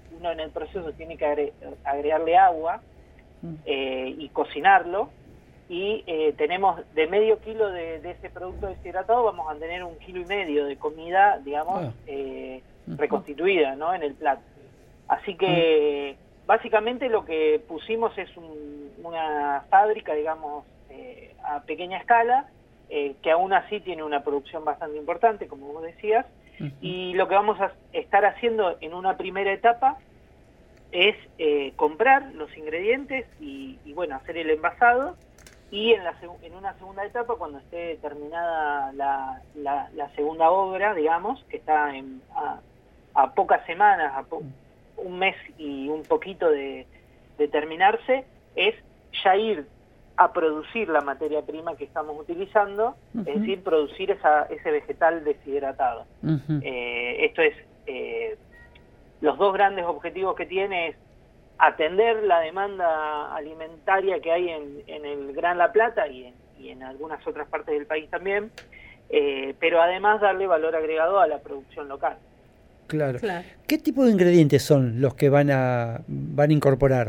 uno en el proceso tiene que agre agregarle agua eh, y cocinarlo, y eh, tenemos de medio kilo de, de ese producto deshidratado vamos a tener un kilo y medio de comida, digamos, ah. eh, reconstituida, ¿no?, en el plato. Así que básicamente lo que pusimos es un, una fábrica, digamos, eh, a pequeña escala, eh, que aún así tiene una producción bastante importante, como vos decías, uh-huh. y lo que vamos a estar haciendo en una primera etapa es eh, comprar los ingredientes y, y, bueno, hacer el envasado, y en, la, en una segunda etapa, cuando esté terminada la, la, la segunda obra, digamos, que está en, a, a pocas semanas, a po un mes y un poquito de, de terminarse, es ya ir a producir la materia prima que estamos utilizando, uh-huh. es decir, producir esa, ese vegetal deshidratado. Uh-huh. eh, esto es, eh, los dos grandes objetivos que tiene es atender la demanda alimentaria que hay en, en el Gran La Plata y en, y en algunas otras partes del país también, eh, pero además darle valor agregado a la producción local. Claro. claro. ¿Qué tipo de ingredientes son los que van a van a incorporar?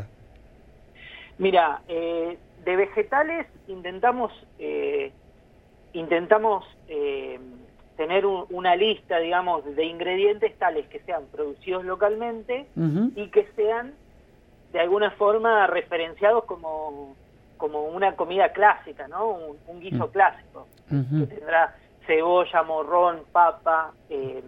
Mira, eh, de vegetales intentamos eh, intentamos eh, tener un, una lista, digamos, de ingredientes tales que sean producidos localmente uh-huh. y que sean de alguna forma referenciados como, como una comida clásica, ¿no? Un, un guiso uh-huh. clásico, uh-huh. que tendrá cebolla, morrón, papa, eh,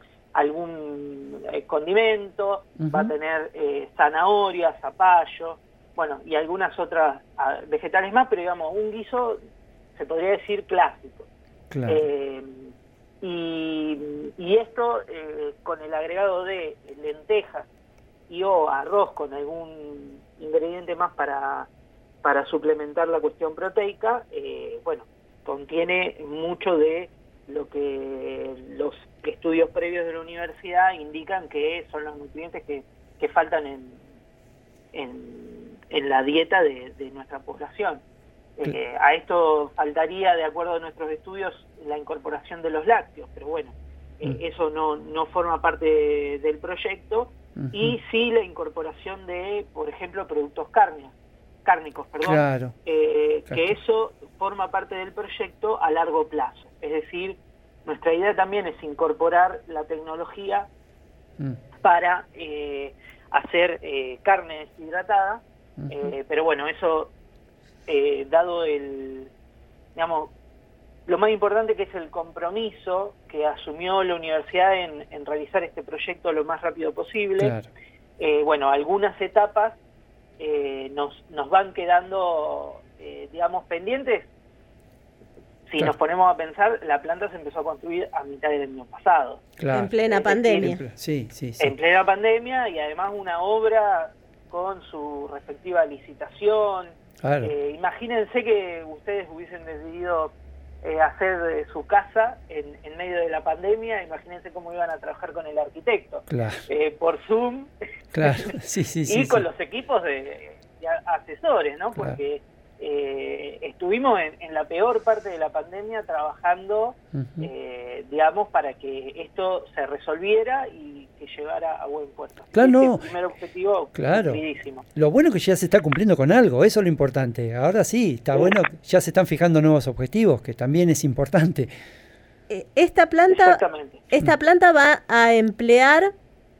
algún eh, condimento, uh-huh. va a tener eh, zanahoria, zapallo, bueno, y algunas otras a, vegetales más, pero digamos, un guiso se podría decir clásico. Claro. Eh, y, y esto eh, con el agregado de lentejas y o arroz con algún ingrediente más para, para suplementar la cuestión proteica, eh, bueno, contiene mucho de lo que los estudios previos de la universidad indican que son los nutrientes que, que faltan en, en, en la dieta de, de nuestra población. Eh, a esto faltaría, de acuerdo a nuestros estudios, la incorporación de los lácteos, pero bueno, eh, eso no, no forma parte de, del proyecto, uh-huh. y sí la incorporación de, por ejemplo, productos cárnicos, cárnicos, perdón, claro. Eh, claro. que eso forma parte del proyecto a largo plazo. Es decir, nuestra idea también es incorporar la tecnología mm. para eh, hacer eh, carne deshidratada, uh-huh. eh, pero bueno, eso, eh, dado el, digamos, lo más importante que es el compromiso que asumió la universidad en, en realizar este proyecto lo más rápido posible, claro. eh, bueno, algunas etapas eh, nos, nos van quedando, eh, digamos, pendientes. Si claro. nos ponemos a pensar, la planta se empezó a construir a mitad del año pasado. Claro. En plena es pandemia. Decir, sí, sí, sí. En plena pandemia, y además una obra con su respectiva licitación. Claro. Eh, imagínense que ustedes hubiesen decidido eh, hacer eh, su casa en, en medio de la pandemia, imagínense cómo iban a trabajar con el arquitecto. Claro. Eh, por Zoom. Claro, sí, sí, sí. y sí, con sí. los equipos de, de asesores, ¿no? Claro. Porque Eh, estuvimos en, en la peor parte de la pandemia trabajando, uh-huh. eh, digamos, para que esto se resolviera y que llegara a buen puerto. Claro, este no. es el primer objetivo, claro. cumplidísimo. Lo bueno es que ya se está cumpliendo con algo, eso es lo importante. Ahora sí, está uh-huh. bueno, ya se están fijando nuevos objetivos, que también es importante. Eh, esta planta, esta planta va a emplear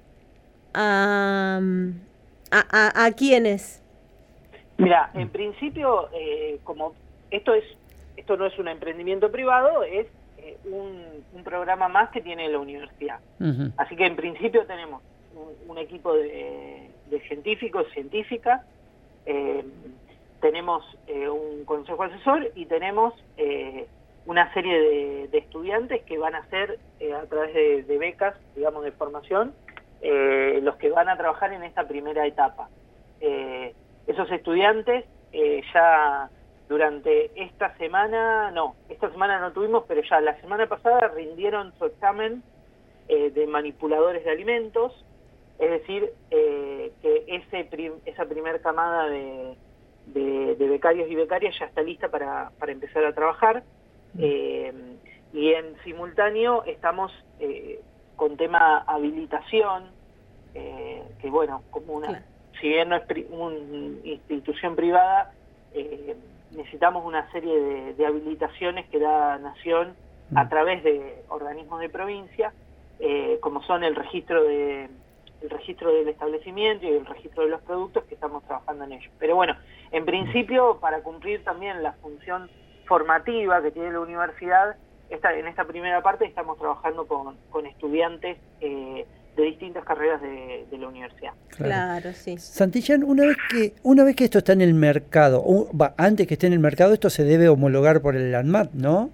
a, a, a, a quiénes. Mira, en principio, eh, como esto es esto no es un emprendimiento privado, es eh, un, un programa más que tiene la universidad. Uh-huh. Así que en principio tenemos un, un equipo de, de científicos, científicas, eh, tenemos eh, un consejo asesor y tenemos eh, una serie de, de estudiantes que van a ser, eh, a través de, de becas, digamos, de formación, eh, los que van a trabajar en esta primera etapa. Eh, Esos estudiantes eh, ya durante esta semana, no, esta semana no tuvimos, pero ya la semana pasada rindieron su examen eh, de manipuladores de alimentos, es decir, eh, que ese prim, esa primera camada de, de, de becarios y becarias ya está lista para, para empezar a trabajar, eh, y en simultáneo estamos eh, con tema habilitación, eh, que bueno, como una, claro. si bien no es pri, una institución privada, eh, necesitamos una serie de, de habilitaciones que da Nación mm. a través de organismos de provincia, eh, como son el registro de el registro del establecimiento y el registro de los productos, que estamos trabajando en ello. Pero bueno, en principio, para cumplir también la función formativa que tiene la universidad, esta, en esta primera parte estamos trabajando con, con estudiantes eh, de distintas carreras de, de la universidad. Claro, claro, sí. Santillán, una vez que una vez que esto está en el mercado, o, va, antes que esté en el mercado, esto se debe homologar por el ANMAT, ¿no?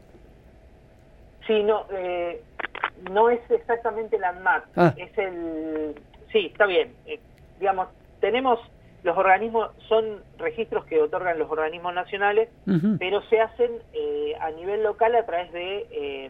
Sí, no, eh, no es exactamente el ANMAT, ah. es el... Sí, está bien. Eh, digamos, tenemos... Los organismos son registros que otorgan los organismos nacionales, uh-huh. pero se hacen eh, a nivel local a través de eh,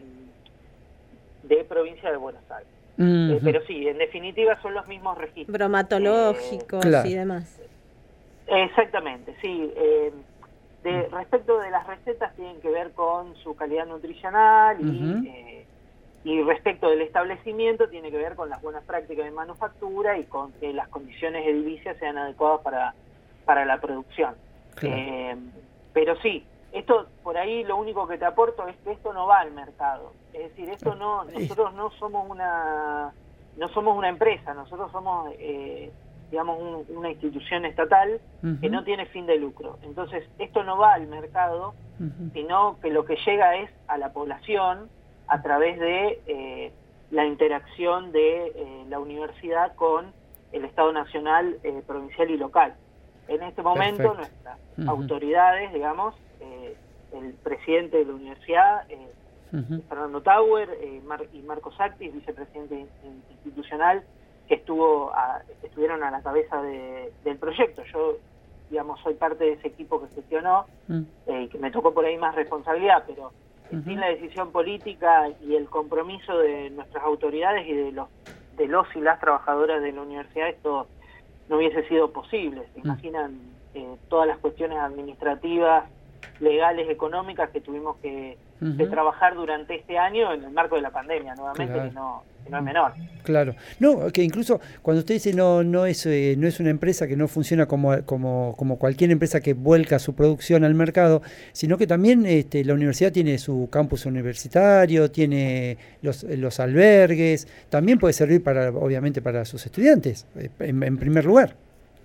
de provincia de Buenos Aires. Uh-huh. Eh, pero sí, en definitiva son los mismos registros. Bromatológicos eh, claro. y demás. Exactamente, sí. Eh, de, respecto de las recetas tienen que ver con su calidad nutricional y... Uh-huh. eh, Y respecto del establecimiento tiene que ver con las buenas prácticas de manufactura y con que las condiciones edilicias sean adecuadas para, para la producción. Claro. Eh, pero sí, esto por ahí lo único que te aporto es que esto no va al mercado. Es decir, esto no, nosotros no somos una, no somos una empresa, nosotros somos, eh, digamos, un, una institución estatal uh-huh. que no tiene fin de lucro. Entonces, esto no va al mercado, uh-huh. sino que lo que llega es a la población a través de eh, la interacción de eh, la universidad con el Estado Nacional, eh, provincial y local. En este momento Perfecto. nuestras uh-huh. autoridades, digamos, eh, el presidente de la universidad, eh, uh-huh. Fernando Tauer, eh, Mar- y Marcos Actis, vicepresidente institucional, que estuvo a, estuvieron a la cabeza de, del proyecto. Yo, digamos, soy parte de ese equipo que gestionó, uh-huh. eh, que me tocó por ahí más responsabilidad, pero Uh-huh. sin la decisión política y el compromiso de nuestras autoridades y de los de los y las trabajadoras de la universidad, esto no hubiese sido posible. Se uh-huh. imaginan eh, todas las cuestiones administrativas, legales, económicas que tuvimos que, uh-huh. que trabajar durante este año en el marco de la pandemia, nuevamente, claro. que no que no es menor. Claro. No, que incluso cuando usted dice no no es eh, no es una empresa que no funciona como como como cualquier empresa que vuelca su producción al mercado, sino que también este, la universidad tiene su campus universitario, tiene los los albergues, también puede servir para obviamente para sus estudiantes, en, en primer lugar.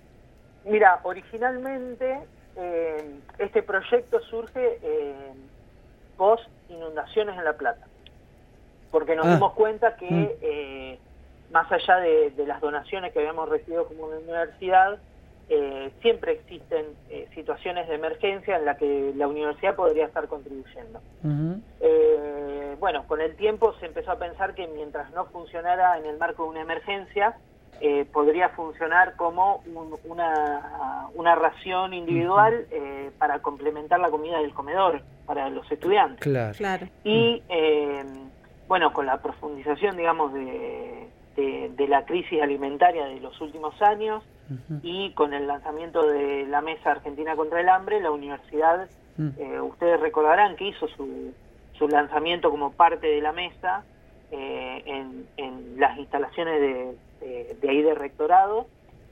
Mira, originalmente eh, este proyecto surge eh, post inundaciones en La Plata, porque nos ah. dimos cuenta que mm. eh, más allá de, de las donaciones que habíamos recibido como universidad, eh, siempre existen eh, situaciones de emergencia en las que la universidad podría estar contribuyendo. Uh-huh. Eh, bueno, con el tiempo se empezó a pensar que mientras no funcionara en el marco de una emergencia, eh, podría funcionar como un, una, una ración individual uh-huh. eh, para complementar la comida del comedor para los estudiantes. Claro. claro. Y... Eh, bueno, con la profundización, digamos, de, de, de la crisis alimentaria de los últimos años uh-huh. y con el lanzamiento de la Mesa Argentina contra el Hambre, la universidad, uh-huh. eh, ustedes recordarán que hizo su, su lanzamiento como parte de la mesa eh, en, en las instalaciones de, de, de ahí de rectorado,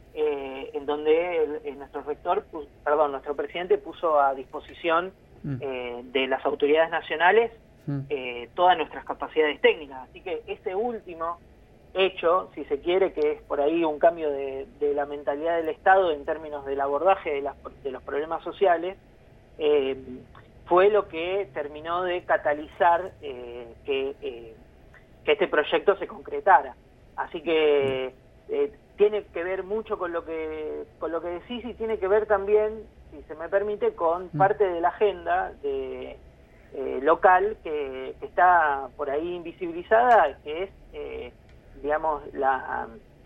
eh, en donde el, el, nuestro rector, pu- perdón, nuestro presidente puso a disposición uh-huh. eh, de las autoridades nacionales Eh, todas nuestras capacidades técnicas. Así que ese último hecho, si se quiere, que es por ahí un cambio de, de la mentalidad del Estado en términos del abordaje de, las, de los problemas sociales, eh, fue lo que terminó de catalizar eh, que, eh, que este proyecto se concretara. Así que eh, tiene que ver mucho con lo que con lo que decís, y tiene que ver también, si se me permite, con parte de la agenda de Eh, local que, que está por ahí invisibilizada, que es, eh, digamos, la,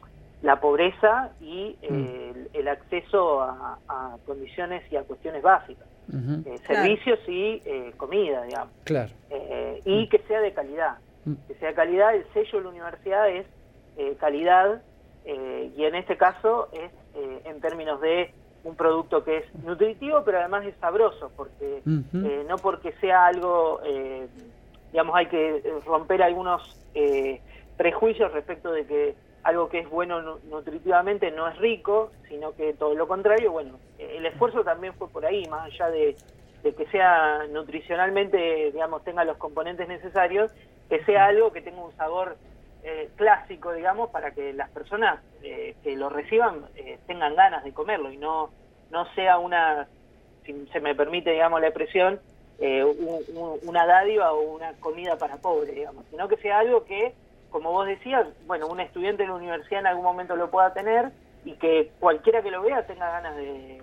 la pobreza y eh, mm. el, el acceso a, a condiciones y a cuestiones básicas, uh-huh. eh, servicios claro. y eh, comida, digamos. Claro. Eh, y mm. que sea de calidad. Mm. Que sea de calidad, el sello de la universidad es eh, calidad, eh, y en este caso es eh, en términos de un producto que es nutritivo, pero además es sabroso, porque uh-huh. eh, no porque sea algo, eh, digamos, hay que romper algunos eh, prejuicios respecto de que algo que es bueno nutritivamente no es rico, sino que todo lo contrario. Bueno, el esfuerzo también fue por ahí, más allá de, de que sea nutricionalmente, digamos, tenga los componentes necesarios, que sea algo que tenga un sabor eh, clásico, digamos, para que las personas eh, que lo reciban eh, tengan ganas de comerlo y no, no sea una, si se me permite, digamos, la expresión, eh, un, un, una dádiva o una comida para pobres, digamos, sino que sea algo que, como vos decías, bueno, un estudiante de la universidad en algún momento lo pueda tener y que cualquiera que lo vea tenga ganas de,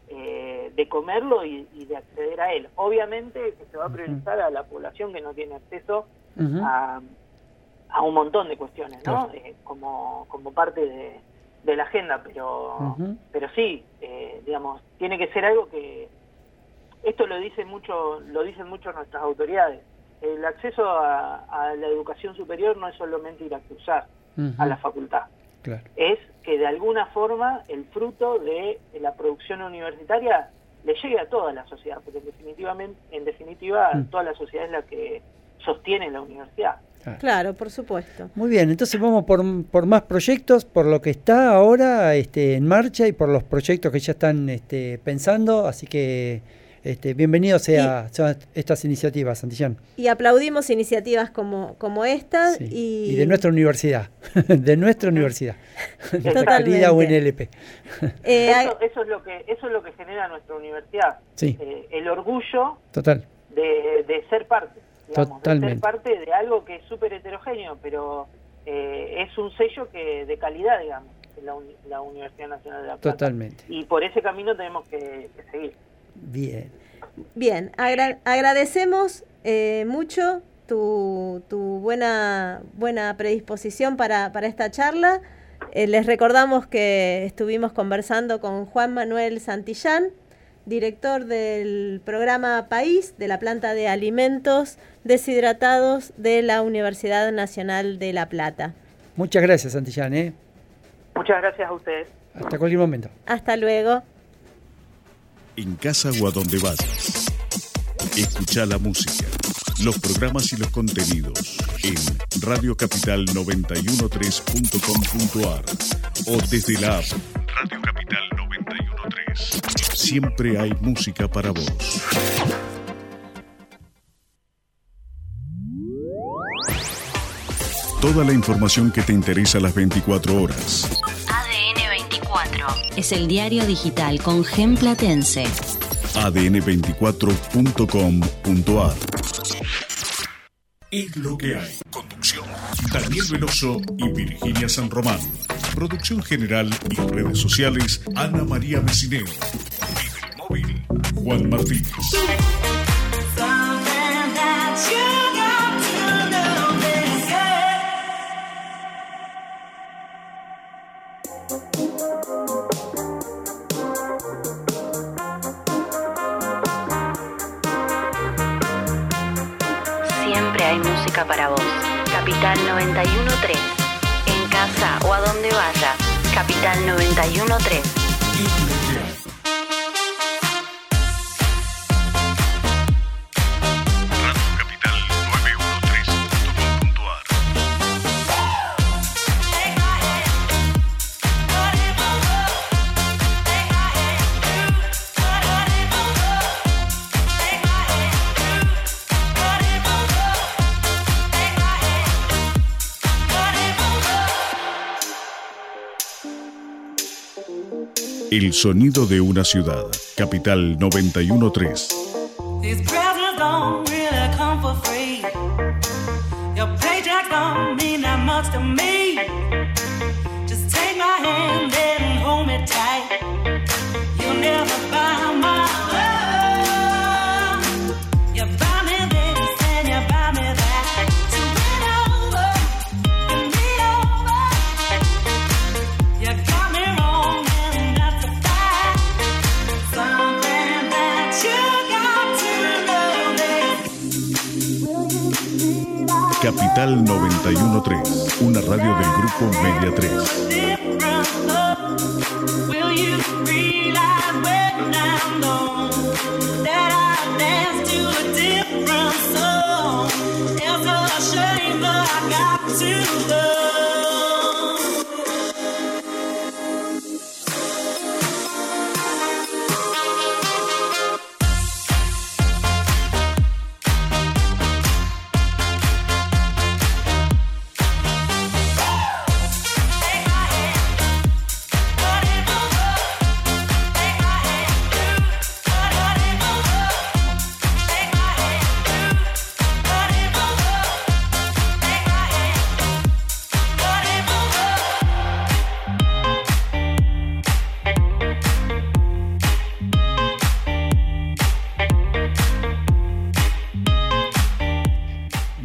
eh, de comerlo y, y de acceder a él. Obviamente que se va a priorizar a la población que no tiene acceso uh-huh. a, a un montón de cuestiones, ¿no? Claro. Eh, como, como parte de, de la agenda, pero, uh-huh. pero sí, eh, digamos, tiene que ser algo que... Esto lo dicen mucho, lo dicen mucho nuestras autoridades. El acceso a, a la educación superior no es solamente ir a cursar uh-huh. a la facultad. Claro. Es que de alguna forma el fruto de, de la producción universitaria le llegue a toda la sociedad, porque en, definitivamente, en definitiva uh-huh. toda la sociedad es la que sostiene la universidad. Claro, claro, por supuesto. Muy bien, entonces vamos por, por más proyectos, por lo que está ahora este, en marcha y por los proyectos que ya están este, pensando, así que... Este, bienvenidos sea, sean estas iniciativas, Santillán. Y aplaudimos iniciativas como, como estas. Sí. Y... y de nuestra universidad, de nuestra universidad, de nuestra querida U N L P. Eh, eso, eso, es lo que, eso es lo que genera nuestra universidad, sí. eh, el orgullo Total. De, de ser parte, digamos, Totalmente. de ser parte de algo que es súper heterogéneo, pero eh, es un sello que de calidad, digamos, en la, la Universidad Nacional de La Plata. Totalmente. Y por ese camino tenemos que, que seguir. Bien. Bien, agra- agradecemos eh, mucho tu, tu buena, buena predisposición para, para esta charla. Eh, les recordamos que estuvimos conversando con Juan Manuel Santillán, director del programa País de la planta de alimentos deshidratados de la Universidad Nacional de La Plata. Muchas gracias, Santillán. ¿eh? Muchas gracias a ustedes. Hasta cualquier momento. Hasta luego. En casa o a donde vayas. Escucha la música, los programas y los contenidos en radio capital noventa y uno tres punto com punto a r o desde la app Radio Capital noventa y uno tres. Siempre hay música para vos. Toda la información que te interesa a las veinticuatro horas. A D N veinticuatro es el diario digital con Gen Platense. A D N veinticuatro punto com punto a r. Es lo que hay. Conducción: Daniel Veloso y Virginia San Román. Producción general y redes sociales: Ana María Mecineo. Video móvil: Juan Martínez. Hay música para vos. Capital noventa y uno tres. En casa o a donde vayas. Capital noventa y uno tres. El sonido de una ciudad. Capital noventa y uno tres. These presents don't really come for free. Your paycheck don't mean that much to me. Just take my hand and hold me tight. You'll never buy my love. You buy me this and you buy me that. So bend over and lean over. You got me wrong and that's a fact. Something that you got to know. Capital noventa y uno tres, una radio del grupo Media tres. Will you realize when I'm gone that I dance to a different song? It's a shame, but I got to go.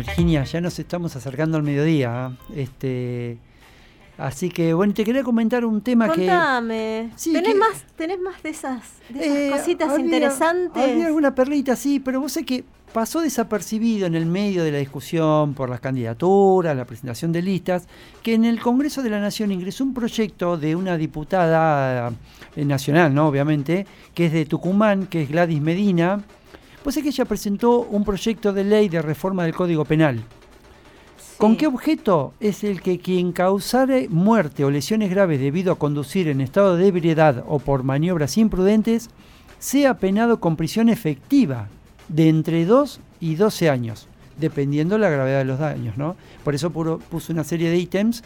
Virginia, ya nos estamos acercando al mediodía. ¿eh? Este, así que, bueno, te quería comentar un tema Contame. que... Contame. Sí, ¿Tenés, que... más, ¿Tenés más de esas, de esas eh, cositas había, interesantes? Había alguna perlita, sí, pero vos sé que pasó desapercibido en el medio de la discusión por las candidaturas, la presentación de listas, que en el Congreso de la Nación ingresó un proyecto de una diputada eh, nacional, ¿no? Obviamente, que es de Tucumán, que es Gladys Medina. Pues es que ella presentó un proyecto de ley de reforma del Código Penal. Sí. ¿Con qué objeto? Es el que quien causare muerte o lesiones graves debido a conducir en estado de ebriedad o por maniobras imprudentes, sea penado con prisión efectiva de entre dos y doce años, dependiendo de la gravedad de los daños, ¿no? Por eso puro, puso una serie de ítems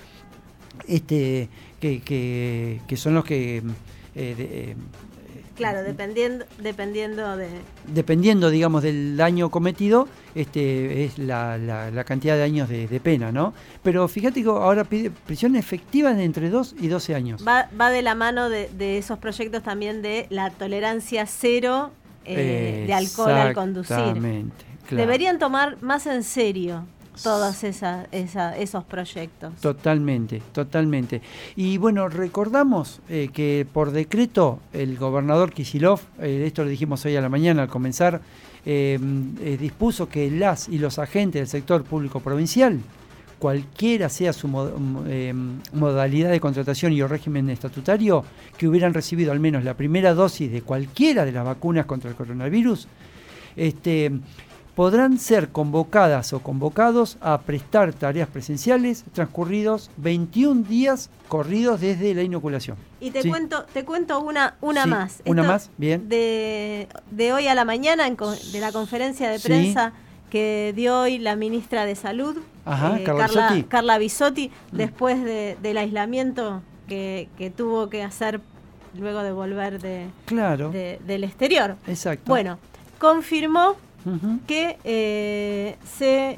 este, que, que, que son los que... Eh, de, eh, Claro, dependiendo dependiendo de... Dependiendo, digamos, del daño cometido, este es la, la, la cantidad de años de, de pena, ¿no? Pero fíjate que ahora pide prisión efectiva de entre dos y doce años. Va, va de la mano de, de esos proyectos también de la tolerancia cero eh, de alcohol al conducir. Exactamente, claro. Deberían tomar más en serio todos esa, esa, esos proyectos. Totalmente, totalmente. Y bueno, recordamos eh, que por decreto el gobernador Kicillof, eh, esto lo dijimos hoy a la mañana al comenzar, eh, eh, dispuso que las y los agentes del sector público provincial, cualquiera sea su mod, eh, modalidad de contratación y o régimen estatutario, que hubieran recibido al menos la primera dosis de cualquiera de las vacunas contra el coronavirus, este... podrán ser convocadas o convocados a prestar tareas presenciales transcurridos veintiún días corridos desde la inoculación. Y te ¿Sí? cuento te cuento una una sí, más. Una Esto más, bien. De, de hoy a la mañana, en, de la conferencia de prensa sí. que dio hoy la ministra de Salud, Ajá, eh, Carla, Carla, Bisotti. Carla Bisotti, mm. después de, del aislamiento que, que tuvo que hacer luego de volver de, claro. de, del exterior. Exacto. Bueno, confirmó Uh-huh. que eh, se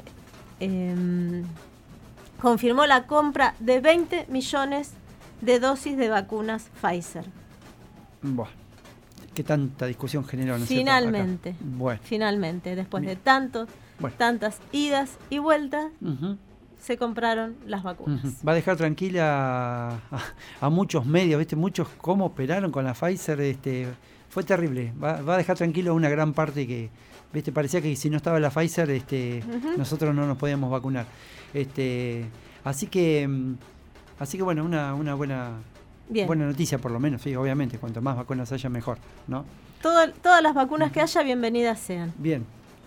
eh, confirmó la compra de veinte millones de dosis de vacunas Pfizer. Buah, qué tanta discusión generó, ¿no es Finalmente, bueno. finalmente, después Bien. de tantos, bueno. tantas idas y vueltas, uh-huh. se compraron las vacunas. Uh-huh. Va a dejar tranquila a, a, a muchos medios, ¿viste? Muchos cómo operaron con la Pfizer, este, fue terrible. Va, va a dejar tranquilo a una gran parte que... ¿Viste? Parecía que si no estaba la Pfizer, este, uh-huh. nosotros no nos podíamos vacunar. Este, así que, así que bueno, una, una buena, Bien. buena noticia por lo menos, sí, obviamente. Cuanto más vacunas haya, mejor, ¿no? Todo, todas las vacunas uh-huh. que haya, bienvenidas sean. Bien.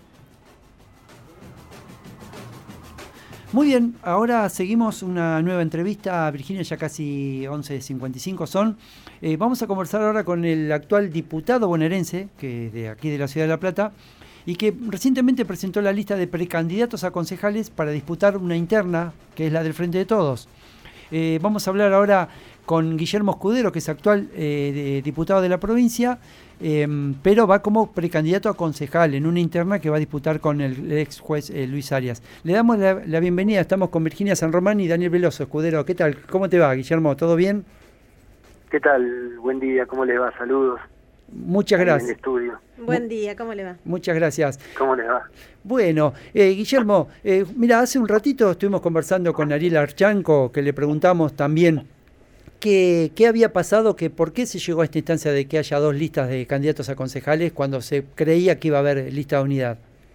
Muy bien, ahora seguimos una nueva entrevista a Virginia, ya casi once cincuenta y cinco son. Eh, vamos a conversar ahora con el actual diputado bonaerense, que es de aquí de la Ciudad de La Plata, y que recientemente presentó la lista de precandidatos a concejales para disputar una interna, que es la del Frente de Todos. Eh, vamos a hablar ahora con Guillermo Escudero, que es actual eh, de, diputado de la provincia, eh, pero va como precandidato a concejal en una interna que va a disputar con el ex juez eh, Luis Arias. Le damos la, la bienvenida, estamos con Virginia San Román y Daniel Veloso. Escudero, ¿qué tal? ¿Cómo te va, Guillermo? ¿Todo bien? ¿Qué tal? Buen día, ¿cómo les va? Saludos. Muchas gracias. En el estudio. Buen día, ¿cómo le va? Muchas gracias. ¿Cómo les va? Bueno, eh, Guillermo, eh, mira, hace un ratito estuvimos conversando con Ariel Archanco, que le preguntamos también qué, qué había pasado, que por qué se llegó a esta instancia de que haya dos listas de candidatos a concejales cuando se creía que iba a haber lista de unidad.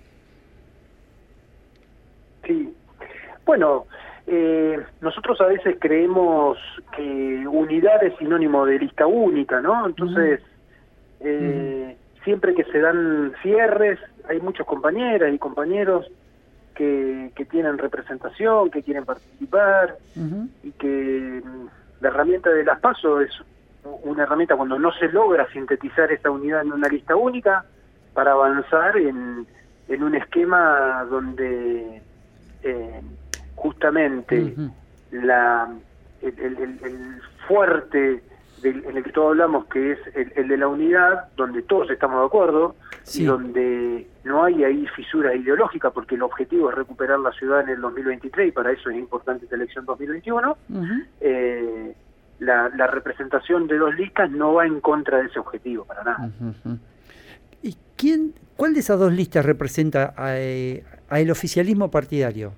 Sí, bueno, eh, nosotros a veces creemos que unidad es sinónimo de lista única, ¿no? Entonces... Uh-huh. Eh, uh-huh. Siempre que se dan cierres, hay muchos compañeras y compañeros que, que tienen representación, que quieren participar, uh-huh. y que la herramienta de las PASO es una herramienta cuando no se logra sintetizar esa unidad en una lista única para avanzar en, en un esquema donde eh, justamente uh-huh. la el, el, el fuerte del, en el que todos hablamos, que es el, el de la unidad, donde todos estamos de acuerdo, sí. y donde no hay ahí fisuras ideológicas, porque el objetivo es recuperar la ciudad en el dos mil veintitrés, y para eso es importante esta elección dos mil veintiuno, uh-huh. eh, la, la representación de dos listas no va en contra de ese objetivo, para nada. Uh-huh. ¿Y quién, cuál de esas dos listas representa a, eh, a el oficialismo partidario?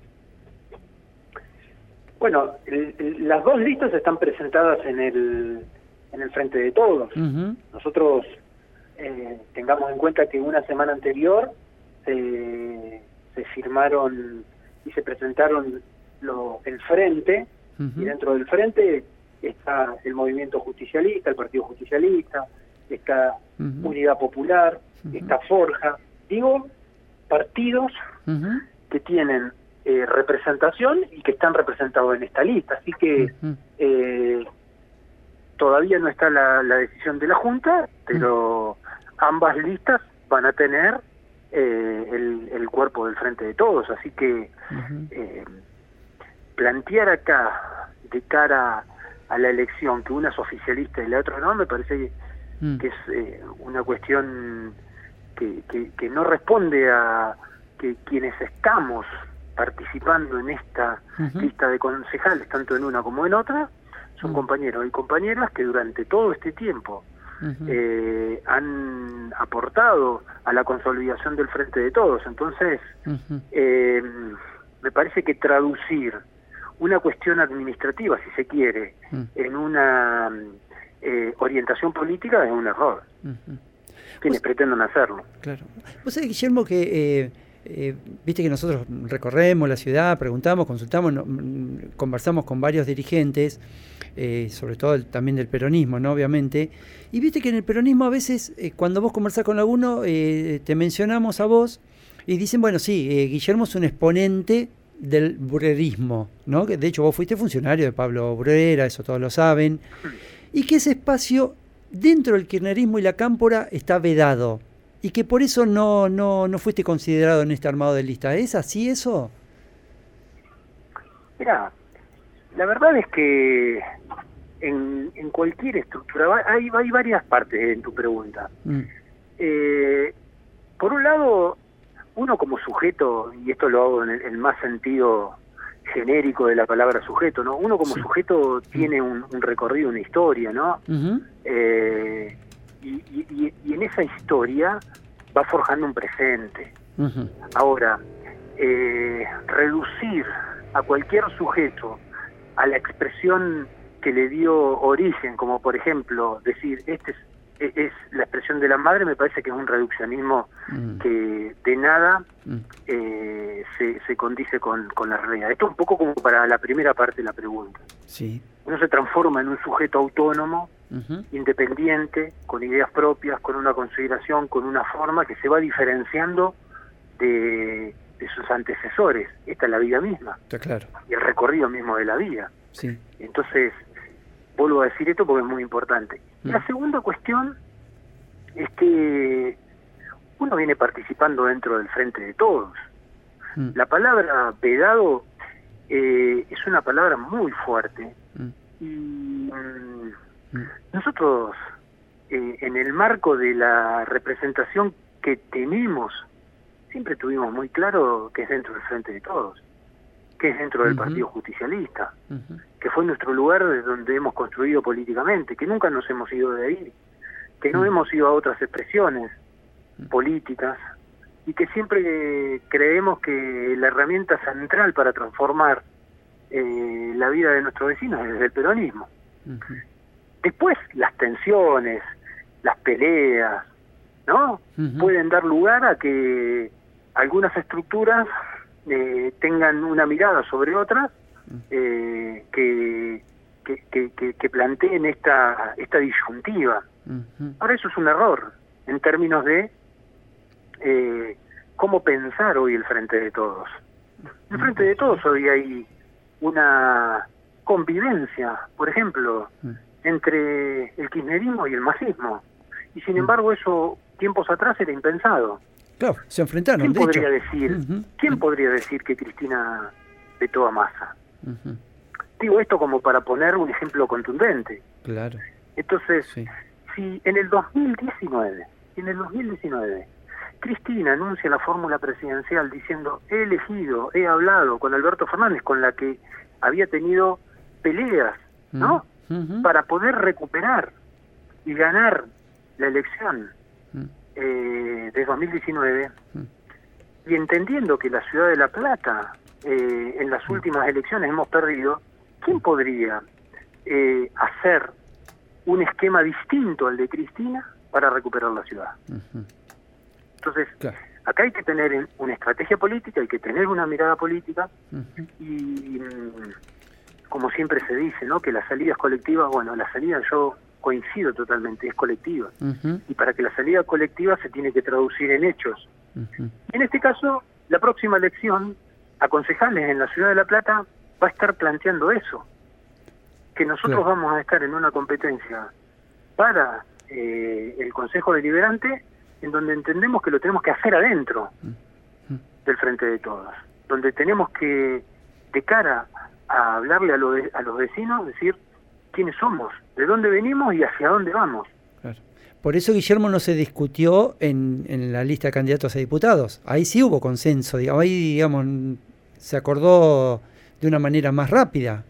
Bueno, el, el, las dos listas están presentadas en el en el Frente de Todos. Uh-huh. Nosotros eh, tengamos en cuenta que una semana anterior se, se firmaron y se presentaron lo, el Frente, uh-huh. y dentro del Frente está el Movimiento Justicialista, el Partido Justicialista, está uh-huh. Unidad Popular, uh-huh. está Forja. Digo, partidos uh-huh. que tienen eh, representación y que están representados en esta lista. Así que uh-huh. eh, todavía no está la, la decisión de la Junta, pero uh-huh. ambas listas van a tener eh, el, el cuerpo del Frente de Todos. Así que uh-huh. eh, plantear acá de cara a la elección que una es oficialista y la otra no, me parece que, uh-huh. que es eh, una cuestión que, que, que no responde a que quienes estamos participando en esta uh-huh. lista de concejales, tanto en una como en otra, son uh-huh. compañeros y compañeras que durante todo este tiempo uh-huh. eh, han aportado a la consolidación del Frente de Todos. Entonces, uh-huh. eh, me parece que traducir una cuestión administrativa, si se quiere, uh-huh. en una eh, orientación política es un error. Uh-huh. Quienes pues, pretendan hacerlo. Claro. Vos sabés, Guillermo, que eh, eh, viste que nosotros recorremos la ciudad, preguntamos, consultamos, no, conversamos con varios dirigentes, eh, sobre todo el, también del peronismo, ¿no? Obviamente. Y viste que en el peronismo a veces, eh, cuando vos conversás con alguno, eh, te mencionamos a vos y dicen, bueno, sí, eh, Guillermo es un exponente del bruerismo, ¿no? Que de hecho vos fuiste funcionario de Pablo Bruera, eso todos lo saben. Y que ese espacio dentro del kirchnerismo y la cámpora está vedado y que por eso no no no fuiste considerado en este armado de lista. ¿Es así eso? Mira, la verdad es que en, en cualquier estructura hay, hay varias partes en tu pregunta. Mm. Eh, por un lado, uno como sujeto, y esto lo hago en el, el más sentido genérico de la palabra sujeto, ¿no? Uno como sí. sujeto tiene un, un recorrido, una historia, ¿no? Uh-huh. Eh, y, y, y en esa historia va forjando un presente. Uh-huh. Ahora, eh, reducir a cualquier sujeto a la expresión que le dio origen, como por ejemplo decir, este es es la expresión de la madre, me parece que es un reduccionismo mm. que de nada mm. eh, se, se condice con, con la realidad. Esto es un poco como para la primera parte de la pregunta. Sí. Uno se transforma en un sujeto autónomo, uh-huh. independiente, con ideas propias, con una consideración, con una forma que se va diferenciando de, de sus antecesores. Esta es la vida misma. Está claro. Y el recorrido mismo de la vida. Sí. Entonces, vuelvo a decir esto porque es muy importante. Mm. La segunda cuestión es que uno viene participando dentro del Frente de Todos. Mm. La palabra vedado eh, es una palabra muy fuerte. Mm. Y mm, nosotros, eh, en el marco de la representación que tenemos, siempre tuvimos muy claro que es dentro del Frente de Todos, que es dentro del uh-huh. Partido Justicialista, uh-huh. que fue nuestro lugar desde donde hemos construido políticamente, que nunca nos hemos ido de ahí, que no uh-huh. hemos ido a otras expresiones uh-huh. políticas, y que siempre creemos que la herramienta central para transformar eh, la vida de nuestros vecinos es desde el peronismo. Uh-huh. Después, las tensiones, las peleas, ¿no? Uh-huh. Pueden dar lugar a que algunas estructuras Eh, tengan una mirada sobre otras eh, que, que, que, que, que planteen esta, esta disyuntiva. Uh-huh. Ahora, eso es un error en términos de eh, cómo pensar hoy el Frente de Todos. En el Frente de Todos hoy hay una convivencia, por ejemplo, uh-huh. entre el kirchnerismo y el masismo. Y sin embargo, eso tiempos atrás era impensado. Claro, se enfrentaron. ¿Quién de podría hecho. decir? Uh-huh. ¿Quién uh-huh. podría decir que Cristina vetó a Massa? Uh-huh. Digo esto como para poner un ejemplo contundente. Claro. Entonces, sí. si en el dos mil diecinueve, en el dos mil diecinueve, Cristina anuncia la fórmula presidencial diciendo he elegido, he hablado con Alberto Fernández, con la que había tenido peleas, ¿no? Uh-huh. Para poder recuperar y ganar la elección. Uh-huh. Eh, eh, de dos mil diecinueve, y entendiendo que la ciudad de La Plata eh, en las últimas elecciones hemos perdido, ¿quién podría eh, hacer un esquema distinto al de Cristina para recuperar la ciudad? Uh-huh. Entonces, claro, acá hay que tener una estrategia política, hay que tener una mirada política, uh-huh, y como siempre se dice, ¿no?, que la salida es colectiva. Bueno, la salida, yo coincido totalmente, es colectiva. Uh-huh. Y para que la salida colectiva se tiene que traducir en hechos. Uh-huh. En este caso, la próxima elección a concejales en la ciudad de La Plata va a estar planteando eso, que nosotros, claro, vamos a estar en una competencia para eh, el Consejo Deliberante, en donde entendemos que lo tenemos que hacer adentro uh-huh. del Frente de Todos, donde tenemos que, de cara a hablarle a, lo de, a los vecinos, decir quiénes somos, de dónde venimos y hacia dónde vamos. Claro. Por eso, Guillermo, no se discutió en, en la lista de candidatos a diputados. Ahí sí hubo consenso, digamos, ahí, digamos, se acordó de una manera más rápida.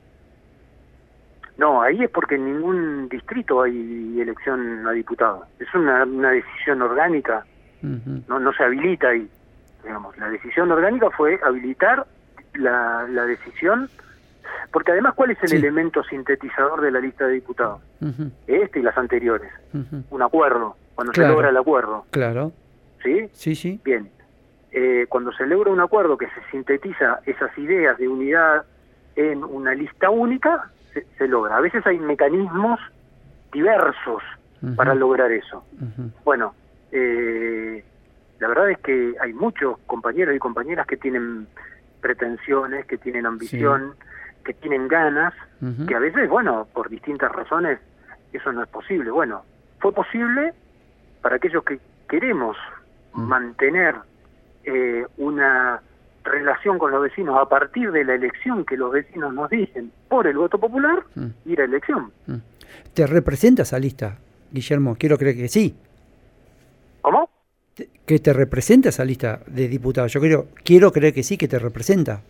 No, ahí es porque en ningún distrito hay elección a diputado. Es una, una decisión orgánica, uh-huh, no, no se habilita ahí. Digamos, la decisión orgánica fue habilitar la, la decisión, porque además, ¿cuál es el sí. elemento sintetizador de la lista de diputados? Uh-huh. Este y las anteriores. Uh-huh. Un acuerdo, cuando claro. se logra el acuerdo. Claro. ¿Sí? Sí, sí. Bien. Eh, cuando se logra un acuerdo que se sintetiza esas ideas de unidad en una lista única, se, se logra. A veces hay mecanismos diversos uh-huh. para lograr eso. Uh-huh. Bueno, eh, la verdad es que hay muchos compañeros y compañeras que tienen pretensiones, que tienen ambición, sí. que tienen ganas, uh-huh. que a veces, bueno, por distintas razones, eso no es posible. Bueno, fue posible para aquellos que queremos uh-huh. mantener eh, una relación con los vecinos a partir de la elección que los vecinos nos dicen por el voto popular, uh-huh. ir a elección. Uh-huh. ¿Te representa esa lista, Guillermo? Quiero creer que sí. ¿Cómo? ¿Que te representa esa lista de diputados? Yo quiero, quiero creer que sí, que te representa.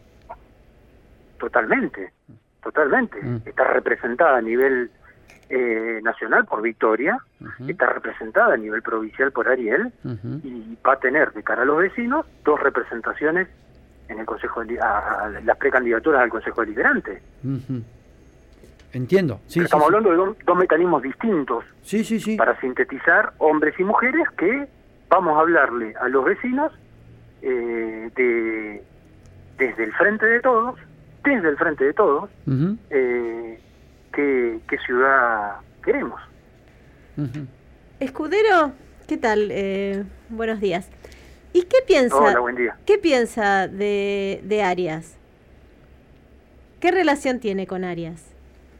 Totalmente, totalmente. Mm. Está representada a nivel eh, nacional por Victoria, uh-huh. está representada a nivel provincial por Ariel, uh-huh. y va a tener de cara a los vecinos dos representaciones en el Consejo de, a, a las precandidaturas al Consejo Deliberante. Uh-huh. Entiendo. Sí, estamos sí, hablando sí. de dos, dos mecanismos distintos sí, sí, sí. para sintetizar hombres y mujeres que vamos a hablarle a los vecinos eh, de desde el Frente de Todos, desde el Frente de Todos, uh-huh. eh, qué, qué ciudad queremos. Uh-huh. Escudero, ¿qué tal? Eh, buenos días. ¿Y qué piensa? Hola, buen día. ¿Qué piensa de, de Arias? ¿Qué relación tiene con Arias?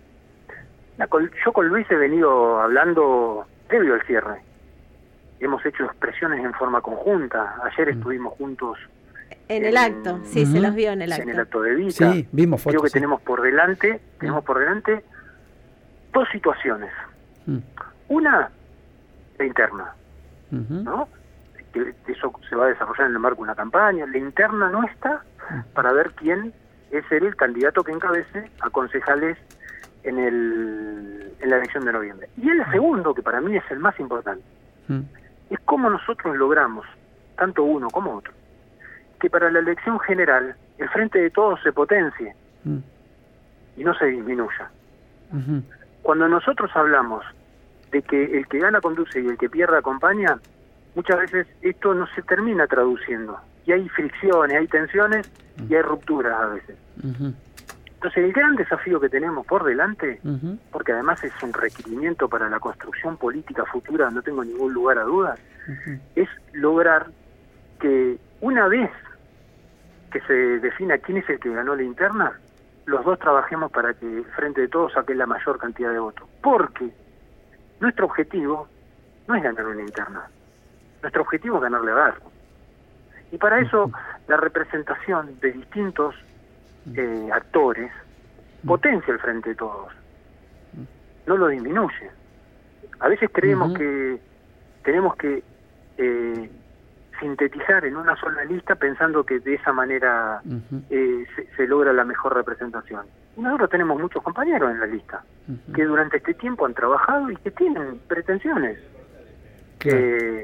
Yo con Luis he venido hablando previo al cierre. Hemos hecho expresiones en forma conjunta. Ayer uh-huh. estuvimos juntos. En el acto, sí, uh-huh. se los vio en el acto. En el acto de Vita. Sí, vimos fotos. Creo que sí. tenemos por delante, uh-huh. tenemos por delante dos situaciones. Uh-huh. Una, la interna, uh-huh. ¿no? Que eso se va a desarrollar en el marco de una campaña. La interna nuestra, uh-huh. para ver quién es el candidato que encabece a concejales en el en la elección de noviembre. Y el segundo, que para mí es el más importante, uh-huh. es cómo nosotros logramos, tanto uno como otro, que para la elección general el Frente de Todos se potencie uh-huh. y no se disminuya. Uh-huh. Cuando nosotros hablamos de que el que gana conduce y el que pierde acompaña, muchas veces esto no se termina traduciendo. Y hay fricciones, hay tensiones uh-huh. y hay rupturas a veces. Uh-huh. Entonces el gran desafío que tenemos por delante, uh-huh. porque además es un requerimiento para la construcción política futura, no tengo ningún lugar a dudas, uh-huh. es lograr que una vez que se defina quién es el que ganó la interna, los dos trabajemos para que el Frente de Todos saque la mayor cantidad de votos. Porque nuestro objetivo no es ganar una interna, nuestro objetivo es ganarle a Barro. Y para eso la representación de distintos eh, actores potencia el Frente de Todos, no lo disminuye. A veces creemos uh-huh. que tenemos que eh, sintetizar en una sola lista pensando que de esa manera uh-huh. eh, se, se logra la mejor representación. Y nosotros tenemos muchos compañeros en la lista uh-huh. que durante este tiempo han trabajado y que tienen pretensiones. Claro. Eh,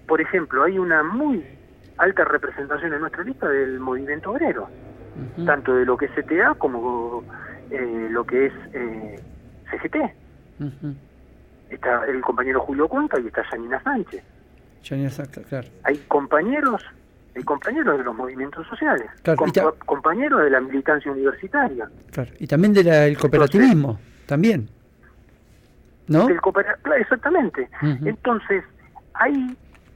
por ejemplo, hay una muy alta representación en nuestra lista del movimiento obrero, uh-huh. tanto de lo que es C T A como eh, lo que es eh, C G T. Uh-huh. Está el compañero Julio Cuenca y está Yanina Sánchez. Yanina Sánchez, claro. Hay compañeros, hay compañeros de los movimientos sociales, claro, compa- ta- compañeros de la militancia universitaria. Claro, y también del cooperativismo, Entonces, también. ¿No? Del cooper- claro, exactamente. Uh-huh. Entonces, ahí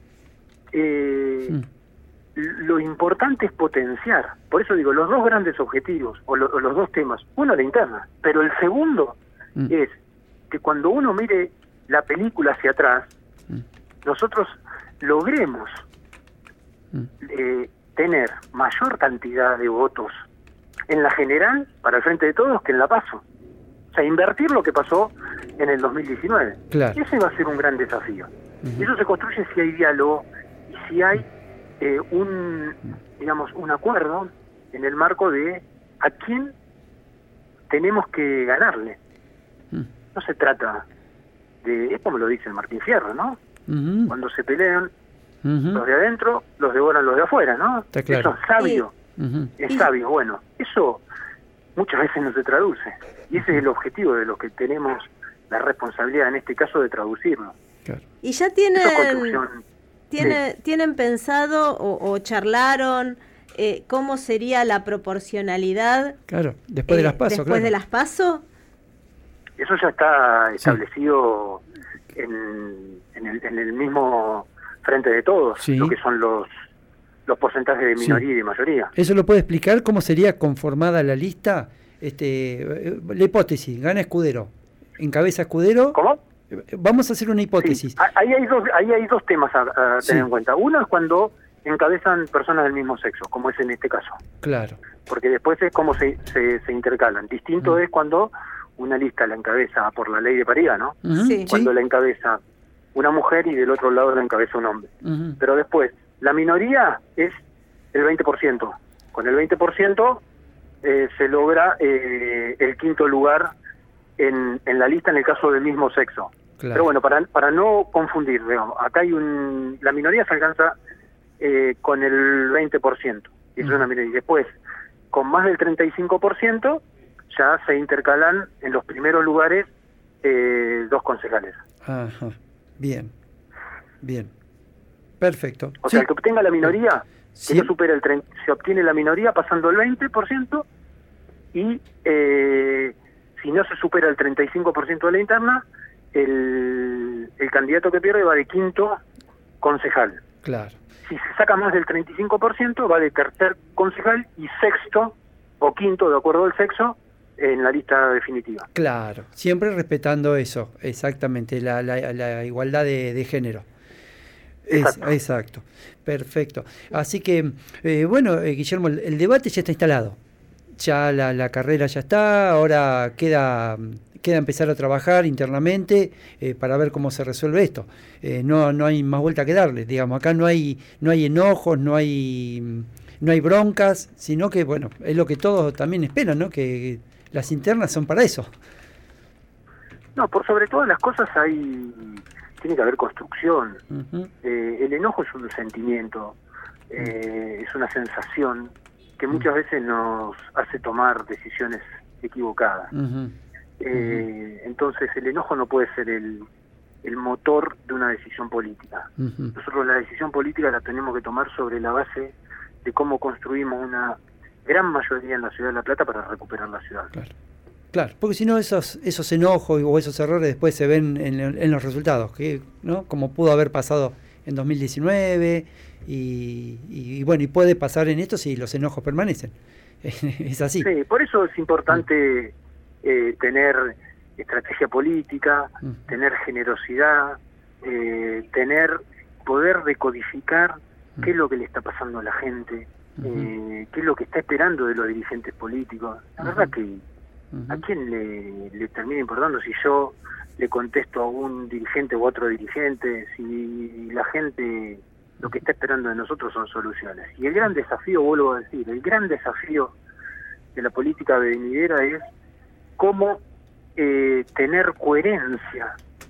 eh, uh-huh. lo importante es potenciar. Por eso digo, los dos grandes objetivos, o, lo, o los dos temas, uno la interna, pero el segundo uh-huh. es que cuando uno mire la película hacia atrás, uh-huh. nosotros logremos uh-huh. eh, tener mayor cantidad de votos en la general para el Frente de Todos que en la PASO. O sea, invertir lo que pasó en el dos mil diecinueve. Claro. Ese va a ser un gran desafío. Uh-huh. Y eso se construye si hay diálogo y si hay eh, un, digamos, un acuerdo en el marco de a quién tenemos que ganarle. Uh-huh. No se trata de, es como lo dice Martín Fierro, ¿no? Uh-huh. Cuando se pelean uh-huh. los de adentro, los devoran los de afuera, ¿no? Está claro. Eso es sabio. Uh-huh. Es y... sabio. Bueno, eso muchas veces no se traduce. Y ese es el objetivo de los que tenemos la responsabilidad, en este caso, de traducirlo. Claro. Y ya tienen, tiene, sí. tienen pensado o, o charlaron eh, cómo sería la proporcionalidad. Claro, después eh, de las PASO. Después claro. de las PASO. Eso ya está establecido sí. en, en, el, en el mismo Frente de Todos, sí. lo que son los los porcentajes de minoría sí. y de mayoría. ¿Eso lo puede explicar cómo sería conformada la lista? Este, la hipótesis, gana Escudero, encabeza Escudero. ¿Cómo? Vamos a hacer una hipótesis. Sí. Ahí hay dos, ahí hay dos temas a, a tener sí. en cuenta. Uno es cuando encabezan personas del mismo sexo, como es en este caso. Claro. Porque después es como se, se, se intercalan. Distinto mm. es cuando una lista la encabeza por la ley de paridad, ¿no? Uh-huh. Sí. Cuando sí. la encabeza una mujer y del otro lado la encabeza un hombre. Uh-huh. Pero después, la minoría es el veinte por ciento. Con el veinte por ciento eh, se logra eh, el quinto lugar en, en la lista en el caso del mismo sexo. Claro. Pero bueno, para para no confundir, digamos, acá hay un... La minoría se alcanza eh, con el veinte por ciento. Y eso uh-huh. es una minoría. Y después, con más del treinta y cinco por ciento, ya se intercalan en los primeros lugares eh, dos concejales. Ajá. Bien. Bien. Perfecto. O sí. sea, el que obtenga la minoría, sí. que no supera el treinta, se obtiene la minoría pasando el veinte por ciento y eh, si no se supera el treinta y cinco por ciento de la interna, el, el candidato que pierde va de quinto concejal. Claro. Si se saca más del treinta y cinco por ciento, va de tercer concejal y sexto o quinto, de acuerdo al sexo, en la lista definitiva. Claro, siempre respetando eso, exactamente, la, la, la igualdad de, de género. Exacto. Es, exacto, perfecto. Así que, eh, bueno, eh, Guillermo, el, el debate ya está instalado, ya la, la carrera ya está, ahora queda, queda empezar a trabajar internamente eh, para ver cómo se resuelve esto. Eh, no, no hay más vuelta que darle, digamos, acá no hay, no hay enojos, no hay, no hay broncas, sino que, bueno, es lo que todos también esperan, ¿no? Que las internas son para eso. No, por sobre todas las cosas hay... tiene que haber construcción. Uh-huh. Eh, el enojo es un sentimiento, eh, uh-huh. es una sensación que muchas uh-huh. veces nos hace tomar decisiones equivocadas. Uh-huh. Eh, uh-huh. Entonces el enojo no puede ser el, el motor de una decisión política. Uh-huh. Nosotros la decisión política la tenemos que tomar sobre la base de cómo construimos una gran mayoría en la ciudad de La Plata para recuperar la ciudad. Claro. Claro, porque si no esos esos enojos o esos errores después se ven en, en los resultados, que no como pudo haber pasado en dos mil diecinueve y, y, y bueno, y puede pasar en esto si los enojos permanecen. Es así. Sí, por eso es importante mm. eh, tener estrategia política, mm. tener generosidad, eh, tener poder decodificar mm. qué es lo que le está pasando a la gente, mm. eh, qué es lo que está esperando de los dirigentes políticos. La mm. verdad que ¿a quién le, le termina importando si yo le contesto a un dirigente u otro dirigente? Si la gente lo que está esperando de nosotros son soluciones. Y el gran desafío, vuelvo a decir, el gran desafío de la política venidera es cómo eh, tener coherencia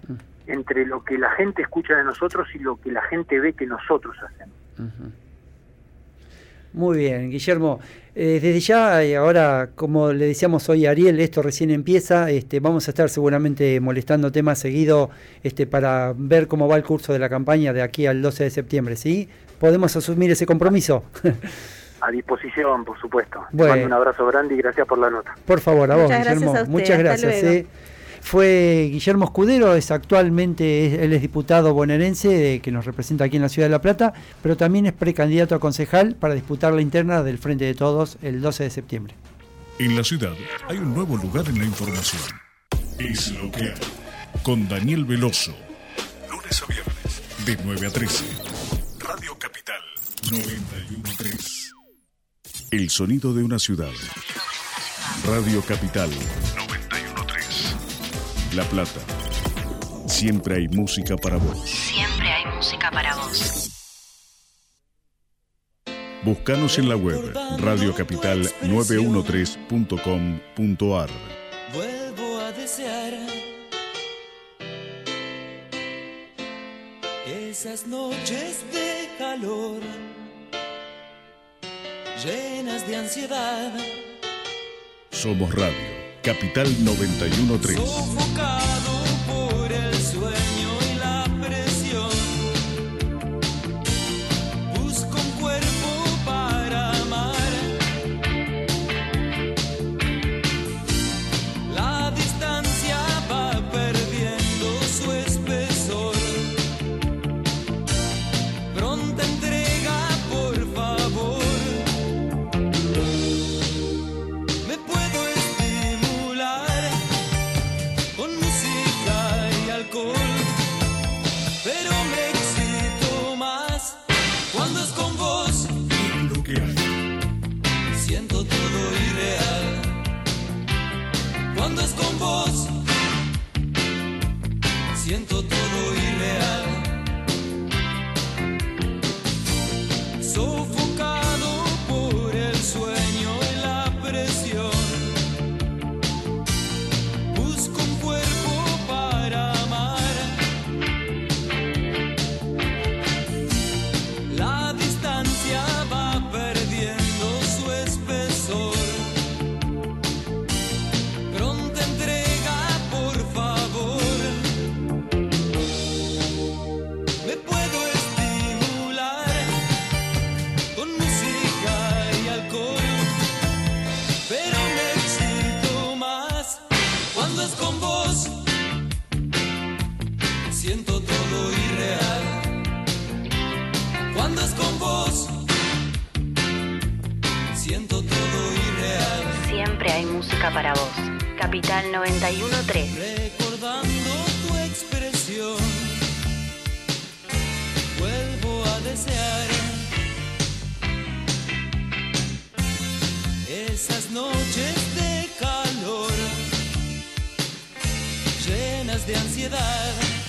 entre lo que la gente escucha de nosotros y lo que la gente ve que nosotros hacemos. Uh-huh. Muy bien, Guillermo. Eh, desde ya, eh, ahora, como le decíamos hoy a Ariel, esto recién empieza, este, vamos a estar seguramente molestándote más seguido este, para ver cómo va el curso de la campaña de aquí al doce de septiembre, ¿sí? ¿Podemos asumir ese compromiso? A disposición, por supuesto. Bueno. Te mando un abrazo grande y gracias por la nota. Por favor, a vos, Muchas Guillermo. Gracias a usted. Muchas gracias. Eh. Fue Guillermo Escudero, es actualmente, él es diputado bonaerense, eh, que nos representa aquí en la Ciudad de La Plata, pero también es precandidato a concejal para disputar la interna del Frente de Todos el doce de septiembre. En la ciudad hay un nuevo lugar en la información. Es lo que hay. Con Daniel Veloso. Lunes a viernes, de nueve a trece. Radio Capital noventa y uno punto tres. El sonido de una ciudad. Radio Capital noventa y uno punto tres. La Plata. Siempre hay música para vos. Siempre hay música para vos. Búscanos en la web radio capital novecientos trece punto com punto ar. Vuelvo a desear esas noches de calor llenas de ansiedad. Somos Radio Capital noventa y uno punto tres. Sofocado por el sueño y la presión, busco un cuerpo para amar. La distancia va perdiendo su espesor. Pronta entrega, por favor. Me puedo estimular con música y alcohol, pero me excito más cuando es con vos. Lo que hay. Siento todo irreal cuando es con vos. Siento todo irreal. Sofocado por el sueño y la presión, busco un cuerpo para amar. La distancia va perdiendo su espesor. Pronta entrega, por favor. Me puedo estimular con música y alcohol, pero me excito más cuando es con vos. Siento todo irreal cuando es con vos. Siento todo irreal. Siempre hay música para vos. Capital noventa y uno punto tres. Recordando tu expresión, vuelvo a desear esas noches de calor llenas de ansiedad.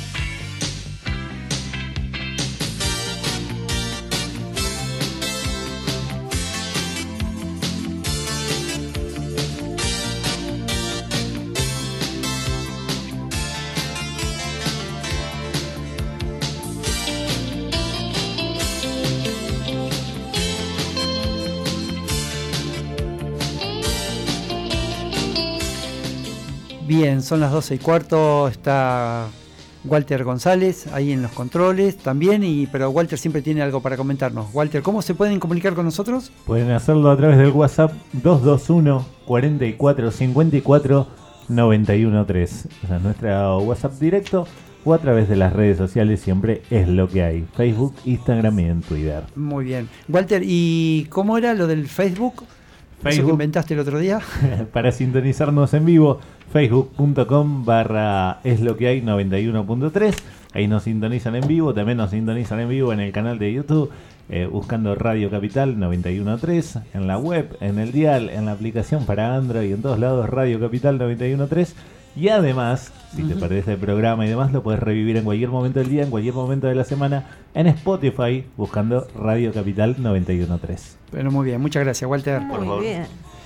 Bien, son las doce y cuarto, está Walter González ahí en los controles también, y pero Walter siempre tiene algo para comentarnos. Walter, ¿cómo se pueden comunicar con nosotros? Pueden hacerlo a través del WhatsApp dos dos uno, cuatro cuatro, cinco cuatro, nueve uno tres. Esa es nuestra WhatsApp directo, o a través de las redes sociales, siempre es lo que hay. Facebook, Instagram y en Twitter. Muy bien. Walter, ¿y cómo era lo del Facebook? Facebook. ¿Eso que inventaste el otro día? Para sintonizarnos en vivo, facebook punto com barra es lo que hay noventa y uno punto tres. Ahí nos sintonizan en vivo. También nos sintonizan en vivo en el canal de YouTube, eh, buscando Radio Capital noventa y uno punto tres, en la web, en el dial, en la aplicación para Android, en todos lados, Radio Capital noventa y uno punto tres. Y además, si te perdés el programa y demás, lo puedes revivir en cualquier momento del día, en cualquier momento de la semana, en Spotify, buscando Radio Capital noventa y uno punto tres. Bueno, muy bien, muchas gracias, Walter. Muy bien.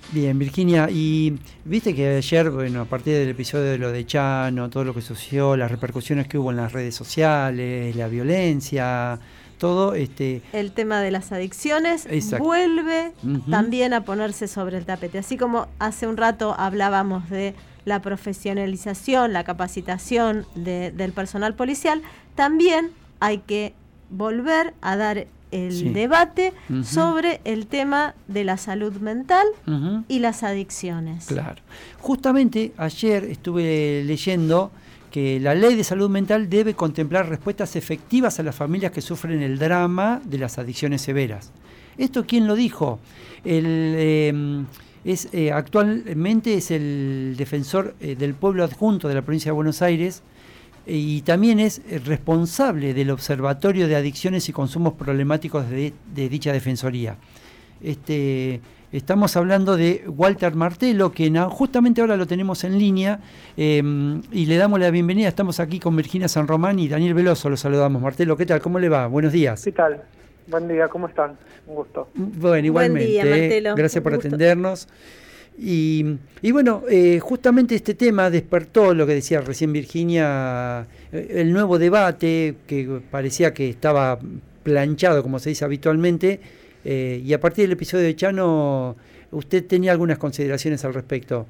Bien, Virginia, y viste que ayer, bueno, a partir del episodio de lo de Chano, todo lo que sucedió, las repercusiones que hubo en las redes sociales, la violencia, todo este... El tema de las adicciones Exacto. vuelve uh-huh. también a ponerse sobre el tapete. Así como hace un rato hablábamos de la profesionalización, la capacitación de, del personal policial, también hay que volver a dar el sí. debate uh-huh. sobre el tema de la salud mental uh-huh. y las adicciones. Claro. Justamente ayer estuve leyendo que la ley de salud mental debe contemplar respuestas efectivas a las familias que sufren el drama de las adicciones severas. ¿Esto quién lo dijo? El, eh, es, eh, actualmente es el defensor eh, del pueblo adjunto de la provincia de Buenos Aires, y también es responsable del Observatorio de Adicciones y Consumos Problemáticos de, de dicha defensoría. Este, estamos hablando de Walter Martelo, que na, justamente ahora lo tenemos en línea, eh, y le damos la bienvenida. Estamos aquí con Virginia San Román y Daniel Veloso, lo saludamos. Martelo, ¿qué tal? ¿Cómo le va? Buenos días. ¿Qué tal? Buen día, ¿cómo están? Un gusto. Bueno, igualmente. Buen día, Martelo. Gracias por atendernos. Y, y bueno, eh, justamente este tema despertó lo que decía recién Virginia, el nuevo debate que parecía que estaba planchado, como se dice habitualmente, eh, y a partir del episodio de Chano, ¿usted tenía algunas consideraciones al respecto?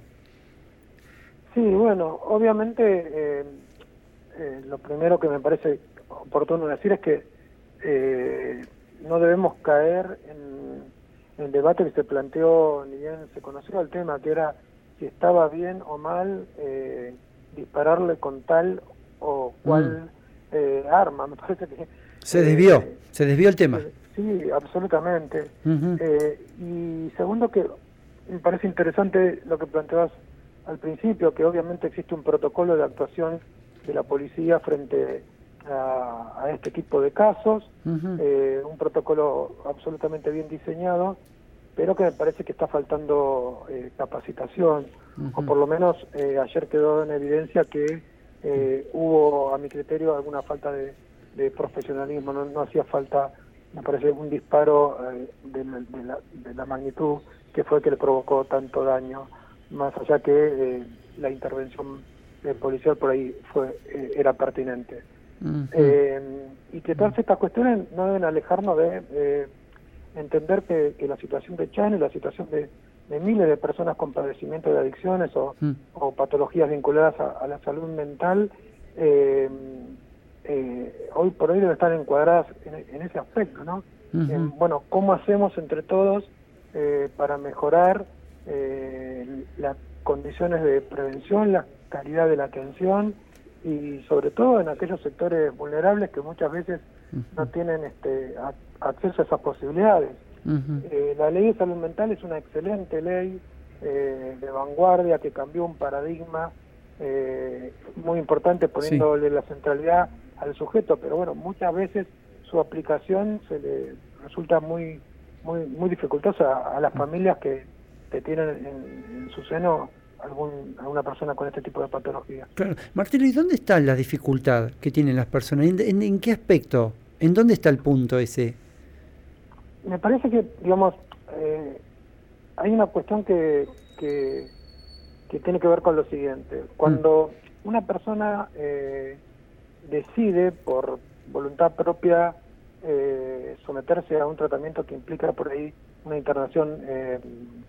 Sí, bueno, obviamente eh, eh, lo primero que me parece oportuno decir es que eh, no debemos caer en el debate que se planteó, ni bien se conoció el tema, que era si estaba bien o mal eh, dispararle con tal o cual mm. eh, arma. Me parece que... Se desvió, eh, se desvió el tema. Eh, sí, absolutamente. Uh-huh. Eh, y segundo, que me parece interesante lo que planteabas al principio, que obviamente existe un protocolo de actuación de la policía frente a, a este tipo de casos, uh-huh. eh, un protocolo absolutamente bien diseñado, pero que me parece que está faltando eh, capacitación, uh-huh. o por lo menos eh, ayer quedó en evidencia que eh, hubo, a mi criterio, alguna falta de, de profesionalismo. No, no hacía falta, me parece, un disparo eh, de, de, la, de la magnitud que fue que le provocó tanto daño, más allá que eh, la intervención del policial por ahí fue eh, era pertinente. Uh-huh. Eh, y que todas estas cuestiones no deben alejarnos de eh, entender que, que la situación de Chano y la situación de, de miles de personas con padecimiento de adicciones o, uh-huh. o patologías vinculadas a, a la salud mental eh, eh, hoy por hoy deben estar encuadradas en, en ese aspecto, ¿no? Uh-huh. En, bueno, ¿cómo hacemos entre todos eh, para mejorar eh, las condiciones de prevención, la calidad de la atención y sobre todo en aquellos sectores vulnerables que muchas veces uh-huh. no tienen este a, acceso a esas posibilidades? Uh-huh. Eh, la ley de salud mental es una excelente ley eh, de vanguardia que cambió un paradigma eh, muy importante, poniéndole sí. la centralidad al sujeto, pero bueno, muchas veces su aplicación se le resulta muy muy muy dificultosa a las familias que, que tienen en, en su seno algún alguna persona con este tipo de patología. Claro. Martelo, ¿y dónde está la dificultad que tienen las personas? ¿En, en, en qué aspecto? ¿En dónde está el punto ese? Me parece que, digamos, eh, hay una cuestión que, que que tiene que ver con lo siguiente. Cuando mm. una persona eh, decide por voluntad propia eh, someterse a un tratamiento que implica por ahí una internación eh,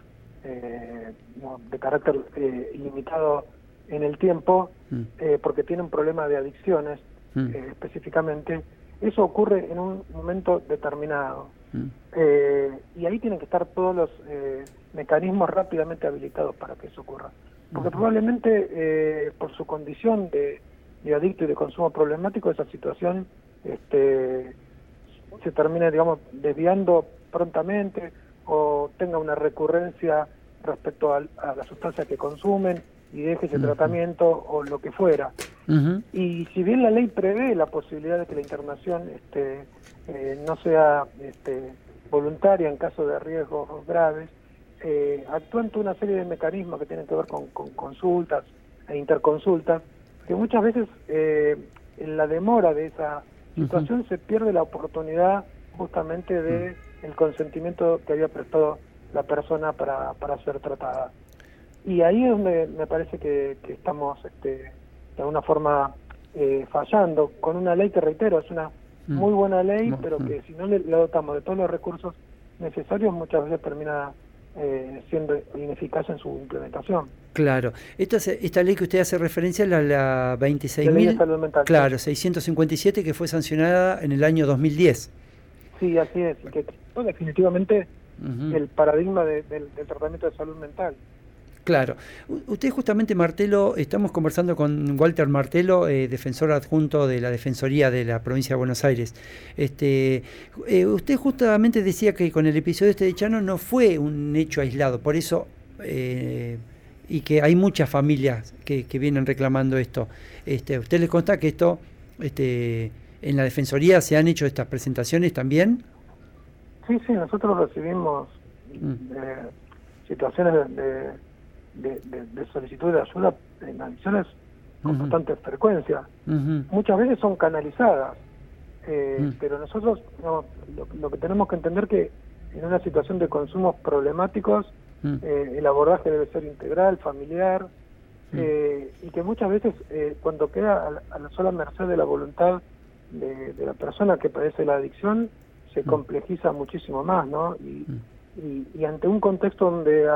eh, de carácter eh, ilimitado en el tiempo, mm. eh, porque tiene un problema de adicciones mm. eh, específicamente, eso ocurre en un momento determinado. Mm. Eh, y ahí tienen que estar todos los eh, mecanismos rápidamente habilitados para que eso ocurra. Porque uh-huh. probablemente eh, por su condición de, de adicto y de consumo problemático, esa situación este, se termine, digamos, desviando prontamente o tenga una recurrencia respecto a, a la sustancia que consumen y deje ese uh-huh. tratamiento o lo que fuera. Uh-huh. Y si bien la ley prevé la posibilidad de que la internación este, eh, no sea este, voluntaria en caso de riesgos graves, eh, actúan toda una serie de mecanismos que tienen que ver con, con consultas e interconsultas, que muchas veces eh, en la demora de esa situación uh-huh. se pierde la oportunidad justamente de uh-huh. el consentimiento que había prestado la persona para, para ser tratada. Y ahí es donde me parece que, que estamos este, de alguna forma eh, fallando con una ley que, reitero, es una mm. muy buena ley, mm. pero que si no le, le dotamos de todos los recursos necesarios, muchas veces termina eh, siendo ineficaz en su implementación. Claro. Esta, esta ley que usted hace referencia es la, la veintiséis mil, claro, seiscientos cincuenta y siete, que fue sancionada en el año dos mil diez. Sí, así es, que no, definitivamente uh-huh. el paradigma de, de, del tratamiento de salud mental. Claro. Usted justamente, Martelo, estamos conversando con Walter Martelo, eh, defensor adjunto de la Defensoría de la Provincia de Buenos Aires. Este, eh, usted justamente decía que con el episodio este de Chano no fue un hecho aislado, por eso, eh, y que hay muchas familias que, que vienen reclamando esto. Este, ¿a usted le consta que esto, este, en la Defensoría se han hecho estas presentaciones también? Sí, sí, nosotros recibimos mm. eh, situaciones de... de De, de, de solicitud de ayuda en adicciones con uh-huh. bastante frecuencia. Uh-huh. Muchas veces son canalizadas, eh, uh-huh. pero nosotros no, lo, lo que tenemos que entender que en una situación de consumos problemáticos uh-huh. eh, el abordaje debe ser integral, familiar, uh-huh. eh, y que muchas veces eh, cuando queda a la, a la sola merced de la voluntad de, de la persona que padece la adicción, se uh-huh. complejiza muchísimo más, ¿no? Y, uh-huh. y, y ante un contexto donde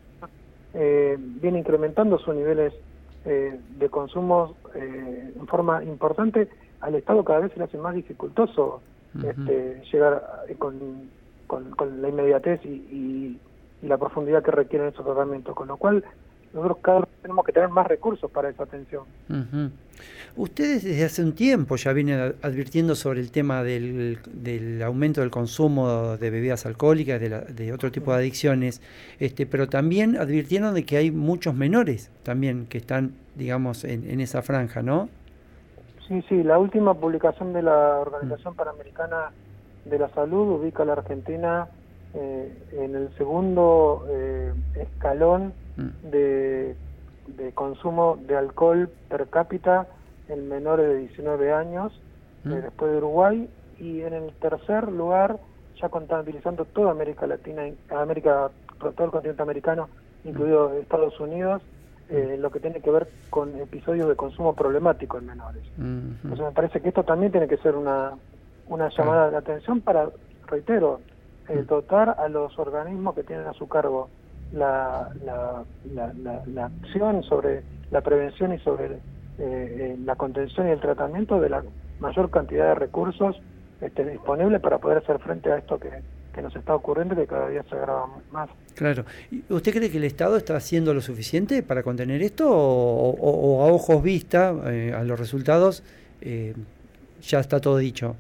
Eh, viene incrementando sus niveles eh, de consumo eh, en forma importante, al Estado cada vez se le hace más dificultoso uh-huh. este, llegar con, con, con la inmediatez y, y, y la profundidad que requieren esos tratamientos, con lo cual nosotros cada vez tenemos que tener más recursos para esa atención. Uh-huh. Ustedes desde hace un tiempo ya vienen advirtiendo sobre el tema del, del aumento del consumo de bebidas alcohólicas, de, la, de otro tipo de adicciones, este, pero también advirtieron de que hay muchos menores también que están, digamos, en, en esa franja, ¿no? Sí, sí, la última publicación de la Organización uh-huh. Panamericana de la Salud ubica a la Argentina eh, en el segundo eh, escalón De, de consumo de alcohol per cápita en menores de diecinueve años, ¿Mm? eh, después de Uruguay, y en el tercer lugar, ya contabilizando toda América Latina, América, todo el continente americano, incluido ¿Mm? Estados Unidos, eh, lo que tiene que ver con episodios de consumo problemático en menores. ¿Mm? Entonces me parece que esto también tiene que ser una, una llamada de atención para, reitero, eh, dotar a los organismos que tienen a su cargo La, la, la, la, la acción sobre la prevención y sobre eh, eh, la contención y el tratamiento de la mayor cantidad de recursos este, disponibles para poder hacer frente a esto que, que nos está ocurriendo y que cada día se agrava más. Claro. ¿Usted cree que el Estado está haciendo lo suficiente para contener esto o, o, o a ojos vista, eh, a los resultados, eh, ya está todo dicho?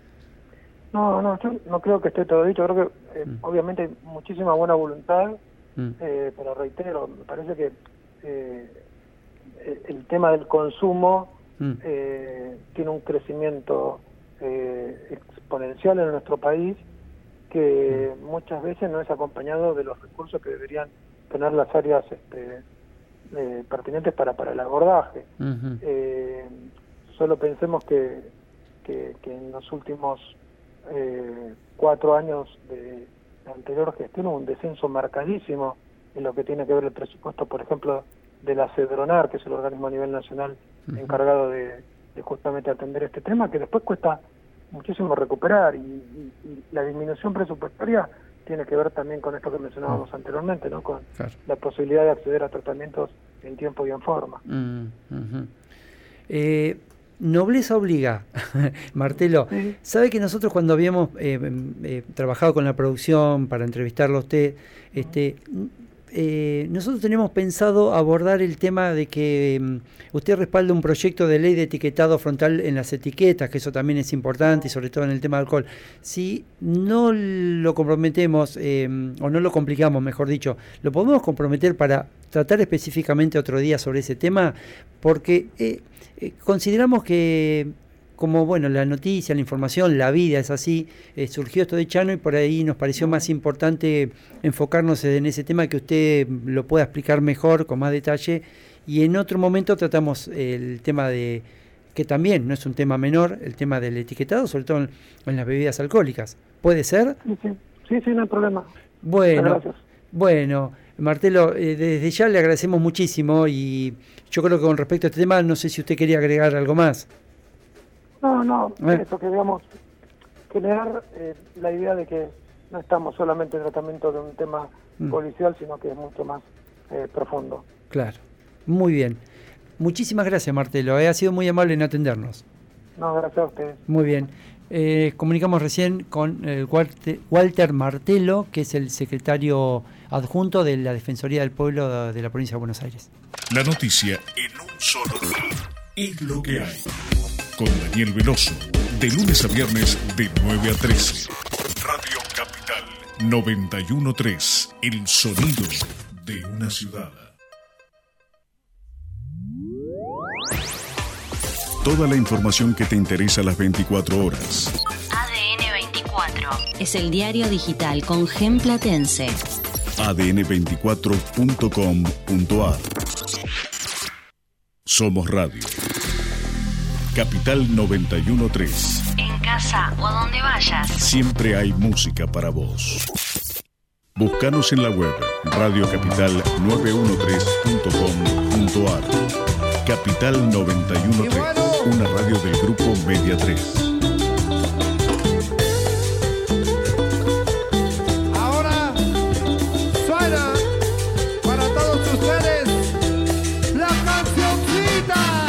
No, no, yo no creo que esté todo dicho. Creo que eh, mm. obviamente hay muchísima buena voluntad. Mm. Eh, pero reitero, me parece que eh, el tema del consumo mm. eh, tiene un crecimiento eh, exponencial en nuestro país que mm. muchas veces no es acompañado de los recursos que deberían tener las áreas este, eh, pertinentes para, para el abordaje. Mm-hmm. Eh, solo pensemos que, que, que en los últimos eh, cuatro años de la anterior gestión hubo un descenso marcadísimo en lo que tiene que ver el presupuesto, por ejemplo, de la CEDRONAR, que es el organismo a nivel nacional uh-huh. encargado de, de justamente atender este tema, que después cuesta muchísimo recuperar, y, y, y la disminución presupuestaria tiene que ver también con esto que mencionábamos uh-huh. anteriormente, ¿no? Con claro. la posibilidad de acceder a tratamientos en tiempo y en forma. Uh-huh. Eh... Nobleza obliga, Martelo. Sí. Sabe que nosotros cuando habíamos eh, eh, trabajado con la producción para entrevistarlo a usted, este, eh, nosotros teníamos pensado abordar el tema de que um, usted respalda un proyecto de ley de etiquetado frontal en las etiquetas, que eso también es importante, y sobre todo en el tema del alcohol. Si no lo comprometemos, eh, o no lo complicamos, mejor dicho, lo podemos comprometer para tratar específicamente otro día sobre ese tema, porque eh, eh, consideramos que, como bueno, la noticia, la información, la vida es así, eh, surgió esto de Chano y por ahí nos pareció más importante enfocarnos en ese tema, que usted lo pueda explicar mejor, con más detalle, y en otro momento tratamos el tema de, que también no es un tema menor, el tema del etiquetado, sobre todo en, en las bebidas alcohólicas. ¿Puede ser? Sí, sí, sí, sí, no hay problema. Bueno, Bueno, Martelo, eh, desde ya le agradecemos muchísimo y yo creo que con respecto a este tema, no sé si usted quería agregar algo más. No, no, ¿Eh? eso queríamos generar eh, la idea de que no estamos solamente en tratamiento de un tema mm. policial, sino que es mucho más eh, profundo. Claro, muy bien. Muchísimas gracias, Martelo, eh, ha sido muy amable en atendernos. No, gracias a ustedes. Muy bien. Eh, comunicamos recién con eh, Walter, Walter Martelo, que es el secretario adjunto de la Defensoría del Pueblo de la Provincia de Buenos Aires. La noticia en un solo lugar es lo que hay. Con Daniel Veloso, de lunes a viernes de nueve a trece. Radio Capital noventa y uno punto tres, el sonido de una ciudad. Toda la información que te interesa a las veinticuatro horas. A D N veinticuatro es el diario digital con Gen Platense. A D N veinticuatro punto com punto a r. Somos Radio. Capital noventa y uno punto tres. En casa o a donde vayas. Siempre hay música para vos. Búscanos en la web radio capital novecientos trece punto com punto a r. Capital noventa y uno punto tres, una radio del grupo Media tres. Ahora suena para todos ustedes la cancioncita.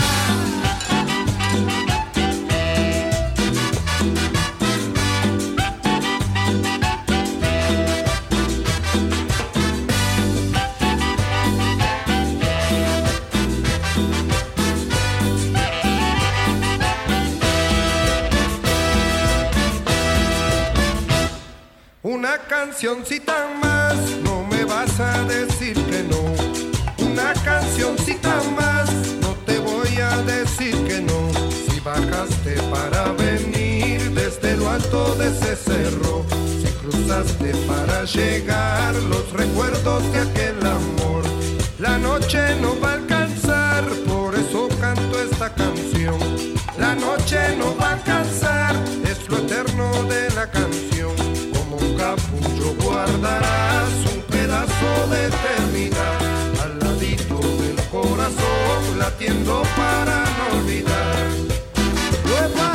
Una cancioncita más, no me vas a decir que no. Una cancioncita más, no te voy a decir que no. Si bajaste para venir desde lo alto de ese cerro, si cruzaste para llegar los recuerdos de aquel amor, la noche no va a alcanzar, por eso canto esta canción. La noche no va a alcanzar, es lo eterno de la canción. Un capullo guardarás un pedazo de eternidad al ladito del corazón, latiendo para no olvidar. ¡Uepa,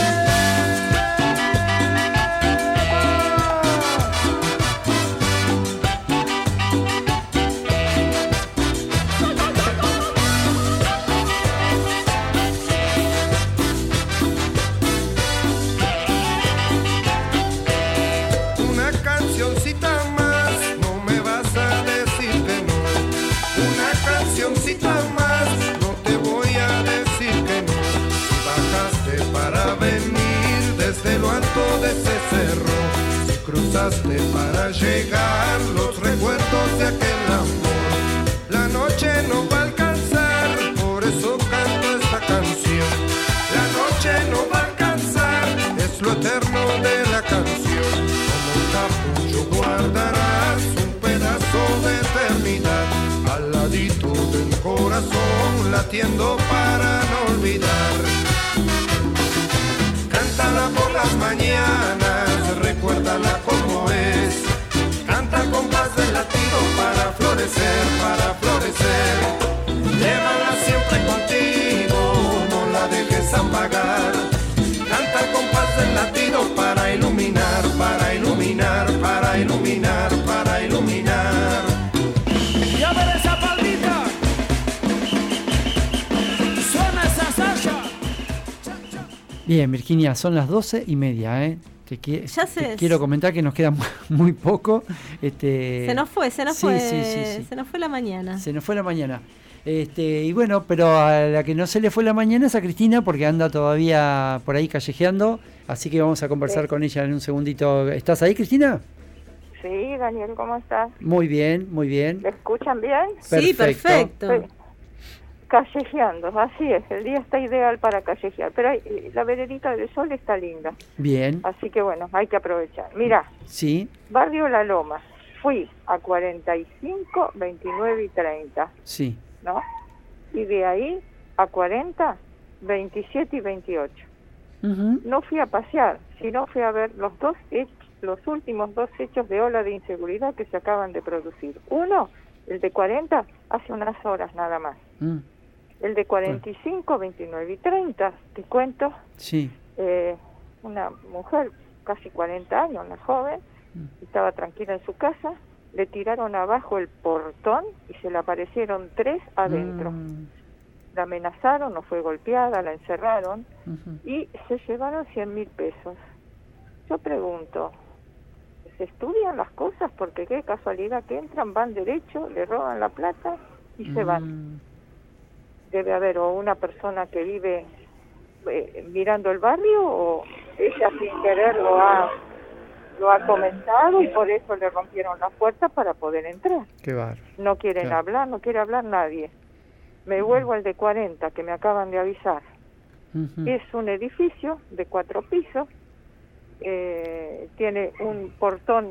desde lo alto de ese cerro, si cruzaste para llegar los recuerdos de aquel amor, la noche no va a alcanzar, por eso canto esta canción. La noche no va a alcanzar, es lo eterno de la canción. Como un capullo guardarás un pedazo de eternidad al ladito del corazón, latiendo para no olvidar. Cántala por las mañanas, recuérdala como es. Canta con paz del latido para florecer, para florecer. Llévala siempre contigo, no la dejes apagar. Canta con paz del latido para iluminar, para iluminar, para iluminar, para iluminar. Y a ver esa palmita. Suena esa Sasha. Bien, Virginia, son las doce y media, ¿eh? Te, qui- Ya te sé. quiero comentar que nos queda muy, muy poco. Este, Se nos fue, se nos sí, fue. sí, sí, sí. Se nos fue la mañana. Se nos fue la mañana. Este, y bueno, pero a la que no se le fue la mañana es a Cristina porque anda todavía por ahí callejeando. Así que vamos a conversar Sí. con ella en un segundito. ¿Estás ahí, Cristina? Sí, Daniel, ¿cómo estás? Muy bien, muy bien. ¿Me escuchan bien? Sí, perfecto. Sí. Callejeando, así es, el día está ideal para callejear, pero hay, la veredita del Sol está linda, Bien. así que bueno, hay que aprovechar. Mira, Sí, Barrio La Loma, fui a cuarenta y cinco, veintinueve y treinta, sí. ¿no? Y de ahí a cuarenta, veintisiete y veintiocho. Uh-huh. No fui a pasear, sino fui a ver los dos hechos, los últimos dos hechos de ola de inseguridad que se acaban de producir. Uno, el de cuarenta, hace unas horas nada más. Uh-huh. El de cuarenta y cinco, veintinueve y treinta, te cuento. Sí. Eh, una mujer, casi cuarenta años, una joven, uh-huh. estaba tranquila en su casa, le tiraron abajo el portón y se le aparecieron tres adentro. Uh-huh. La amenazaron, no fue golpeada, la encerraron uh-huh. y se llevaron cien mil pesos. Yo pregunto, ¿se estudian las cosas? Porque qué casualidad que entran, van derecho, le roban la plata y uh-huh. se van. Debe haber o una persona que vive eh, mirando el barrio o ella sin querer lo ha, lo ha comentado y por eso le rompieron las puertas para poder entrar. Qué bárbaro. No quieren claro. hablar, no quiere hablar nadie. Me vuelvo al de cuarenta, que me acaban de avisar. Uh-huh. Es un edificio de cuatro pisos, eh, tiene un portón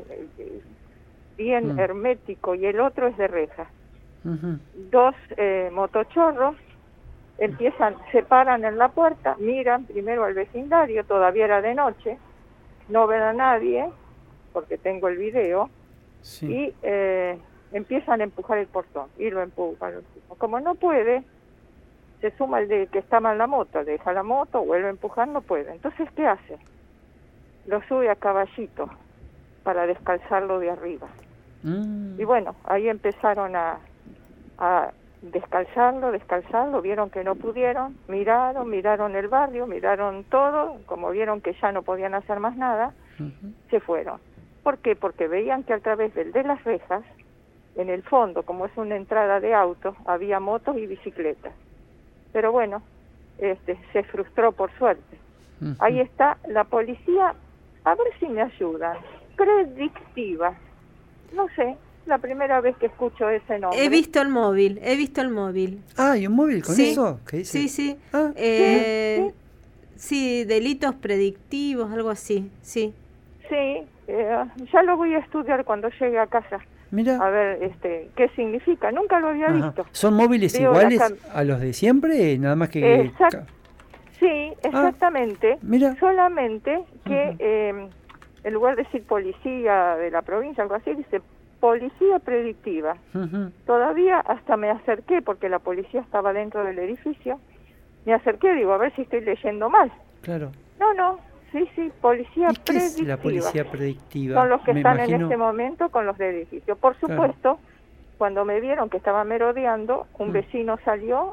bien uh-huh. hermético y el otro es de reja. Uh-huh. Dos eh, motochorros empiezan, se paran en la puerta, miran primero al vecindario, todavía era de noche, no ven a nadie, porque tengo el video, sí. y... Eh, empiezan a empujar el portón y lo empujan, lo empujan. Como no puede, se suma el de que está mal la moto, deja la moto, vuelve a empujar, no puede. Entonces, ¿qué hace? Lo sube a caballito para descalzarlo de arriba. Mm. Y bueno, ahí empezaron a, a descalzarlo, descalzarlo, vieron que no pudieron, miraron, miraron el barrio, miraron todo, como vieron que ya no podían hacer más nada, uh-huh. se fueron. ¿Por qué? Porque veían que a través del de las rejas, en el fondo, como es una entrada de autos, había motos y bicicletas. Pero bueno, este, se frustró por suerte. Uh-huh. Ahí está la policía, a ver si me ayudan, predictiva. No sé, la primera vez que escucho ese nombre. He visto el móvil, he visto el móvil. Ah, ¿y un móvil con sí. eso? ¿Qué dice? Sí, sí. Ah. Eh, ¿Sí? sí, delitos predictivos, algo así, sí. Sí, eh, ya lo voy a estudiar cuando llegue a casa. Mira. A ver, este, ¿qué significa? Nunca lo había Ajá. visto. ¿Son móviles Digo, iguales cam- a los de siempre? Nada más que... Exact- sí, exactamente. Ah, mira. Solamente que uh-huh. eh, en lugar de decir policía de la provincia, algo así, dice policía predictiva. Uh-huh. Todavía hasta me acerqué, porque la policía estaba dentro del edificio, me acerqué, digo, a ver si estoy leyendo mal. Claro. No, no. Sí, sí, policía ¿Y qué predictiva. es la policía predictiva? Son los que me están imagino... en este momento con los de edificio. Por supuesto, claro. cuando me vieron que estaba merodeando, un mm. vecino salió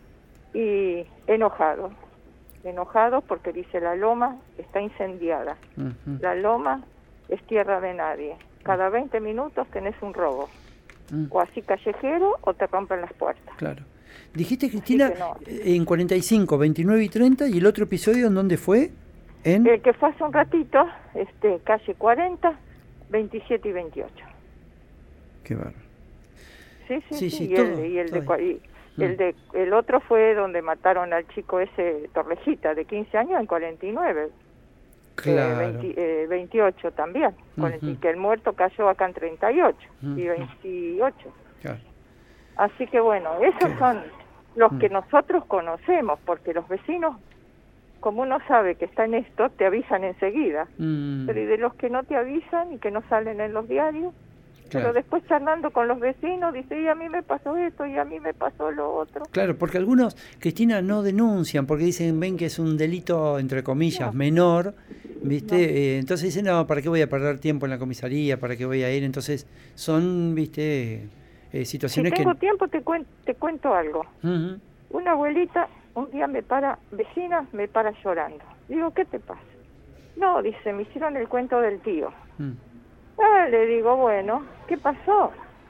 y enojado. Enojado porque dice, la loma está incendiada. Uh-huh. La loma es tierra de nadie. Cada veinte minutos tenés un robo. Mm. O así callejero o te rompen las puertas. Claro. Dijiste, Cristina, no. en cuarenta y cinco, veintinueve y treinta, ¿y el otro episodio en dónde fue? ¿En? El que fue hace un ratito, este, calle cuarenta, veintisiete y veintiocho. Qué bárbaro. Sí, sí, sí. sí. sí y, todo, el, y, el, de, y mm. el de el otro fue donde mataron al chico ese Torrejita, de quince años, en cuarenta y nueve. Claro. Eh, veinte, eh, veintiocho también. Uh-huh. Y que el muerto cayó acá en treinta y ocho uh-huh. y veintiocho. Claro. Así que bueno, esos ¿Qué? son los uh-huh. que nosotros conocemos, porque los vecinos, como uno sabe que está en esto, te avisan enseguida. Mm. Pero y de los que no te avisan y que no salen en los diarios, claro. pero después charlando con los vecinos, dice, y a mí me pasó esto, y a mí me pasó lo otro. Claro, porque algunos, Cristina, no denuncian, porque dicen, ven que es un delito, entre comillas, no. menor, ¿viste? No. Eh, entonces dicen, no, ¿para qué voy a perder tiempo en la comisaría? ¿Para qué voy a ir? Entonces son, ¿viste? Eh, situaciones que... Si tengo que... tiempo, te, cuen- te cuento algo. Uh-huh. Una abuelita... Un día me para, vecina, me para llorando. Digo, ¿qué te pasa? No, dice, me hicieron el cuento del tío. Mm. Ah, le digo, bueno, ¿qué pasó?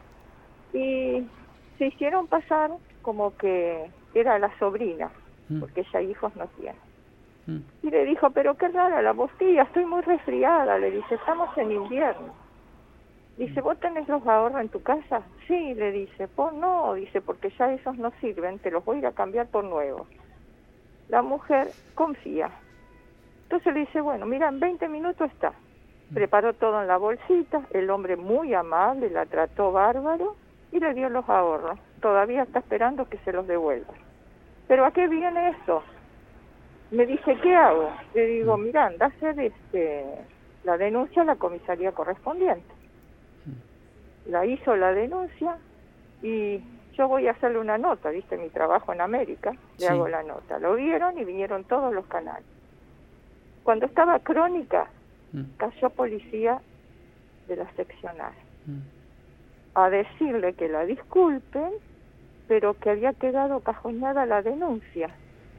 Y se hicieron pasar como que era la sobrina, mm. porque ella hijos no tiene. Mm. Y le dijo, pero qué rara la voz, tía, estoy muy resfriada. Le dice, estamos en invierno. Dice, ¿vos tenés los ahorros en tu casa? Sí, le dice, pues no, dice, porque ya esos no sirven, te los voy a ir a cambiar por nuevos. La mujer confía. Entonces le dice, bueno, mira, en veinte minutos está. Preparó todo en la bolsita, el hombre muy amable, la trató bárbaro y le dio los ahorros. Todavía está esperando que se los devuelva. ¿Pero a qué viene esto? Me dice, ¿qué hago? Le digo, mira, anda a hacer este, la denuncia a la comisaría correspondiente. La hizo la denuncia y yo voy a hacerle una nota, ¿viste? Mi trabajo en América, le sí. hago la nota. Lo vieron y vinieron todos los canales. Cuando estaba Crónica, mm. cayó policía de la seccional mm. a decirle que la disculpen, pero que había quedado cajoneada la denuncia.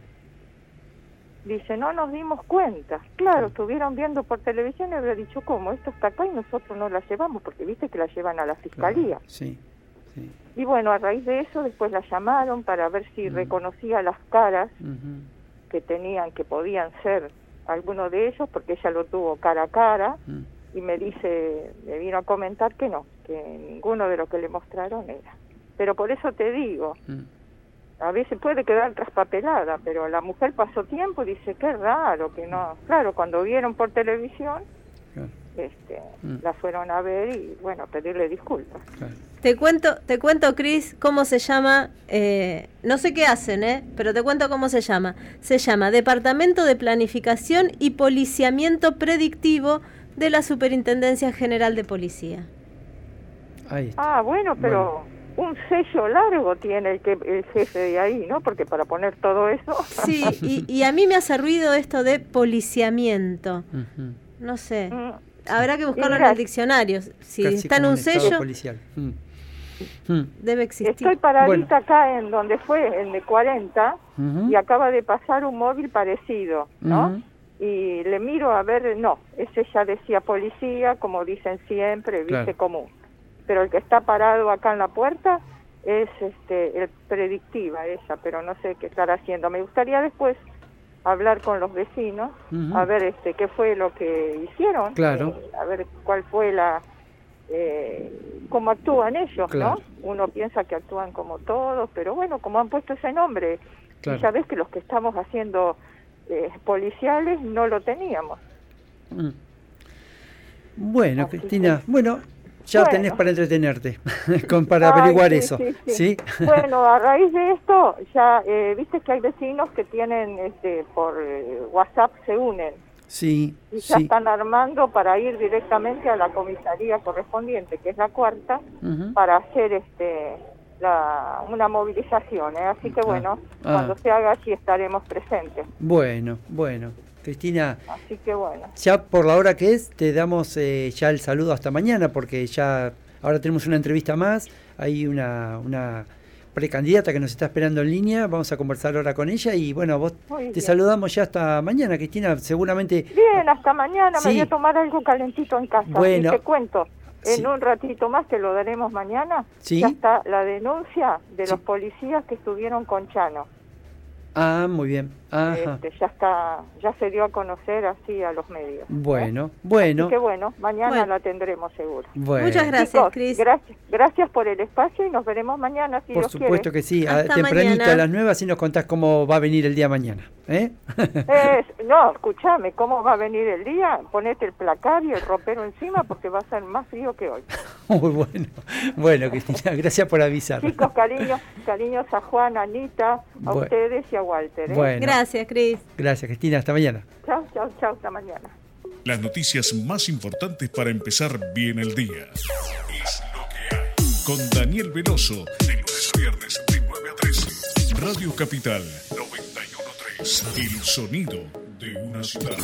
Dice, no nos dimos cuenta. Claro, estuvieron viendo por televisión y habría dicho, ¿cómo? Esto está acá y nosotros no la llevamos, porque viste que la llevan a la fiscalía. Claro, sí, sí. Y bueno, a raíz de eso después la llamaron para ver si uh-huh. reconocía las caras uh-huh. que tenían, que podían ser alguno de ellos, porque ella lo tuvo cara a cara, uh-huh. y me dice, me vino a comentar que no, que ninguno de los que le mostraron era. Pero por eso te digo, uh-huh. a veces puede quedar traspapelada, pero la mujer pasó tiempo y dice, qué raro, que no. Claro, cuando vieron por televisión, claro. este, mm. la fueron a ver y, bueno, pedirle disculpas. Claro. Te cuento, te cuento, Cris, cómo se llama, eh, no sé qué hacen, eh, pero te cuento cómo se llama. Se llama Departamento de Planificación y Policiamiento Predictivo de la Superintendencia General de Policía. Ahí está. Ah, bueno, pero... Bueno. Un sello largo tiene el, que, el jefe de ahí, ¿no? Porque para poner todo eso... Sí, y, y a mí me hace ruido esto de policiamiento. Uh-huh. No sé, uh-huh. habrá que buscarlo en el diccionario. Si Casi está en un, un sello, policial. Uh-huh. debe existir. Estoy paradita bueno. acá en donde fue, en de cuarenta, uh-huh. y acaba de pasar un móvil parecido, ¿no? Uh-huh. Y le miro a ver, no, ese ya decía policía, como dicen siempre, viste, claro. común. Pero el que está parado acá en la puerta es este el predictiva ella, pero no sé qué estará haciendo. Me gustaría después hablar con los vecinos, uh-huh. a ver este qué fue lo que hicieron, claro. eh, a ver cuál fue la, eh, cómo actúan ellos, claro. ¿no? Uno piensa que actúan como todos, pero bueno, como han puesto ese nombre, claro. y ya ves que los que estamos haciendo eh, policiales no lo teníamos. Mm. Bueno, Así Cristina, que... bueno... Ya bueno. tenés para entretenerte, con, para Ay, averiguar sí, eso. Sí, sí. ¿Sí? Bueno, a raíz de esto, ya eh, viste que hay vecinos que tienen, este, por eh, WhatsApp se unen. Sí, y ya sí. están armando para ir directamente a la comisaría correspondiente, que es la cuarta, uh-huh. para hacer este la, una movilización. ¿eh? Así que bueno, ah. cuando ah. se haga allí estaremos presentes. Bueno, bueno. Cristina, así que bueno. Ya por la hora que es, te damos eh, ya el saludo hasta mañana, porque ya ahora tenemos una entrevista más, hay una, una precandidata que nos está esperando en línea, vamos a conversar ahora con ella y bueno, vos Muy te bien. saludamos ya hasta mañana, Cristina, seguramente... Bien, hasta mañana, sí. me voy a tomar algo calentito en casa, bueno. y te cuento, en sí. un ratito más, te lo daremos mañana, ¿Sí? ya está la denuncia de sí. los policías que estuvieron con Chano. Ah, muy bien. Ajá. Este, ya está, ya se dio a conocer así a los medios. Bueno, ¿eh? bueno. Así que bueno, mañana bueno. la tendremos seguro. Bueno. Muchas gracias, Cris. Gracias, gracias por el espacio y nos veremos mañana si Por Dios supuesto quiere. que sí, Hasta a, tempranito mañana. a las nueve, así nos contás cómo va a venir el día mañana. ¿eh? Es, no, escúchame, ¿cómo va a venir el día? Ponete el placario, el ropero encima porque va a ser más frío que hoy. Muy bueno. Bueno, Cristina, gracias por avisar. Chicos, cariños, cariños a Juan, a Anita, a bueno. ustedes y a Walter. ¿eh? Bueno. Gracias, Cris. Gracias, Cristina. Hasta mañana. Chao, chao, chao. Hasta mañana. Las noticias más importantes para empezar bien el día. Es lo que hay. Con Daniel Veloso, de lunes a viernes, de nueve a trece. Radio Capital noventa y uno punto tres. El sonido de una ciudad.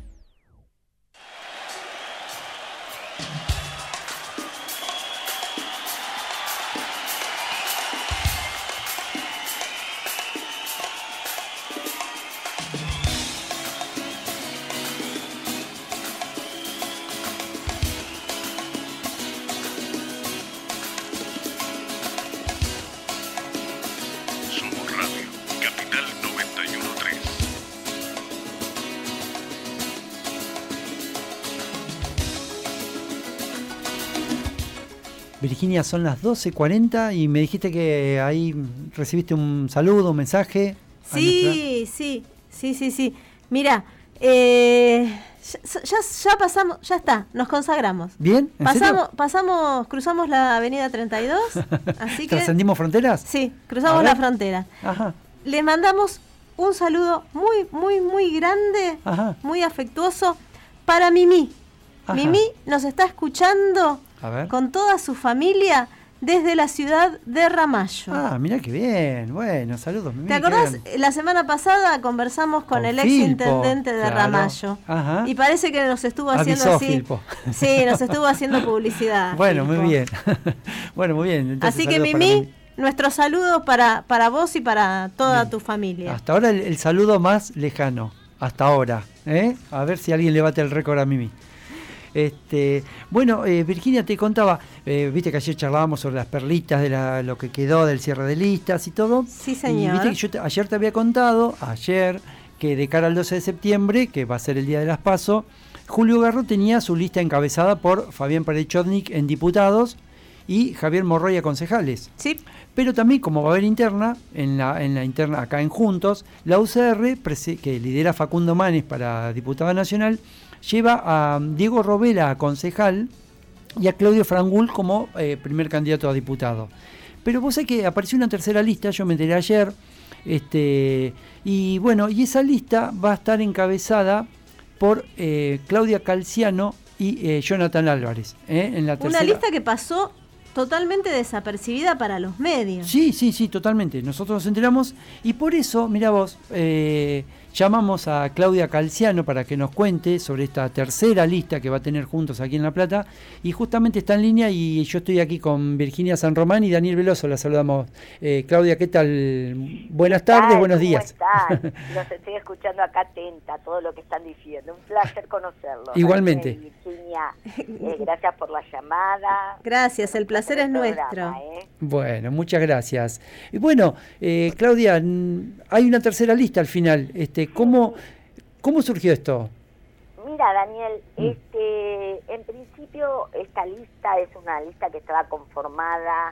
Virginia, son las doce cuarenta y me dijiste que ahí recibiste un saludo, un mensaje. Sí, sí, sí, sí, sí. Mira, eh, ya, ya, ya pasamos, ya está, nos consagramos. ¿Bien? ¿En pasamos, serio? pasamos, cruzamos la avenida treinta y dos, así que... ¿Trascendimos fronteras? Sí, cruzamos la frontera. Ajá. Le mandamos un saludo muy, muy, muy grande, Ajá. muy afectuoso para Mimi. Ajá. Mimi nos está escuchando A ver. con toda su familia desde la ciudad de Ramallo. Ah, mirá qué bien. Bueno, saludos, Mimi. ¿Te acordás? qué bien. La semana pasada conversamos con, Con el Filpo, ex intendente de claro. Ramallo. Ajá. Y parece que nos estuvo haciendo Avisó así. Filpo. Sí, nos estuvo haciendo publicidad. Bueno, Filpo. muy bien. Bueno, muy bien. Entonces, Así que saludos para Mimi, Mimi. nuestro saludo para, para vos y para toda Bien. tu familia. Hasta ahora el, el saludo más lejano. Hasta ahora. ¿eh? A ver si alguien le bate el récord a Mimi. Este, bueno, eh, Virginia, te contaba, eh, viste que ayer charlábamos sobre las perlitas de la, lo que quedó del cierre de listas y todo. Sí, señor. Y viste que yo te, ayer te había contado, ayer, que de cara al doce de septiembre, que va a ser el día de las PASO, Julio Garro tenía su lista encabezada por Fabián Parechotnik en diputados y Javier Morroy a concejales. Sí. Pero también, como va a haber interna, en la, en la interna acá en Juntos, la U C R, que lidera Facundo Manes para diputada nacional, lleva a Diego Robela a concejal y a Claudio Frangul como eh, primer candidato a diputado. Pero vos sabés que apareció una tercera lista, yo me enteré ayer, este, y bueno, y esa lista va a estar encabezada por eh, Claudia Calciano y eh, Jonathan Álvarez. ¿eh? En la tercera... Una lista que pasó totalmente desapercibida para los medios. Sí, sí, sí, totalmente. Nosotros nos enteramos y por eso, mira vos, eh, llamamos a Claudia Calciano para que nos cuente sobre esta tercera lista que va a tener Juntos aquí en La Plata y justamente está en línea y yo estoy aquí con Virginia San Román y Daniel Veloso, la saludamos. Eh, Claudia, ¿qué tal? Buenas tardes, tal? buenos ¿Cómo días. están? Los estoy escuchando acá atenta a todo lo que están diciendo. Un placer conocerlos. Igualmente. Daniel y Virginia, eh, gracias por la llamada. Gracias, el placer es nuestro. Programa, ¿eh? Bueno, muchas gracias. Y bueno, eh, Claudia, hay una tercera lista al final. Este, ¿cómo, cómo surgió esto? Mira, Daniel, Mm. este, en principio esta lista es una lista que estaba conformada,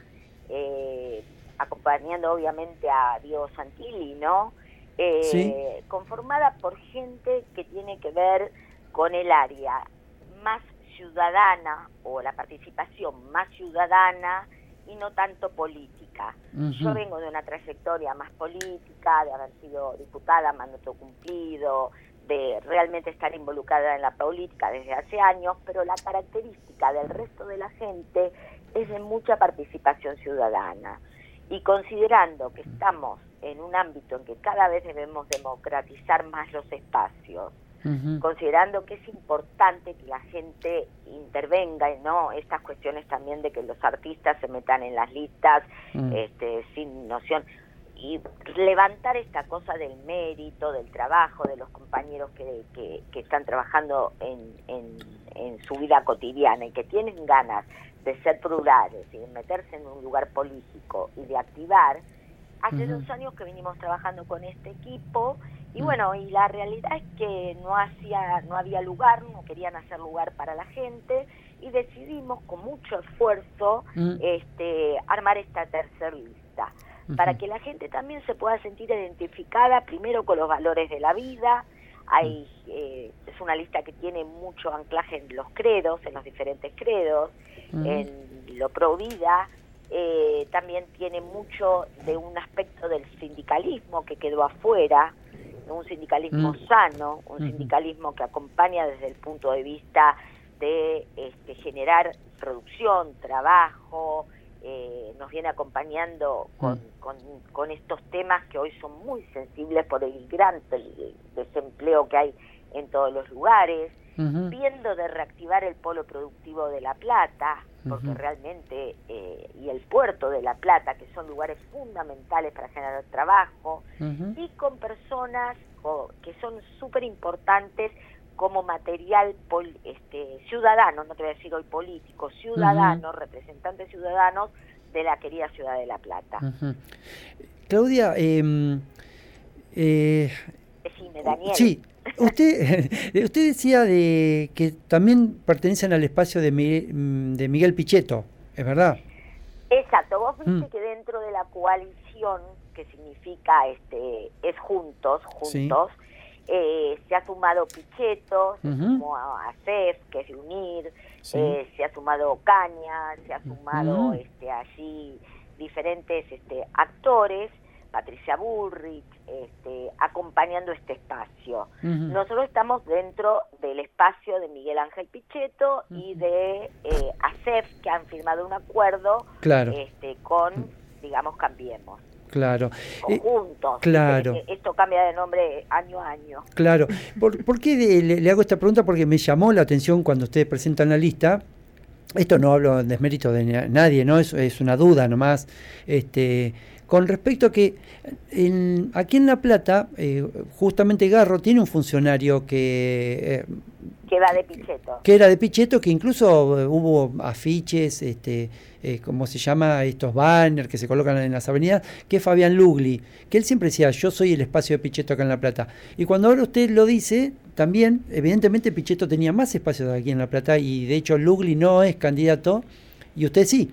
eh, acompañando obviamente a Diego Santilli, ¿no? Eh, Sí. Conformada por gente que tiene que ver con el área más ciudadana o la participación más ciudadana y no tanto política. Ujú. Yo vengo de una trayectoria más política, de haber sido diputada, mandato cumplido, de realmente estar involucrada en la política desde hace años, pero la característica del resto de la gente es de mucha participación ciudadana. Y considerando que estamos en un ámbito en que cada vez debemos democratizar más los espacios, Ujú. considerando que es importante que la gente intervenga y no estas cuestiones también de que los artistas se metan en las listas Mm. este, sin noción, y levantar esta cosa del mérito, del trabajo de los compañeros que, que, que están trabajando en, en, en su vida cotidiana y que tienen ganas de ser plurales y de meterse en un lugar político y de activar. Hace Ujú. dos años que venimos trabajando con este equipo y Mm. bueno, y la realidad es que no hacía, no había lugar, no querían hacer lugar para la gente y decidimos con mucho esfuerzo Mm. este, armar esta tercer lista Ujú. para que la gente también se pueda sentir identificada primero con los valores de la vida. Hay eh, es una lista que tiene mucho anclaje en los credos, en los diferentes credos, Ujú. en lo pro vida. Eh, también tiene mucho de un aspecto del sindicalismo que quedó afuera, un sindicalismo Mm. sano, un Ujú. sindicalismo que acompaña desde el punto de vista de este, generar producción, trabajo, eh, nos viene acompañando con, Mm. con, con estos temas que hoy son muy sensibles por el gran el desempleo que hay en todos los lugares, Ujú. viendo de reactivar el polo productivo de La Plata, porque Ujú. realmente, eh, y el puerto de La Plata, que son lugares fundamentales para generar trabajo, Ujú. y con personas o, que son súper importantes como material pol, este, ciudadano, no te voy a decir hoy político, ciudadanos, representantes ciudadanos de la querida ciudad de La Plata. Ujú. Claudia, eh, eh, Decime, Daniel. sí, usted, usted decía de que también pertenecen al espacio de Miguel, de Miguel Pichetto, ¿es verdad? Exacto, vos viste Mm. que dentro de la coalición, que significa este es Juntos, Sí. Juntos, eh, se ha sumado Pichetto, se Ujú. sumó a C E F, que es de Unir, Sí. eh, se ha sumado Ocaña, se ha sumado Ujú. este allí diferentes este actores Patricia Bullrich, este, acompañando este espacio. Uh-huh. Nosotros estamos dentro del espacio de Miguel Ángel Pichetto uh-huh. y de eh, A C E F, que han firmado un acuerdo claro. este, con, digamos, Cambiemos. Claro. Conjuntos. Eh, claro. Esto cambia de nombre año a año. Claro. ¿Por, por qué de, le, le hago esta pregunta? Porque me llamó la atención cuando ustedes presentan la lista. Esto no hablo en desmérito de nadie, ¿no? Es, es una duda nomás. Este, con respecto a que en, aquí en La Plata, eh, justamente Garro tiene un funcionario que... Eh, que va de Pichetto. Que era de Pichetto, que incluso eh, hubo afiches, este, eh, ¿cómo se llama? Estos banners que se colocan en las avenidas, que es Fabián Lugli, que él siempre decía, yo soy el espacio de Pichetto acá en La Plata. Y cuando ahora usted lo dice, también, evidentemente Pichetto tenía más espacios aquí en La Plata, y de hecho Lugli no es candidato, y usted sí.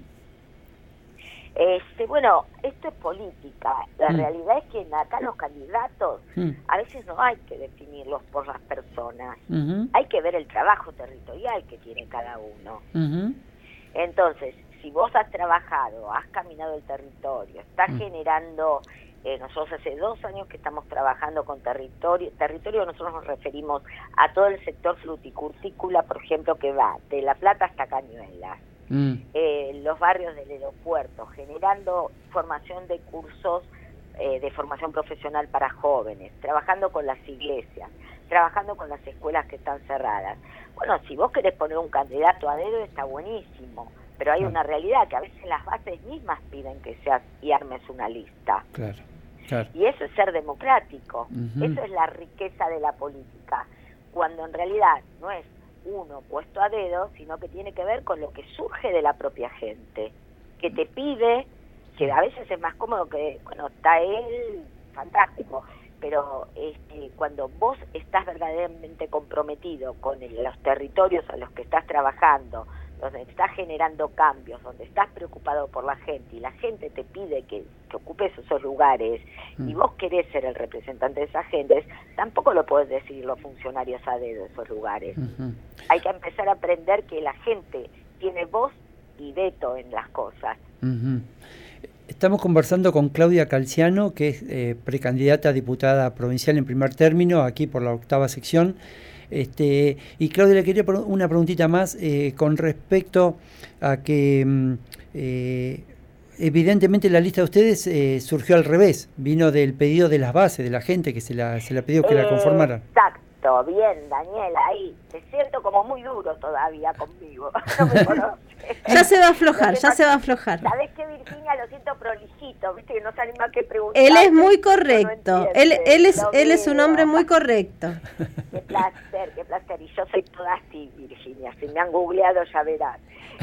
Este, bueno, esto es política. La mm. realidad es que acá los candidatos mm. a veces no hay que definirlos por las personas. Uh-huh. Hay que ver el trabajo territorial que tiene cada uno. Uh-huh. Entonces, si vos has trabajado, has caminado el territorio, estás mm. generando... Eh, nosotros hace dos años que estamos trabajando con territorio. Territorio nosotros nos referimos a todo el sector fruticurtícola, por ejemplo, que va de La Plata hasta Cañuelas. Mm. Eh, los barrios del aeropuerto, generando formación de cursos eh, de formación profesional para jóvenes, trabajando con las iglesias, trabajando con las escuelas que están cerradas. Bueno, si vos querés poner un candidato a dedo está buenísimo, pero hay claro. una realidad que a veces las bases mismas piden que seas y armes una lista. Claro, claro. Y eso es ser democrático, uh-huh. eso es la riqueza de la política, cuando en realidad no es uno puesto a dedo, sino que tiene que ver con lo que surge de la propia gente, que te pide, que a veces es más cómodo que, bueno, está él, fantástico, pero este, cuando vos estás verdaderamente comprometido con el, los territorios a los que estás trabajando, donde estás generando cambios, donde estás preocupado por la gente y la gente te pide que, que ocupes esos lugares mm. y vos querés ser el representante de esas gentes, tampoco lo podés decir los funcionarios a dedo esos lugares. Uh-huh. Hay que empezar a aprender que la gente tiene voz y veto en las cosas. Uh-huh. Estamos conversando con Claudia Calciano, que es eh, precandidata a diputada provincial en primer término, aquí por la octava sección. Este, y Claudia, le quería una preguntita más eh, con respecto a que eh, evidentemente la lista de ustedes eh, surgió al revés, vino del pedido de las bases, de la gente que se la, se la pidió que eh, la conformaran. Exacto, bien, Daniela, ahí te siento como muy duro todavía conmigo. No me conoces. Ya se va a aflojar, ya se va a aflojar. ¿Sabés qué, Virginia? Lo siento prolijito, viste que no sabe más que preguntar. Él es muy correcto, no él, él, es, él es un hombre muy correcto. Qué placer, qué placer. Y yo soy toda así, Virginia. Si me han googleado ya verás.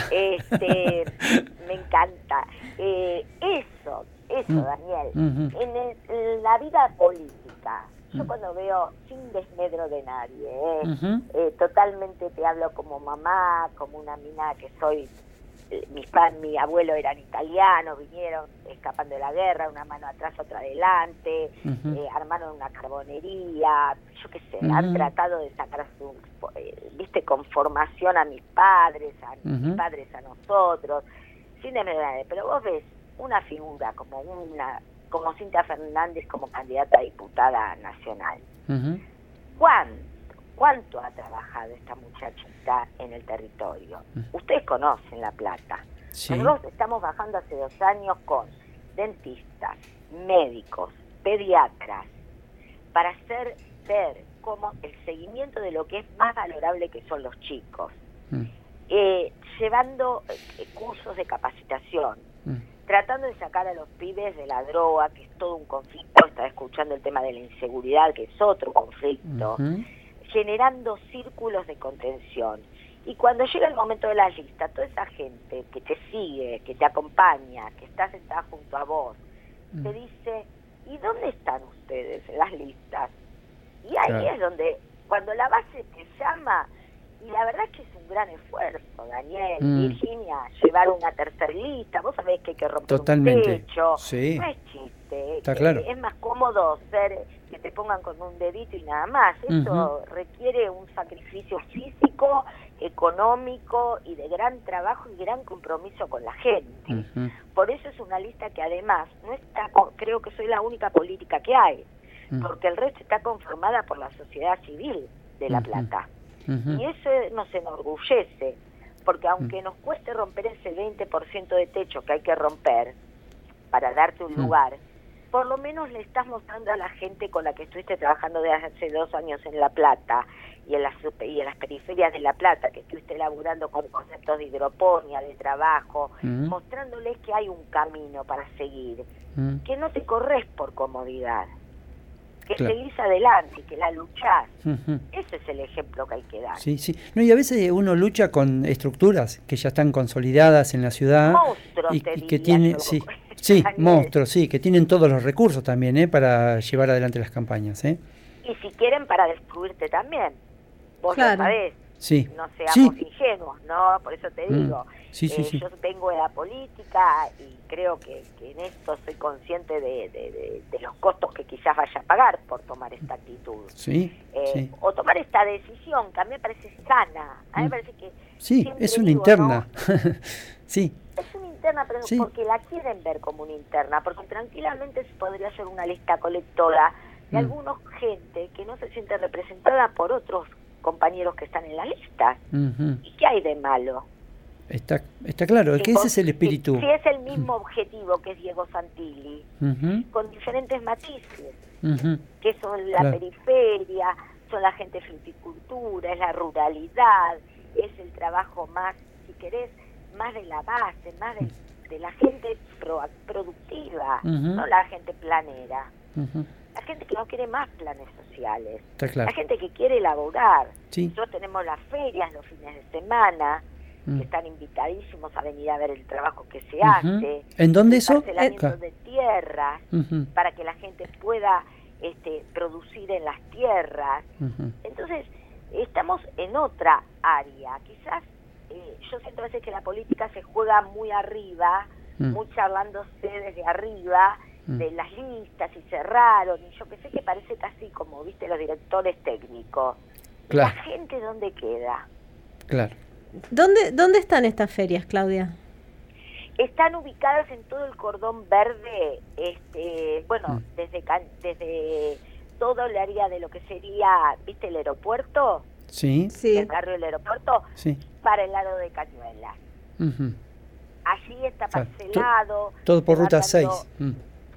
Este, me encanta. Eh, eso, eso, mm. Daniel. Uh-huh. En, el, en la vida política, yo cuando veo, sin desmedro de nadie, eh, uh-huh. eh, totalmente te hablo como mamá, como una mina que soy, eh, mi, pan, mi abuelo eran italianos, vinieron escapando de la guerra, una mano atrás, otra adelante, uh-huh. eh, armaron una carbonería, yo qué sé, uh-huh. han tratado de sacar su, eh, viste, con formación a mis padres, a uh-huh. mis padres a nosotros, sin desmedro de nadie, pero vos ves una figura como una... como Cintia Fernández como candidata a diputada nacional. Uh-huh. ¿Cuánto, ¿Cuánto ha trabajado esta muchachita en el territorio? Uh-huh. Ustedes conocen La Plata. Sí. Nosotros estamos bajando hace dos años con dentistas, médicos, pediatras, para hacer ver cómo el seguimiento de lo que es más valorable que son los chicos. Uh-huh. Eh, llevando eh, cursos de capacitación, uh-huh. tratando de sacar a los pibes de la droga, que es todo un conflicto, está escuchando el tema de la inseguridad, que es otro conflicto, uh-huh. generando círculos de contención. Y cuando llega el momento de la lista, toda esa gente que te sigue, que te acompaña, que está sentada junto a vos, uh-huh. te dice, ¿y dónde están ustedes en las listas? Y ahí claro. es donde, cuando la base te llama, y la verdad es que es un gran esfuerzo, Daniel, mm. Virginia, llevar una tercer lista, vos sabés que hay que romper Totalmente. un techo, sí. no es chiste, está claro. es más cómodo ser que te pongan con un dedito y nada más, eso uh-huh. requiere un sacrificio físico económico y de gran trabajo y gran compromiso con la gente. Uh-huh. Por eso es una lista que además no está, creo que soy la única política que hay, uh-huh. porque el resto está conformada por la sociedad civil de La Plata. Uh-huh. Y eso nos enorgullece, porque aunque uh-huh. nos cueste romper ese veinte por ciento de techo que hay que romper para darte un uh-huh. lugar, por lo menos le estás mostrando a la gente con la que estuviste trabajando desde hace dos años en La Plata y en las, y en las periferias de La Plata, que estuviste laburando con conceptos de hidroponía, de trabajo, uh-huh. mostrándoles que hay un camino para seguir, uh-huh. que no te corres por comodidad, que claro. seguís adelante, que la luchás. Uh-huh. Ese es el ejemplo que hay que dar. Sí, sí. No, y a veces uno lucha con estructuras que ya están consolidadas en la ciudad. Monstruos, y, te y que tiene, sí, sí, monstruos, sí, que tienen todos los recursos también, ¿eh? Para llevar adelante las campañas, ¿eh? Y si quieren para destruirte también. Vos claro. lo sabés. Sí. No seamos sí. ingenuos, ¿no? Por eso te digo. Mm. Sí, sí, eh, sí. Yo vengo de la política y creo que, que en esto soy consciente de, de, de, de los costos que quizás vaya a pagar por tomar esta actitud. Sí, eh, sí. O tomar esta decisión, que a mí me parece sana. A mí me parece que... Sí, es una digo, interna. ¿No? sí. Es una interna, pero sí. porque la quieren ver como una interna, porque tranquilamente se podría ser una lista colectora de mm. algunos gente que no se siente representada por otros compañeros que están en la lista. Uh-huh. ¿Y qué hay de malo? Está, está claro, es que ese es el espíritu. Si, si es el mismo objetivo que es Diego Santilli, uh-huh. con diferentes matices, uh-huh. que son la claro. periferia, son la gente de fruticultura, es la ruralidad, es el trabajo más, si querés, más de la base, más de, de la gente pro, productiva, uh-huh. no la gente planera. Uh-huh. La gente que no quiere más planes sociales, claro. la gente que quiere elaborar. Sí. Nosotros tenemos las ferias los fines de semana, mm. que están invitadísimos a venir a ver el trabajo que se uh-huh. hace. ¿En dónde eso? Parcelamiento de tierras, uh-huh. para que la gente pueda este, producir en las tierras. Uh-huh. Entonces, estamos en otra área. Quizás, eh, yo siento a veces que la política se juega muy arriba, uh-huh. muy charlándose desde arriba, de las listas y cerraron y yo que sé que parece casi como viste los directores técnicos. Claro. La gente ¿dónde queda? Claro. ¿Dónde dónde están estas ferias, Claudia? Están ubicadas en todo el cordón verde, este, bueno, mm. desde desde todo el área de lo que sería, viste el aeropuerto, sí, sí, el barrio del aeropuerto, sí, para el lado de Cañuelas. Uh-huh. Allí está parcelado. Todo, todo por ruta seis. Mm.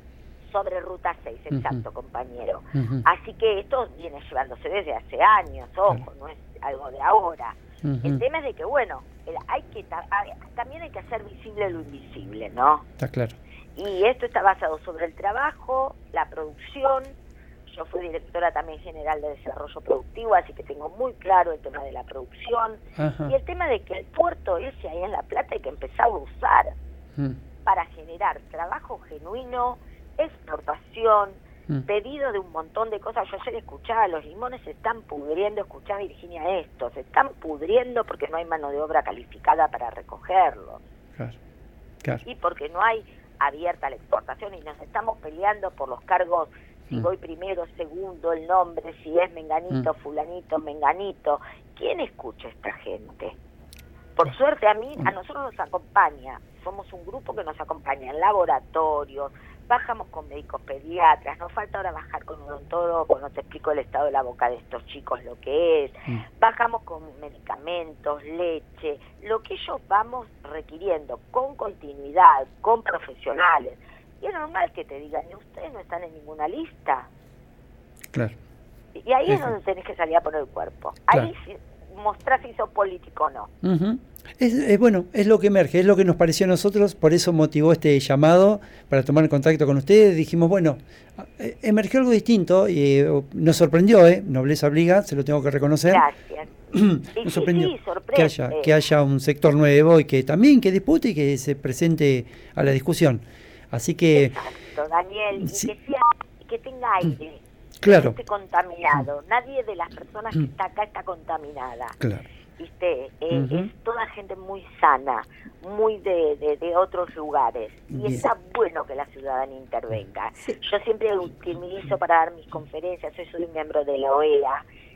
Sobre ruta seis, exacto, uh-huh. compañero. Uh-huh. Así que esto viene llevándose desde hace años, ojo, claro. no es algo de ahora. Uh-huh. El tema es de que, bueno, hay que también hay que hacer visible lo invisible, ¿no? Está claro. Y esto está basado sobre el trabajo, la producción. Yo fui directora también general de desarrollo productivo, así que tengo muy claro el tema de la producción. Uh-huh. Y el tema de que el puerto ese ahí en La Plata hay que empezar a usar uh-huh. para generar trabajo genuino, exportación, mm. pedido de un montón de cosas. Yo ayer escuchaba, los limones se están pudriendo, escuchaba Virginia esto, se están pudriendo porque no hay mano de obra calificada para recogerlos. Claro, claro. Y porque no hay abierta la exportación y nos estamos peleando por los cargos, si mm. voy primero, segundo, el nombre, si es menganito, mm. fulanito, menganito. ¿Quién escucha a esta gente? Por suerte a mí, a nosotros nos acompaña, somos un grupo que nos acompaña en laboratorios, bajamos con médicos pediatras, nos falta ahora bajar con un odontólogo, no te explico el estado de la boca de estos chicos lo que es, mm. bajamos con medicamentos, leche, lo que ellos vamos requiriendo, con continuidad, con profesionales. Y es normal que te digan, ustedes no están en ninguna lista. Claro. Y ahí es, es donde tenés que salir a poner el cuerpo. Claro. Ahí sí, mostrás si sos político o no. Uh-huh. Es, es bueno, es lo que emerge, es lo que nos pareció a nosotros, por eso motivó este llamado para tomar contacto con ustedes. Dijimos, bueno, emergió algo distinto y eh, nos sorprendió, ¿eh? Nobleza obliga, se lo tengo que reconocer. Gracias. Nos sorprendió sí, sí, que haya que haya un sector nuevo y que también que dispute y que se presente a la discusión. Así que exacto, Daniel, sí. y que sea, que tenga aire. Claro. Que esté contaminado. Nadie de las personas que está acá está contaminada. Claro. ¿Viste? Eh, uh-huh. Es toda gente muy sana, muy de, de, de otros lugares. Y Bien. Está bueno que la ciudadanía intervenga. Sí. Yo siempre utilizo para dar mis conferencias, yo soy miembro de la O E A,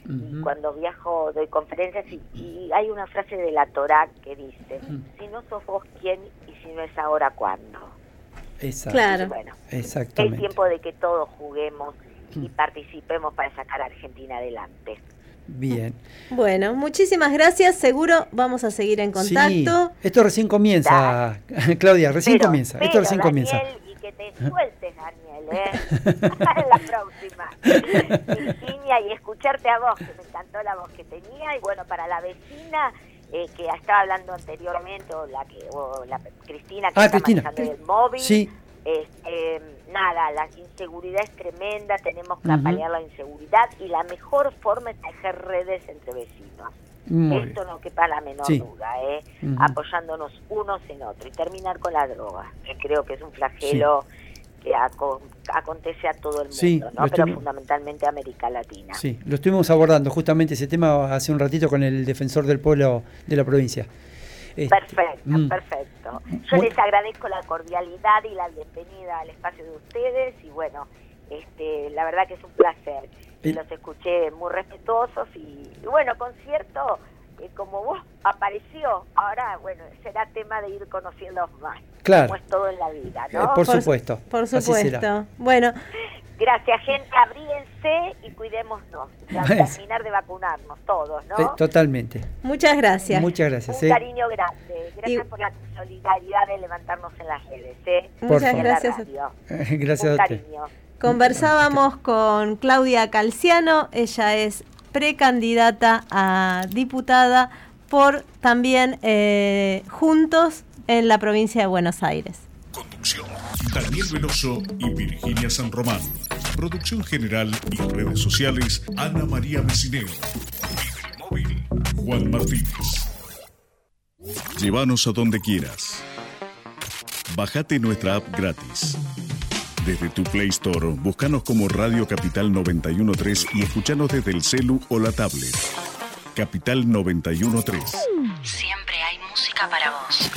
Y cuando viajo doy conferencias y, y hay una frase de la Torá que dice, si no sos vos, ¿quién? Y si no es ahora, ¿cuándo? Exacto. Claro. Bueno, exactamente. Es tiempo de que todos juguemos y participemos para sacar a Argentina adelante. Bien. Bueno, muchísimas gracias. Seguro vamos a seguir en contacto. Sí, esto recién comienza, Claudia, recién pero, comienza. Pero, esto recién Daniel, comienza. Y que te sueltes, Daniel, ¿eh? La próxima. Virginia, y escucharte a vos, que me encantó la voz que tenía. Y bueno, para la vecina eh, que estaba hablando anteriormente, o la que o la Cristina, que ah, está Cristina. manejando el móvil. Sí. Este, nada, la inseguridad es tremenda, tenemos que uh-huh. paliar la inseguridad y la mejor forma es tejer redes entre vecinos. Muy Esto bien. No quepa la menor sí. duda, ¿eh? Uh-huh. Apoyándonos unos en otros y terminar con la droga, que creo que es un flagelo sí. que aco- acontece a todo el mundo, sí, ¿no? Pero estuvimos... fundamentalmente a América Latina. Sí, lo estuvimos abordando justamente ese tema hace un ratito con el defensor del pueblo de la provincia. Perfecto, mm. perfecto. Yo les agradezco la cordialidad y la bienvenida al espacio de ustedes y bueno, este, la verdad que es un placer. Y los escuché muy respetuosos y, y bueno, con cierto, eh, como vos apareció, ahora bueno, será tema de ir conociendo más. Claro. Como es todo en la vida, ¿no? Eh, por, por supuesto. Por supuesto. Bueno. Gracias, gente. Abríense y cuidémonos. A terminar de vacunarnos todos, ¿no? Eh, totalmente. Muchas gracias. Muchas gracias. Un eh. cariño grande. Gracias y... por la solidaridad de levantarnos en las redes. ¿eh? Muchas gracias. Gracias Un a usted. cariño. Conversábamos con Claudia Calciano. Ella es precandidata a diputada por también eh, Juntos en la provincia de Buenos Aires. Conducción: Daniel Veloso y Virginia San Román. Producción general y redes sociales: Ana María Mesineo. Móvil: Juan Martínez. Llévanos a donde quieras. Bájate nuestra app gratis. Desde tu Play Store, búscanos como Radio Capital noventa y uno punto tres y escuchanos desde el celu o la tablet. Capital noventa y uno punto tres. Siempre hay música para vos.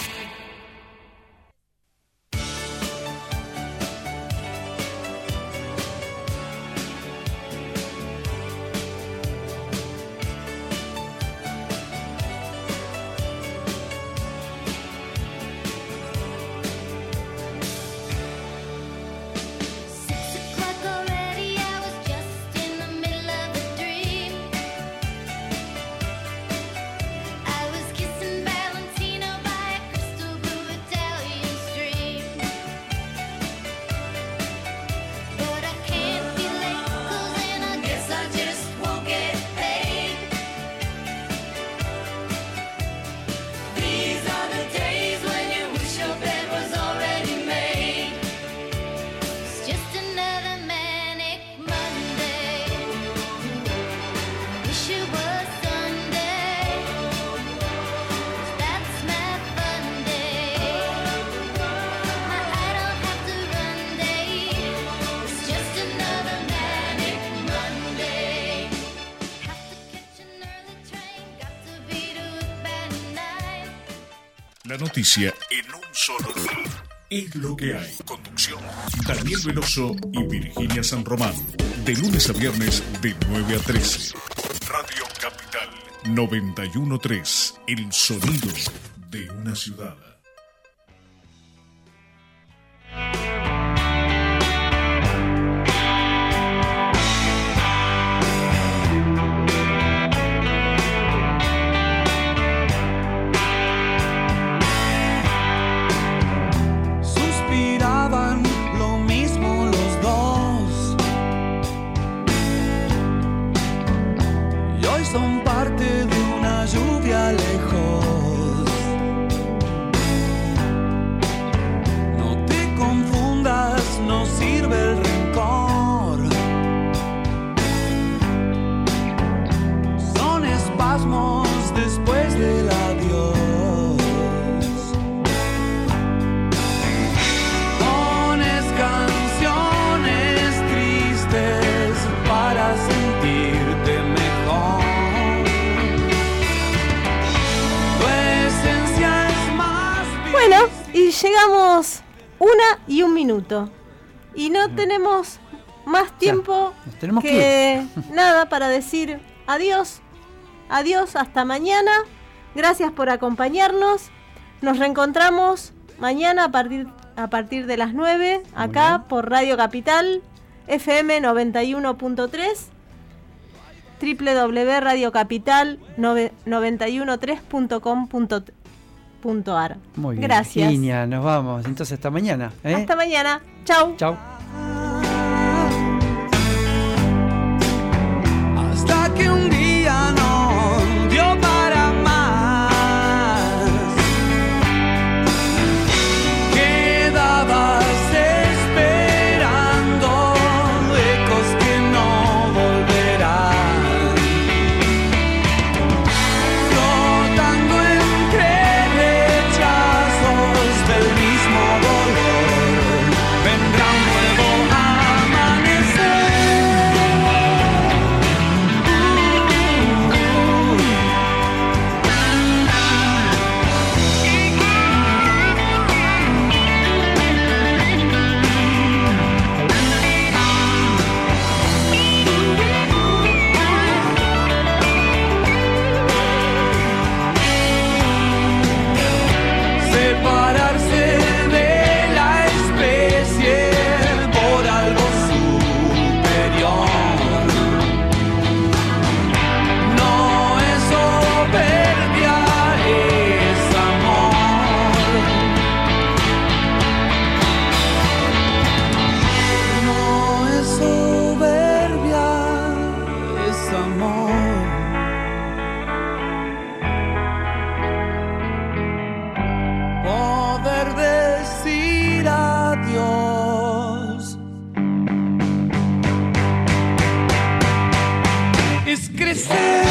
La noticia en un solo lugar. Es lo que hay. Conducción: Daniel Veloso y Virginia San Román. De lunes a viernes de nueve a trece. Radio Capital noventa y uno punto tres. El sonido de una ciudad. Llegamos una y un minuto y no tenemos más tiempo ya, que, que nada para decir adiós. Adiós, hasta mañana. Gracias por acompañarnos. Nos reencontramos mañana a partir, a partir de las nueve, acá por Radio Capital, F M noventa y uno punto tres, doble u doble u doble u punto radio capital noventa y uno tres punto com punto ar. Muy bien. Gracias. Virginia, nos vamos. Entonces, hasta mañana. ¿eh? Hasta mañana. Chau. Chau. Hasta que un día no dio para más, quedabas esperando ecos que no volverán, flotando entre rechazos del mismo dolor, vendrá un nuevo amanecer. Separarse de la especie por algo superior no es soberbia, es amor. No es soberbia, es amor. Poder decir adiós es crecer.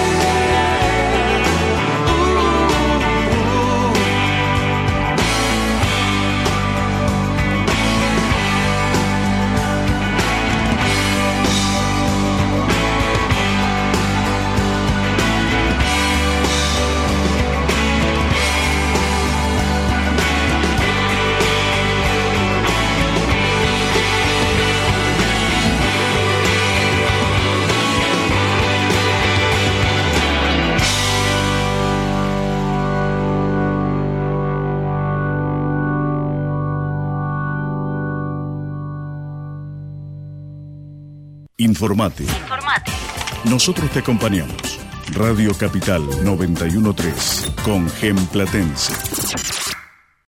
Informate. Informate. Nosotros te acompañamos. Radio Capital noventa y uno punto tres con Gem Platense.